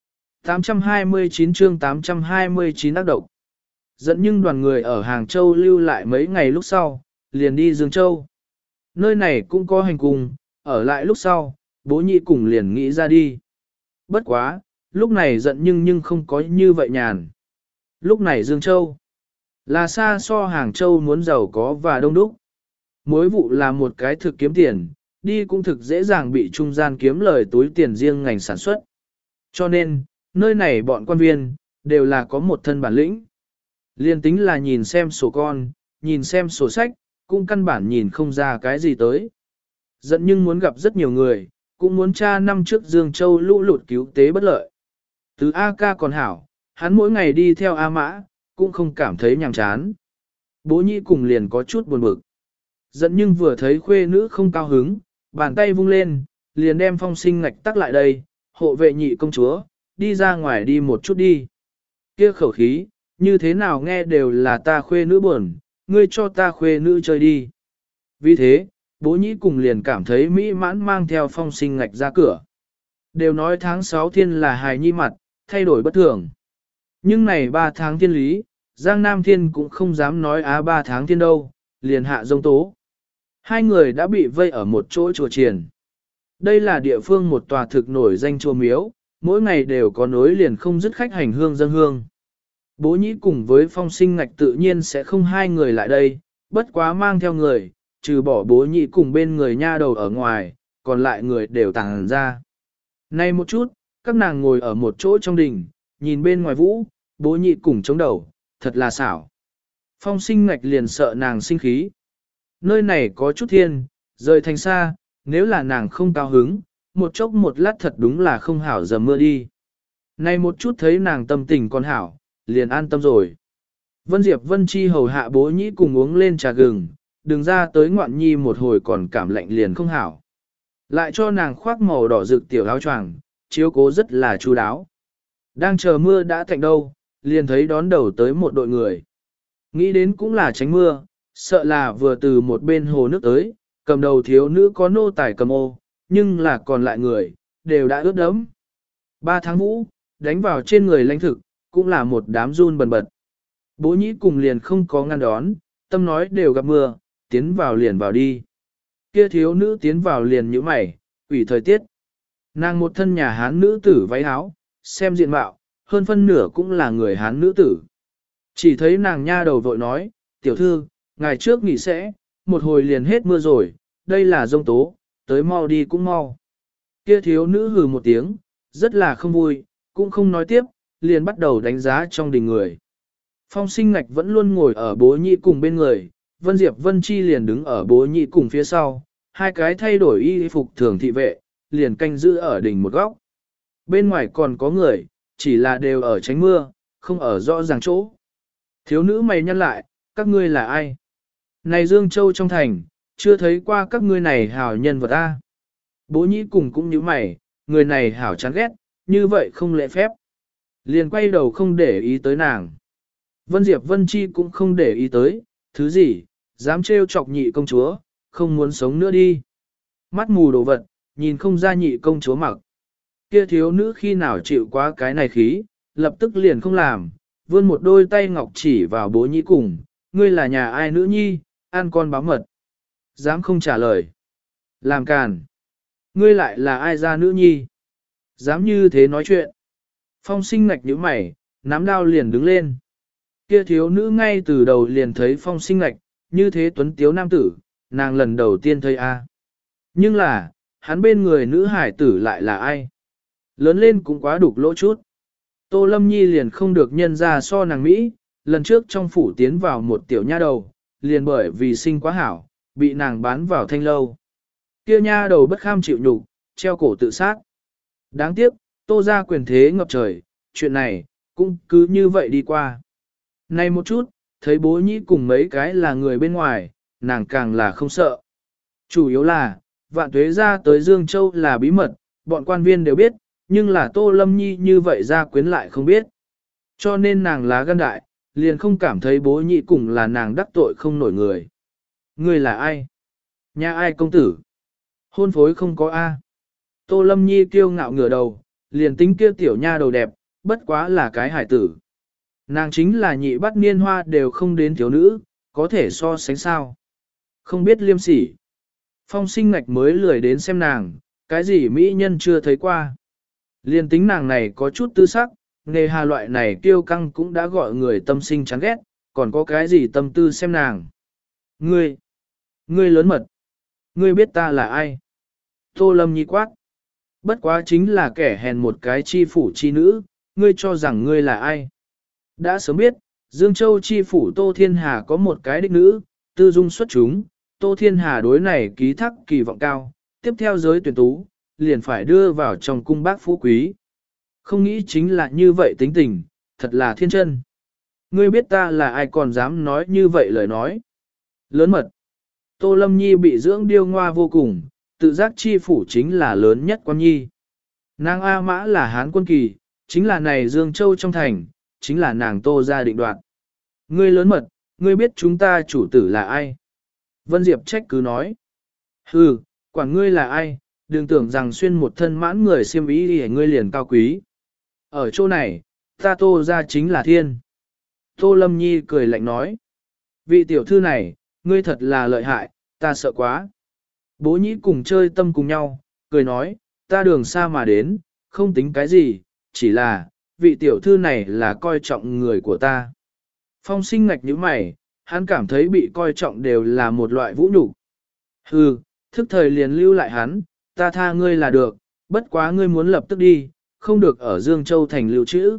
829 chương 829 ác độc. Dẫn nhưng đoàn người ở Hàng Châu lưu lại mấy ngày lúc sau, liền đi Dương Châu. Nơi này cũng có hành cung, ở lại lúc sau, bố nhĩ cùng liền nghĩ ra đi. Bất quá, lúc này giận nhưng không có như vậy nhàn. Lúc này Dương Châu, là xa so Hàng Châu muốn giàu có và đông đúc. Mối vụ là một cái thực kiếm tiền, đi cũng thực dễ dàng bị trung gian kiếm lời túi tiền riêng ngành sản xuất. Cho nên, nơi này bọn quan viên, đều là có một thân bản lĩnh. Liên tính là nhìn xem sổ con, nhìn xem sổ sách, cũng căn bản nhìn không ra cái gì tới. Giận nhưng muốn gặp rất nhiều người, cũng muốn tra năm trước Dương Châu lũ lụt cứu tế bất lợi. Từ A ca còn hảo, hắn mỗi ngày đi theo A Mã, cũng không cảm thấy nhàm chán. Bố nhĩ cùng liền có chút buồn bực. Giận nhưng vừa thấy khuê nữ không cao hứng, bàn tay vung lên, liền đem Phong Sinh ngạch tắc lại đây, hộ vệ nhị công chúa, đi ra ngoài đi một chút đi. Kia khẩu khí, như thế nào nghe đều là ta khuê nữ buồn, ngươi cho ta khuê nữ chơi đi. Vì thế, bố nhĩ cùng liền cảm thấy mỹ mãn mang theo Phong Sinh ngạch ra cửa. Đều nói tháng 6 thiên là hài nhi mặt, thay đổi bất thường. Nhưng này 3 tháng thiên lý, Giang Nam Thiên cũng không dám nói 3 tháng thiên đâu, liền hạ dông tố. Hai người đã bị vây ở một chỗ chùa chiền. Đây là địa phương một tòa thực nổi danh chùa miếu, mỗi ngày đều có nối liền không dứt khách hành hương dâng hương. Bố nhĩ cùng với Phong Sinh ngạch tự nhiên sẽ không hai người lại đây, bất quá mang theo người, trừ bỏ bố nhĩ cùng bên người nha đầu ở ngoài, còn lại người đều tàng ra. Nay một chút, các nàng ngồi ở một chỗ trong đình, nhìn bên ngoài vũ, bố nhĩ cùng chống đầu, thật là xảo. Phong Sinh ngạch liền sợ nàng sinh khí. Nơi này có chút thiên, rời thành xa, nếu là nàng không cao hứng, một chốc một lát thật đúng là không hảo dầm mưa đi. Nay một chút thấy nàng tâm tình còn hảo, liền an tâm rồi. Vân Diệp Vân Chi hầu hạ bố nhĩ cùng uống lên trà gừng, đừng ra tới ngoạn nhi một hồi còn cảm lạnh liền không hảo. Lại cho nàng khoác màu đỏ rực tiểu áo choàng, chiếu cố rất là chu đáo. Đang chờ mưa đã tạnh đâu, liền thấy đón đầu tới một đội người. Nghĩ đến cũng là tránh mưa, sợ là vừa từ một bên hồ nước tới, cầm đầu thiếu nữ có nô tài cầm ô, nhưng là còn lại người, đều đã ướt đẫm. 3 tháng vũ, đánh vào trên người lãnh thực, cũng là một đám run bần bật. Bố nhĩ cùng liền không có ngăn đón, tâm nói đều gặp mưa, tiến vào liền vào đi. Kia thiếu nữ tiến vào liền như mày, ủy thời tiết. Nàng một thân nhà Hán nữ tử váy áo, xem diện mạo, hơn phân nửa cũng là người Hán nữ tử. Chỉ thấy nàng nha đầu vội nói, tiểu thư, ngày trước nghỉ sẽ, một hồi liền hết mưa rồi, đây là giông tố, tới mau đi cũng mau. Kia thiếu nữ hừ một tiếng, rất là không vui, cũng không nói tiếp, liền bắt đầu đánh giá trong đình người. Phong sinh ngạch vẫn luôn ngồi ở bố nhị cùng bên người, Vân Diệp Vân Chi liền đứng ở bố nhị cùng phía sau, hai cái thay đổi y phục thường thị vệ, liền canh giữ ở đỉnh một góc. Bên ngoài còn có người, chỉ là đều ở tránh mưa, không ở rõ ràng chỗ. Thiếu nữ mày nhăn lại, các ngươi là ai? Này Dương Châu trong thành, chưa thấy qua các ngươi này hảo nhân vật a. Bố nhĩ cùng cũng như mày, người này hảo chán ghét, như vậy không lễ phép. Liền quay đầu không để ý tới nàng. Vân Diệp Vân Chi cũng không để ý tới, thứ gì, dám trêu chọc nhị công chúa, không muốn sống nữa đi. Mắt mù đồ vật, nhìn không ra nhị công chúa mặc. Kia thiếu nữ khi nào chịu quá cái này khí, lập tức liền không làm, vươn một đôi tay ngọc chỉ vào bố nhĩ cùng, ngươi là nhà ai nữ nhi, ăn con báo mật. Dám không trả lời. Làm càn. Ngươi lại là ai ra nữ nhi? Dám như thế nói chuyện. Phong sinh ngạch nhíu mày, nắm đao liền đứng lên. Kia thiếu nữ ngay từ đầu liền thấy phong sinh ngạch, như thế tuấn tiếu nam tử, nàng lần đầu tiên thấy a. Nhưng là, hắn bên người nữ hải tử lại là ai? Lớn lên cũng quá đục lỗ chút. Tô Lâm Nhi liền không được nhân ra so nàng Mỹ, lần trước trong phủ tiến vào một tiểu nha đầu, liền bởi vì sinh quá hảo, bị nàng bán vào thanh lâu. Kia nha đầu bất kham chịu nhục, treo cổ tự sát. Đáng tiếc, Tô ra quyền thế ngập trời, chuyện này, cũng cứ như vậy đi qua. Này một chút, thấy bố nhĩ cùng mấy cái là người bên ngoài, nàng càng là không sợ. Chủ yếu là, vạn tuế ra tới Dương Châu là bí mật, bọn quan viên đều biết, nhưng là Tô Lâm Nhi như vậy ra quyến lại không biết. Cho nên nàng lá gan đại, liền không cảm thấy bố nhị cùng là nàng đắc tội không nổi người. Người là ai? Nhà ai công tử? Hôn phối không có A. Tô Lâm Nhi kiêu ngạo ngửa đầu, liền tính kia tiểu nha đầu đẹp, bất quá là cái hải tử. Nàng chính là nhị bắt niên hoa đều không đến thiếu nữ, có thể so sánh sao. Không biết liêm sỉ. Phong sinh ngạch mới lười đến xem nàng, cái gì mỹ nhân chưa thấy qua. Liên tính nàng này có chút tư sắc, nghề hà loại này kiêu căng cũng đã gọi người tâm sinh chán ghét, còn có cái gì tâm tư xem nàng. Ngươi lớn mật, ngươi biết ta là ai? Tô Lâm Nhi quát. Bất quá chính là kẻ hèn một cái chi phủ chi nữ, ngươi cho rằng ngươi là ai? Đã sớm biết, Dương Châu chi phủ Tô Thiên Hà có một cái đích nữ, tư dung xuất chúng, Tô Thiên Hà đối này ký thác kỳ vọng cao, tiếp theo giới tuyển tú, liền phải đưa vào trong cung bác phú quý. Không nghĩ chính là như vậy tính tình, thật là thiên chân. Ngươi biết ta là ai còn dám nói như vậy lời nói. Lớn mật. Tô Lâm Nhi bị dưỡng điêu ngoa vô cùng, tự giác chi phủ chính là lớn nhất quan nhi. Nàng A Mã là Hán quân kỳ, chính là này Dương Châu trong thành, chính là nàng Tô gia định đoạt. Ngươi lớn mật, ngươi biết chúng ta chủ tử là ai? Vân Diệp trách cứ nói. Hừ, quản ngươi là ai, đừng tưởng rằng xuyên một thân mãn người xiêm ý thì ngươi liền cao quý. Ở chỗ này, ta Tô gia chính là thiên. Tô Lâm Nhi cười lạnh nói. Vị tiểu thư này, ngươi thật là lợi hại, ta sợ quá. Bố nhĩ cùng chơi tâm cùng nhau, cười nói, ta đường xa mà đến, không tính cái gì, chỉ là, vị tiểu thư này là coi trọng người của ta. Phong sinh ngạch như mày, hắn cảm thấy bị coi trọng đều là một loại vũ nhục. Hừ, thức thời liền lưu lại hắn, ta tha ngươi là được, bất quá ngươi muốn lập tức đi, không được ở Dương Châu thành lưu trữ.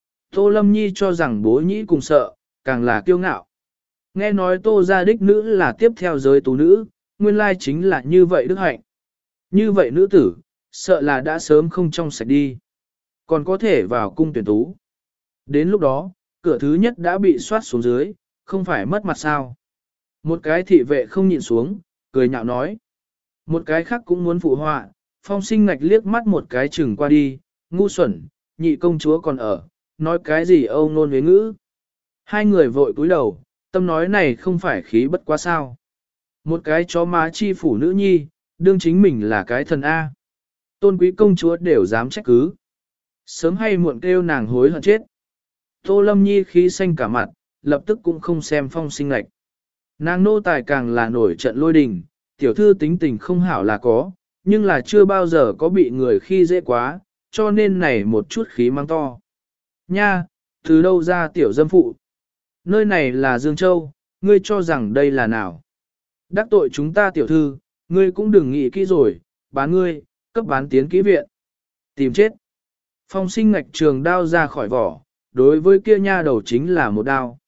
Tô Lâm Nhi cho rằng bố nhĩ cùng sợ, càng là kiêu ngạo. Nghe nói Tô gia đích nữ là tiếp theo giới tú nữ, nguyên lai chính là như vậy đức hạnh. Như vậy nữ tử, sợ là đã sớm không trong sạch đi. Còn có thể vào cung tuyển tú. Đến lúc đó, cửa thứ nhất đã bị soát xuống dưới, không phải mất mặt sao. Một cái thị vệ không nhịn xuống, cười nhạo nói. Một cái khác cũng muốn phụ họa, phong sinh ngạch liếc mắt một cái chừng qua đi, ngu xuẩn, nhị công chúa còn ở, nói cái gì âu nôn với ngữ. Hai người vội cúi đầu, tâm nói này không phải khí bất quá sao. Một cái chó má chi phủ nữ nhi, đương chính mình là cái thần A. Tôn quý công chúa đều dám trách cứ. Sớm hay muộn kêu nàng hối hận chết. Tô Lâm Nhi khí xanh cả mặt, lập tức cũng không xem phong sinh ngạch. Nàng nô tài càng là nổi trận lôi đình, tiểu thư tính tình không hảo là có, nhưng là chưa bao giờ có bị người khi dễ quá, cho nên này một chút khí mang to. Nha, từ đâu ra tiểu dâm phụ? Nơi này là Dương Châu, ngươi cho rằng đây là nào? Đắc tội chúng ta tiểu thư, ngươi cũng đừng nghĩ kỹ rồi, bán ngươi, cấp bán tiến kỹ viện. Tìm chết. Phong sinh ngạch trường đao ra khỏi vỏ, đối với kia nha đầu chính là một đao.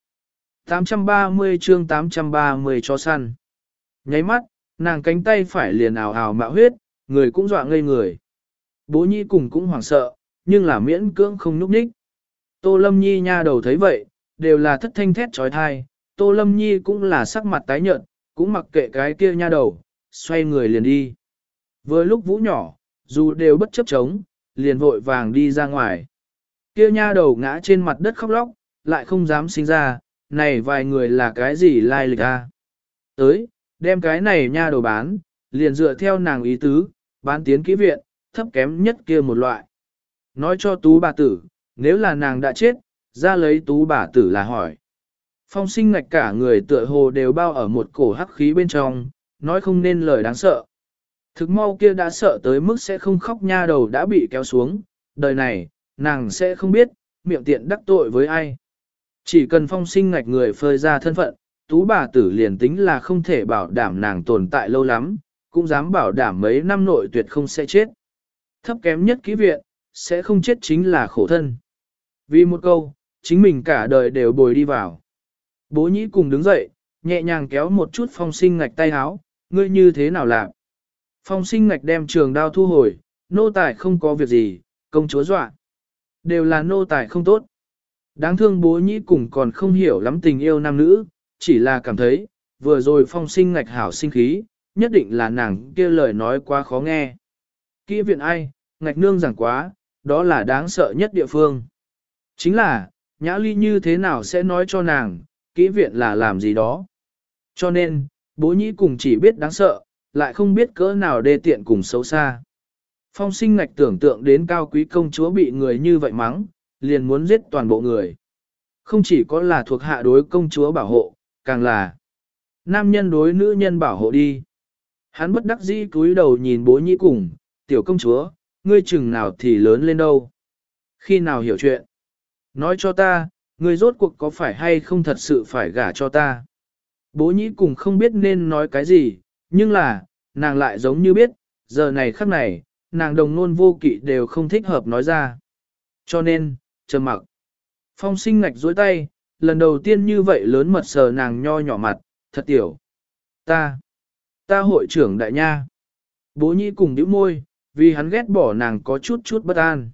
830 chương 830 cho săn. Nháy mắt, nàng cánh tay phải liền ào ào mạo huyết, người cũng dọa ngây người. Bố Nhi cùng cũng hoảng sợ, nhưng là miễn cưỡng không nhúc nhích. Tô Lâm Nhi nha đầu thấy vậy, đều là thất thanh thét trói thai, Tô Lâm Nhi cũng là sắc mặt tái nhợt, cũng mặc kệ cái kia nha đầu, xoay người liền đi. Vừa lúc Vũ nhỏ, dù đều bất chấp chống, liền vội vàng đi ra ngoài. Kia nha đầu ngã trên mặt đất khóc lóc, lại không dám sinh ra, này vài người là cái gì lai lịch a? Tới, đem cái này nha đầu bán, liền dựa theo nàng ý tứ, bán tiến kỹ viện, thấp kém nhất kia một loại. Nói cho tú bà tử, nếu là nàng đã chết, ra lấy tú bà tử là hỏi. Phong Sinh Ngạch cả người tựa hồ đều bao ở một cổ hắc khí bên trong, nói không nên lời đáng sợ. Thực mau kia đã sợ tới mức sẽ không khóc nha đầu đã bị kéo xuống, đời này, nàng sẽ không biết, miệng tiện đắc tội với ai. Chỉ cần Phong Sinh Ngạch người phơi ra thân phận, tú bà tử liền tính là không thể bảo đảm nàng tồn tại lâu lắm, cũng dám bảo đảm mấy năm nội tuyệt không sẽ chết. Thấp kém nhất kỹ viện, sẽ không chết chính là khổ thân. Vì một câu, chính mình cả đời đều bồi đi vào. Bố Nhĩ cùng đứng dậy, nhẹ nhàng kéo một chút Phong Sinh Ngạch tay háo, ngươi như thế nào làm? Phong Sinh Ngạch đem trường đao thu hồi, nô tài không có việc gì, công chúa dọa. Đều là nô tài không tốt. Đáng thương Bố Nhĩ cùng còn không hiểu lắm tình yêu nam nữ, chỉ là cảm thấy, vừa rồi Phong Sinh Ngạch hảo sinh khí, nhất định là nàng kia lời nói quá khó nghe. Kỹ viện ai, Ngạch nương giảng quá, đó là đáng sợ nhất địa phương. Chính là, Nhã Ly như thế nào sẽ nói cho nàng, kỹ viện là làm gì đó. Cho nên, Bố Nhĩ cùng chỉ biết đáng sợ, lại không biết cỡ nào đê tiện cùng xấu xa. Phong Sinh Ngạch tưởng tượng đến cao quý công chúa bị người như vậy mắng, liền muốn giết toàn bộ người. Không chỉ có là thuộc hạ đối công chúa bảo hộ, càng là nam nhân đối nữ nhân bảo hộ đi. Hắn bất đắc dĩ cúi đầu nhìn Bố Nhĩ cùng, tiểu công chúa, ngươi chừng nào thì lớn lên đâu. Khi nào hiểu chuyện? Nói cho ta, ngươi rốt cuộc có phải hay không thật sự phải gả cho ta? Bố Nhĩ cùng không biết nên nói cái gì, nhưng là, nàng lại giống như biết, giờ này khắc này, nàng đồng nôn vô kỵ đều không thích hợp nói ra. Cho nên, trầm mặc. Phong Sinh Ngạch dối tay, lần đầu tiên như vậy lớn mật sờ nàng nho nhỏ mặt, thật tiểu. Ta hội trưởng đại nha. Bố Nhĩ cùng nhíu môi, vì hắn ghét bỏ nàng có chút bất an.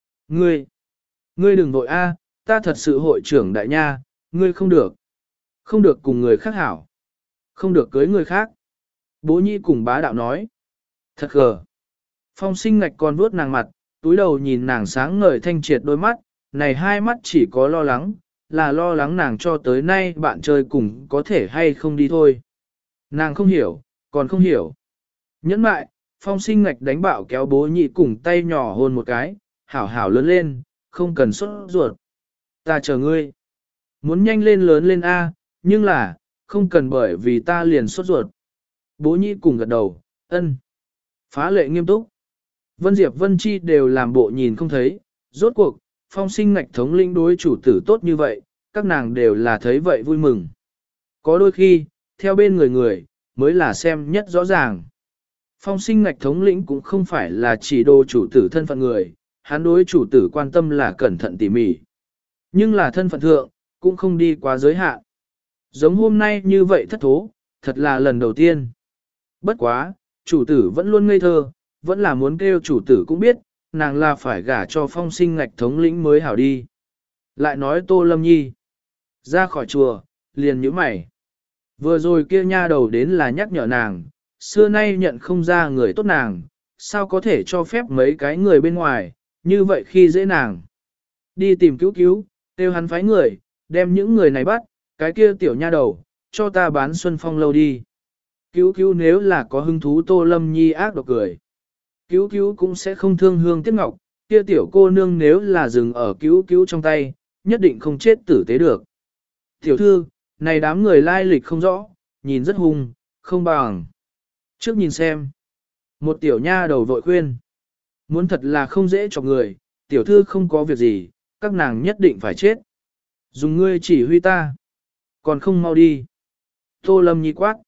Ngươi đừng vội a, ta thật sự hội trưởng đại nha, ngươi không được. Không được cùng người khác hảo. Không được cưới người khác. Bố Nhĩ cùng bá đạo nói. Thật gờ. Phong Sinh Ngạch còn vuốt nàng mặt, túi đầu nhìn nàng sáng ngời thanh triệt đôi mắt, này hai mắt chỉ có lo lắng, là lo lắng nàng cho tới nay bạn chơi cùng có thể hay không đi thôi. Nàng không hiểu, còn không hiểu. Nhẫn mại, Phong Sinh Ngạch đánh bạo kéo Bố Nhĩ cùng tay nhỏ hôn một cái, hảo hảo lớn lên, không cần sốt ruột. Ta chờ ngươi. Muốn nhanh lên lớn lên A, nhưng là, không cần bởi vì ta liền sốt ruột. Bố Nhĩ cùng gật đầu, ân. Phá lệ nghiêm túc. Vân Diệp Vân Chi đều làm bộ nhìn không thấy, rốt cuộc, Phong Sinh Ngạch thống lĩnh đối chủ tử tốt như vậy, các nàng đều là thấy vậy vui mừng. Có đôi khi, theo bên người, mới là xem nhất rõ ràng. Phong Sinh Ngạch thống lĩnh cũng không phải là chỉ đồ chủ tử thân phận người, hắn đối chủ tử quan tâm là cẩn thận tỉ mỉ. Nhưng là thân phận thượng, cũng không đi quá giới hạn. Giống hôm nay như vậy thất thố, thật là lần đầu tiên. Bất quá, chủ tử vẫn luôn ngây thơ, vẫn là muốn kêu chủ tử cũng biết, nàng là phải gả cho Phong Sinh Ngạch thống lĩnh mới hảo đi. Lại nói Tô Lâm Nhi, ra khỏi chùa, liền nhíu mày. Vừa rồi kia nha đầu đến là nhắc nhở nàng, xưa nay nhận không ra người tốt nàng, sao có thể cho phép mấy cái người bên ngoài, như vậy khi dễ nàng. Đi tìm cứu, kêu hắn phái người, đem những người này bắt, cái kia tiểu nha đầu, cho ta bán Xuân Phong lâu đi. Cứu nếu là có hứng thú Tô Lâm Nhi ác độc cười. Cứu cũng sẽ không thương hương tiếc ngọc, kia tiểu cô nương nếu là dừng ở cứu trong tay, nhất định không chết tử tế được. Tiểu thư, này đám người lai lịch không rõ, nhìn rất hung, không bằng. Trước nhìn xem. Một tiểu nha đầu vội khuyên. Muốn thật là không dễ cho người, tiểu thư không có việc gì, các nàng nhất định phải chết. Dùng ngươi chỉ huy ta. Còn không mau đi. Tô Lâm Nhi quát.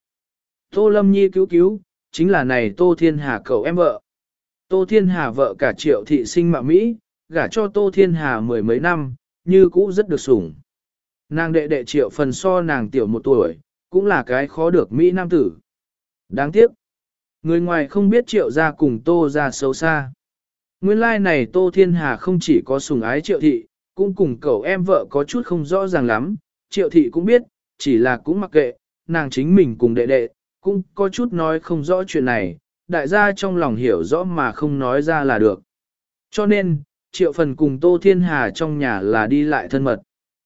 Tô Lâm Nhi cứu, chính là này Tô Thiên Hà cậu em vợ. Tô Thiên Hà vợ cả Triệu thị sinh mạo Mỹ, gả cho Tô Thiên Hà mười mấy năm, như cũ rất được sủng. Nàng đệ đệ Triệu Phần so nàng tiểu 1 tuổi, cũng là cái khó được Mỹ nam tử. Đáng tiếc, người ngoài không biết Triệu gia cùng Tô gia xấu xa. Nguyên lai này Tô Thiên Hà không chỉ có sủng ái Triệu thị, cũng cùng cậu em vợ có chút không rõ ràng lắm, Triệu thị cũng biết, chỉ là cũng mặc kệ, nàng chính mình cùng đệ đệ, cũng có chút nói không rõ chuyện này, đại gia trong lòng hiểu rõ mà không nói ra là được. Cho nên, Triệu Phần cùng Tô Thiên Hà trong nhà là đi lại thân mật.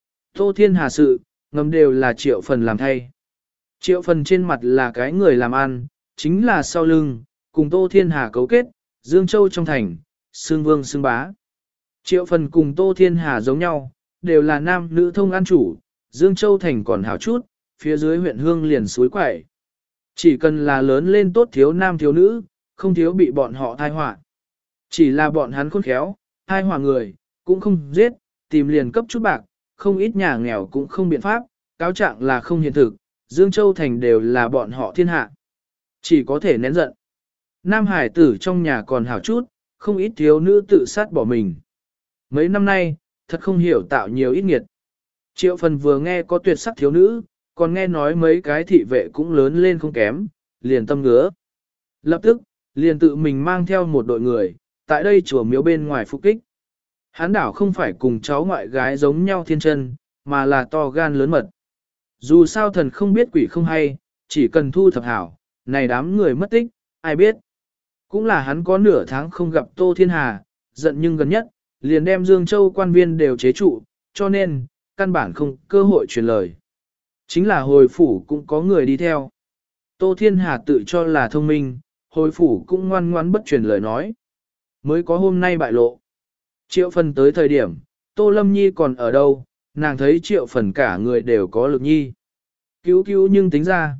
Tô Thiên Hà sự, ngầm đều là Triệu Phần làm thay. Triệu Phần trên mặt là cái người làm ăn, chính là sau lưng, cùng Tô Thiên Hà cấu kết, Dương Châu trong thành, xương vương xương bá. Triệu Phần cùng Tô Thiên Hà giống nhau, đều là nam nữ thông an chủ, Dương Châu thành còn hảo chút, phía dưới huyện Hương liền suối quẩy. Chỉ cần là lớn lên tốt thiếu nam thiếu nữ, không thiếu bị bọn họ thai họa. Chỉ là bọn hắn khôn khéo, thai họa người, cũng không giết, tìm liền cấp chút bạc, không ít nhà nghèo cũng không biện pháp, cáo trạng là không hiện thực, Dương Châu thành đều là bọn họ thiên hạ. Chỉ có thể nén giận. Nam hải tử trong nhà còn hảo chút, không ít thiếu nữ tự sát bỏ mình. Mấy năm nay, thật không hiểu tạo nhiều ít nghiệt. Triệu Phần vừa nghe có tuyệt sắc thiếu nữ, còn nghe nói mấy cái thị vệ cũng lớn lên không kém, liền tâm ngứa. Lập tức, liền tự mình mang theo một đội người, tại đây chùa miếu bên ngoài phục kích. Hán đảo không phải cùng cháu ngoại gái giống nhau thiên chân, mà là to gan lớn mật. Dù sao thần không biết quỷ không hay, chỉ cần thu thập hảo, này đám người mất tích, ai biết. Cũng là hắn có nửa tháng không gặp Tô Thiên Hà, giận nhưng gần nhất, liền đem Dương Châu quan viên đều chế trụ, cho nên, căn bản không cơ hội truyền lời. Chính là hồi phủ cũng có người đi theo. Tô Thiên Hà tự cho là thông minh, hồi phủ cũng ngoan ngoãn bất truyền lời nói. Mới có hôm nay bại lộ. Triệu Phần tới thời điểm, Tô Lâm Nhi còn ở đâu, nàng thấy Triệu Phần cả người đều có lực nhi. Cứu cứu nhưng tính ra.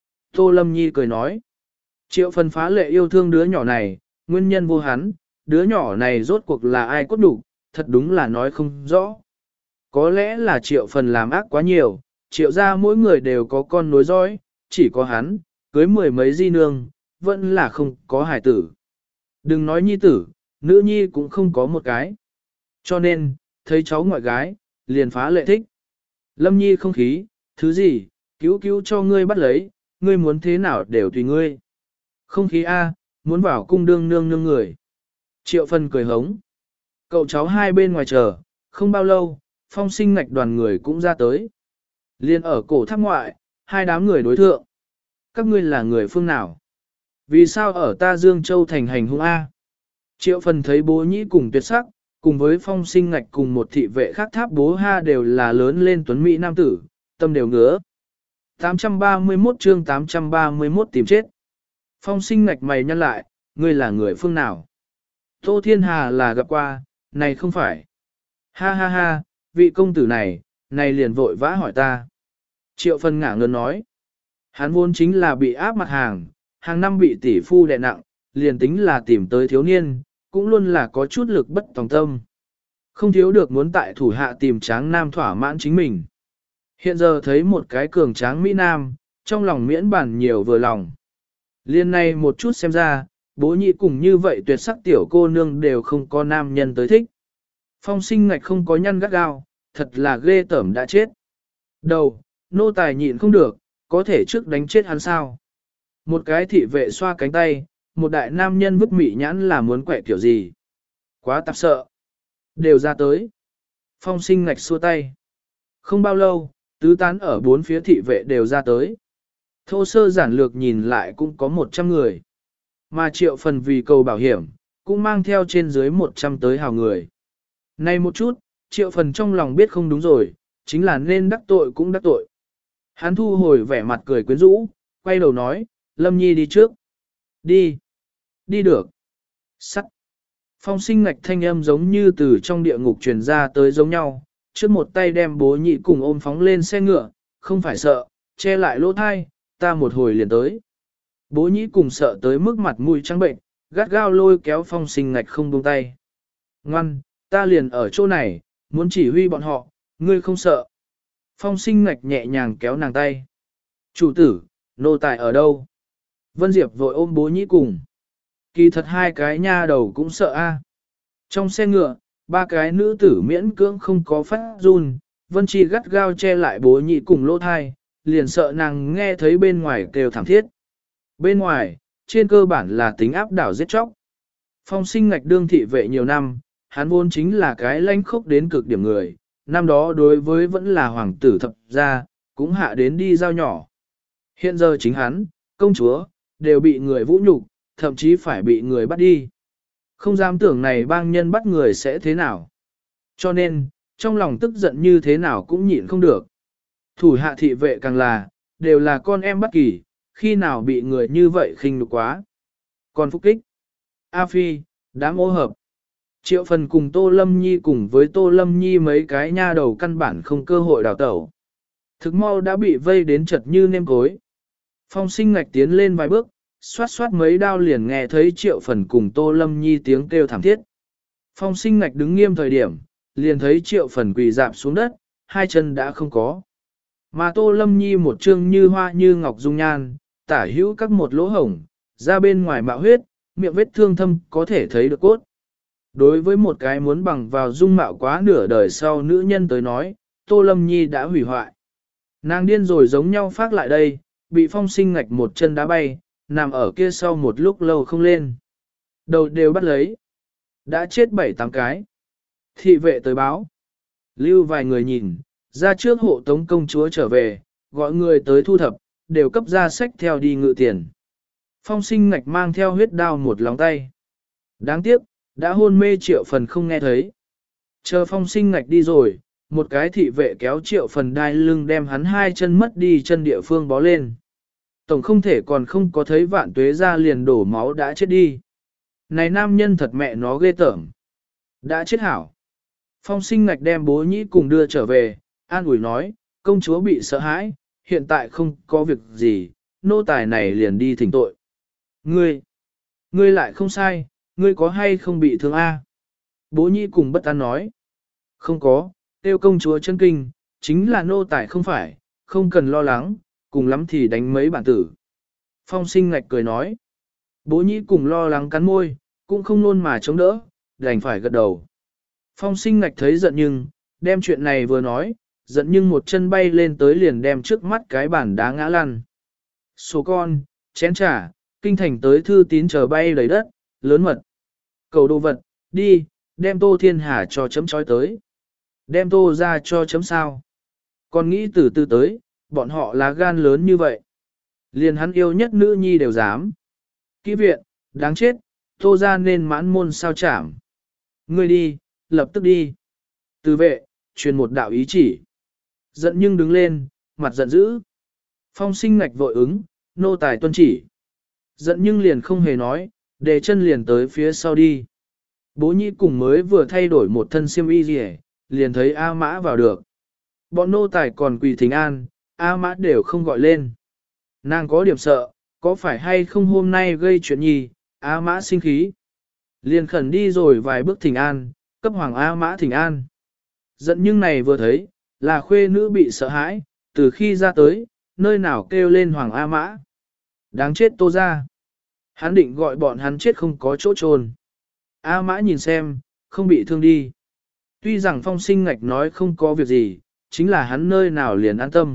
Tô Lâm Nhi cười nói. Triệu Phần phá lệ yêu thương đứa nhỏ này, nguyên nhân vô hắn, đứa nhỏ này rốt cuộc là ai cốt đủ, thật đúng là nói không rõ. Có lẽ là Triệu Phần làm ác quá nhiều, Triệu gia mỗi người đều có con nối dõi, chỉ có hắn, cưới 10 mấy di nương, vẫn là không có hài tử. Đừng nói nhi tử, nữ nhi cũng không có một cái. Cho nên, thấy cháu ngoại gái, liền phá lệ thích. Lâm Nhi không khí, thứ gì, cứu cứu cho ngươi bắt lấy, ngươi muốn thế nào đều tùy ngươi. Không khí A, muốn vào cung đương nương nương người. Triệu Phần cười hống. Cậu cháu hai bên ngoài chờ, không bao lâu, Phong Sinh Ngạch đoàn người cũng ra tới. Liên ở cổ tháp ngoại, hai đám người đối thượng. Các ngươi là người phương nào? Vì sao ở ta Dương Châu thành hành hung A? Triệu Phần thấy bố nhĩ cùng tuyệt sắc, cùng với Phong Sinh Ngạch cùng một thị vệ khác tháp bố ha đều là lớn lên tuấn mỹ nam tử, tâm đều ngứa. 831 chương 831 tìm chết. Phong Sinh Ngạch mày nhăn lại, ngươi là người phương nào? Tô Thiên Hà là gặp qua, này không phải. Ha ha ha, vị công tử này liền vội vã hỏi ta. Triệu Phần ngả ngớn nói. Hắn vốn chính là bị áp mặt hàng năm bị tỷ phu đè nặng, liền tính là tìm tới thiếu niên, cũng luôn là có chút lực bất tòng tâm. Không thiếu được muốn tại thủ hạ tìm tráng nam thỏa mãn chính mình. Hiện giờ thấy một cái cường tráng Mỹ Nam, trong lòng miễn bản nhiều vừa lòng. Liên này một chút xem ra, bố nhị cùng như vậy tuyệt sắc tiểu cô nương đều không có nam nhân tới thích. Phong Sinh Ngạch không có nhăn gắt gao, thật là ghê tởm đã chết. Đầu, nô tài nhịn không được, có thể trước đánh chết hắn sao. Một cái thị vệ xoa cánh tay, một đại nam nhân vứt mị nhãn là muốn quẹ kiểu gì. Quá tạp sợ. Đều ra tới. Phong Sinh Ngạch xua tay. Không bao lâu, tứ tán ở bốn phía thị vệ đều ra tới. Thô sơ giản lược nhìn lại cũng có 100 người. Mà Triệu Phần vì cầu bảo hiểm, cũng mang theo trên dưới 100 tới hào người. Này một chút, Triệu Phần trong lòng biết không đúng rồi, chính là nên đắc tội cũng đắc tội. Hắn thu hồi vẻ mặt cười quyến rũ, quay đầu nói, Lâm Nhi đi trước. Đi. Đi được. Sắt. Phong Sinh Ngạch thanh âm giống như từ trong địa ngục truyền ra tới giống nhau, trước một tay đem bố nhị cùng ôm phóng lên xe ngựa, không phải sợ, che lại lỗ thai, ta một hồi liền tới. Bố nhị cùng sợ tới mức mặt mũi trắng bệnh, gắt gao lôi kéo Phong Sinh Ngạch không buông tay. Ngoan, ta liền ở chỗ này, muốn chỉ huy bọn họ, ngươi không sợ. Phong Sinh Ngạch nhẹ nhàng kéo nàng tay. Chủ tử, nô tài ở đâu? Vân Diệp vội ôm bố nhị cùng. Kỳ thật hai cái nha đầu cũng sợ a. Trong xe ngựa, Ba cái nữ tử miễn cưỡng không có phát run, Vân Chi gắt gao che lại bố nhị cùng lỗ thai, liền sợ nàng nghe thấy bên ngoài kêu thảm thiết. Bên ngoài, trên cơ bản là tính áp đảo giết chóc. Phong Sinh Ngạch đương thị vệ nhiều năm, hắn vốn chính là cái lãnh khốc đến cực điểm người, năm đó đối với vẫn là hoàng tử thập gia, cũng hạ đến đi giao nhỏ. Hiện giờ chính hắn, công chúa, đều bị người vũ nhục, thậm chí phải bị người bắt đi. Không dám tưởng này bang nhân bắt người sẽ thế nào. Cho nên, trong lòng tức giận như thế nào cũng nhịn không được. Thủ hạ thị vệ càng là, đều là con em bất kỳ, khi nào bị người như vậy khinh nhục quá. Còn Phúc Kích, A Phi, đám ô hợp. Triệu Phần cùng Tô Lâm Nhi cùng với Tô Lâm Nhi mấy cái nha đầu căn bản không cơ hội đào tẩu. Thực mau đã bị vây đến chật như nêm cối. Phong Sinh Ngạch tiến lên vài bước, xoát xoát mấy đao liền nghe thấy Triệu Phần cùng Tô Lâm Nhi tiếng kêu thảm thiết. Phong Sinh Ngạch đứng nghiêm thời điểm, liền thấy Triệu Phần quỳ dạp xuống đất, hai chân đã không có. Mà Tô Lâm Nhi một trương như hoa như ngọc dung nhan, tả hữu các một lỗ hổng, ra bên ngoài mạo huyết, miệng vết thương thâm có thể thấy được cốt. Đối với một cái muốn bằng vào dung mạo quá nửa đời sau nữ nhân tới nói, Tô Lâm Nhi đã hủy hoại. Nàng điên rồi giống nhau phát lại đây, bị Phong Sinh Ngạch một chân đá bay, nằm ở kia sau một lúc lâu không lên. Đầu đều bắt lấy. Đã chết 7-8 cái. Thị vệ tới báo. Lưu vài người nhìn, ra trước hộ tống công chúa trở về, gọi người tới thu thập, đều cấp ra sách theo đi ngự tiền. Phong Sinh Ngạch mang theo huyết đao một lòng tay. Đáng tiếc, đã hôn mê Triệu Phần không nghe thấy. Chờ Phong Sinh Ngạch đi rồi, một cái thị vệ kéo Triệu Phần đai lưng đem hắn hai chân mất đi chân địa phương bó lên. Tổng không thể còn không có thấy Vạn Tuế ra liền đổ máu đã chết đi. Này nam nhân thật mẹ nó ghê tởm. Đã chết hảo. Phong Sinh Ngạch đem bố nhĩ cùng đưa trở về, an ủi nói, công chúa bị sợ hãi, hiện tại không có việc gì, nô tài này liền đi thỉnh tội. Ngươi lại không sai, ngươi có hay không bị thương a? Bố nhĩ cùng bất an nói. Không có, tiêu công chúa chân kinh, chính là nô tài không phải, không cần lo lắng, cùng lắm thì đánh mấy bản tử. Phong Sinh Ngạch cười nói. Bố nhĩ cùng lo lắng cắn môi, cũng không luôn mà chống đỡ, đành phải gật đầu. Phong Sinh Ngạch thấy giận nhưng, đem chuyện này vừa nói, giận nhưng một chân bay lên tới liền đem trước mắt cái bản đá ngã lăn. Số con, chén trà, kinh thành tới thư tín chờ bay đầy đất, lớn mật. Cầu đồ vật, đi, đem Tô Thiên Hà cho chấm chói tới. Đem Tô ra cho chấm sao. Còn nghĩ từ từ tới, bọn họ là gan lớn như vậy. Liền hắn yêu nhất nữ nhi đều dám. Kỹ viện, đáng chết, Tô ra nên mãn môn sao chảm. Ngươi đi, lập tức đi. Từ vệ, truyền một đạo ý chỉ. Giận nhưng đứng lên, mặt giận dữ. Phong Sinh Ngạch vội ứng, nô tài tuân chỉ. Giận nhưng liền không hề nói, để chân liền tới phía sau đi. Bố nhĩ cùng mới vừa thay đổi một thân xiêm y gì liền thấy A Mã vào được. Bọn nô tài còn quỳ thỉnh an, A Mã đều không gọi lên. Nàng có điểm sợ, có phải hay không hôm nay gây chuyện gì, A Mã sinh khí. Liền khẩn đi rồi vài bước thỉnh an, cấp hoàng A Mã thỉnh an. Giận nhưng này vừa thấy, là khuê nữ bị sợ hãi, từ khi ra tới, nơi nào kêu lên hoàng A Mã. Đáng chết Tô ra. Hắn định gọi bọn hắn chết không có chỗ chôn. A Mã nhìn xem, không bị thương đi. Tuy rằng Phong Sinh Ngạch nói không có việc gì, chính là hắn nơi nào liền an tâm.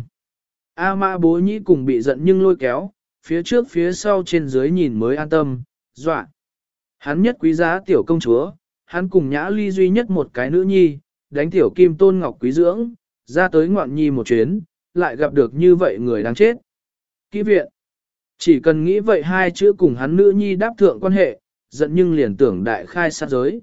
A Mã bố nhĩ cùng bị giận nhưng lôi kéo, phía trước phía sau trên dưới nhìn mới an tâm, dọa. Hắn nhất quý giá tiểu công chúa, hắn cùng Nhã Ly duy nhất một cái nữ nhi, đánh tiểu kim tôn ngọc quý dưỡng, ra tới ngoạn nhi một chuyến, lại gặp được như vậy người đáng chết. Kỹ viện, chỉ cần nghĩ vậy hai chữ cùng hắn nữ nhi đáp thượng quan hệ, giận nhưng liền tưởng đại khai sát giới.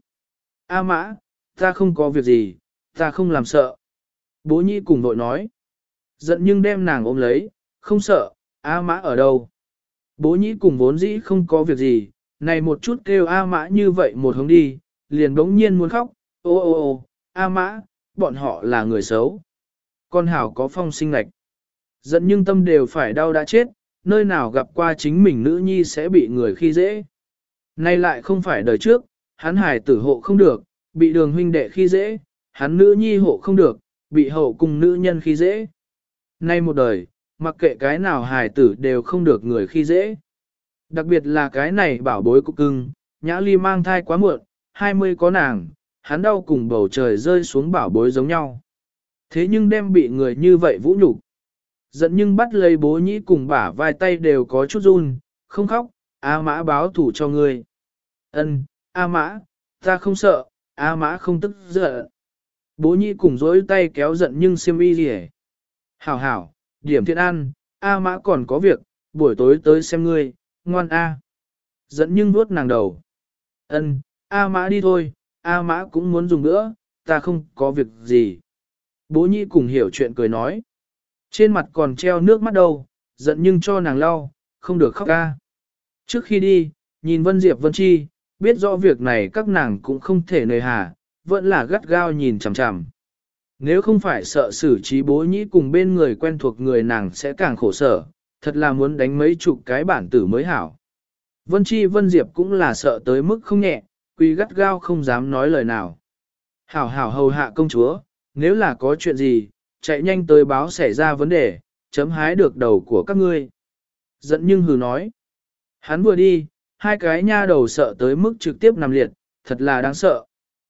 A Mã, ta không có việc gì, ta không làm sợ. Bố nhi cùng vội nói. Giận nhưng đem nàng ôm lấy, không sợ, A Mã ở đâu. Bố nhĩ cùng vốn dĩ không có việc gì, này một chút kêu A Mã như vậy một hướng đi, liền bỗng nhiên muốn khóc, ô ô ô, A Mã, bọn họ là người xấu. Con hảo có Phong Sinh Ngạch. Giận nhưng tâm đều phải đau đã chết, nơi nào gặp qua chính mình nữ nhi sẽ bị người khi dễ. Nay lại không phải đời trước, hắn hải tử hộ không được, bị đường huynh đệ khi dễ, hắn nữ nhi hộ không được, bị hậu cùng nữ nhân khi dễ. Nay một đời, mặc kệ cái nào hài tử đều không được người khi dễ. Đặc biệt là cái này bảo bối cục cưng, Nhã Ly mang thai quá muộn, 20 có nàng, hắn đau cùng bầu trời rơi xuống bảo bối giống nhau. Thế nhưng đem bị người như vậy vũ nhục. Giận nhưng bắt lấy Bố Nhĩ cùng bả vai tay đều có chút run, không khóc, A Mã báo thủ cho ngươi. Ân, A Mã, ta không sợ, A Mã không tức giận. Bố Nhĩ cùng dối tay kéo Giận nhưng xiêm y gì hết. Hảo hảo, điểm thiện ăn, A Mã còn có việc, buổi tối tới xem ngươi, ngoan A. Giận nhưng vuốt nàng đầu. Ân, A Mã đi thôi, A Mã cũng muốn dùng nữa, ta không có việc gì. Bố Nhĩ cùng hiểu chuyện cười nói. Trên mặt còn treo nước mắt đâu, giận nhưng cho nàng lau, không được khóc ca. Trước khi đi, nhìn Vân Diệp Vân Chi, biết rõ việc này các nàng cũng không thể nề hà, vẫn là gắt gao nhìn chằm chằm. Nếu không phải sợ xử trí Bố Nhĩ cùng bên người quen thuộc người nàng sẽ càng khổ sở, thật là muốn đánh mấy chục cái bản tử mới hảo. Vân Chi Vân Diệp cũng là sợ tới mức không nhẹ, quy gắt gao không dám nói lời nào. Hảo hảo hầu hạ công chúa, nếu là có chuyện gì, chạy nhanh tới báo xảy ra vấn đề, chấm hái được đầu của các ngươi. Giận nhưng hừ nói. Hắn vừa đi, hai cái nha đầu sợ tới mức trực tiếp nằm liệt, thật là đáng sợ.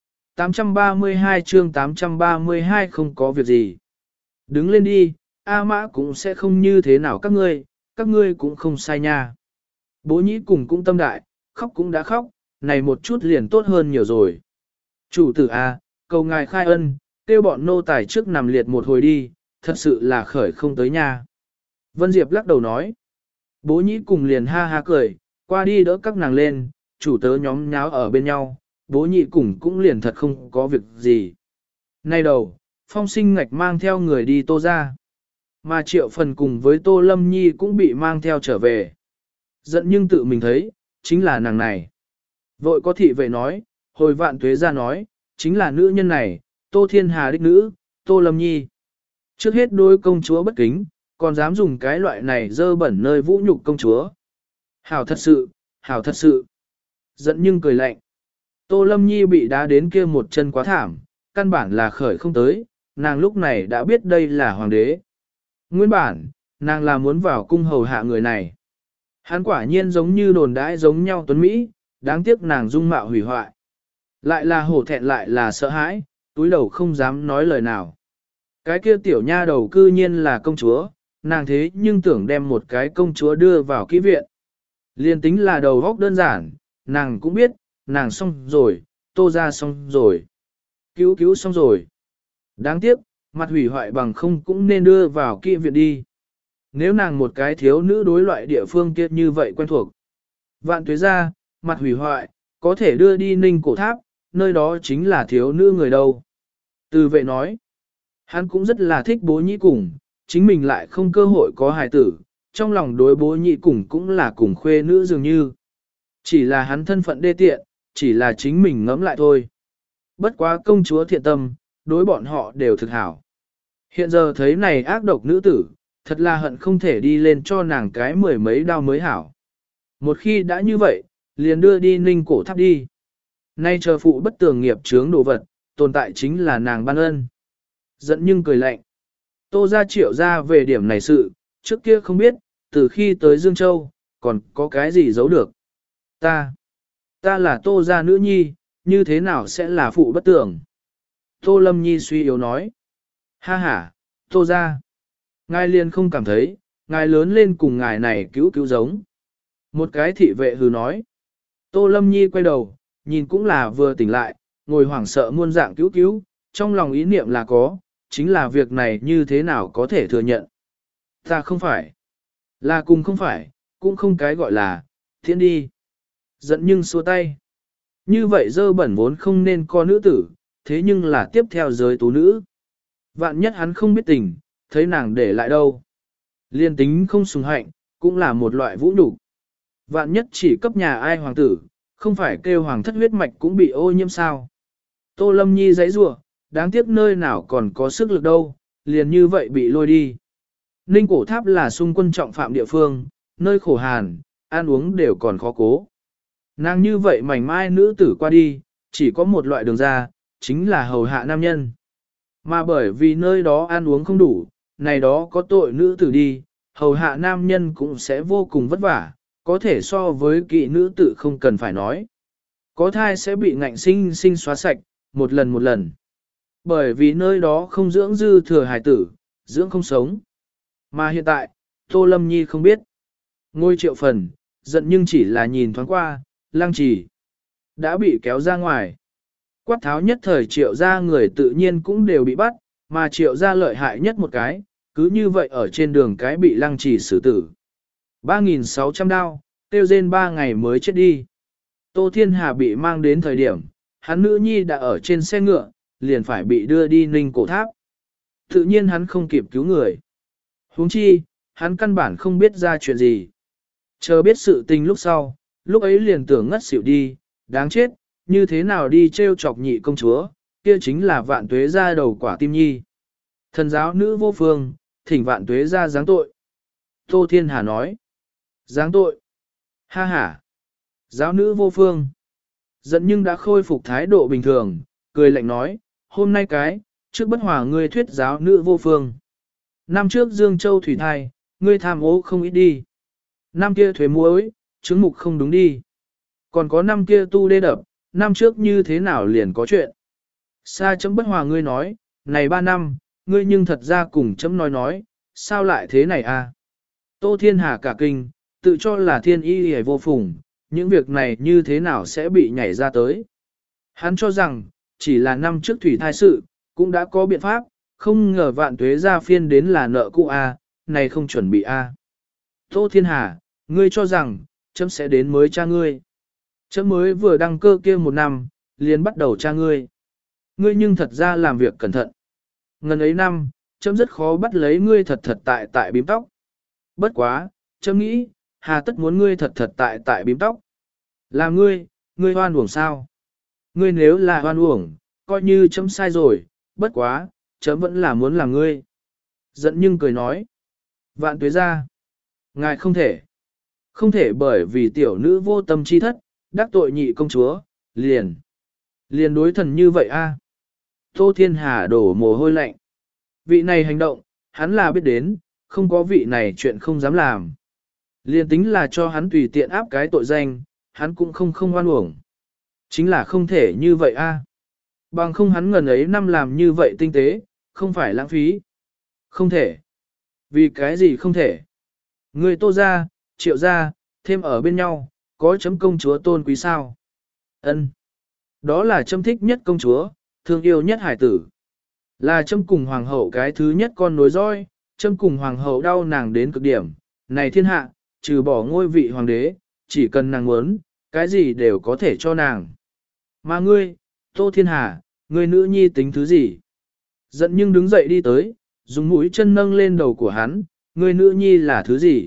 832 chương 832 không có việc gì. Đứng lên đi, A Mã cũng sẽ không như thế nào các ngươi cũng không sai nha. Bố Nhĩ cùng cũng tâm đại, khóc cũng đã khóc, này một chút liền tốt hơn nhiều rồi. Chủ tử A, cầu ngài khai ân, kêu bọn nô tài trước nằm liệt một hồi đi, thật sự là khởi không tới nha. Vân Diệp lắc đầu nói. Bố Nhĩ cùng liền ha ha cười, qua đi đỡ các nàng lên, chủ tớ nhóm nháo ở bên nhau, Bố Nhĩ cùng cũng liền thật không có việc gì. Nay đầu, Phong Sinh Ngạch mang theo người đi Tô ra. Mà Triệu Phần cùng với Tô Lâm Nhi cũng bị mang theo trở về. Giận nhưng tự mình thấy, chính là nàng này. Vội có thị vệ nói, hồi Vạn Tuế ra nói, chính là nữ nhân này, Tô Thiên Hà đích nữ, Tô Lâm Nhi. Trước hết đối công chúa bất kính, còn dám dùng cái loại này dơ bẩn nơi vũ nhục công chúa. Hảo thật sự, hảo thật sự. Giận nhưng cười lạnh. Tô Lâm Nhi bị đá đến kia một chân quá thảm, căn bản là khởi không tới, nàng lúc này đã biết đây là hoàng đế. Nguyên bản, nàng là muốn vào cung hầu hạ người này. Hắn quả nhiên giống như đồn đãi giống nhau tuấn Mỹ, đáng tiếc nàng dung mạo hủy hoại. Lại là hổ thẹn lại là sợ hãi, túi đầu không dám nói lời nào. Cái kia tiểu nha đầu cư nhiên là công chúa, nàng thế nhưng tưởng đem một cái công chúa đưa vào kỹ viện. Liên tính là đầu góc đơn giản, nàng cũng biết, nàng xong rồi, Tô ra xong rồi. Cứu xong rồi. Đáng tiếc, mặt hủy hoại bằng không cũng nên đưa vào kỹ viện đi. Nếu nàng một cái thiếu nữ đối loại địa phương kia như vậy quen thuộc. Vạn Tuế ra, mặt hủy hoại, có thể đưa đi Ninh Cổ Tháp, nơi đó chính là thiếu nữ người đâu. Từ vệ nói, hắn cũng rất là thích Bố Nhĩ cùng, chính mình lại không cơ hội có hài tử, trong lòng đối Bố Nhĩ cùng cũng là cùng khuê nữ dường như. Chỉ là hắn thân phận đê tiện, chỉ là chính mình ngẫm lại thôi. Bất quá công chúa thiện tâm, đối bọn họ đều thực hảo. Hiện giờ thấy này ác độc nữ tử, thật là hận không thể đi lên cho nàng cái mười mấy đao mới hảo. Một khi đã như vậy, liền đưa đi Ninh Cổ Tháp đi. Nay chờ phụ bất tường nghiệp chướng đồ vật, tồn tại chính là nàng ban ân. Giận nhưng cười lạnh. Tô ra Triệu ra về điểm này sự, trước kia không biết, từ khi tới Dương Châu, còn có cái gì giấu được. Ta là Tô gia nữ nhi, như thế nào sẽ là phụ bất tường? Tô Lâm Nhi suy yếu nói. Ha ha, Tô gia. Ngài liền không cảm thấy, ngài lớn lên cùng ngài này cứu giống. Một cái thị vệ hừ nói. Tô Lâm Nhi quay đầu, nhìn cũng là vừa tỉnh lại, ngồi hoảng sợ muôn dạng cứu, trong lòng ý niệm là có, chính là việc này như thế nào có thể thừa nhận. Ta không phải, là cùng không phải, cũng không cái gọi là, thiên đi. Giận nhưng xua tay. Như vậy dơ bẩn vốn không nên có nữ tử, thế nhưng là tiếp theo giới tú nữ. Vạn nhất hắn không biết tình, thấy nàng để lại đâu. Liên tính không sùng hạnh, cũng là một loại vũ nhục. Vạn nhất chỉ cấp nhà ai hoàng tử, không phải kêu hoàng thất huyết mạch cũng bị ô nhiễm sao. Tô Lâm Nhi giãy giụa, đáng tiếc nơi nào còn có sức lực đâu, liền như vậy bị lôi đi. Ninh Cổ Tháp là xung quân trọng phạm địa phương, nơi khổ hàn, ăn uống đều còn khó cố. Nàng như vậy mảnh mai nữ tử qua đi, chỉ có một loại đường ra, chính là hầu hạ nam nhân. Mà bởi vì nơi đó ăn uống không đủ, này đó có tội nữ tử đi, hầu hạ nam nhân cũng sẽ vô cùng vất vả, có thể so với kỵ nữ tử không cần phải nói. Có thai sẽ bị ngạnh sinh xóa sạch, một lần. Bởi vì nơi đó không dưỡng dư thừa hài tử, dưỡng không sống. Mà hiện tại, Tô Lâm Nhi không biết. Ngôi Triệu Phần, giận nhưng chỉ là nhìn thoáng qua, Lăng Trì đã bị kéo ra ngoài. Quát tháo nhất thời Triệu gia người tự nhiên cũng đều bị bắt, mà Triệu gia lợi hại nhất một cái, cứ như vậy ở trên đường cái bị Lăng Trì xử tử. 3.600 đao, tiêu rên 3 ngày mới chết đi. Tô Thiên Hà bị mang đến thời điểm, hắn nữ nhi đã ở trên xe ngựa, liền phải bị đưa đi Ninh Cổ Tháp. Tự nhiên hắn không kịp cứu người. Huống chi, hắn căn bản không biết ra chuyện gì. Chờ biết sự tình lúc sau, lúc ấy liền tưởng ngất xỉu đi, đáng chết, như thế nào đi trêu chọc nhị công chúa, kia chính là Vạn Tuế ra đầu quả tim nhi. Thần giáo nữ vô phương, thỉnh Vạn Tuế ra giáng tội. Tô Thiên Hà nói. Giáng tội. Ha ha. Giáo nữ vô phương. Giận nhưng đã khôi phục thái độ bình thường, cười lạnh nói, hôm nay trước bất hòa ngươi thuyết giáo nữ vô phương. Năm trước Dương Châu Thủy Thai, ngươi tham ô không ít đi. Năm kia thuế muối, chứng mục không đúng đi. Còn có năm kia tu đê đập, năm trước như thế nào liền có chuyện. Sa chấm bất hòa ngươi nói, này 3 năm, ngươi nhưng thật ra cùng chấm nói, sao lại thế này à? Tô Thiên Hà cả kinh, tự cho là thiên y hề vô phùng, những việc này như thế nào sẽ bị nhảy ra tới. Hắn cho rằng, chỉ là năm trước thủy thai sự, cũng đã có biện pháp, không ngờ Vạn Tuế ra phiên đến là nợ cũ A, này không chuẩn bị A. Tô Thiên Hà, ngươi cho rằng, chấm sẽ đến mới cha ngươi. Chấm mới vừa đăng cơ kia 1 năm, liền bắt đầu cha ngươi. Ngươi nhưng thật ra làm việc cẩn thận. Ngần ấy năm, chấm rất khó bắt lấy ngươi thật tại bím tóc. Bất quá, chấm nghĩ, hà tất muốn ngươi thật tại bím tóc. Là ngươi hoan uổng sao? Ngươi nếu là hoan uổng, coi như chấm sai rồi, bất quá, chấm vẫn là muốn làm ngươi. Giận nhưng cười nói. Vạn Tuế ra. Ngài không thể bởi vì tiểu nữ vô tâm chi thất, đắc tội nhị công chúa, liền đối thần như vậy a. Tô Thiên Hà đổ mồ hôi lạnh. Vị này hành động, hắn là biết đến, không có vị này chuyện không dám làm. Liền tính là cho hắn tùy tiện áp cái tội danh, hắn cũng không oan uổng. Chính là không thể như vậy a. Bằng không hắn ngần ấy năm làm như vậy tinh tế, không phải lãng phí. Không thể. Vì cái gì không thể? Người Tô ra, Triệu ra, thêm ở bên nhau, có chấm công chúa tôn quý sao? Ân, đó là chấm thích nhất công chúa, thương yêu nhất hải tử. Là chấm cùng hoàng hậu cái thứ nhất con nối dõi, chấm cùng hoàng hậu đau nàng đến cực điểm. Này thiên hạ, trừ bỏ ngôi vị hoàng đế, chỉ cần nàng muốn, cái gì đều có thể cho nàng. Mà ngươi, Tô Thiên Hà, ngươi nữ nhi tính thứ gì? Giận nhưng đứng dậy đi tới, dùng mũi chân nâng lên đầu của hắn, ngươi nữ nhi là thứ gì?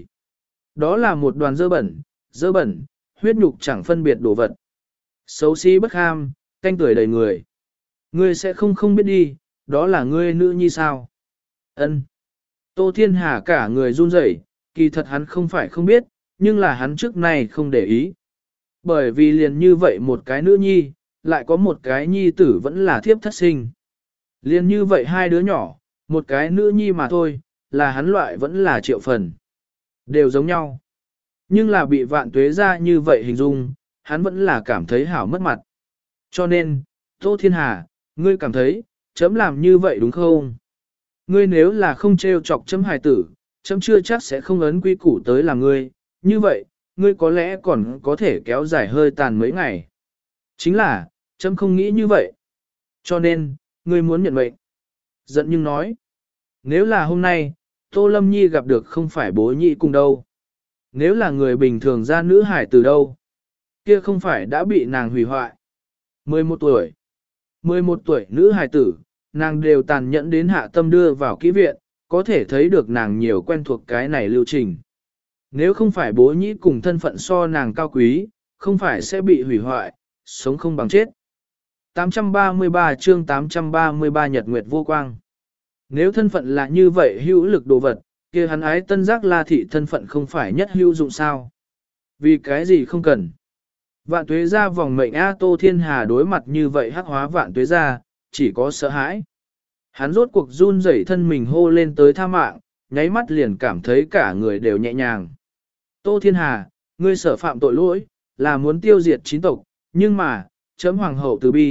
Đó là một đoàn dơ bẩn, huyết nhục chẳng phân biệt đồ vật. Xấu xí bất ham, canh tuổi đầy người. Ngươi sẽ không biết đi, đó là ngươi nữ nhi sao? Ân. Tô Thiên Hà cả người run rẩy, kỳ thật hắn không phải không biết, nhưng là hắn trước này không để ý. Bởi vì liền như vậy một cái nữ nhi, lại có một cái nhi tử vẫn là thiếp thất sinh. Liền như vậy 2 đứa nhỏ, một cái nữ nhi mà thôi, là hắn loại vẫn là Triệu Phần. Đều giống nhau. Nhưng là bị Vạn Tuế ra như vậy hình dung, hắn vẫn là cảm thấy hảo mất mặt. Cho nên, Tô Thiên Hà, ngươi cảm thấy, chấm làm như vậy đúng không? Ngươi nếu là không trêu chọc chấm hài tử, chấm chưa chắc sẽ không ấn quy củ tới làm ngươi, như vậy, ngươi có lẽ còn có thể kéo dài hơi tàn mấy ngày. Chính là, chấm không nghĩ như vậy. Cho nên, ngươi muốn nhận mệnh. Giận nhưng nói, nếu là hôm nay, Tô Lâm Nhi gặp được không phải bố nhị cùng đâu. Nếu là người bình thường ra nữ hải từ đâu, kia không phải đã bị nàng hủy hoại. 11 tuổi nữ hài tử, nàng đều tàn nhẫn đến hạ tâm đưa vào kỹ viện, có thể thấy được nàng nhiều quen thuộc cái này lưu trình. Nếu không phải bố nhĩ cùng thân phận so nàng cao quý, không phải sẽ bị hủy hoại, sống không bằng chết. 833 chương 833 Nhật Nguyệt vô quang. Nếu thân phận là như vậy hữu lực đồ vật, kia hắn ái Tân Giác La thị thân phận không phải nhất hữu dụng sao? Vì cái gì không cần? Vạn Tuế ra vòng mệnh A Tô Thiên Hà đối mặt như vậy hắc hóa Vạn Tuế ra, chỉ có sợ hãi. Hắn rốt cuộc run rẩy thân mình hô lên tới tha mạng, nháy mắt liền cảm thấy cả người đều nhẹ nhàng. Tô Thiên Hà, ngươi sở phạm tội lỗi, là muốn tiêu diệt 9 tộc, nhưng mà, chấm hoàng hậu từ bi,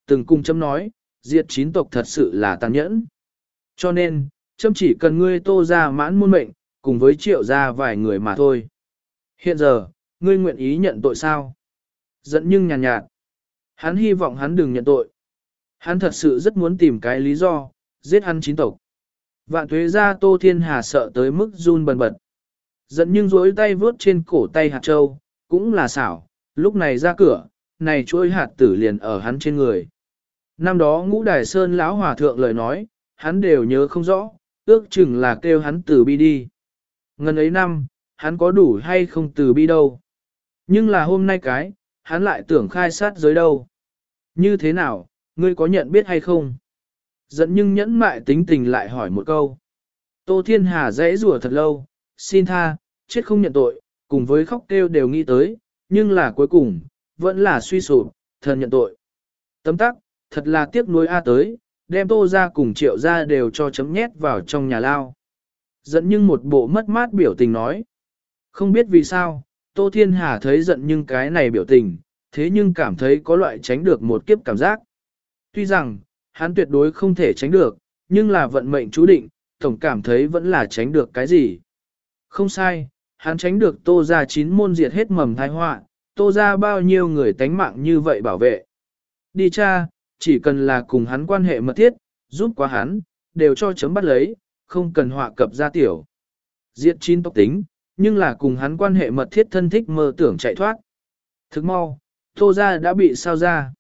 từng cùng chấm nói, diệt 9 tộc thật sự là tàn nhẫn. Cho nên, chấm chỉ cần ngươi Tô ra mãn muôn mệnh, cùng với Triệu ra vài người mà thôi. Hiện giờ, ngươi nguyện ý nhận tội sao? Giận nhưng nhàn nhạt. Hắn hy vọng hắn đừng nhận tội. Hắn thật sự rất muốn tìm cái lý do, giết hắn 9 tộc. Vạn tuế ra Tô Thiên Hà sợ tới mức run bần bật. Giận nhưng rối tay vướt trên cổ tay hạt châu, cũng là xảo, lúc này ra cửa, này chuỗi hạt tử liền ở hắn trên người. Năm đó Ngũ Đài Sơn lão hòa thượng lời nói, hắn đều nhớ không rõ, ước chừng là kêu hắn từ bi đi. Ngần ấy năm, hắn có đủ hay không từ bi đâu. Nhưng là hôm nay hắn lại tưởng khai sát giới đâu. Như thế nào, ngươi có nhận biết hay không? Giận nhưng nhẫn mại tính tình lại hỏi một câu. Tô Thiên Hà dãy rủa thật lâu, xin tha, chết không nhận tội, cùng với khóc kêu đều nghĩ tới, nhưng là cuối cùng, vẫn là suy sụp, thần nhận tội. Tấm tắc, thật là tiếc nuối A tới, đem Tô ra cùng Triệu ra đều cho chấm nhét vào trong nhà lao. Giận nhưng một bộ mất mát biểu tình nói. Không biết vì sao, Tô Thiên Hà thấy giận nhưng cái này biểu tình, thế nhưng cảm thấy có loại tránh được một kiếp cảm giác. Tuy rằng, hắn tuyệt đối không thể tránh được, nhưng là vận mệnh chú định, tổng cảm thấy vẫn là tránh được cái gì. Không sai, hắn tránh được Tô ra 9 môn diệt hết mầm tai họa, Tô ra bao nhiêu người tánh mạng như vậy bảo vệ. Đi cha, chỉ cần là cùng hắn quan hệ mật thiết, giúp quá hắn, đều cho chấm bắt lấy, không cần họa cập gia tiểu. Diệt 9 tộc tính, nhưng là cùng hắn quan hệ mật thiết thân thích mơ tưởng chạy thoát. Thức mau, Tô ra đã bị sao ra.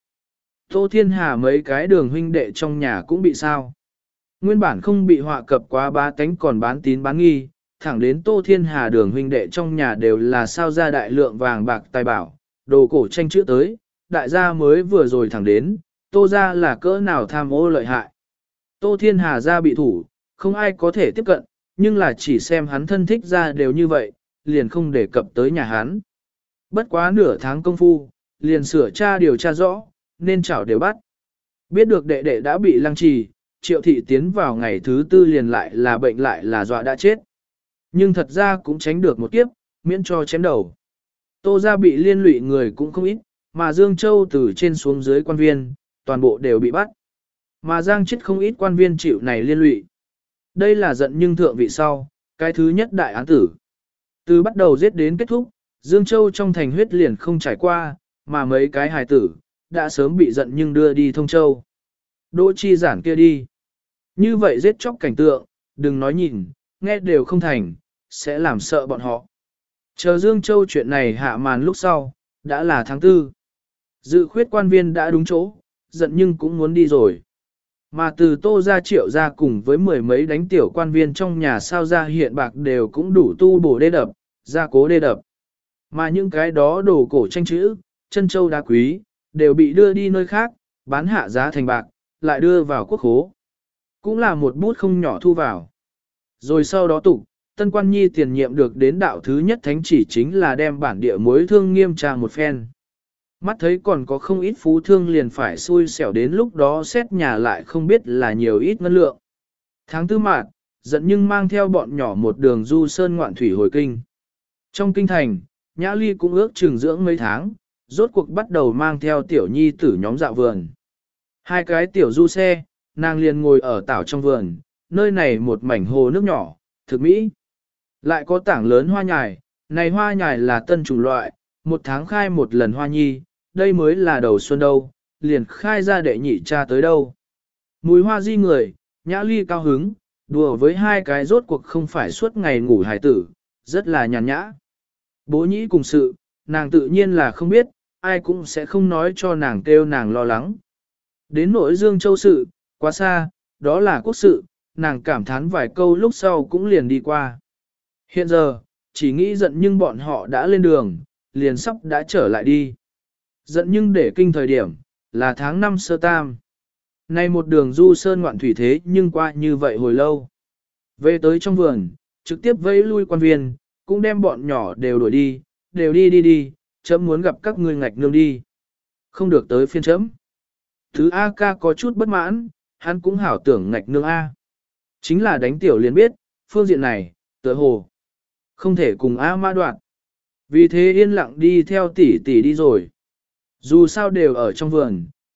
Tô Thiên Hà mấy cái đường huynh đệ trong nhà cũng bị sao. Nguyên bản không bị họa cập quá ba tánh còn bán tín bán nghi, thẳng đến Tô Thiên Hà đường huynh đệ trong nhà đều là sao ra đại lượng vàng bạc tài bảo, đồ cổ tranh chữ tới, đại gia mới vừa rồi thẳng đến, Tô ra là cỡ nào tham ô lợi hại. Tô Thiên Hà ra bị thủ, không ai có thể tiếp cận, nhưng là chỉ xem hắn thân thích ra đều như vậy, liền không đề cập tới nhà hắn. Bất quá nửa tháng công phu, liền sửa tra điều tra rõ, nên chảo đều bắt. Biết được đệ đệ đã bị lăng trì, Triệu thị tiến vào ngày thứ 4 liền lại là bệnh lại là dọa đã chết. Nhưng thật ra cũng tránh được một kiếp, miễn cho chém đầu. Tô ra bị liên lụy người cũng không ít, mà Dương Châu từ trên xuống dưới quan viên, toàn bộ đều bị bắt. Mà Giang chết không ít quan viên chịu này liên lụy. Đây là giận nhưng thượng vị sau, cái thứ nhất đại án tử. Từ bắt đầu giết đến kết thúc, Dương Châu trong thành huyết liền không trải qua, mà mấy cái hài tử, đã sớm bị giận nhưng đưa đi Thông Châu. Đỗ chi giản kia đi. Như vậy giết chóc cảnh tượng, đừng nói nhìn, nghe đều không thành, sẽ làm sợ bọn họ. Chờ Dương Châu chuyện này hạ màn lúc sau, đã là tháng 4. Dự khuyết quan viên đã đúng chỗ, giận nhưng cũng muốn đi rồi. Mà từ Tô ra Triệu ra cùng với mười mấy đánh tiểu quan viên trong nhà sao ra hiện bạc đều cũng đủ tu bổ đê đập, gia cố đê đập. Mà những cái đó đồ cổ tranh chữ, chân châu đá quý, đều bị đưa đi nơi khác, bán hạ giá thành bạc, lại đưa vào quốc khố. Cũng là một bút không nhỏ thu vào. Rồi sau đó Tân Quan Nhi tiền nhiệm được đến đạo thứ nhất thánh chỉ chính là đem bản địa mối thương nghiêm tra một phen. Mắt thấy còn có không ít phú thương liền phải xui xẻo đến lúc đó xét nhà lại không biết là nhiều ít ngân lượng. Tháng 4 mạt, giận nhưng mang theo bọn nhỏ một đường du sơn ngoạn thủy hồi kinh. Trong kinh thành, Nhã Ly cũng ước chừng dưỡng mấy tháng, rốt cuộc bắt đầu mang theo tiểu nhi tử nhóm dạo vườn. Hai cái tiểu du xe, nàng liền ngồi ở tảo trong vườn, nơi này một mảnh hồ nước nhỏ, thực mỹ. Lại có tảng lớn hoa nhài, này hoa nhài là tân chủng loại, một tháng khai một lần hoa nhi, đây mới là đầu xuân đâu, liền khai ra đệ nhị cha tới đâu. Mùi hoa di người, Nhã Ly cao hứng, đùa với hai cái rốt cuộc không phải suốt ngày ngủ hài tử, rất là nhàn nhã. Bố nhĩ cùng sự, nàng tự nhiên là không biết, ai cũng sẽ không nói cho nàng kêu nàng lo lắng. Đến nỗi Dương Châu sự, quá xa, đó là quốc sự, nàng cảm thán vài câu lúc sau cũng liền đi qua. Hiện giờ, chỉ nghĩ giận nhưng bọn họ đã lên đường, liền sắp đã trở lại đi. Giận nhưng để kinh thời điểm, là tháng 5 sơ tam. Nay một đường du sơn ngoạn thủy thế nhưng qua như vậy hồi lâu. Về tới trong vườn, trực tiếp vẫy lui quan viên, cũng đem bọn nhỏ đều đuổi đi, đều đi, chấm muốn gặp các ngươi ngạch nương đi. Không được tới phiên chấm. Thứ A ca có chút bất mãn, hắn cũng hảo tưởng ngạch nương A. Chính là đánh tiểu liền biết, phương diện này, tựa hồ. Không thể cùng A ma đoạt. Vì thế yên lặng đi theo tỷ tỷ đi rồi. Dù sao đều ở trong vườn,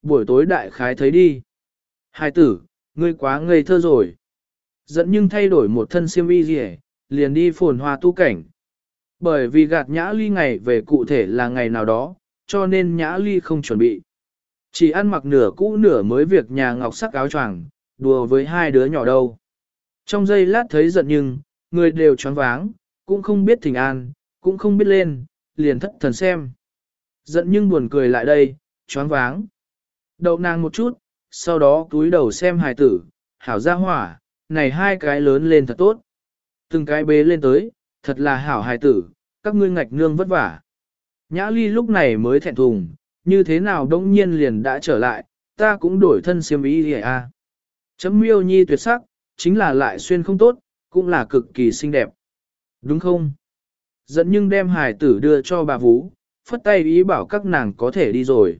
buổi tối đại khái thấy đi. Hai tử, ngươi quá ngây thơ rồi. Giận nhưng thay đổi một thân xiêm y gì liền đi phồn hoa tu cảnh. Bởi vì gạt Nhã Ly ngày về cụ thể là ngày nào đó, cho nên Nhã Ly không chuẩn bị. Chỉ ăn mặc nửa cũ nửa mới việc nhà ngọc sắc áo choàng, đùa với hai đứa nhỏ đâu. Trong giây lát thấy giận nhưng, người đều choáng váng, cũng không biết thỉnh an, cũng không biết lên, liền thất thần xem. Giận nhưng buồn cười lại đây, choáng váng. Đậu nàng một chút, sau đó cúi đầu xem hài tử, hảo ra hỏa, này hai cái lớn lên thật tốt. Từng cái bế lên tới, thật là hảo hài tử, các ngươi ngạch nương vất vả. Nhã Ly lúc này mới thẹn thùng, như thế nào đông nhiên liền đã trở lại, ta cũng đổi thân xiêm y gì à. Chấm miêu nhi tuyệt sắc, chính là lại xuyên không tốt, cũng là cực kỳ xinh đẹp. Đúng không? Giận nhưng đem hài tử đưa cho bà Vú, phất tay ý bảo các nàng có thể đi rồi.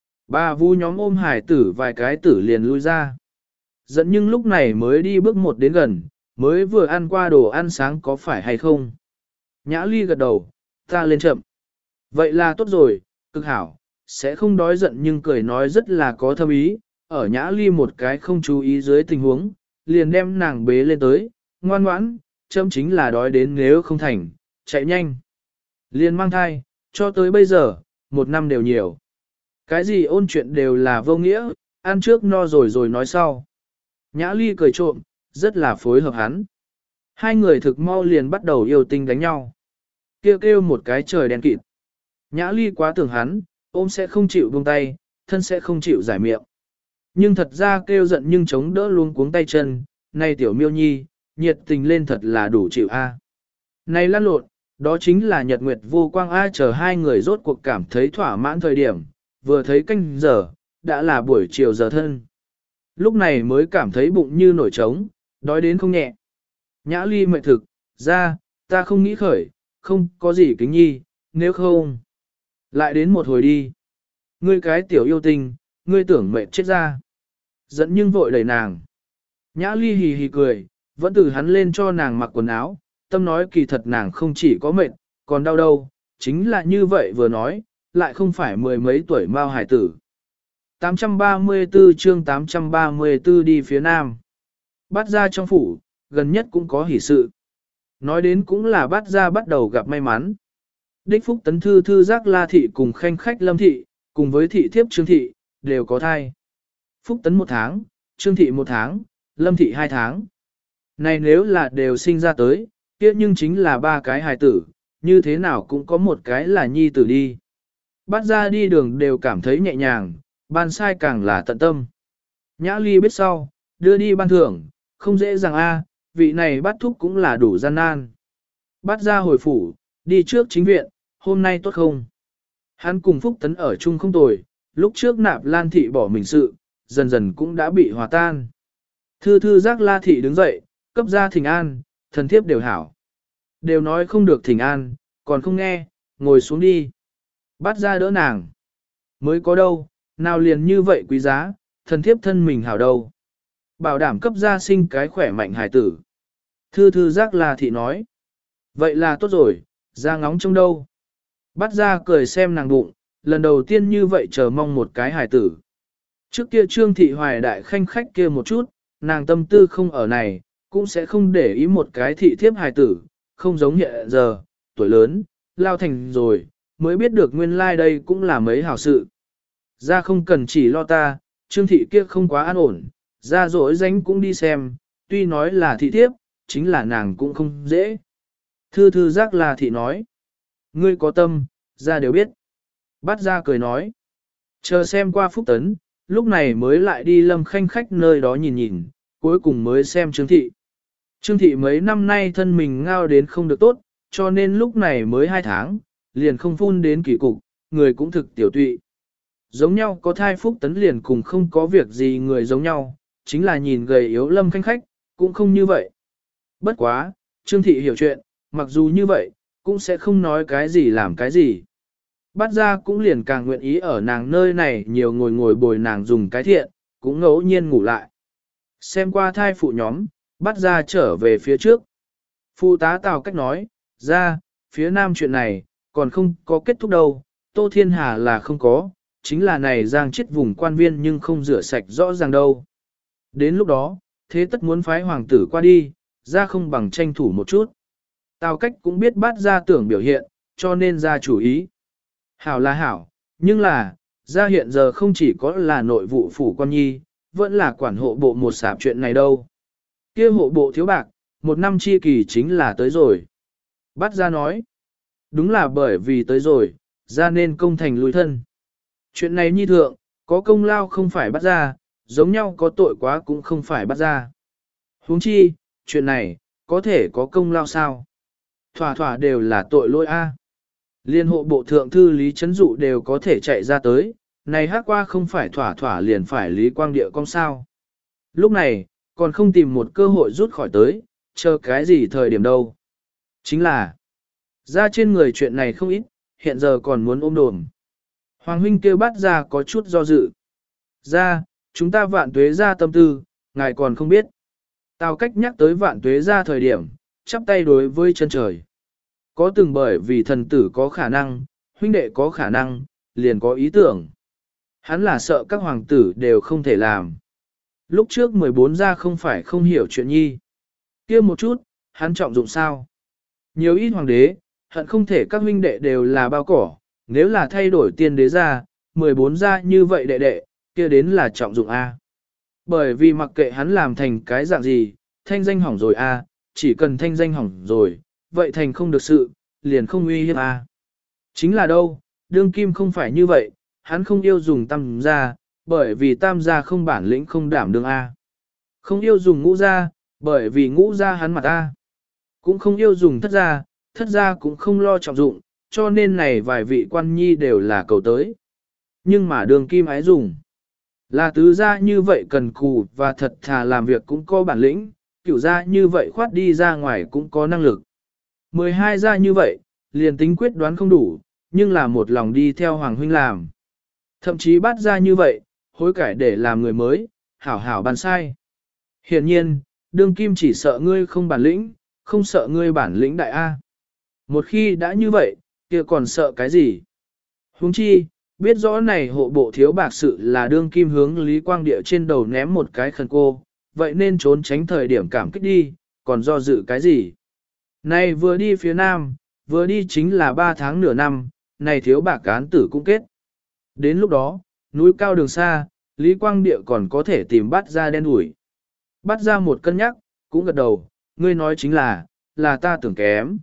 Bà Vú nhóm ôm hài tử vài cái tử liền lui ra. Giận nhưng lúc này mới đi bước một đến gần, mới vừa ăn qua đồ ăn sáng có phải hay không? Nhã Ly gật đầu, ta lên chậm. Vậy là tốt rồi, cực hảo, sẽ không đói giận nhưng cười nói rất là có thâm ý, ở Nhã Ly một cái không chú ý dưới tình huống, liền đem nàng bế lên tới, ngoan ngoãn, châm chính là đói đến nếu không thành, chạy nhanh. Liền mang thai, cho tới bây giờ, 1 năm đều nhiều. Cái gì ôn chuyện đều là vô nghĩa, ăn trước no rồi nói sau. Nhã Ly cười trộm, rất là phối hợp hắn. Hai người thực mau liền bắt đầu yêu tinh đánh nhau. Kêu kêu một cái trời đen kịt. Nhã Ly quá tưởng hắn, ôm sẽ không chịu buông tay, thân sẽ không chịu giải miệng. Nhưng thật ra kêu giận nhưng chống đỡ luôn cuống tay chân, này tiểu miêu nhi, nhiệt tình lên thật là đủ chịu a. Này lăn lộn, đó chính là nhật nguyệt vô quang a. Chờ hai người rốt cuộc cảm thấy thỏa mãn thời điểm, vừa thấy canh giờ, đã là buổi chiều giờ thân. Lúc này mới cảm thấy bụng như nổi trống, đói đến không nhẹ. Nhã Ly mệt thực, ra, ta không nghĩ khởi, không có gì kính nhi, nếu không. Lại đến một hồi đi. Ngươi cái tiểu yêu tinh, ngươi tưởng mệt chết ra. Dẫn nhưng vội đẩy nàng. Nhã Ly hì hì cười, vẫn từ hắn lên cho nàng mặc quần áo, tâm nói kỳ thật nàng không chỉ có mệt, còn đau đâu, chính là như vậy vừa nói, lại không phải mười mấy tuổi mao hải tử. 834 chương 834 đi phía nam. Bắt ra trong phủ, gần nhất cũng có hỷ sự. Nói đến cũng là bắt ra bắt đầu gặp may mắn. Đích Phúc Tấn Thư Thư Giác La Thị cùng khanh khách Lâm Thị, cùng với thị thiếp Trương Thị, đều có thai. Phúc Tấn 1 tháng, Trương Thị 1 tháng, Lâm Thị 2 tháng. Này nếu là đều sinh ra tới, kia nhưng chính là 3 cái hài tử, như thế nào cũng có một cái là nhi tử đi. Bắt ra đi đường đều cảm thấy nhẹ nhàng, ban sai càng là tận tâm. Nhã Ly biết sau, đưa đi ban thưởng, không dễ dàng a, vị này bắt thúc cũng là đủ gian nan. Bắt ra hồi phủ, đi trước chính viện, hôm nay tốt không? Hắn cùng Phúc Tấn ở chung không tồi, lúc trước Nạp Lan Thị bỏ mình sự, dần dần cũng đã bị hòa tan. Thư Thư Giác La Thị đứng dậy, cấp ra thỉnh an, thần thiếp đều hảo. Đều nói không được thỉnh an, còn không nghe, ngồi xuống đi. Bắt ra đỡ nàng. Mới có đâu, nào liền như vậy quý giá, thần thiếp thân mình hảo đâu. Bảo đảm cấp gia sinh cái khỏe mạnh hài tử. Thư Thư Giác La Thị nói. Vậy là tốt rồi, ra ngóng trông đâu. Bắt ra cười xem nàng bụng, lần đầu tiên như vậy chờ mong một cái hài tử. Trước kia Trương Thị Hoài đại khanh khách kia một chút, nàng tâm tư không ở này, cũng sẽ không để ý một cái thị thiếp hài tử, không giống hiện giờ, tuổi lớn, lao thành rồi, mới biết được nguyên lai đây cũng là mấy hảo sự. Ra không cần chỉ lo ta, Trương Thị kia không quá an ổn, ra dỗi danh cũng đi xem, tuy nói là thị thiếp, chính là nàng cũng không dễ. Thư Thư Giác La Thị nói, ngươi có tâm, ra đều biết. Bắt ra cười nói, chờ xem qua Phúc Tấn, lúc này mới lại đi Lâm khanh khách nơi đó nhìn nhìn, cuối cùng mới xem Trương Thị. Trương Thị mấy năm nay thân mình ngao đến không được tốt, cho nên lúc này mới 2 tháng, liền không phun đến kỳ cục, người cũng thực tiểu tụy. Giống nhau có thai Phúc Tấn liền cùng không có việc gì người giống nhau, chính là nhìn gầy yếu Lâm khanh khách, cũng không như vậy. Bất quá, Trương Thị hiểu chuyện, mặc dù như vậy, cũng sẽ không nói cái gì làm cái gì. Bắt ra cũng liền càng nguyện ý ở nàng nơi này nhiều ngồi ngồi bồi nàng dùng cái thiện, cũng ngẫu nhiên ngủ lại. Xem qua thai phụ nhóm, bắt ra trở về phía trước. Phụ tá Tào Cách nói, ra, phía nam chuyện này, còn không có kết thúc đâu, Tô Thiên Hà là không có, chính là này giang chết vùng quan viên nhưng không rửa sạch rõ ràng đâu. Đến lúc đó, thế tất muốn phái hoàng tử qua đi, ra không bằng tranh thủ một chút. Tào cách cũng biết bắt ra tưởng biểu hiện, cho nên ra chủ ý. Hảo là hảo, nhưng là, ra hiện giờ không chỉ có là nội vụ phủ quan nhi, vẫn là quản hộ bộ một sạp chuyện này đâu. Kia hộ bộ thiếu bạc, một năm chi kỳ chính là tới rồi. Bắt ra nói, đúng là bởi vì tới rồi, ra nên công thành lùi thân. Chuyện này nhi thượng, có công lao không phải bắt ra, giống nhau có tội quá cũng không phải bắt ra. Huống chi, chuyện này, có thể có công lao sao? Thỏa thỏa đều là tội lỗi a. Liên hộ bộ thượng thư Lý Trấn Dụ đều có thể chạy ra tới, này hát qua không phải thỏa thỏa liền phải Lý Quang Địa công sao. Lúc này, còn không tìm một cơ hội rút khỏi tới, chờ cái gì thời điểm đâu. Chính là, ra trên người chuyện này không ít, hiện giờ còn muốn ôm đồm. Hoàng huynh kêu bắt ra có chút do dự. Ra, chúng ta vạn tuế ra tâm tư, ngài còn không biết. Tào cách nhắc tới vạn tuế ra thời điểm, chắp tay đối với chân trời. Có từng bởi vì thần tử có khả năng, huynh đệ có khả năng, liền có ý tưởng. Hắn là sợ các hoàng tử đều không thể làm. Lúc trước 14 ra không phải không hiểu chuyện nhi. Kia một chút, hắn trọng dụng sao? Nhiều ít hoàng đế, hận không thể các huynh đệ đều là bao cỏ, nếu là thay đổi tiên đế ra, 14 ra như vậy đệ đệ, kia đến là trọng dụng A. Bởi vì mặc kệ hắn làm thành cái dạng gì, thanh danh hỏng rồi A, chỉ cần thanh danh hỏng rồi, vậy thành không được sự, liền không uy hiếp A. Chính là đâu, đương kim không phải như vậy, hắn không yêu dùng tam gia, bởi vì tam gia không bản lĩnh không đảm đương A. Không yêu dùng ngũ gia, bởi vì ngũ gia hắn mặt A. Cũng không yêu dùng thất gia cũng không lo trọng dụng, cho nên này vài vị quan nhi đều là cầu tới. Nhưng mà đường kim ái dùng. Là tứ gia như vậy cần cù và thật thà làm việc cũng có bản lĩnh, cửu gia như vậy khoát đi ra ngoài cũng có năng lực. 12 gia như vậy, liền tính quyết đoán không đủ, nhưng là một lòng đi theo Hoàng huynh làm. Thậm chí bắt ra như vậy, hối cải để làm người mới, hảo hảo bàn sai. Hiển nhiên, đương kim chỉ sợ ngươi không bản lĩnh, không sợ ngươi bản lĩnh đại A. Một khi đã như vậy, kia còn sợ cái gì? Huống chi, biết rõ này hộ bộ thiếu bạc sự là đương kim hướng Lý Quang Địa trên đầu ném một cái khẩn cô, vậy nên trốn tránh thời điểm cảm kích đi, còn do dự cái gì? Này vừa đi phía nam, vừa đi chính là 3 tháng nửa năm, này thiếu bạc án tử cũng kết. Đến lúc đó, núi cao đường xa, Lý Quang Địa còn có thể tìm bắt ra đen đuổi. Bắt ra một cân nhắc, cũng gật đầu, ngươi nói chính là ta tưởng kém.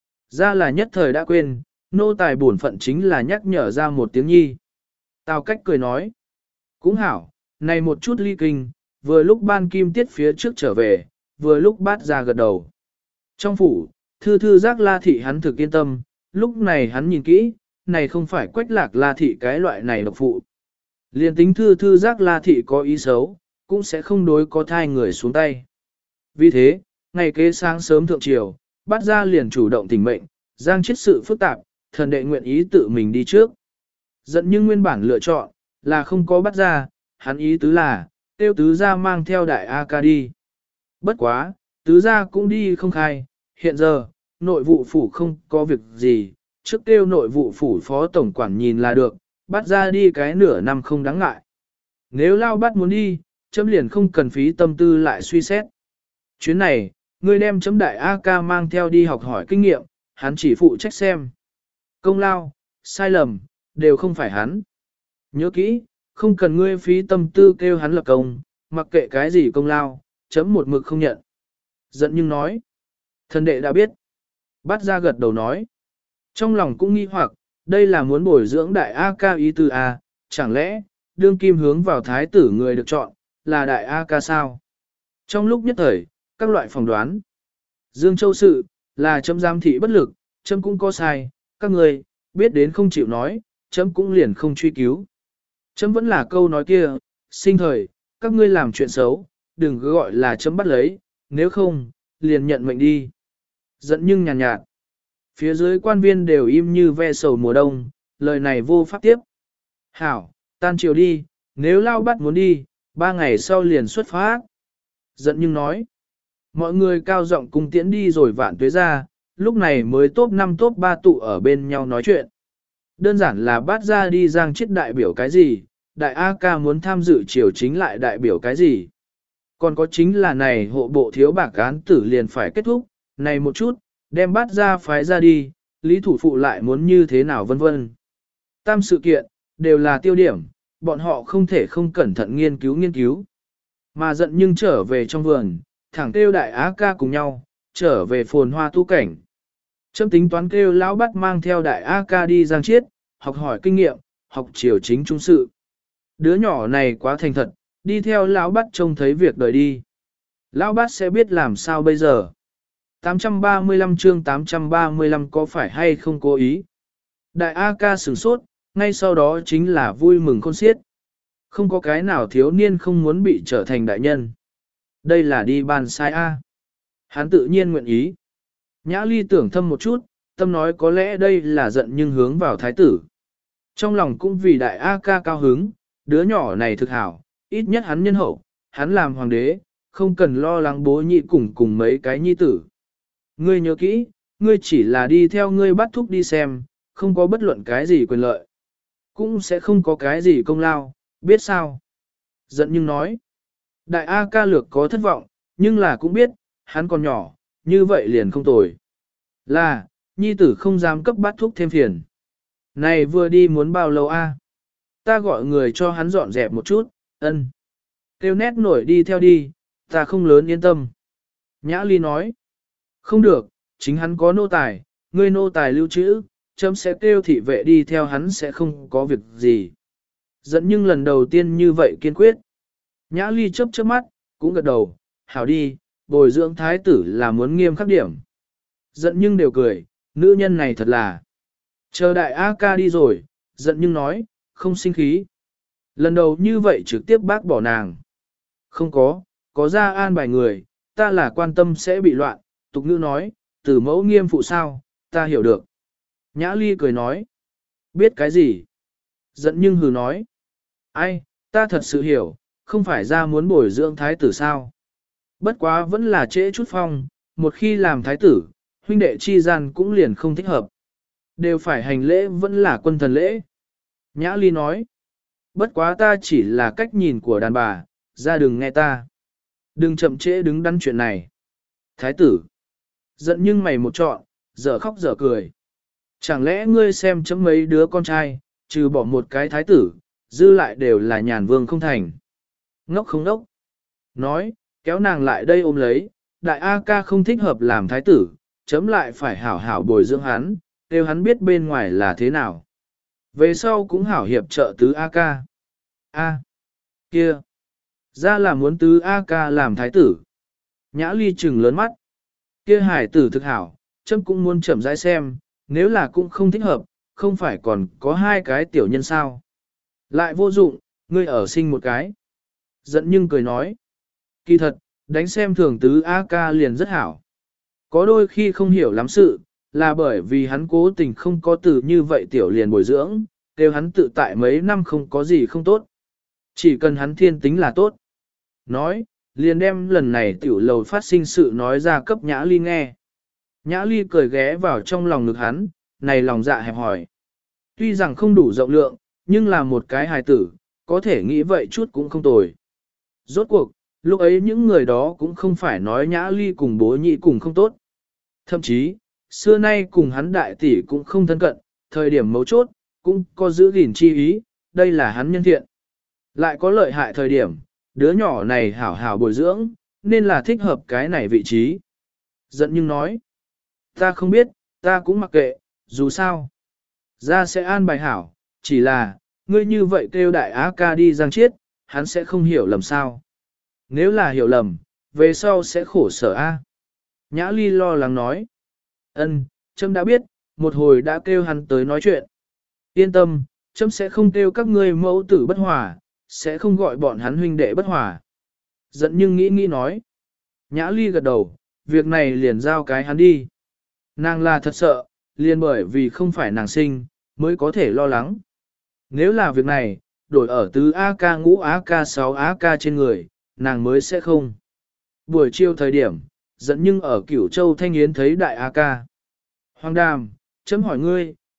Ra là nhất thời đã quên, nô tài bổn phận chính là nhắc nhở ra một tiếng nhi. Tào cách cười nói, cũng hảo, này một chút ly kinh, vừa lúc ban kim tiết phía trước trở về, vừa lúc bắt ra gật đầu. Trong phủ, thư giác La Thị hắn thực yên tâm, lúc này hắn nhìn kỹ, này không phải quách lạc La Thị cái loại này độc phụ. Liên tính thư giác La Thị có ý xấu, cũng sẽ không đối có thai người xuống tay. Vì thế, ngày kế sáng sớm thượng triều, bắt ra liền chủ động tình mệnh, giang chết sự phức tạp, thần đệ nguyện ý tự mình đi trước. Giận nhưng nguyên bản lựa chọn, là không có bắt ra, hắn ý tứ là, tiêu tứ gia mang theo đại A ca đi. Bất quá, tứ gia cũng đi không khai, hiện giờ, nội vụ phủ không có việc gì, trước tiêu nội vụ phủ phó tổng quản nhìn là được, bắt ra đi cái nửa năm không đáng ngại. Nếu lao bắt muốn đi, chấm liền không cần phí tâm tư lại suy xét. Chuyến này, ngươi đem chấm đại A ca mang theo đi học hỏi kinh nghiệm, hắn chỉ phụ trách xem. Công lao, sai lầm, đều không phải hắn. Nhớ kỹ, không cần ngươi phí tâm tư kêu hắn lập công, mặc kệ cái gì công lao, chấm một mực không nhận. Giận nhưng nói. Thần đệ đã biết. Bắt ra gật đầu nói. Trong lòng cũng nghi hoặc, đây là muốn bồi dưỡng đại A ca ý từ A, chẳng lẽ, đương kim hướng vào thái tử người được chọn, là đại A ca sao? Trong lúc nhất thời, các loại phỏng đoán. Dương Châu sự, là chấm giám thị bất lực, chấm cũng có sai, các người, biết đến không chịu nói, chấm cũng liền không truy cứu. Chấm vẫn là câu nói kia, sinh thời, các ngươi làm chuyện xấu, đừng cứ gọi là chấm bắt lấy, nếu không, liền nhận mệnh đi. Giận nhưng nhàn nhạt. Phía dưới quan viên đều im như ve sầu mùa đông, lời này vô pháp tiếp. Hảo, tan chiều đi, nếu lao bắt muốn đi, 3 ngày sau liền xuất phát. Giận nhưng nói. Mọi người cao giọng cung tiễn đi rồi vạn tuế ra, lúc này mới top 5 top 3 tụ ở bên nhau nói chuyện. Đơn giản là bắt ra đi giang chết đại biểu cái gì, đại A ca muốn tham dự triều chính lại đại biểu cái gì. Còn có chính là này hộ bộ thiếu bạc án tử liền phải kết thúc, này một chút, đem bắt ra phái ra đi, lý thủ phụ lại muốn như thế nào vân vân. Tam sự kiện, đều là tiêu điểm, bọn họ không thể không cẩn thận nghiên cứu. Mà giận nhưng trở về trong vườn, thẳng kêu đại á ca cùng nhau, trở về phồn hoa tu cảnh. Chấm tính toán kêu lão bắt mang theo đại á ca đi giang chiết, học hỏi kinh nghiệm, học triều chính trung sự. Đứa nhỏ này quá thành thật, đi theo lão bắt trông thấy việc đời đi. Lão bắt sẽ biết làm sao bây giờ. 835 chương 835 có phải hay không cố ý. Đại A ca sửng sốt, ngay sau đó chính là vui mừng khôn xiết. Không có cái nào thiếu niên không muốn bị trở thành đại nhân. Đây là đi ban sai A. Hắn tự nhiên nguyện ý. Nhã ly tưởng thâm một chút, tâm nói có lẽ đây là giận nhưng hướng vào thái tử. Trong lòng cũng vì đại A ca cao hứng, đứa nhỏ này thực hảo, ít nhất hắn nhân hậu, hắn làm hoàng đế, không cần lo lắng bố nhị cùng mấy cái nhi tử. Ngươi nhớ kỹ, ngươi chỉ là đi theo ngươi bắt thúc đi xem, không có bất luận cái gì quyền lợi. Cũng sẽ không có cái gì công lao, biết sao? Giận nhưng nói, đại A ca lược có thất vọng, nhưng là cũng biết, hắn còn nhỏ, như vậy liền không tồi. Là, nhi tử không dám cấp bắt thúc thêm phiền. Này vừa đi muốn bao lâu a? Ta gọi người cho hắn dọn dẹp một chút, ân. Kêu nét nổi đi theo đi, ta không lớn yên tâm. Nhã ly nói, không được, chính hắn có nô tài, ngươi nô tài lưu trữ, chấm sẽ kêu thị vệ đi theo hắn sẽ không có việc gì. Giận nhưng lần đầu tiên như vậy kiên quyết. Nhã ly chớp chớp mắt, cũng gật đầu, hảo đi, bồi dưỡng thái tử là muốn nghiêm khắc điểm. Giận nhưng đều cười, nữ nhân này thật là. Chờ đại A ca đi rồi, giận nhưng nói, không sinh khí. Lần đầu như vậy trực tiếp bác bỏ nàng. Không có ra an bài người, ta là quan tâm sẽ bị loạn, tục ngữ nói, từ mẫu nghiêm phụ sao, ta hiểu được. Nhã ly cười nói, biết cái gì? Giận nhưng hừ nói, ai, ta thật sự hiểu, không phải ra muốn bồi dưỡng thái tử sao. Bất quá vẫn là trễ chút phong, một khi làm thái tử, huynh đệ chi gian cũng liền không thích hợp. Đều phải hành lễ vẫn là quân thần lễ. Nhã ly nói, bất quá ta chỉ là cách nhìn của đàn bà, ra đừng nghe ta. Đừng chậm trễ đứng đắn chuyện này. Thái tử, giận nhưng mày một trọn, dở khóc dở cười. Chẳng lẽ ngươi xem chấm mấy đứa con trai, trừ bỏ một cái thái tử, dư lại đều là nhàn vương không thành. Ngốc không ngốc. Nói, kéo nàng lại đây ôm lấy, đại A ca không thích hợp làm thái tử, chấm lại phải hảo hảo bồi dưỡng hắn, đều hắn biết bên ngoài là thế nào. Về sau cũng hảo hiệp trợ tứ A ca. A. Kia. Ra là muốn tứ A ca làm thái tử. Nhã ly trừng lớn mắt. Kia hải tử thực hảo, chấm cũng muốn chậm rãi xem, nếu là cũng không thích hợp, không phải còn có hai cái tiểu nhân sao. Lại vô dụng, ngươi ở sinh một cái. Giận nhưng cười nói. Kỳ thật, đánh xem thường tứ A ca liền rất hảo. Có đôi khi không hiểu lắm sự, là bởi vì hắn cố tình không có từ như vậy tiểu liền bồi dưỡng, đều hắn tự tại mấy năm không có gì không tốt. Chỉ cần hắn thiên tính là tốt. Nói, liền đem lần này tiểu lầu phát sinh sự nói ra cấp Nhã Ly nghe. Nhã Ly cười ghé vào trong lòng ngực hắn, này lòng dạ hẹp hỏi. Tuy rằng không đủ rộng lượng, nhưng là một cái hài tử, có thể nghĩ vậy chút cũng không tồi. Rốt cuộc, lúc ấy những người đó cũng không phải nói Nhã Ly cùng bố nhị cùng không tốt. Thậm chí, xưa nay cùng hắn đại tỷ cũng không thân cận, thời điểm mấu chốt, cũng có giữ gìn chi ý, đây là hắn nhân thiện. Lại có lợi hại thời điểm, đứa nhỏ này hảo hảo bồi dưỡng, nên là thích hợp cái này vị trí. Giận nhưng nói, ta không biết, ta cũng mặc kệ, dù sao. Ra sẽ an bài hảo, chỉ là, ngươi như vậy kêu đại á ca đi giang chiết, hắn sẽ không hiểu lầm sao. Nếu là hiểu lầm, về sau sẽ khổ sở a. Nhã Ly lo lắng nói, trâm đã biết, một hồi đã kêu hắn tới nói chuyện. Yên tâm, trâm sẽ không kêu các ngươi mẫu tử bất hòa, sẽ không gọi bọn hắn huynh đệ bất hòa. Giận nhưng nghĩ nói. Nhã Ly gật đầu, việc này liền giao cái hắn đi. Nàng là thật sợ, liền bởi vì không phải nàng sinh, mới có thể lo lắng. Nếu là việc này, đổi ở tứ AK ngũ AK 6 AK trên người, nàng mới sẽ không. Buổi chiều thời điểm, giận nhưng ở Cửu Châu Thanh Yến thấy đại AK. Hoàng Đàm, chấm hỏi ngươi,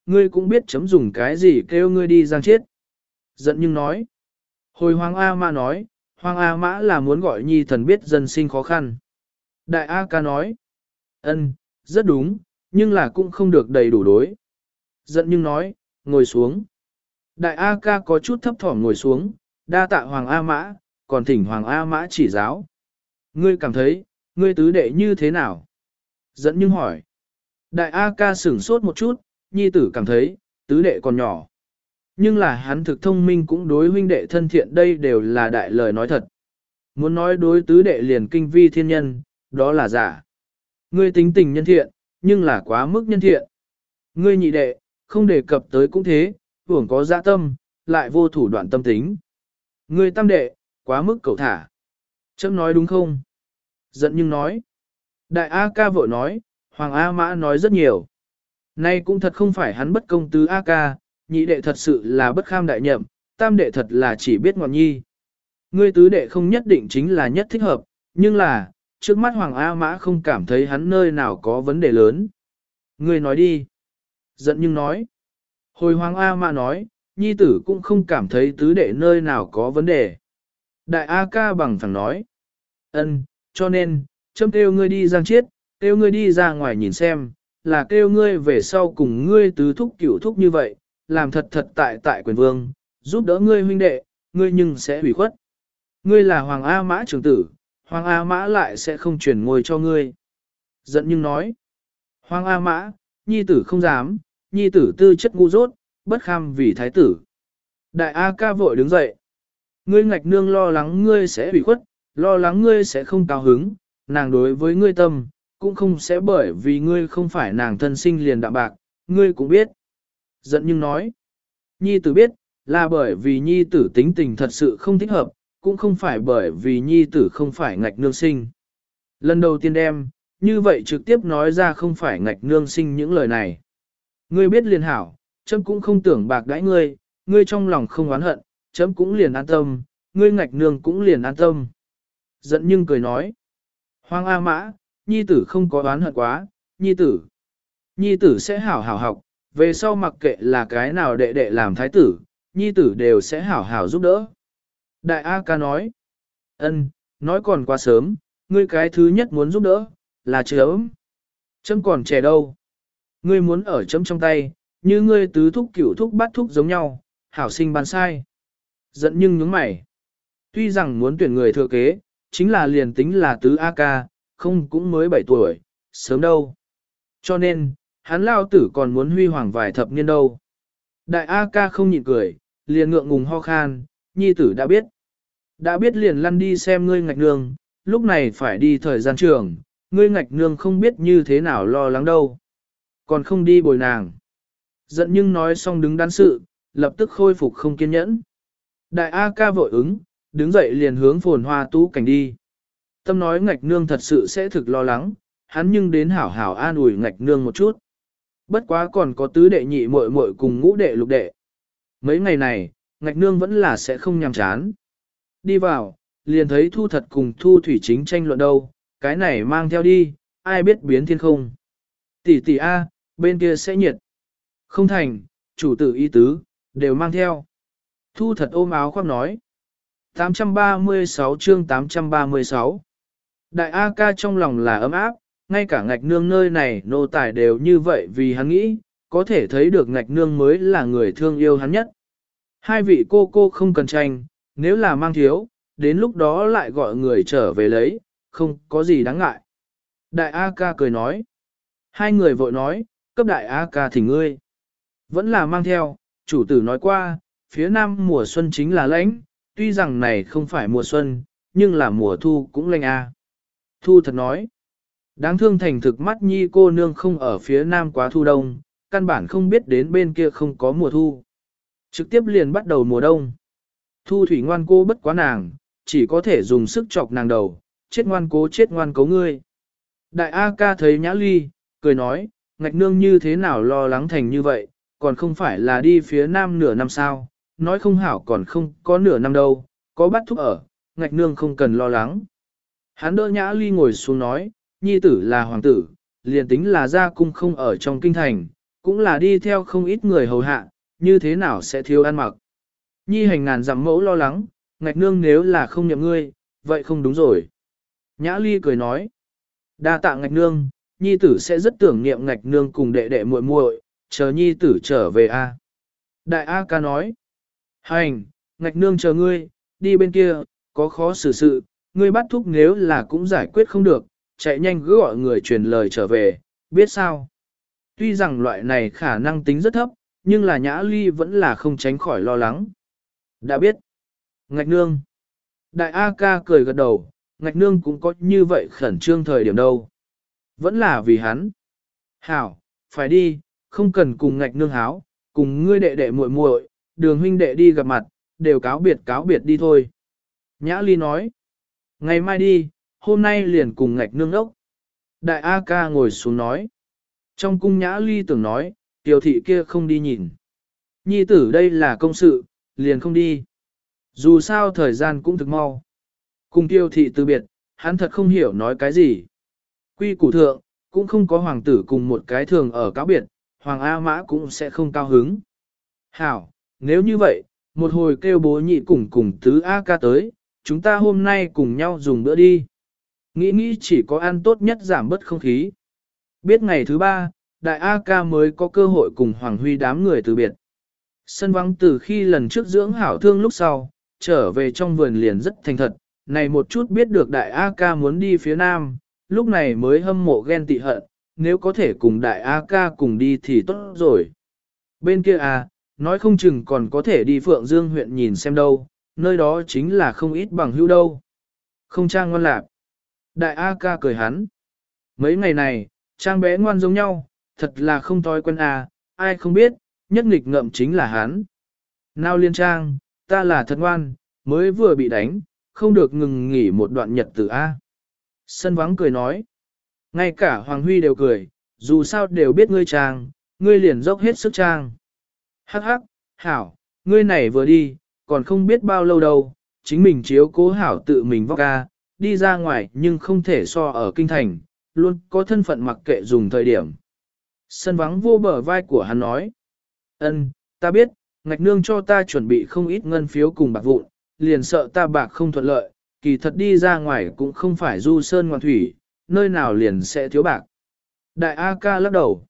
ngươi cũng biết chấm dùng cái gì kêu ngươi đi giang chết. Giận nhưng nói. Hồi Hoàng A Mã nói, Hoàng A Mã là muốn gọi nhi thần biết dân sinh khó khăn. Đại A Ca nói. Ân, rất đúng, nhưng là cũng không được đầy đủ đối. Giận nhưng nói, ngồi xuống. Đại A Ca có chút thấp thỏm ngồi xuống, đa tạ Hoàng A Mã, còn thỉnh Hoàng A Mã chỉ giáo. Ngươi cảm thấy, ngươi tứ đệ như thế nào? Giận nhưng hỏi. Đại A Ca sửng sốt một chút, nhi tử cảm thấy, tứ đệ còn nhỏ. Nhưng là hắn thực thông minh cũng đối huynh đệ thân thiện đây đều là đại lời nói thật. Muốn nói đối tứ đệ liền kinh vi thiên nhân, đó là giả. Ngươi tính tình nhân thiện, nhưng là quá mức nhân thiện. Ngươi nhị đệ, không đề cập tới cũng thế, hưởng có dạ tâm, lại vô thủ đoạn tâm tính. Ngươi tam đệ, quá mức cẩu thả. Chấm nói đúng không? Giận nhưng nói. Đại A Ca vội nói, Hoàng A Mã nói rất nhiều. Nay cũng thật không phải hắn bất công tứ A Ca, nhị đệ thật sự là bất kham đại nhậm, tam đệ thật là chỉ biết ngọn nhi. Ngươi tứ đệ không nhất định chính là nhất thích hợp, nhưng là, trước mắt Hoàng A Mã không cảm thấy hắn nơi nào có vấn đề lớn. Ngươi nói đi. Giận nhưng nói. Hồi Hoàng A Mã nói, nhi tử cũng không cảm thấy tứ đệ nơi nào có vấn đề. Đại A Ca bằng phẳng nói. Ân, cho nên, chấm kêu ngươi đi giang chiết, kêu ngươi đi ra ngoài nhìn xem, là kêu ngươi về sau cùng ngươi tứ thúc cửu thúc như vậy, làm thật thật tại quyền vương, giúp đỡ ngươi huynh đệ, ngươi nhưng sẽ hủy khuất. Ngươi là Hoàng A Mã trưởng tử, Hoàng A Mã lại sẽ không chuyển ngôi cho ngươi. Giận nhưng nói, Hoàng A Mã, nhi tử không dám, nhi tử tư chất ngu dốt, bất kham vì thái tử. Đại A Ca vội đứng dậy. Ngươi ngạch nương lo lắng ngươi sẽ hủy khuất, lo lắng ngươi sẽ không cao hứng, nàng đối với ngươi tâm, cũng không sẽ bởi vì ngươi không phải nàng thân sinh liền đạm bạc, ngươi cũng biết. Giận nhưng nói, nhi tử biết, là bởi vì nhi tử tính tình thật sự không thích hợp, cũng không phải bởi vì nhi tử không phải ngạch nương sinh. Lần đầu tiên đem, như vậy trực tiếp nói ra không phải ngạch nương sinh những lời này. Ngươi biết liền hảo, chấm cũng không tưởng bạc đãi ngươi, ngươi trong lòng không oán hận, chấm cũng liền an tâm, ngươi ngạch nương cũng liền an tâm. Giận nhưng cười nói, Hoàng A Mã, nhi tử không có oán hận quá, nhi tử sẽ hảo hảo học, về sau mặc kệ là cái nào đệ đệ làm thái tử, nhi tử đều sẽ hảo hảo giúp đỡ. Đại A Ca nói, ân, nói còn quá sớm, ngươi cái thứ nhất muốn giúp đỡ, là chấm. Chấm còn trẻ đâu. Ngươi muốn ở chấm trong tay, như ngươi tứ thúc cửu thúc bát thúc giống nhau, hảo sinh ban sai. Giận nhưng nhướng mày. Tuy rằng muốn tuyển người thừa kế, chính là liền tính là tứ A Ca, không cũng mới 7 tuổi, sớm đâu. Cho nên, hắn lao tử còn muốn huy hoàng vài thập niên đâu. Đại A Ca không nhịn cười, liền ngượng ngùng ho khan, nhi tử đã biết. Đã biết liền lăn đi xem ngươi ngạch nương, lúc này phải đi thời gian trường, ngươi ngạch nương không biết như thế nào lo lắng đâu. Còn không đi bồi nàng. Giận nhưng nói xong đứng đắn sự, lập tức khôi phục không kiên nhẫn. Đại A Ca vội ứng, đứng dậy liền hướng Phồn Hoa Tú Cảnh đi. Tâm nói ngạch nương thật sự sẽ thực lo lắng, hắn nhưng đến hảo hảo an ủi ngạch nương một chút. Bất quá còn có tứ đệ nhị muội muội cùng ngũ đệ lục đệ. Mấy ngày này, ngạch nương vẫn là sẽ không nhàm chán. Đi vào, liền thấy Thu Thật cùng Thu Thủy Chính tranh luận đâu, cái này mang theo đi, ai biết biến thiên không. Tỷ tỷ A, bên kia sẽ nhiệt. Không thành, chủ tử y tứ, đều mang theo. Thu Thật ôm áo khoác nói. 836 chương 836 Đại A Ca trong lòng là ấm áp, ngay cả ngạch nương nơi này nô tài đều như vậy vì hắn nghĩ, có thể thấy được ngạch nương mới là người thương yêu hắn nhất. Hai vị cô không cần tranh, nếu là mang thiếu, đến lúc đó lại gọi người trở về lấy, không có gì đáng ngại. Đại A Ca cười nói. Hai người vội nói, cấp đại A Ca thỉnh ngươi. Vẫn là mang theo, chủ tử nói qua, phía nam mùa xuân chính là lãnh, tuy rằng này không phải mùa xuân, nhưng là mùa thu cũng lạnh a. Thu Thật nói, đáng thương thành thực mắt nhi cô nương không ở phía nam quá thu đông, căn bản không biết đến bên kia không có mùa thu. Trực tiếp liền bắt đầu mùa đông. Thu Thủy ngoan cô bất quá nàng, chỉ có thể dùng sức chọc nàng đầu, chết ngoan cố ngươi. Đại A Ca thấy Nhã Ly, cười nói, ngạch nương như thế nào lo lắng thành như vậy, còn không phải là đi phía nam nửa năm sao, nói không hảo còn không có nửa năm đâu, có bắt thúc ở, ngạch nương không cần lo lắng. Hắn đỡ Nhã Ly ngồi xuống nói, nhi tử là hoàng tử, liền tính là gia cung không ở trong kinh thành, cũng là đi theo không ít người hầu hạ, như thế nào sẽ thiếu ăn mặc. Nhi hành ngàn dặm mẫu lo lắng, ngạch nương nếu là không nhậm ngươi, vậy không đúng rồi. Nhã ly cười nói, đa tạ ngạch nương, nhi tử sẽ rất tưởng niệm ngạch nương cùng đệ đệ muội muội, chờ nhi tử trở về a. Đại A ca nói, hành, ngạch nương chờ ngươi, đi bên kia, có khó xử sự, ngươi bắt thúc nếu là cũng giải quyết không được, chạy nhanh cứ gọi người truyền lời trở về, biết sao. Tuy rằng loại này khả năng tính rất thấp, nhưng là Nhã Ly vẫn là không tránh khỏi lo lắng. Đã biết. Ngạch nương. Đại A ca cười gật đầu, ngạch nương cũng có như vậy khẩn trương thời điểm đâu. Vẫn là vì hắn. Hảo, phải đi, không cần cùng ngạch nương háo, cùng ngươi đệ đệ muội muội, đường huynh đệ đi gặp mặt, đều cáo biệt đi thôi. Nhã Ly nói. Ngày mai đi, hôm nay liền cùng ngạch nương ốc. Đại A ca ngồi xuống nói. Trong cung Nhã Ly tưởng nói, tiểu thị kia không đi nhìn. Nhi tử đây là công sự, liền không đi. Dù sao thời gian cũng thực mau. Cùng tiêu thị từ biệt, hắn thật không hiểu nói cái gì. Quy củ thượng, cũng không có hoàng tử cùng một cái thường ở cáo biệt, hoàng A Mã cũng sẽ không cao hứng. Hảo, nếu như vậy, một hồi kêu bố nhị cùng tứ A ca tới, chúng ta hôm nay cùng nhau dùng bữa đi. Nghĩ chỉ có ăn tốt nhất giảm bớt không khí. Biết ngày thứ ba, đại A ca mới có cơ hội cùng Hoàng Huy đám người từ biệt. Sân vắng từ khi lần trước dưỡng hảo thương lúc sau, trở về trong vườn liền rất thành thật, này một chút biết được đại A ca muốn đi phía nam, lúc này mới hâm mộ ghen tị hận, nếu có thể cùng đại A ca cùng đi thì tốt rồi. Bên kia nói không chừng còn có thể đi Phượng Dương huyện nhìn xem đâu, nơi đó chính là không ít bằng hữu đâu. Không Trang ngoan lạc. Đại A ca cười hắn. Mấy ngày này, Trang bé ngoan giống nhau, thật là không thói quen ai không biết, nhất nghịch ngợm chính là hắn. Nào Liên Trang, ta là thật ngoan, mới vừa bị đánh, không được ngừng nghỉ một đoạn nhật tử A. Sân vắng cười nói. Ngay cả Hoàng Huy đều cười, dù sao đều biết ngươi Trang, ngươi liền dốc hết sức Trang. Hắc hắc, hảo, ngươi này vừa đi, còn không biết bao lâu đâu, chính mình chiếu cố hảo tự mình vóc ca, đi ra ngoài nhưng không thể so ở kinh thành, luôn có thân phận mặc kệ dùng thời điểm. Sân vắng vô bờ vai của hắn nói. Ân, ta biết, ngạch nương cho ta chuẩn bị không ít ngân phiếu cùng bạc vụn, liền sợ ta bạc không thuận lợi, kỳ thật đi ra ngoài cũng không phải du sơn ngoan thủy, nơi nào liền sẽ thiếu bạc. Đại A ca lắc đầu.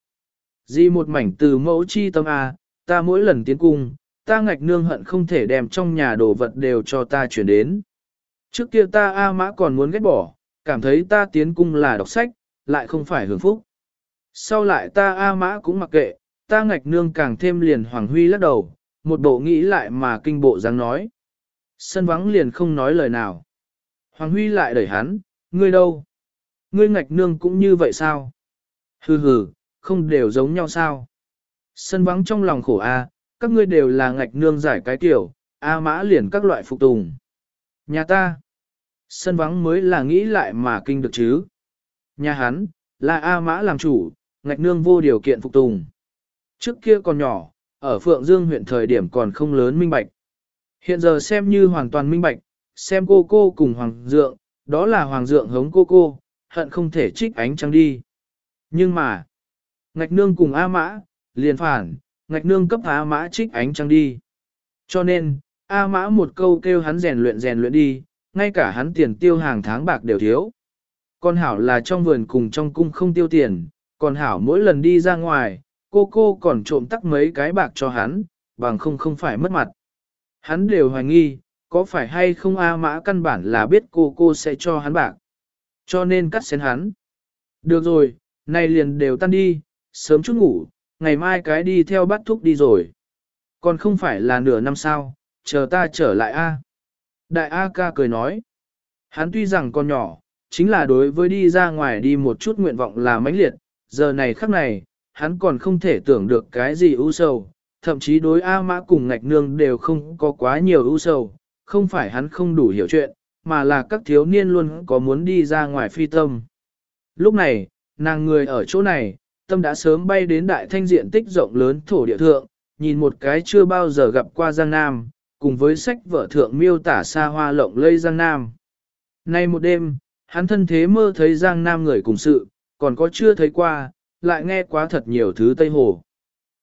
Di một mảnh từ mẫu chi tâm A, ta mỗi lần tiến cung, ta ngạch nương hận không thể đem trong nhà đồ vật đều cho ta chuyển đến. Trước kia ta A Mã còn muốn ghét bỏ, cảm thấy ta tiến cung là đọc sách, lại không phải hưởng phúc. Sau lại ta A Mã cũng mặc kệ, ta ngạch nương càng thêm liền Hoàng Huy lắc đầu, một bộ nghĩ lại mà kinh bộ dáng nói. Sân vắng liền không nói lời nào. Hoàng Huy lại đẩy hắn, ngươi đâu? Ngươi ngạch nương cũng như vậy sao? Hừ hừ, không đều giống nhau sao? Sân vắng trong lòng khổ các ngươi đều là ngạch nương giải cái tiểu, A Mã liền các loại phục tùng. Nhà ta, sân vắng mới là nghĩ lại mà kinh được chứ. Nhà hắn, là A Mã làm chủ, ngạch nương vô điều kiện phục tùng. Trước kia còn nhỏ, ở Phượng Dương huyện thời điểm còn không lớn minh bạch. Hiện giờ xem như hoàn toàn minh bạch, xem cô cùng Hoàng Dượng, đó là Hoàng Dượng hống cô, hận không thể trích ánh trăng đi. Nhưng mà, ngạch nương cùng A Mã, liền phản, ngạch nương cấp A Mã trích ánh trăng đi. Cho nên, A Mã một câu kêu hắn rèn luyện đi, ngay cả hắn tiền tiêu hàng tháng bạc đều thiếu. Còn Hảo là trong vườn cùng trong cung không tiêu tiền, còn Hảo mỗi lần đi ra ngoài, cô còn trộm tắc mấy cái bạc cho hắn, bằng không phải mất mặt. Hắn đều hoài nghi, có phải hay không A Mã căn bản là biết cô sẽ cho hắn bạc. Cho nên cắt xén hắn. Được rồi, nay liền đều tan đi, sớm chút ngủ, ngày mai cái đi theo bắt thúc đi rồi. Còn không phải là nửa năm sao, chờ ta trở lại A. Đại A ca cười nói. Hắn tuy rằng còn nhỏ, chính là đối với đi ra ngoài đi một chút nguyện vọng là mãnh liệt, giờ này khắc này, hắn còn không thể tưởng được cái gì ưu sầu, thậm chí đối A Mã cùng ngạch nương đều không có quá nhiều ưu sầu, không phải hắn không đủ hiểu chuyện, mà là các thiếu niên luôn có muốn đi ra ngoài phi tâm. Lúc này, nàng người ở chỗ này, tâm đã sớm bay đến đại thanh diện tích rộng lớn thổ địa thượng, nhìn một cái chưa bao giờ gặp qua Giang Nam, cùng với sách vở thượng miêu tả xa hoa lộng lây Giang Nam. Nay một đêm, hắn thân thế mơ thấy Giang Nam người cùng sự, còn có chưa thấy qua, lại nghe quá thật nhiều thứ Tây Hồ.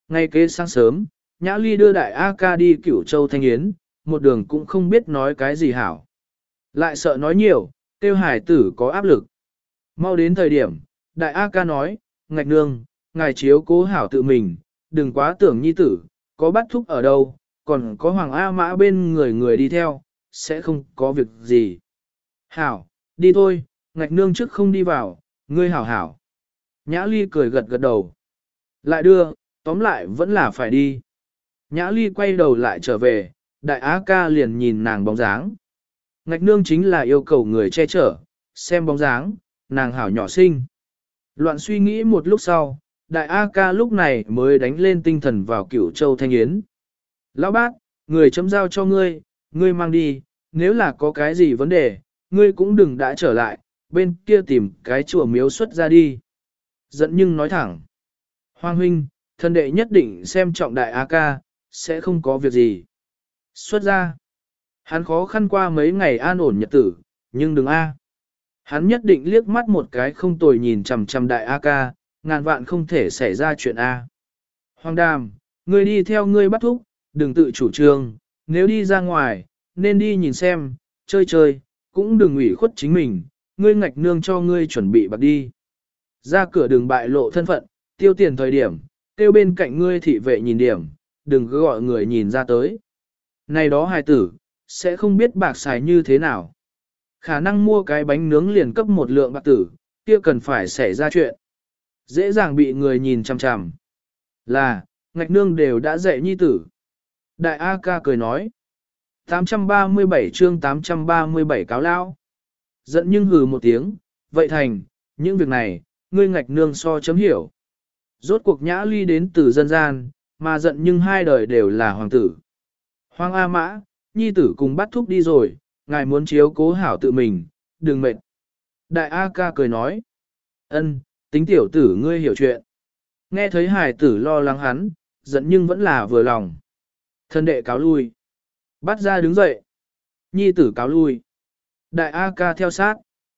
Ngay kế sáng sớm, Nhã Ly đưa đại A ca đi Cửu Châu Thanh Yến, một đường cũng không biết nói cái gì hảo. Lại sợ nói nhiều, tiêu hải tử có áp lực. Mau đến thời điểm, đại A ca nói, Ngạch nương, ngài chiếu cố hảo tự mình, đừng quá tưởng nhi tử, có bắt thúc ở đâu, còn có Hoàng A Mã bên người người đi theo, sẽ không có việc gì. Hảo, đi thôi, Ngạch nương trước không đi vào, ngươi hảo hảo. Nhã Ly cười gật gật đầu. Lại đưa, tóm lại vẫn là phải đi. Nhã Ly quay đầu lại trở về, đại á ca liền nhìn nàng bóng dáng. Ngạch nương chính là yêu cầu người che chở, xem bóng dáng, nàng hảo nhỏ xinh. Loạn suy nghĩ một lúc sau, đại A ca lúc này mới đánh lên tinh thần vào Cửu Châu Thanh Yến. Lão bác, người chấm giao cho ngươi, ngươi mang đi, nếu là có cái gì vấn đề, ngươi cũng đừng đã trở lại, bên kia tìm cái chùa miếu xuất ra đi. Giận nhưng nói thẳng. Hoàng huynh, thân đệ nhất định xem trọng đại A ca, sẽ không có việc gì. Xuất ra. Hắn khó khăn qua mấy ngày an ổn nhật tử, nhưng đừng A. Hắn nhất định liếc mắt một cái không tồi nhìn chằm chằm đại A ca, ngàn vạn không thể xảy ra chuyện A. Hoàng đàm, ngươi đi theo ngươi bắt thúc, đừng tự chủ trương, nếu đi ra ngoài, nên đi nhìn xem, chơi chơi, cũng đừng ủy khuất chính mình, ngươi Ngạch nương cho ngươi chuẩn bị bạc đi. Ra cửa đường bại lộ thân phận, tiêu tiền thời điểm, tiêu bên cạnh ngươi thị vệ nhìn điểm, đừng cứ gọi người nhìn ra tới. Này đó hài tử, sẽ không biết bạc xài như thế nào. Khả năng mua cái bánh nướng liền cấp một lượng bạc tử, kia cần phải xảy ra chuyện. Dễ dàng bị người nhìn chằm chằm. Là, Ngạch nương đều đã dạy nhi tử. Đại A ca cười nói. 837 chương 837 cáo lao. Giận nhưng hừ một tiếng, vậy thành, những việc này, ngươi Ngạch nương so chấm hiểu. Rốt cuộc Nhã Ly đến từ dân gian, mà giận nhưng hai đời đều là hoàng tử. Hoàng A Mã, nhi tử cùng bắt thúc đi rồi, ngài muốn chiếu cố hảo tự mình, đừng mệt. Đại A ca cười nói. Ân, tính tiểu tử ngươi hiểu chuyện. Nghe thấy hài tử lo lắng hắn, giận nhưng vẫn là vừa lòng. Thân đệ cáo lui. Bắt ra đứng dậy. Nhi tử cáo lui. Đại A ca theo sát.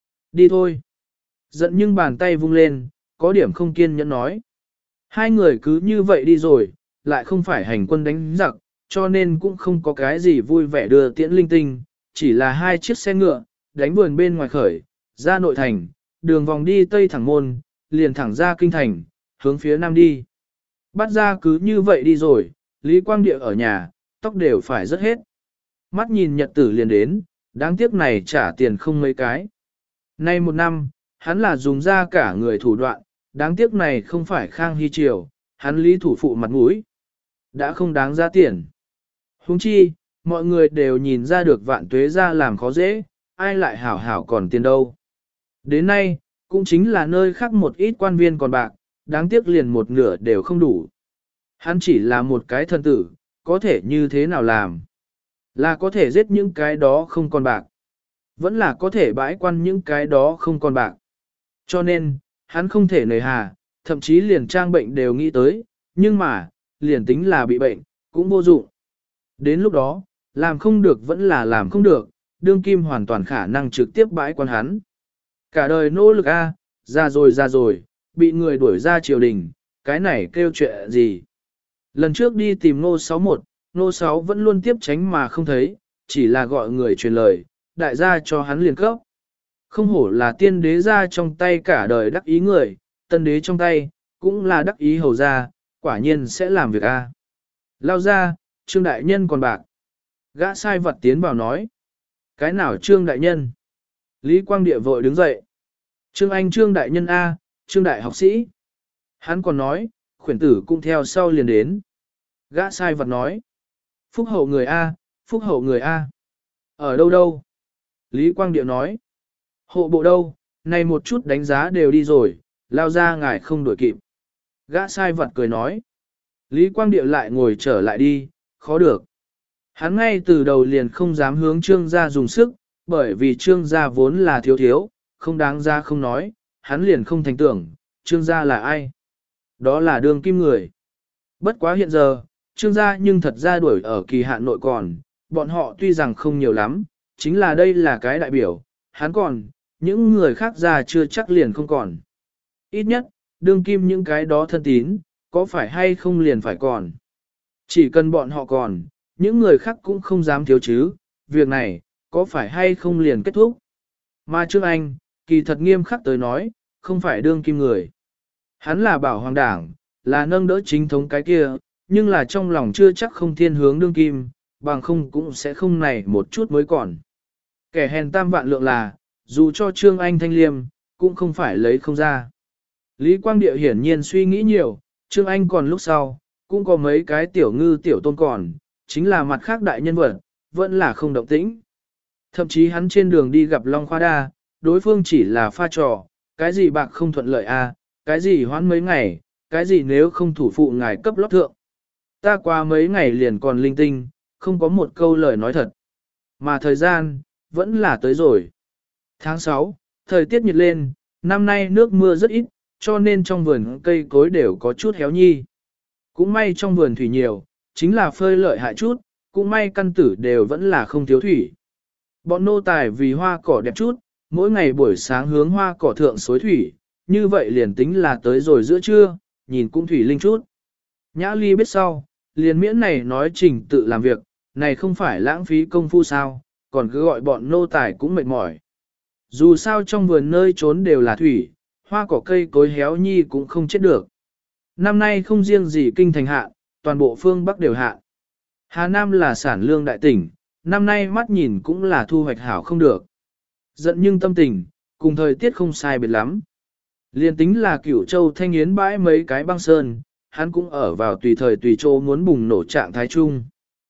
Đi thôi. Giận nhưng bàn tay vung lên, có điểm không kiên nhẫn nói. Hai người cứ như vậy đi rồi, lại không phải hành quân đánh giặc, cho nên cũng không có cái gì vui vẻ đưa tiễn linh tinh, chỉ là hai chiếc xe ngựa, đánh vườn bên ngoài khởi, ra nội thành, đường vòng đi tây thẳng môn, liền thẳng ra kinh thành, hướng phía nam đi. Bắt ra cứ như vậy đi rồi, Lý Quang Địa ở nhà, tóc đều phải rớt hết. Mắt nhìn nhật tử liền đến, đáng tiếc này trả tiền không mấy cái. Nay một năm, hắn là dùng ra cả người thủ đoạn, đáng tiếc này không phải Khang Hy Triều, hắn Lý thủ phụ mặt mũi. Đã không đáng ra tiền. Huống chi, mọi người đều nhìn ra được Vạn Tuế ra làm khó dễ, ai lại hảo hảo còn tiền đâu. Đến nay, cũng chính là nơi khác một ít quan viên còn bạc, đáng tiếc liền một nửa đều không đủ. Hắn chỉ là một cái thân tử, có thể như thế nào làm? Là có thể giết những cái đó không còn bạc. Vẫn là có thể bãi quan những cái đó không còn bạc. Cho nên, hắn không thể nề hà, thậm chí liền trang bệnh đều nghĩ tới, nhưng mà, liền tính là bị bệnh, cũng vô dụng. Đến lúc đó, làm không được vẫn là làm không được, đương kim hoàn toàn khả năng trực tiếp bãi quan hắn. Cả đời nỗ lực ra rồi, bị người đuổi ra triều đình, cái này kêu chuyện gì. Lần trước đi tìm Ngô 61, Ngô 6 vẫn luôn tiếp tránh mà không thấy, chỉ là gọi người truyền lời, đại gia cho hắn liền cấp. Không hổ là tiên đế ra trong tay cả đời đắc ý người, tân đế trong tay, cũng là đắc ý hầu ra, quả nhiên sẽ làm việc Lao ra, Trương Đại Nhân còn bạc. Gã sai vật tiến vào nói. Cái nào Trương Đại Nhân? Lý Quang Địa vội đứng dậy. Trương Đại Nhân Trương Đại học sĩ. Hắn còn nói, khuyển tử cũng theo sau liền đến. Gã sai vật nói. Phúc hậu người Phúc hậu người Ở đâu đâu? Lý Quang Địa nói. Hộ bộ đâu, này một chút đánh giá đều đi rồi, lao ra ngài không đuổi kịp. Gã sai vật cười nói. Lý Quang Địa lại ngồi trở lại đi, khó được. Hắn ngay từ đầu liền không dám hướng Trương gia dùng sức, bởi vì Trương gia vốn là thiếu, không đáng ra không nói, hắn liền không thành tưởng, Trương gia là ai? Đó là đương kim người. Bất quá hiện giờ, Trương gia nhưng thật ra đuổi ở kỳ hạn nội còn, bọn họ tuy rằng không nhiều lắm, chính là đây là cái đại biểu, hắn còn, những người khác ra chưa chắc liền không còn. Ít nhất, đương kim những cái đó thân tín, có phải hay không liền phải còn. Chỉ cần bọn họ còn, những người khác cũng không dám thiếu chứ, việc này, có phải hay không liền kết thúc. Mà Trương Anh, kỳ thật nghiêm khắc tới nói, không phải đương kim người. Hắn là bảo hoàng đảng, là nâng đỡ chính thống cái kia, nhưng là trong lòng chưa chắc không thiên hướng đương kim, bằng không cũng sẽ không này một chút mới còn. Kẻ hèn tam vạn lượng là, dù cho Trương Anh thanh liêm, cũng không phải lấy không ra. Lý Quang Điệu hiển nhiên suy nghĩ nhiều, Trương Anh còn lúc sau, cũng có mấy cái tiểu ngư tiểu tôn còn, chính là mặt khác đại nhân vật, vẫn là không động tĩnh. Thậm chí hắn trên đường đi gặp Long Khoa Đa, đối phương chỉ là pha trò, cái gì bạc không thuận lợi a, cái gì hoãn mấy ngày, cái gì nếu không thủ phụ ngài cấp lót thượng. Ta qua mấy ngày liền còn linh tinh, không có một câu lời nói thật. Mà thời gian, vẫn là tới rồi. Tháng 6, thời tiết nhiệt lên, năm nay nước mưa rất ít, cho nên trong vườn cây cối đều có chút héo nhi. Cũng may trong vườn thủy nhiều, chính là phơi lợi hại chút, cũng may căn tử đều vẫn là không thiếu thủy. Bọn nô tài vì hoa cỏ đẹp chút, mỗi ngày buổi sáng hướng hoa cỏ thượng xối thủy, như vậy liền tính là tới rồi giữa trưa, nhìn cũng thủy linh chút. Nhã Ly biết sau, liền miễn này nói trình tự làm việc, này không phải lãng phí công phu sao, còn cứ gọi bọn nô tài cũng mệt mỏi. Dù sao trong vườn nơi trốn đều là thủy, hoa cỏ cây cối héo nhi cũng không chết được. Năm nay không riêng gì kinh thành hạ, toàn bộ phương Bắc đều hạ. Hà Nam là sản lương đại tỉnh, năm nay mắt nhìn cũng là thu hoạch hảo không được. Giận nhưng tâm tình, cùng thời tiết không sai biệt lắm. Liên tính là Cửu Châu Thanh Yến bãi mấy cái băng sơn, hắn cũng ở vào tùy thời tùy chỗ muốn bùng nổ trạng thái chung.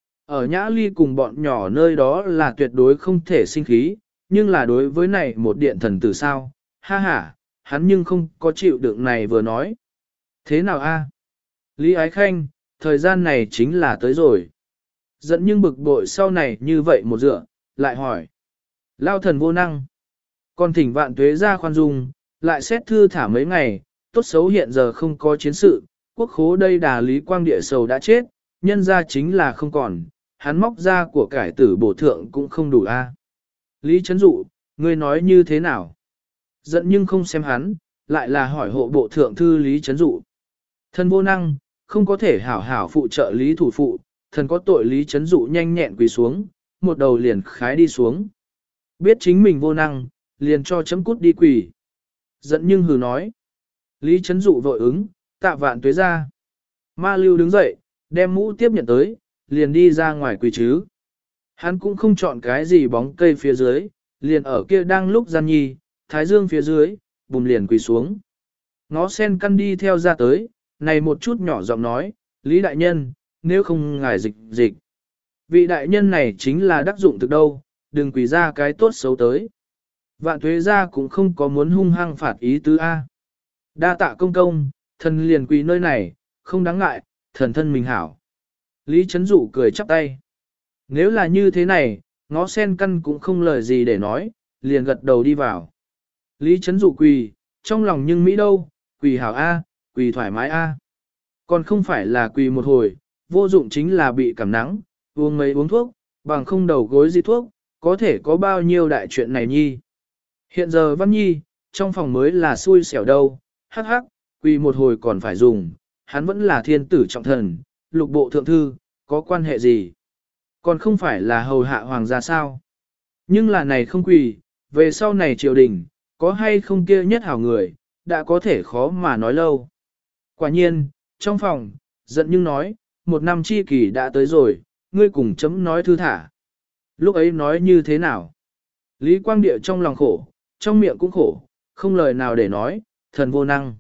Ở Nhã Ly cùng bọn nhỏ nơi đó là tuyệt đối không thể sinh khí, nhưng là đối với này một điện thần tử sao, ha ha, hắn nhưng không có chịu đựng này vừa nói. Thế nào a? Lý Ái Khanh, thời gian này chính là tới rồi. Giận nhưng bực bội sau này như vậy một dựa, lại hỏi. Lao thần vô năng. Còn thỉnh vạn tuế ra khoan dung, lại xét thư thả mấy ngày, tốt xấu hiện giờ không có chiến sự, quốc khố đây đà Lý Quang Địa sầu đã chết, nhân ra chính là không còn, hắn móc ra của cải tử bổ thượng cũng không đủ a. Lý Trấn Dụ, ngươi nói như thế nào? Giận nhưng không xem hắn, lại là hỏi hộ bộ thượng thư Lý Trấn Dụ. Thần vô năng, không có thể hảo hảo phụ trợ Lý thủ phụ, thần có tội Lý Trấn Dụ nhanh nhẹn quỳ xuống, một đầu liền khái đi xuống. Biết chính mình vô năng, liền cho chấm cút đi quỳ. Giận nhưng hừ nói. Lý Trấn Dụ vội ứng, tạ vạn tuế ra. Ma Lưu đứng dậy, đem mũ tiếp nhận tới, liền đi ra ngoài quỳ chứ. Hắn cũng không chọn cái gì bóng cây phía dưới, liền ở kia đang lúc gian nhi, thái dương phía dưới, bùm liền quỳ xuống. Ngó sen căn đi theo ra tới, này một chút nhỏ giọng nói, Lý đại nhân, nếu không ngài dịch dịch. Vị đại nhân này chính là đắc dụng thực đâu, đừng quỳ ra cái tốt xấu tới. Vạn tuế ra cũng không có muốn hung hăng phạt ý tứ A. Đa tạ công công, thần liền quỳ nơi này, không đáng ngại, thần thân mình hảo. Lý Trấn Dụ cười chắp tay. Nếu là như thế này, ngó sen căn cũng không lời gì để nói, liền gật đầu đi vào. Lý Trấn Dụ quỳ, trong lòng nhưng Mỹ đâu, quỳ hảo A, quỳ thoải mái A. Còn không phải là quỳ một hồi, vô dụng chính là bị cảm nắng, uống mấy uống thuốc, bằng không đầu gối di thuốc, có thể có bao nhiêu đại chuyện này nhi. Hiện giờ Văn Nhi, trong phòng mới là xui xẻo đâu, hắc hắc, quỳ một hồi còn phải dùng, hắn vẫn là thiên tử trọng thần, lục bộ thượng thư, có quan hệ gì? Còn không phải là hầu hạ hoàng gia sao? Nhưng là này không quỳ, về sau này triều đình, có hay không kia nhất hảo người, đã có thể khó mà nói lâu. Quả nhiên, trong phòng, giận nhưng nói, một năm chi kỳ đã tới rồi, ngươi cùng chấm nói thư thả. Lúc ấy nói như thế nào? Lý Quang Địa trong lòng khổ, trong miệng cũng khổ, không lời nào để nói, thần vô năng.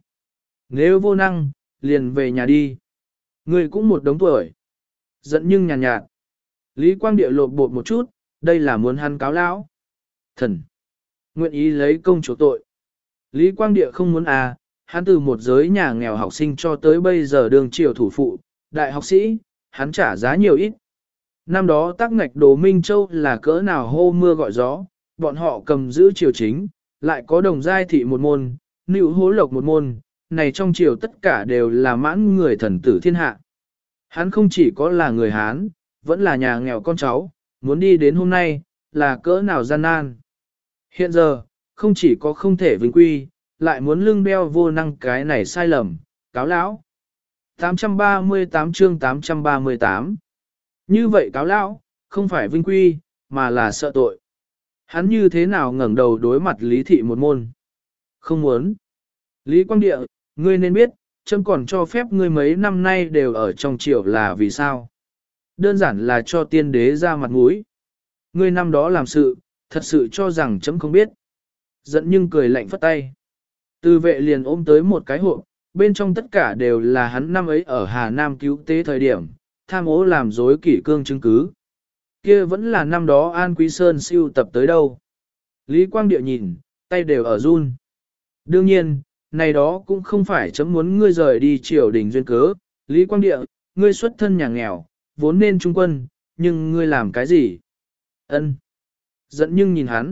Nếu vô năng, liền về nhà đi. Ngươi cũng một đống tuổi. Giận nhưng nhàn nhạt. Lý Quang Địa lột bột một chút, đây là muốn hắn cáo lão. Thần. Nguyện ý lấy công chủ tội. Lý Quang Địa không muốn à, hắn từ một giới nhà nghèo học sinh cho tới bây giờ đường triều thủ phụ, đại học sĩ, hắn trả giá nhiều ít. Năm đó tác ngạch Đồ Minh Châu là cỡ nào hô mưa gọi gió, bọn họ cầm giữ triều chính, lại có đồng giai thị một môn, nữ hố lộc một môn, này trong triều tất cả đều là mãn người thần tử thiên hạ. Hắn không chỉ có là người Hán, vẫn là nhà nghèo con cháu, muốn đi đến hôm nay, là cỡ nào gian nan. Hiện giờ, không chỉ có không thể vinh quy, lại muốn lưng đeo vô năng cái này sai lầm, cáo lão. 838 chương 838. Như vậy cáo lão, không phải vinh quy, mà là sợ tội. Hắn như thế nào ngẩng đầu đối mặt Lý Thị một môn? Không muốn. Lý Quang Địa, ngươi nên biết, chấm còn cho phép ngươi mấy năm nay đều ở trong triều là vì sao? Đơn giản là cho tiên đế ra mặt mũi. Ngươi năm đó làm sự, thật sự cho rằng chấm không biết. Giận nhưng cười lạnh phất tay. Từ vệ liền ôm tới một cái hộp, bên trong tất cả đều là hắn năm ấy ở Hà Nam cứu tế thời điểm, tham ô làm dối kỷ cương chứng cứ. Kia vẫn là năm đó An Quý Sơn siêu tập tới đâu. Lý Quang Địa nhìn, tay đều ở run. Đương nhiên, này đó cũng không phải chấm muốn ngươi rời đi triều đình duyên cớ. Lý Quang Địa, ngươi xuất thân nhà nghèo, vốn nên trung quân, nhưng ngươi làm cái gì? Ân. Giận nhưng nhìn hắn.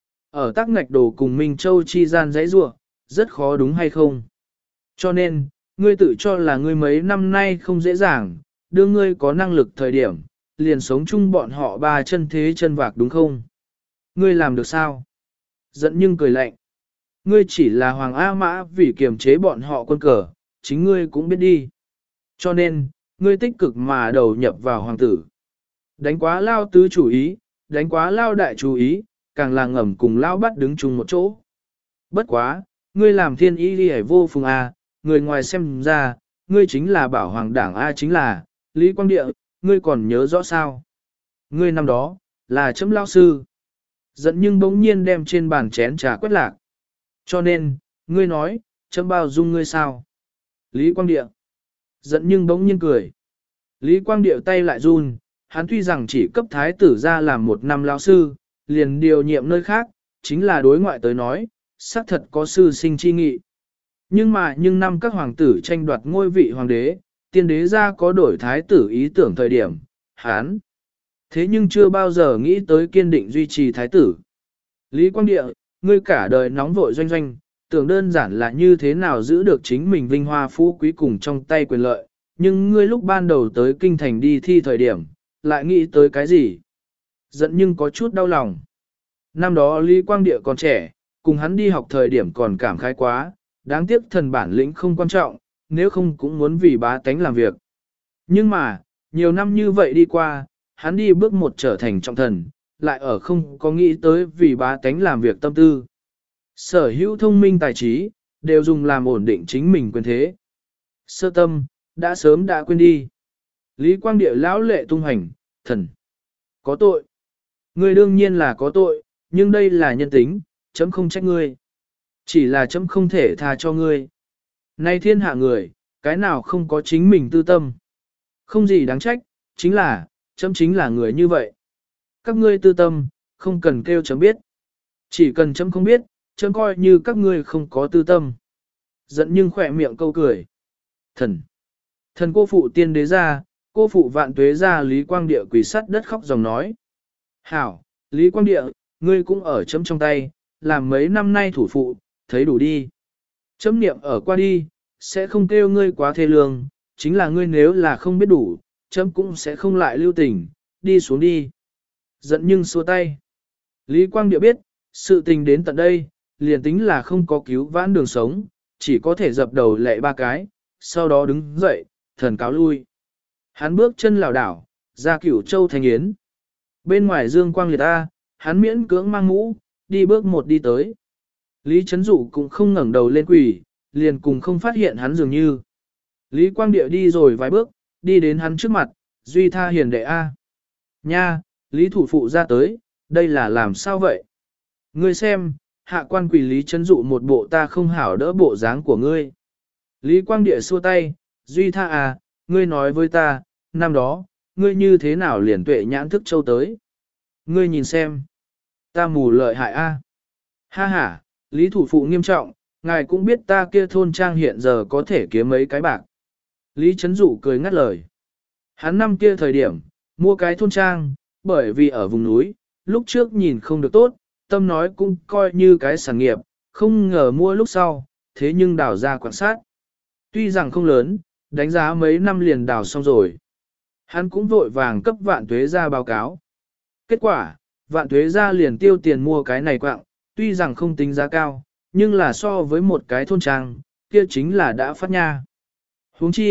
Ở tác ngạch đồ cùng Minh Châu chi gian dãy rua, rất khó đúng hay không? Cho nên, ngươi tự cho là ngươi mấy năm nay không dễ dàng, đưa ngươi có năng lực thời điểm, liền sống chung bọn họ ba chân thế chân vạc đúng không? Ngươi làm được sao? Giận nhưng cười lạnh. Ngươi chỉ là Hoàng A Mã vì kiềm chế bọn họ quân cờ, chính ngươi cũng biết đi. Cho nên, ngươi tích cực mà đầu nhập vào hoàng tử. Đánh quá lao tứ chủ ý, đánh quá lao đại chủ ý, càng là ngầm cùng lao bắt đứng chung một chỗ. Bất quá, ngươi làm thiên ý đi vô phùng A, người ngoài xem ra, ngươi chính là bảo hoàng đảng A chính là, Lý Quang Địa, ngươi còn nhớ rõ sao? Ngươi năm đó, là chấm lao sư. Giận nhưng bỗng nhiên đem trên bàn chén trà quét lạc. Cho nên, ngươi nói, chấm bao dung ngươi sao? Lý Quang Địa. Giận nhưng bỗng nhiên cười. Lý Quang Địa tay lại run, hắn tuy rằng chỉ cấp thái tử ra làm một năm lao sư, liền điều nhiệm nơi khác, chính là đối ngoại tới nói, xác thật có sư sinh chi nghị. Nhưng năm các hoàng tử tranh đoạt ngôi vị hoàng đế, tiên đế ra có đổi thái tử ý tưởng thời điểm, hắn. Thế nhưng chưa bao giờ nghĩ tới kiên định duy trì thái tử. Lý Quang Địa, ngươi cả đời nóng vội doanh doanh, tưởng đơn giản là như thế nào giữ được chính mình vinh hoa phú quý cùng trong tay quyền lợi, nhưng ngươi lúc ban đầu tới kinh thành đi thi thời điểm, lại nghĩ tới cái gì? Giận nhưng có chút đau lòng. Năm đó Lý Quang Địa còn trẻ, cùng hắn đi học thời điểm còn cảm khái quá, đáng tiếc thần bản lĩnh không quan trọng, nếu không cũng muốn vì bá tánh làm việc. Nhưng mà, nhiều năm như vậy đi qua, hắn đi bước một trở thành trọng thần, lại ở không có nghĩ tới vì bá tánh làm việc tâm tư. Sở hữu thông minh tài trí, đều dùng làm ổn định chính mình quyền thế. Sơ tâm, đã sớm đã quên đi. Lý Quang Địa lão lệ tung hành, thần. Có tội. Ngươi đương nhiên là có tội, nhưng đây là nhân tính, chấm không trách ngươi. Chỉ là chấm không thể tha cho ngươi. Nay thiên hạ người, cái nào không có chính mình tư tâm. Không gì đáng trách, chấm chính là người như vậy. Các ngươi tư tâm, không cần kêu chấm biết. Chỉ cần chấm không biết, chấm coi như các ngươi không có tư tâm. Giận nhưng khỏe miệng câu cười. Thần cô phụ tiên đế ra, cô phụ vạn tuế ra Lý Quang Địa quỳ sắt đất khóc dòng nói. Hảo, Lý Quang Địa, ngươi cũng ở chấm trong tay, làm mấy năm nay thủ phụ, thấy đủ đi. Chấm niệm ở qua đi, sẽ không kêu ngươi quá thê lương, chính là ngươi nếu là không biết đủ, chấm cũng sẽ không lại lưu tình, đi xuống đi. Giận nhưng xua tay. Lý Quang Địa biết, sự tình đến tận đây, liền tính là không có cứu vãn đường sống, chỉ có thể dập đầu lệ ba cái, sau đó đứng dậy, thần cáo lui. Hắn bước chân lảo đảo, ra Cửu Châu thành yến. Bên ngoài dương quang liệt A, hắn miễn cưỡng mang mũ, đi bước một đi tới. Lý Trấn Dụ cũng không ngẩng đầu lên quỳ, liền cùng không phát hiện hắn dường như. Lý Quang Địa đi rồi vài bước, đi đến hắn trước mặt, duy tha hiền đệ A. Nha, Lý thủ phụ ra tới, đây là làm sao vậy? Ngươi xem, hạ quan quỳ Lý Trấn Dụ một bộ ta không hảo đỡ bộ dáng của ngươi. Lý Quang Địa xua tay, duy tha à, ngươi nói với ta, năm đó, ngươi như thế nào liền tuệ nhãn thức châu tới? Ngươi nhìn xem, ta mù lợi hại a. Ha ha, Lý thủ phụ nghiêm trọng, ngài cũng biết ta kia thôn trang hiện giờ có thể kiếm mấy cái bạc. Lý Trấn Dụ cười ngắt lời. Hắn năm kia thời điểm, mua cái thôn trang, bởi vì ở vùng núi, lúc trước nhìn không được tốt, tâm nói cũng coi như cái sản nghiệp, không ngờ mua lúc sau, thế nhưng đào ra quan sát. Tuy rằng không lớn, đánh giá mấy năm liền đào xong rồi. Hắn cũng vội vàng cấp vạn tuế ra báo cáo. Kết quả, vạn tuế ra liền tiêu tiền mua cái này quạng, tuy rằng không tính giá cao, nhưng là so với một cái thôn trang, kia chính là đã phát nha. Huống chi,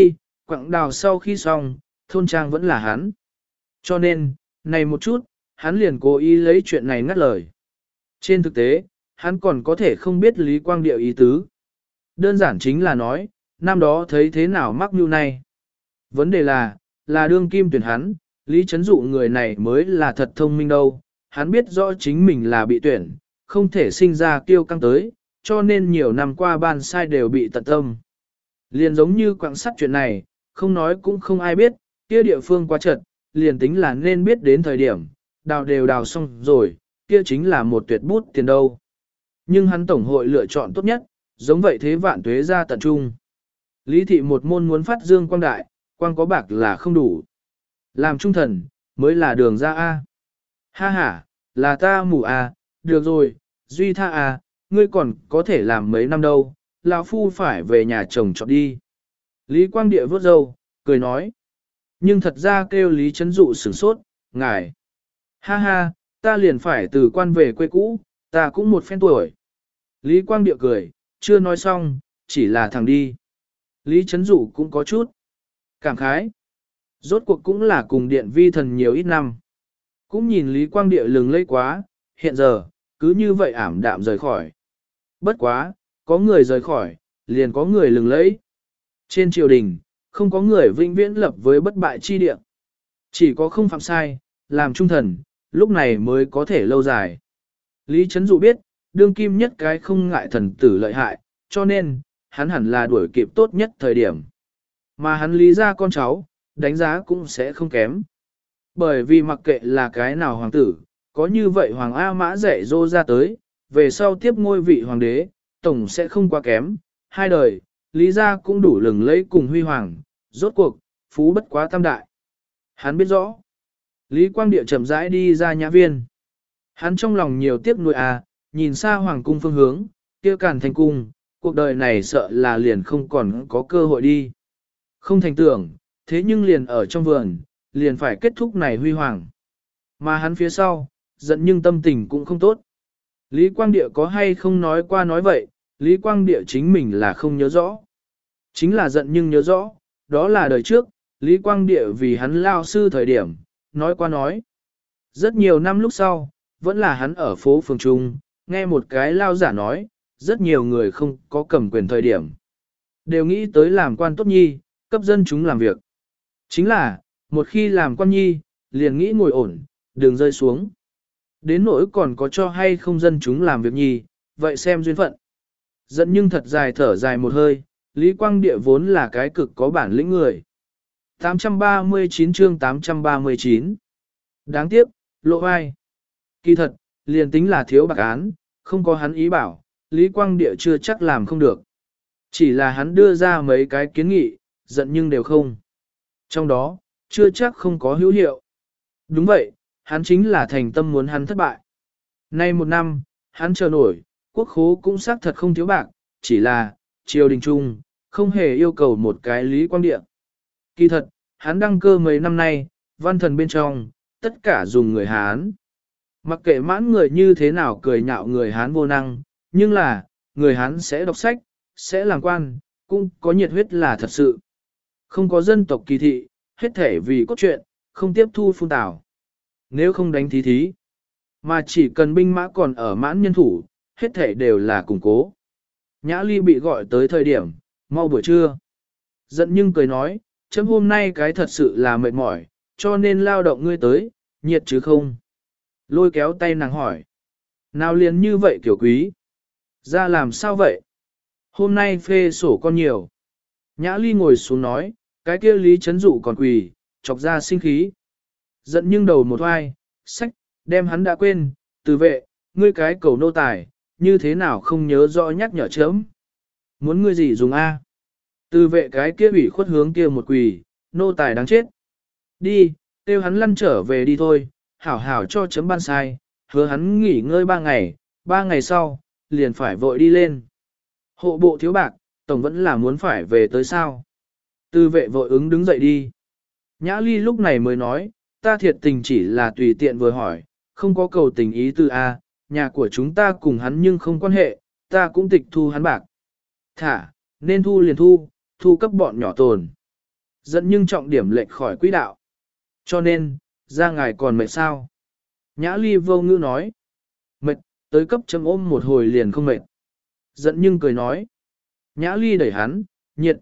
quặng đào sau khi xong, thôn trang vẫn là hắn. Cho nên, này một chút, hắn liền cố ý lấy chuyện này ngắt lời. Trên thực tế, hắn còn có thể không biết Lý Quang Điệu ý tứ. Đơn giản chính là nói, năm đó thấy thế nào mắc mưu này. Vấn đề là đương kim tuyển hắn, Lý Trấn Dụ người này mới là thật thông minh đâu. Hắn biết rõ chính mình là bị tuyển, không thể sinh ra kiêu căng tới, cho nên nhiều năm qua ban sai đều bị tận tâm. Liền giống như quạng sắt chuyện này, không nói cũng không ai biết, kia địa phương quá chật, liền tính là nên biết đến thời điểm, đào đều đào xong rồi, kia chính là một tuyệt bút tiền đâu. Nhưng hắn tổng hội lựa chọn tốt nhất, giống vậy thế vạn tuế ra tận trung. Lý thị một môn muốn phát dương quang đại, quang có bạc là không đủ. Làm trung thần, mới là đường ra A. Ha ha, là ta mù A, được rồi, Duy tha A, ngươi còn có thể làm mấy năm đâu, lão phu phải về nhà chồng chọn đi. Lý Quang Địa vớt râu, cười nói. Nhưng thật ra kêu Lý Trấn Dụ sửng sốt, ngài. Ha ha, ta liền phải từ quan về quê cũ, ta cũng một phen tuổi. Lý Quang Địa cười, chưa nói xong, chỉ là thằng đi. Lý Trấn Dụ cũng có chút cảm khái. Rốt cuộc cũng là cùng điện vi thần nhiều ít năm. Cũng nhìn Lý Quang Địa lừng lẫy quá, hiện giờ, cứ như vậy ảm đạm rời khỏi. Bất quá, có người rời khỏi, liền có người lừng lẫy. Trên triều đình, không có người vĩnh viễn lập với bất bại chi địa. Chỉ có không phạm sai, làm trung thần, lúc này mới có thể lâu dài. Lý Trấn Dụ biết, đương kim nhất cái không ngại thần tử lợi hại, cho nên, hắn hẳn là đuổi kịp tốt nhất thời điểm. Mà hắn lý ra con cháu, đánh giá cũng sẽ không kém. Bởi vì mặc kệ là cái nào hoàng tử, có như vậy hoàng A Mã dạy dỗ ra tới, về sau tiếp ngôi vị hoàng đế, tổng sẽ không quá kém. Hai đời, lý ra cũng đủ lừng lẫy cùng huy hoàng, rốt cuộc, phú bất quá tam đại. Hắn biết rõ. Lý Quang Địa chậm rãi đi ra nhã viên. Hắn trong lòng nhiều tiếc nuối nhìn xa hoàng cung phương hướng, kia Càn Thành cung, cuộc đời này sợ là liền không còn có cơ hội đi. Không thành tưởng, thế nhưng liền ở trong vườn, liền phải kết thúc này huy hoàng. Mà hắn phía sau, giận nhưng tâm tình cũng không tốt. Lý Quang Địa có hay không nói qua nói vậy, Lý Quang Địa chính mình là không nhớ rõ. Chính là giận nhưng nhớ rõ, đó là đời trước, Lý Quang Địa vì hắn lao sư thời điểm, nói qua nói. Rất nhiều năm lúc sau, vẫn là hắn ở phố phường Trung, nghe một cái lao giả nói, rất nhiều người không có cầm quyền thời điểm. Đều nghĩ tới làm quan tốt nhi, cấp dân chúng làm việc. Chính là, một khi làm quan nhi, liền nghĩ ngồi ổn, đừng rơi xuống. Đến nỗi còn có cho hay không dân chúng làm việc nhi, vậy xem duyên phận. Giận nhưng thật dài thở dài một hơi, Lý Quang Địa vốn là cái cực có bản lĩnh người. 839 chương 839 Đáng tiếc, lộ ai. Kỳ thật, liền tính là thiếu bạc án, không có hắn ý bảo, Lý Quang Địa chưa chắc làm không được. Chỉ là hắn đưa ra mấy cái kiến nghị, giận nhưng đều không. Trong đó, chưa chắc không có hữu hiệu. Đúng vậy, hắn chính là thành tâm muốn hắn thất bại. Nay một năm, hắn chờ nổi, quốc khố cũng xác thật không thiếu bạc, chỉ là, triều đình trung, không hề yêu cầu một cái Lý Quang Địa. Kỳ thật, hắn đăng cơ mấy năm nay, văn thần bên trong, tất cả dùng người Hán. Mặc kệ mãn người như thế nào cười nhạo người Hán vô năng, nhưng là, người Hán sẽ đọc sách, sẽ làm quan, cũng có nhiệt huyết là thật sự. Không có dân tộc kỳ thị, hết thể vì cốt truyện, không tiếp thu phun tảo. Nếu không đánh thí thí, mà chỉ cần binh mã còn ở mãn nhân thủ, hết thể đều là củng cố. Nhã Ly bị gọi tới thời điểm, mau buổi trưa. Giận nhưng cười nói, chấm hôm nay cái thật sự là mệt mỏi, cho nên lao động ngươi tới, nhiệt chứ không. Lôi kéo tay nàng hỏi. Nào liền như vậy kiểu quý. Ra làm sao vậy? Hôm nay phê sổ con nhiều. Nhã Ly ngồi xuống nói, cái kia Lý Trấn Dụ còn quỳ, chọc ra sinh khí. Giận nhưng đầu một hoai, sách, đem hắn đã quên, từ vệ, ngươi cái cầu nô tài, như thế nào không nhớ rõ nhắc nhở chấm. Muốn ngươi gì dùng A? Từ vệ cái kia ủy khuất hướng kia một quỳ, nô tài đáng chết. Đi, kêu hắn lăn trở về đi thôi, hảo hảo cho chấm ban sai, hứa hắn nghỉ ngơi 3 ngày sau, liền phải vội đi lên. Hộ bộ thiếu bạc, tổng vẫn là muốn phải về tới sao. Từ vệ vội ứng đứng dậy đi. Nhã Ly lúc này mới nói, ta thiệt tình chỉ là tùy tiện vừa hỏi, không có cầu tình ý từ A, nhà của chúng ta cùng hắn nhưng không quan hệ, ta cũng tịch thu hắn bạc. Thả, nên thu liền thu, thu cấp bọn nhỏ tồn. Dẫn nhưng trọng điểm lệch khỏi quỹ đạo. Cho nên, ra ngài còn mệt sao? Nhã Ly vô ngữ nói. Mệt, tới cấp chấm ôm một hồi liền không mệt. Dẫn nhưng cười nói. Nhã Ly đẩy hắn, nhiệt.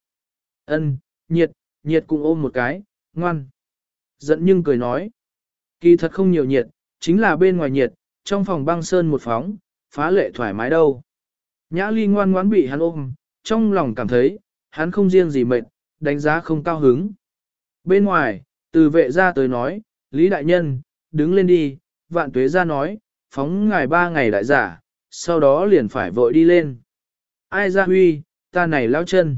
Nhiệt, nhiệt cùng ôm một cái, ngoan. Dẫn nhưng cười nói. Kỳ thật không nhiều nhiệt, chính là bên ngoài nhiệt, trong phòng băng sơn một phóng, phá lệ thoải mái đâu. Nhã Ly ngoan ngoãn bị hắn ôm, trong lòng cảm thấy, hắn không riêng gì mệt, đánh giá không cao hứng. Bên ngoài, từ vệ ra tới nói, Lý Đại Nhân, đứng lên đi, Vạn Tuế ra nói, phóng ngài 3 ngày đại giả, sau đó liền phải vội đi lên. Ai ra huy, ta này lao chân.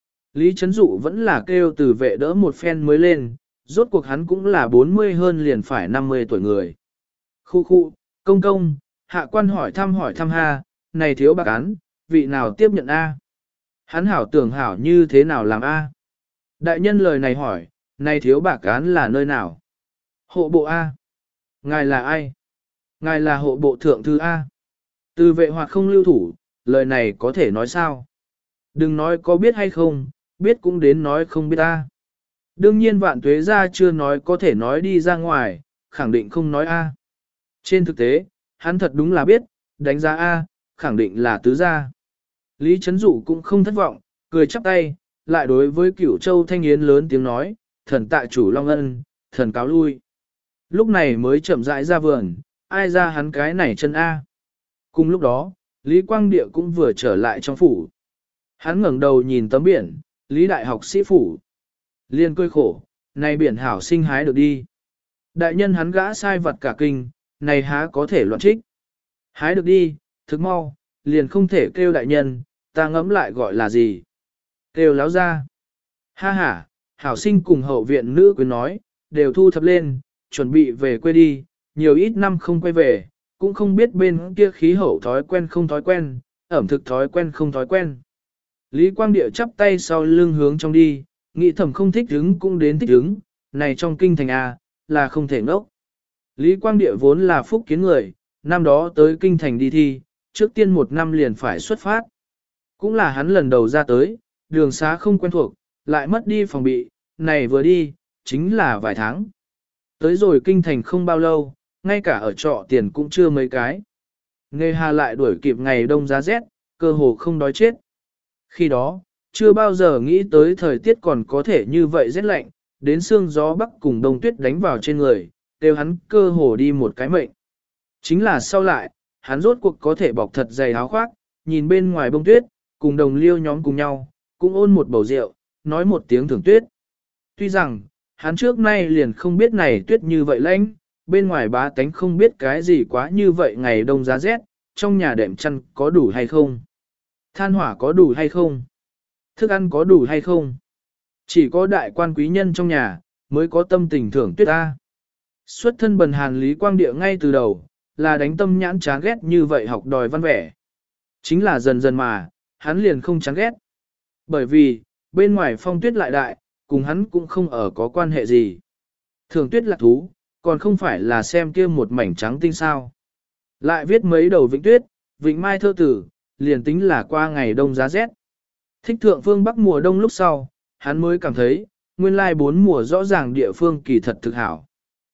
Lý Trấn Dụ vẫn là kêu từ vệ đỡ một phen mới lên, rốt cuộc hắn cũng là 40 hơn liền phải 50 tuổi người. Khu khu, công công, hạ quan hỏi thăm ha, này thiếu bạc án, vị nào tiếp nhận A? Hắn hảo tưởng hảo như thế nào làm A? Đại nhân lời này hỏi, này thiếu bạc án là nơi nào? Hộ bộ A. Ngài là ai? Ngài là hộ bộ thượng thư A. Từ vệ hoặc không lưu thủ, lời này có thể nói sao? Đừng nói có biết hay không, biết cũng đến nói không biết A. Đương nhiên Vạn Tuế ra chưa nói có thể nói đi ra ngoài, khẳng định không nói A. Trên thực tế, hắn thật đúng là biết, đánh giá A, khẳng định là tứ gia. Lý Trấn Dụ cũng không thất vọng, cười chắp tay, lại đối với Cửu Châu Thanh Yến lớn tiếng nói, thần tại chủ Long Ân, thần cáo lui. Lúc này mới chậm rãi ra vườn, ai ra hắn cái này chân A. Cùng lúc đó, Lý Quang Địa cũng vừa trở lại trong phủ. Hắn ngẩng đầu nhìn tấm biển, Lý Đại học sĩ phủ. Liên cười khổ, này biển hảo sinh hái được đi. Đại nhân hắn gã sai vật cả kinh, này há có thể loạn trích. Hái được đi, thức mau, liền không thể kêu đại nhân, ta ngẫm lại gọi là gì. Kêu láo ra. Ha ha, hảo sinh cùng hậu viện nữ quyến nói, đều thu thập lên, chuẩn bị về quê đi, nhiều ít năm không quay về, cũng không biết bên kia khí hậu thói quen không thói quen, ẩm thực thói quen không thói quen. Lý Quang Địa chắp tay sau lưng hướng trong đi, nghĩ thầm không thích hứng cũng đến thích hứng, này trong kinh thành A, là không thể ngốc. Lý Quang Địa vốn là phúc kiến người, năm đó tới kinh thành đi thi, trước tiên 1 năm liền phải xuất phát. Cũng là hắn lần đầu ra tới, đường xá không quen thuộc, lại mất đi phòng bị, này vừa đi, chính là vài tháng. Tới rồi kinh thành không bao lâu, ngay cả ở trọ tiền cũng chưa mấy cái. Nghề hà lại đuổi kịp ngày đông giá rét, cơ hồ không đói chết. Khi đó, chưa bao giờ nghĩ tới thời tiết còn có thể như vậy rét lạnh, đến sương gió bắc cùng đông tuyết đánh vào trên người, đều hắn cơ hồ đi một cái mệnh. Chính là sau lại, hắn rốt cuộc có thể bọc thật dày áo khoác, nhìn bên ngoài bông tuyết, cùng đồng liêu nhóm cùng nhau, cũng ôn một bầu rượu, nói một tiếng thưởng tuyết. Tuy rằng, hắn trước nay liền không biết này tuyết như vậy lạnh, bên ngoài bá tánh không biết cái gì quá như vậy ngày đông giá rét, trong nhà đệm chăn có đủ hay không? Than hỏa có đủ hay không? Thức ăn có đủ hay không? Chỉ có đại quan quý nhân trong nhà, mới có tâm tình thưởng tuyết ta. Xuất thân bần hàn Lý Quang Địa ngay từ đầu, là đánh tâm nhãn chán ghét như vậy học đòi văn vẻ. Chính là dần dần mà, hắn liền không chán ghét. Bởi vì, bên ngoài phong tuyết lại đại, cùng hắn cũng không ở có quan hệ gì. Thường tuyết là thú, còn không phải là xem kia một mảnh trắng tinh sao. Lại viết mấy đầu vĩnh tuyết, vịnh mai thơ tử, liền tính là qua ngày đông giá rét. Thích thượng phương Bắc mùa đông lúc sau, hắn mới cảm thấy, nguyên lai 4 mùa rõ ràng địa phương kỳ thật thực hảo.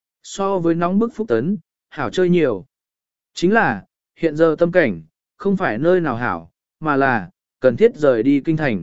So với nóng bức Phúc Tấn, hảo chơi nhiều. Chính là, hiện giờ tâm cảnh, không phải nơi nào hảo, mà là, cần thiết rời đi kinh thành.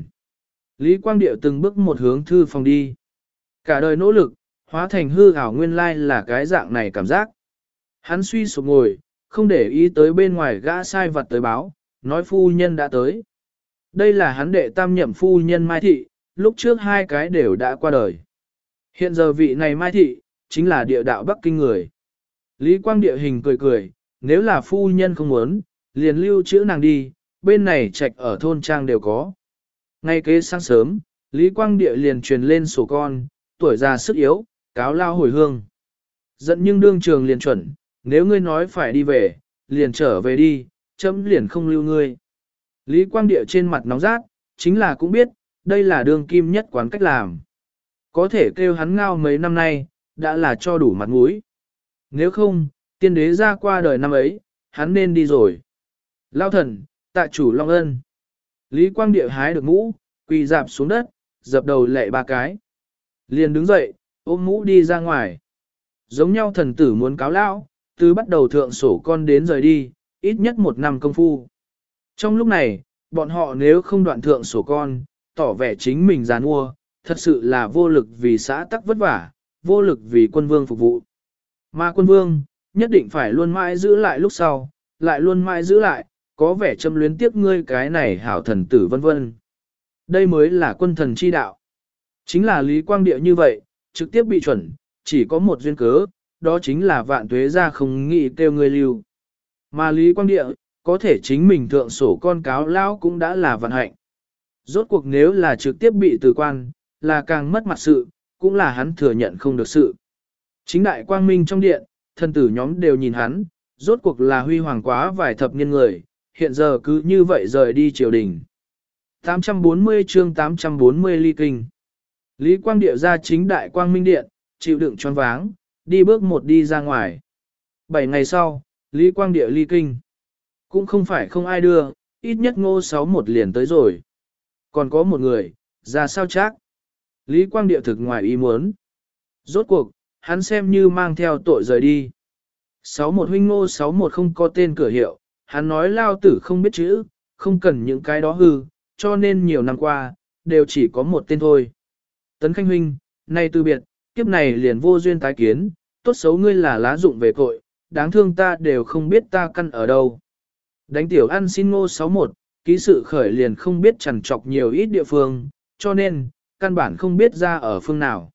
Lý Quang Điệu từng bước một hướng thư phòng đi. Cả đời nỗ lực, hóa thành hư ảo nguyên lai là cái dạng này cảm giác. Hắn suy sụp ngồi, không để ý tới bên ngoài gã sai vật tới báo, nói phu nhân đã tới. Đây là hắn đệ tam nhậm phu nhân Mai Thị, lúc trước 2 cái đều đã qua đời. Hiện giờ vị này Mai Thị, chính là địa đạo Bắc Kinh người. Lý Quang Địa hình cười cười, nếu là phu nhân không muốn, liền lưu chữ nàng đi, bên này trạch ở thôn trang đều có. Ngay kế sáng sớm, Lý Quang Địa liền truyền lên sổ con, tuổi già sức yếu, cáo lao hồi hương. Giận nhưng đương trường liền chuẩn, nếu ngươi nói phải đi về, liền trở về đi, chấm liền không lưu ngươi. Lý Quang Địa trên mặt nóng rát, chính là cũng biết, đây là đương kim nhất quán cách làm. Có thể kêu hắn ngao mấy năm nay, đã là cho đủ mặt mũi. Nếu không, tiên đế ra qua đời năm ấy, hắn nên đi rồi. Lao thần, tạ chủ Long Ân. Lý Quang Địa hái được mũ, quỳ dạp xuống đất, dập đầu lệ 3 cái. Liền đứng dậy, ôm mũ đi ra ngoài. Giống nhau thần tử muốn cáo lão, từ bắt đầu thượng sổ con đến rời đi, ít nhất 1 năm công phu. Trong lúc này, bọn họ nếu không đoạn thượng sổ con, tỏ vẻ chính mình giàn mua, thật sự là vô lực vì xã tắc vất vả, vô lực vì quân vương phục vụ. Mà quân vương, nhất định phải luôn mãi giữ lại lúc sau, lại luôn mãi giữ lại, có vẻ châm luyến tiếc ngươi cái này hảo thần tử vân vân. Đây mới là quân thần chi đạo. Chính là Lý Quang Địa như vậy, trực tiếp bị chuẩn, chỉ có một duyên cớ, đó chính là vạn tuế ra không nghĩ kêu ngươi lưu. Mà Lý Quang Địa, có thể chính mình thượng sổ con cáo lão cũng đã là vận hạnh. Rốt cuộc nếu là trực tiếp bị từ quan, là càng mất mặt sự, cũng là hắn thừa nhận không được sự. Chính đại quang minh trong điện, thần tử nhóm đều nhìn hắn, rốt cuộc là huy hoàng quá vài thập niên người, hiện giờ cứ như vậy rời đi triều đình. 840 chương 840 ly kinh. Lý Quang Điệu ra chính đại quang minh điện, chịu đựng choáng váng, đi bước một đi ra ngoài. 7 ngày sau, Lý Quang Điệu ly kinh. Cũng không phải không ai đưa, ít nhất Ngô 61 liền tới rồi. Còn có một người, ra sao chắc. Lý Quang Điệu thực ngoài ý muốn. Rốt cuộc, hắn xem như mang theo tội rời đi. 61 huynh Ngô 61 không có tên cửa hiệu, hắn nói lao tử không biết chữ, không cần những cái đó hư, cho nên nhiều năm qua, đều chỉ có một tên thôi. Tấn Khanh huynh, nay từ biệt, kiếp này liền vô duyên tái kiến, tốt xấu ngươi là lá dụng về cội, đáng thương ta đều không biết ta căn ở đâu. Đánh tiểu ăn xin Ngô 61, ký sự khởi liền không biết chằn trọc nhiều ít địa phương, cho nên, căn bản không biết ra ở phương nào.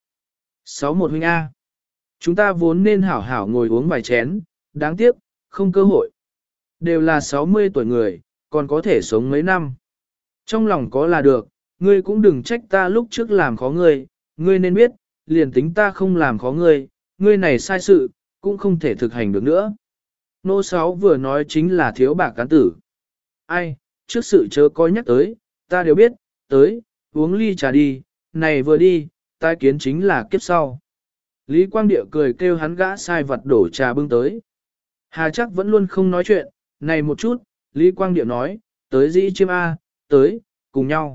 61 huynh A. Chúng ta vốn nên hảo hảo ngồi uống vài chén, đáng tiếc, không cơ hội. Đều là 60 tuổi người, còn có thể sống mấy năm. Trong lòng có là được, ngươi cũng đừng trách ta lúc trước làm khó ngươi, ngươi nên biết, liền tính ta không làm khó ngươi, ngươi này sai sự, cũng không thể thực hành được nữa. Nô 6 vừa nói chính là thiếu bạc cán tử. Ai, trước sự chớ có nhắc tới, ta đều biết, tới, uống ly trà đi, này vừa đi, tai kiến chính là kiếp sau. Lý Quang Điệu cười kêu hắn gã sai vật đổ trà bưng tới. Hà chắc vẫn luôn không nói chuyện, này một chút, Lý Quang Điệu nói, tới dĩ chiêm A, tới, cùng nhau.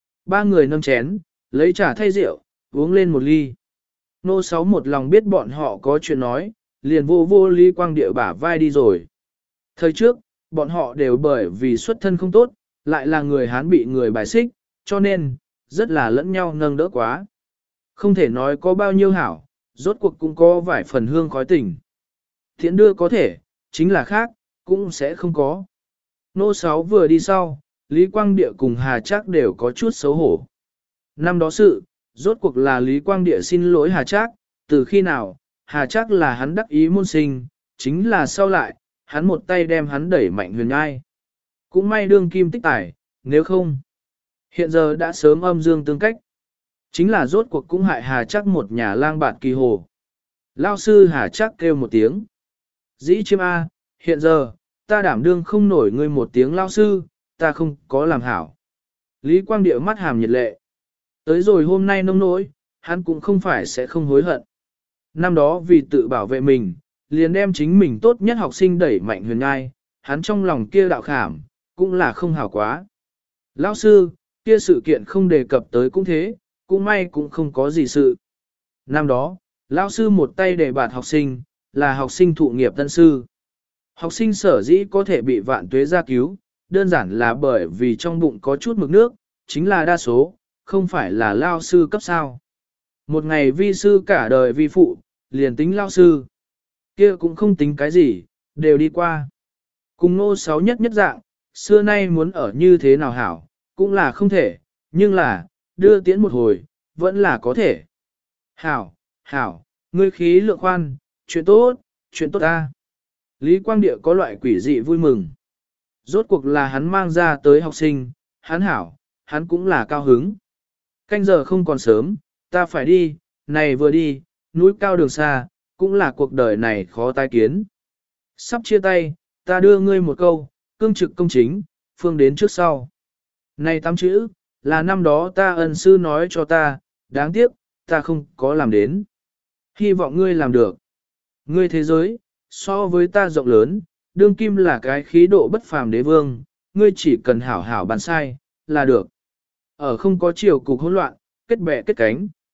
3 người nâng chén, lấy trà thay rượu, uống lên một ly. Nô 6 một lòng biết bọn họ có chuyện nói, liền vô vô Lý Quang Điệu bả vai đi rồi. Thời trước, bọn họ đều bởi vì xuất thân không tốt, lại là người Hán bị người bài xích, cho nên, rất là lẫn nhau nâng đỡ quá. Không thể nói có bao nhiêu hảo, rốt cuộc cũng có vài phần hương khói tình. Thiện đưa có thể, chính là khác, cũng sẽ không có. Nô 6 vừa đi sau, Lý Quang Địa cùng Hà Trác đều có chút xấu hổ. Năm đó sự, rốt cuộc là Lý Quang Địa xin lỗi Hà Trác, từ khi nào, Hà Trác là hắn đắc ý môn sinh, chính là sau lại, hắn một tay đem hắn đẩy mạnh huyền ngai. Cũng may đương kim tích tài, nếu không, hiện giờ đã sớm âm dương tương cách. Chính là rốt cuộc cũng hại Hà Trác một nhà lang bạt kỳ hồ. Lao sư Hà Trác kêu một tiếng. Dĩ chiêm A, hiện giờ, ta đảm đương không nổi ngươi một tiếng lao sư, ta không có làm hảo. Lý Quang Điệu mắt hàm nhiệt lệ. Tới rồi hôm nay nông nỗi, hắn cũng không phải sẽ không hối hận. Năm đó vì tự bảo vệ mình, liền đem chính mình tốt nhất học sinh đẩy mạnh huyền ngai, hắn trong lòng kia đạo khảm, cũng là không hảo quá. Lão sư, kia sự kiện không đề cập tới cũng thế, cũng may cũng không có gì sự. Năm đó, lão sư một tay đề bạt học sinh, là học sinh thụ nghiệp tân sư. Học sinh sở dĩ có thể bị vạn tuế gia cứu, đơn giản là bởi vì trong bụng có chút mực nước, chính là đa số, không phải là lao sư cấp sao. Một ngày vi sư cả đời vi phụ, liền tính lao sư. Kia cũng không tính cái gì, đều đi qua. Cùng Ngô 6 nhất dạng, xưa nay muốn ở như thế nào hảo, cũng là không thể, nhưng là, đưa tiễn một hồi, vẫn là có thể. Hảo, hảo, ngươi khí lượng khoan, chuyện tốt ta. Lý Quang Địa có loại quỷ dị vui mừng. Rốt cuộc là hắn mang ra tới học sinh, hắn hảo, hắn cũng là cao hứng. Canh giờ không còn sớm, ta phải đi, này vừa đi, núi cao đường xa, cũng là cuộc đời này khó tái kiến. Sắp chia tay, ta đưa ngươi một câu, cương trực công chính, phương đến trước sau. Này 8 chữ, là năm đó ta ân sư nói cho ta, đáng tiếc, ta không có làm đến. Hy vọng ngươi làm được. Ngươi thế giới, so với ta rộng lớn, đương kim là cái khí độ bất phàm đế vương, ngươi chỉ cần hảo hảo bàn sai, là được. Ở không có chiều cục hỗn loạn, kết bè kết cánh.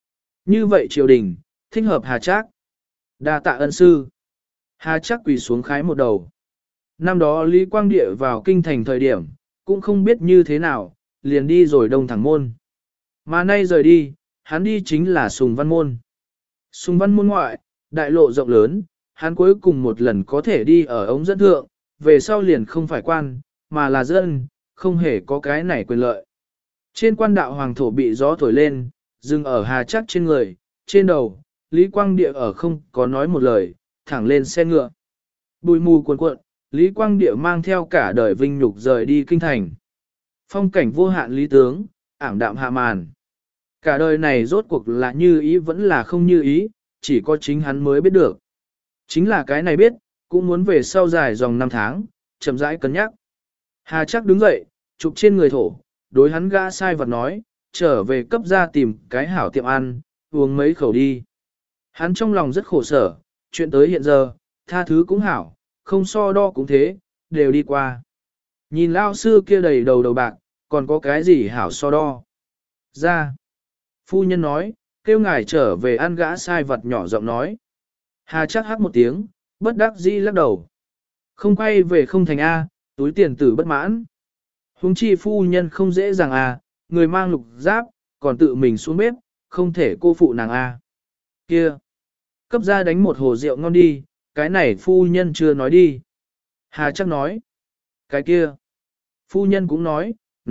Như vậy triều đình, thích hợp Hà Trác. Đa tạ ân sư. Hà Trác quỳ xuống khái một đầu. Năm đó Lý Quang Địa vào kinh thành thời điểm, cũng không biết như thế nào, liền đi rồi đông thẳng môn. Mà nay rời đi, hắn đi chính là Sùng Văn Môn. Sùng Văn Môn ngoại, đại lộ rộng lớn, hắn cuối cùng một lần có thể đi ở ống dẫn thượng, về sau liền không phải quan, mà là dân, không hề có cái này quyền lợi. Trên quan đạo hoàng thổ bị gió thổi lên, dừng ở Hà Trác trên người, trên đầu, Lý Quang Địa ở không có nói một lời, thẳng lên xe ngựa. Bùi mù cuồn cuộn, Lý Quang Địa mang theo cả đời vinh nhục rời đi kinh thành. Phong cảnh vô hạn lý tướng, ảm đạm hạ màn. Cả đời này rốt cuộc là như ý vẫn là không như ý, chỉ có chính hắn mới biết được. Chính là cái này biết, cũng muốn về sau dài dòng năm tháng, chậm rãi cân nhắc. Hà Trác đứng dậy, chụp trên người thổ, đối hắn gã sai vật nói, trở về cấp ra tìm cái hảo tiệm ăn, uống mấy khẩu đi. Hắn trong lòng rất khổ sở, chuyện tới hiện giờ, tha thứ cũng hảo, không so đo cũng thế, đều đi qua. Nhìn lao sư kia đầy đầu đầu bạc, còn có cái gì hảo so đo. Ra. Phu nhân nói, kêu ngài trở về ăn gã sai vật nhỏ giọng nói. Hà Trác hắc một tiếng, bất đắc dĩ lắc đầu. Không quay về không thành A, túi tiền tử bất mãn. Huống chi phu nhân không dễ dàng A, người mang lục giáp, còn tự mình xuống bếp, không thể cô phụ nàng A. Kia. Cấp ra đánh một hồ rượu ngon đi, cái này phu nhân chưa nói đi. Hà Trác nói. Cái kia. Phu nhân cũng nói,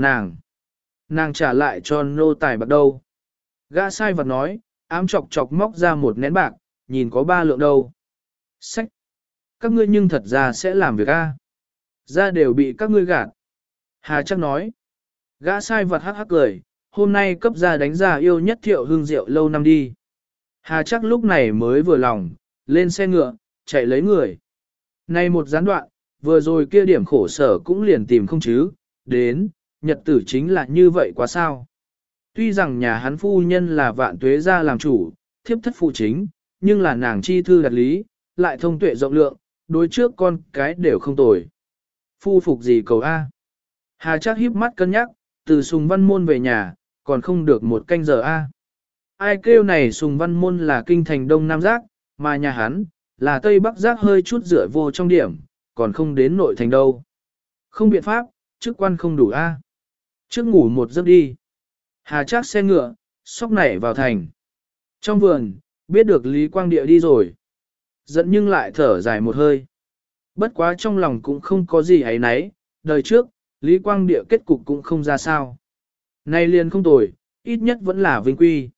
nàng trả lại cho nô tài bạc đâu. Gã sai vật nói, ám chọc chọc móc ra một nén bạc, nhìn có 3 lượng đâu. Sách! Các ngươi nhưng thật ra sẽ làm việc A. Ra đều bị các ngươi gạt. Hà Trác nói. Gã sai vật hắc hắc cười, hôm nay cấp ra đánh ra yêu nhất Thiệu Hưng rượu lâu năm đi. Hà Trác lúc này mới vừa lòng, lên xe ngựa, chạy lấy người. Nay một gián đoạn, vừa rồi kia điểm khổ sở cũng liền tìm không chứ, đến, nhật tử chính là như vậy quá sao. Tuy rằng nhà hắn phu nhân là Vạn Tuế gia làm chủ, thiếp thất phụ chính, nhưng là nàng chi thư đặt lý, lại thông tuệ rộng lượng, đối trước con cái đều không tồi. Phu phục gì cầu A. Hà Trác híp mắt cân nhắc, từ Sùng Văn Môn về nhà, còn không được một canh giờ A. Ai kêu này Sùng Văn Môn là kinh thành Đông Nam Giác, mà nhà hắn, là Tây Bắc Giác hơi chút rửa vô trong điểm, còn không đến nội thành đâu. Không biện pháp, chức quan không đủ A. Trước ngủ một giấc đi. Hà Trác xe ngựa, sóc nảy vào thành. Trong vườn, biết được Lý Quang Địa đi rồi. Giận nhưng lại thở dài một hơi. Bất quá trong lòng cũng không có gì ấy nấy, đời trước, Lý Quang Địa kết cục cũng không ra sao. Nay liền không tồi, ít nhất vẫn là vinh quy.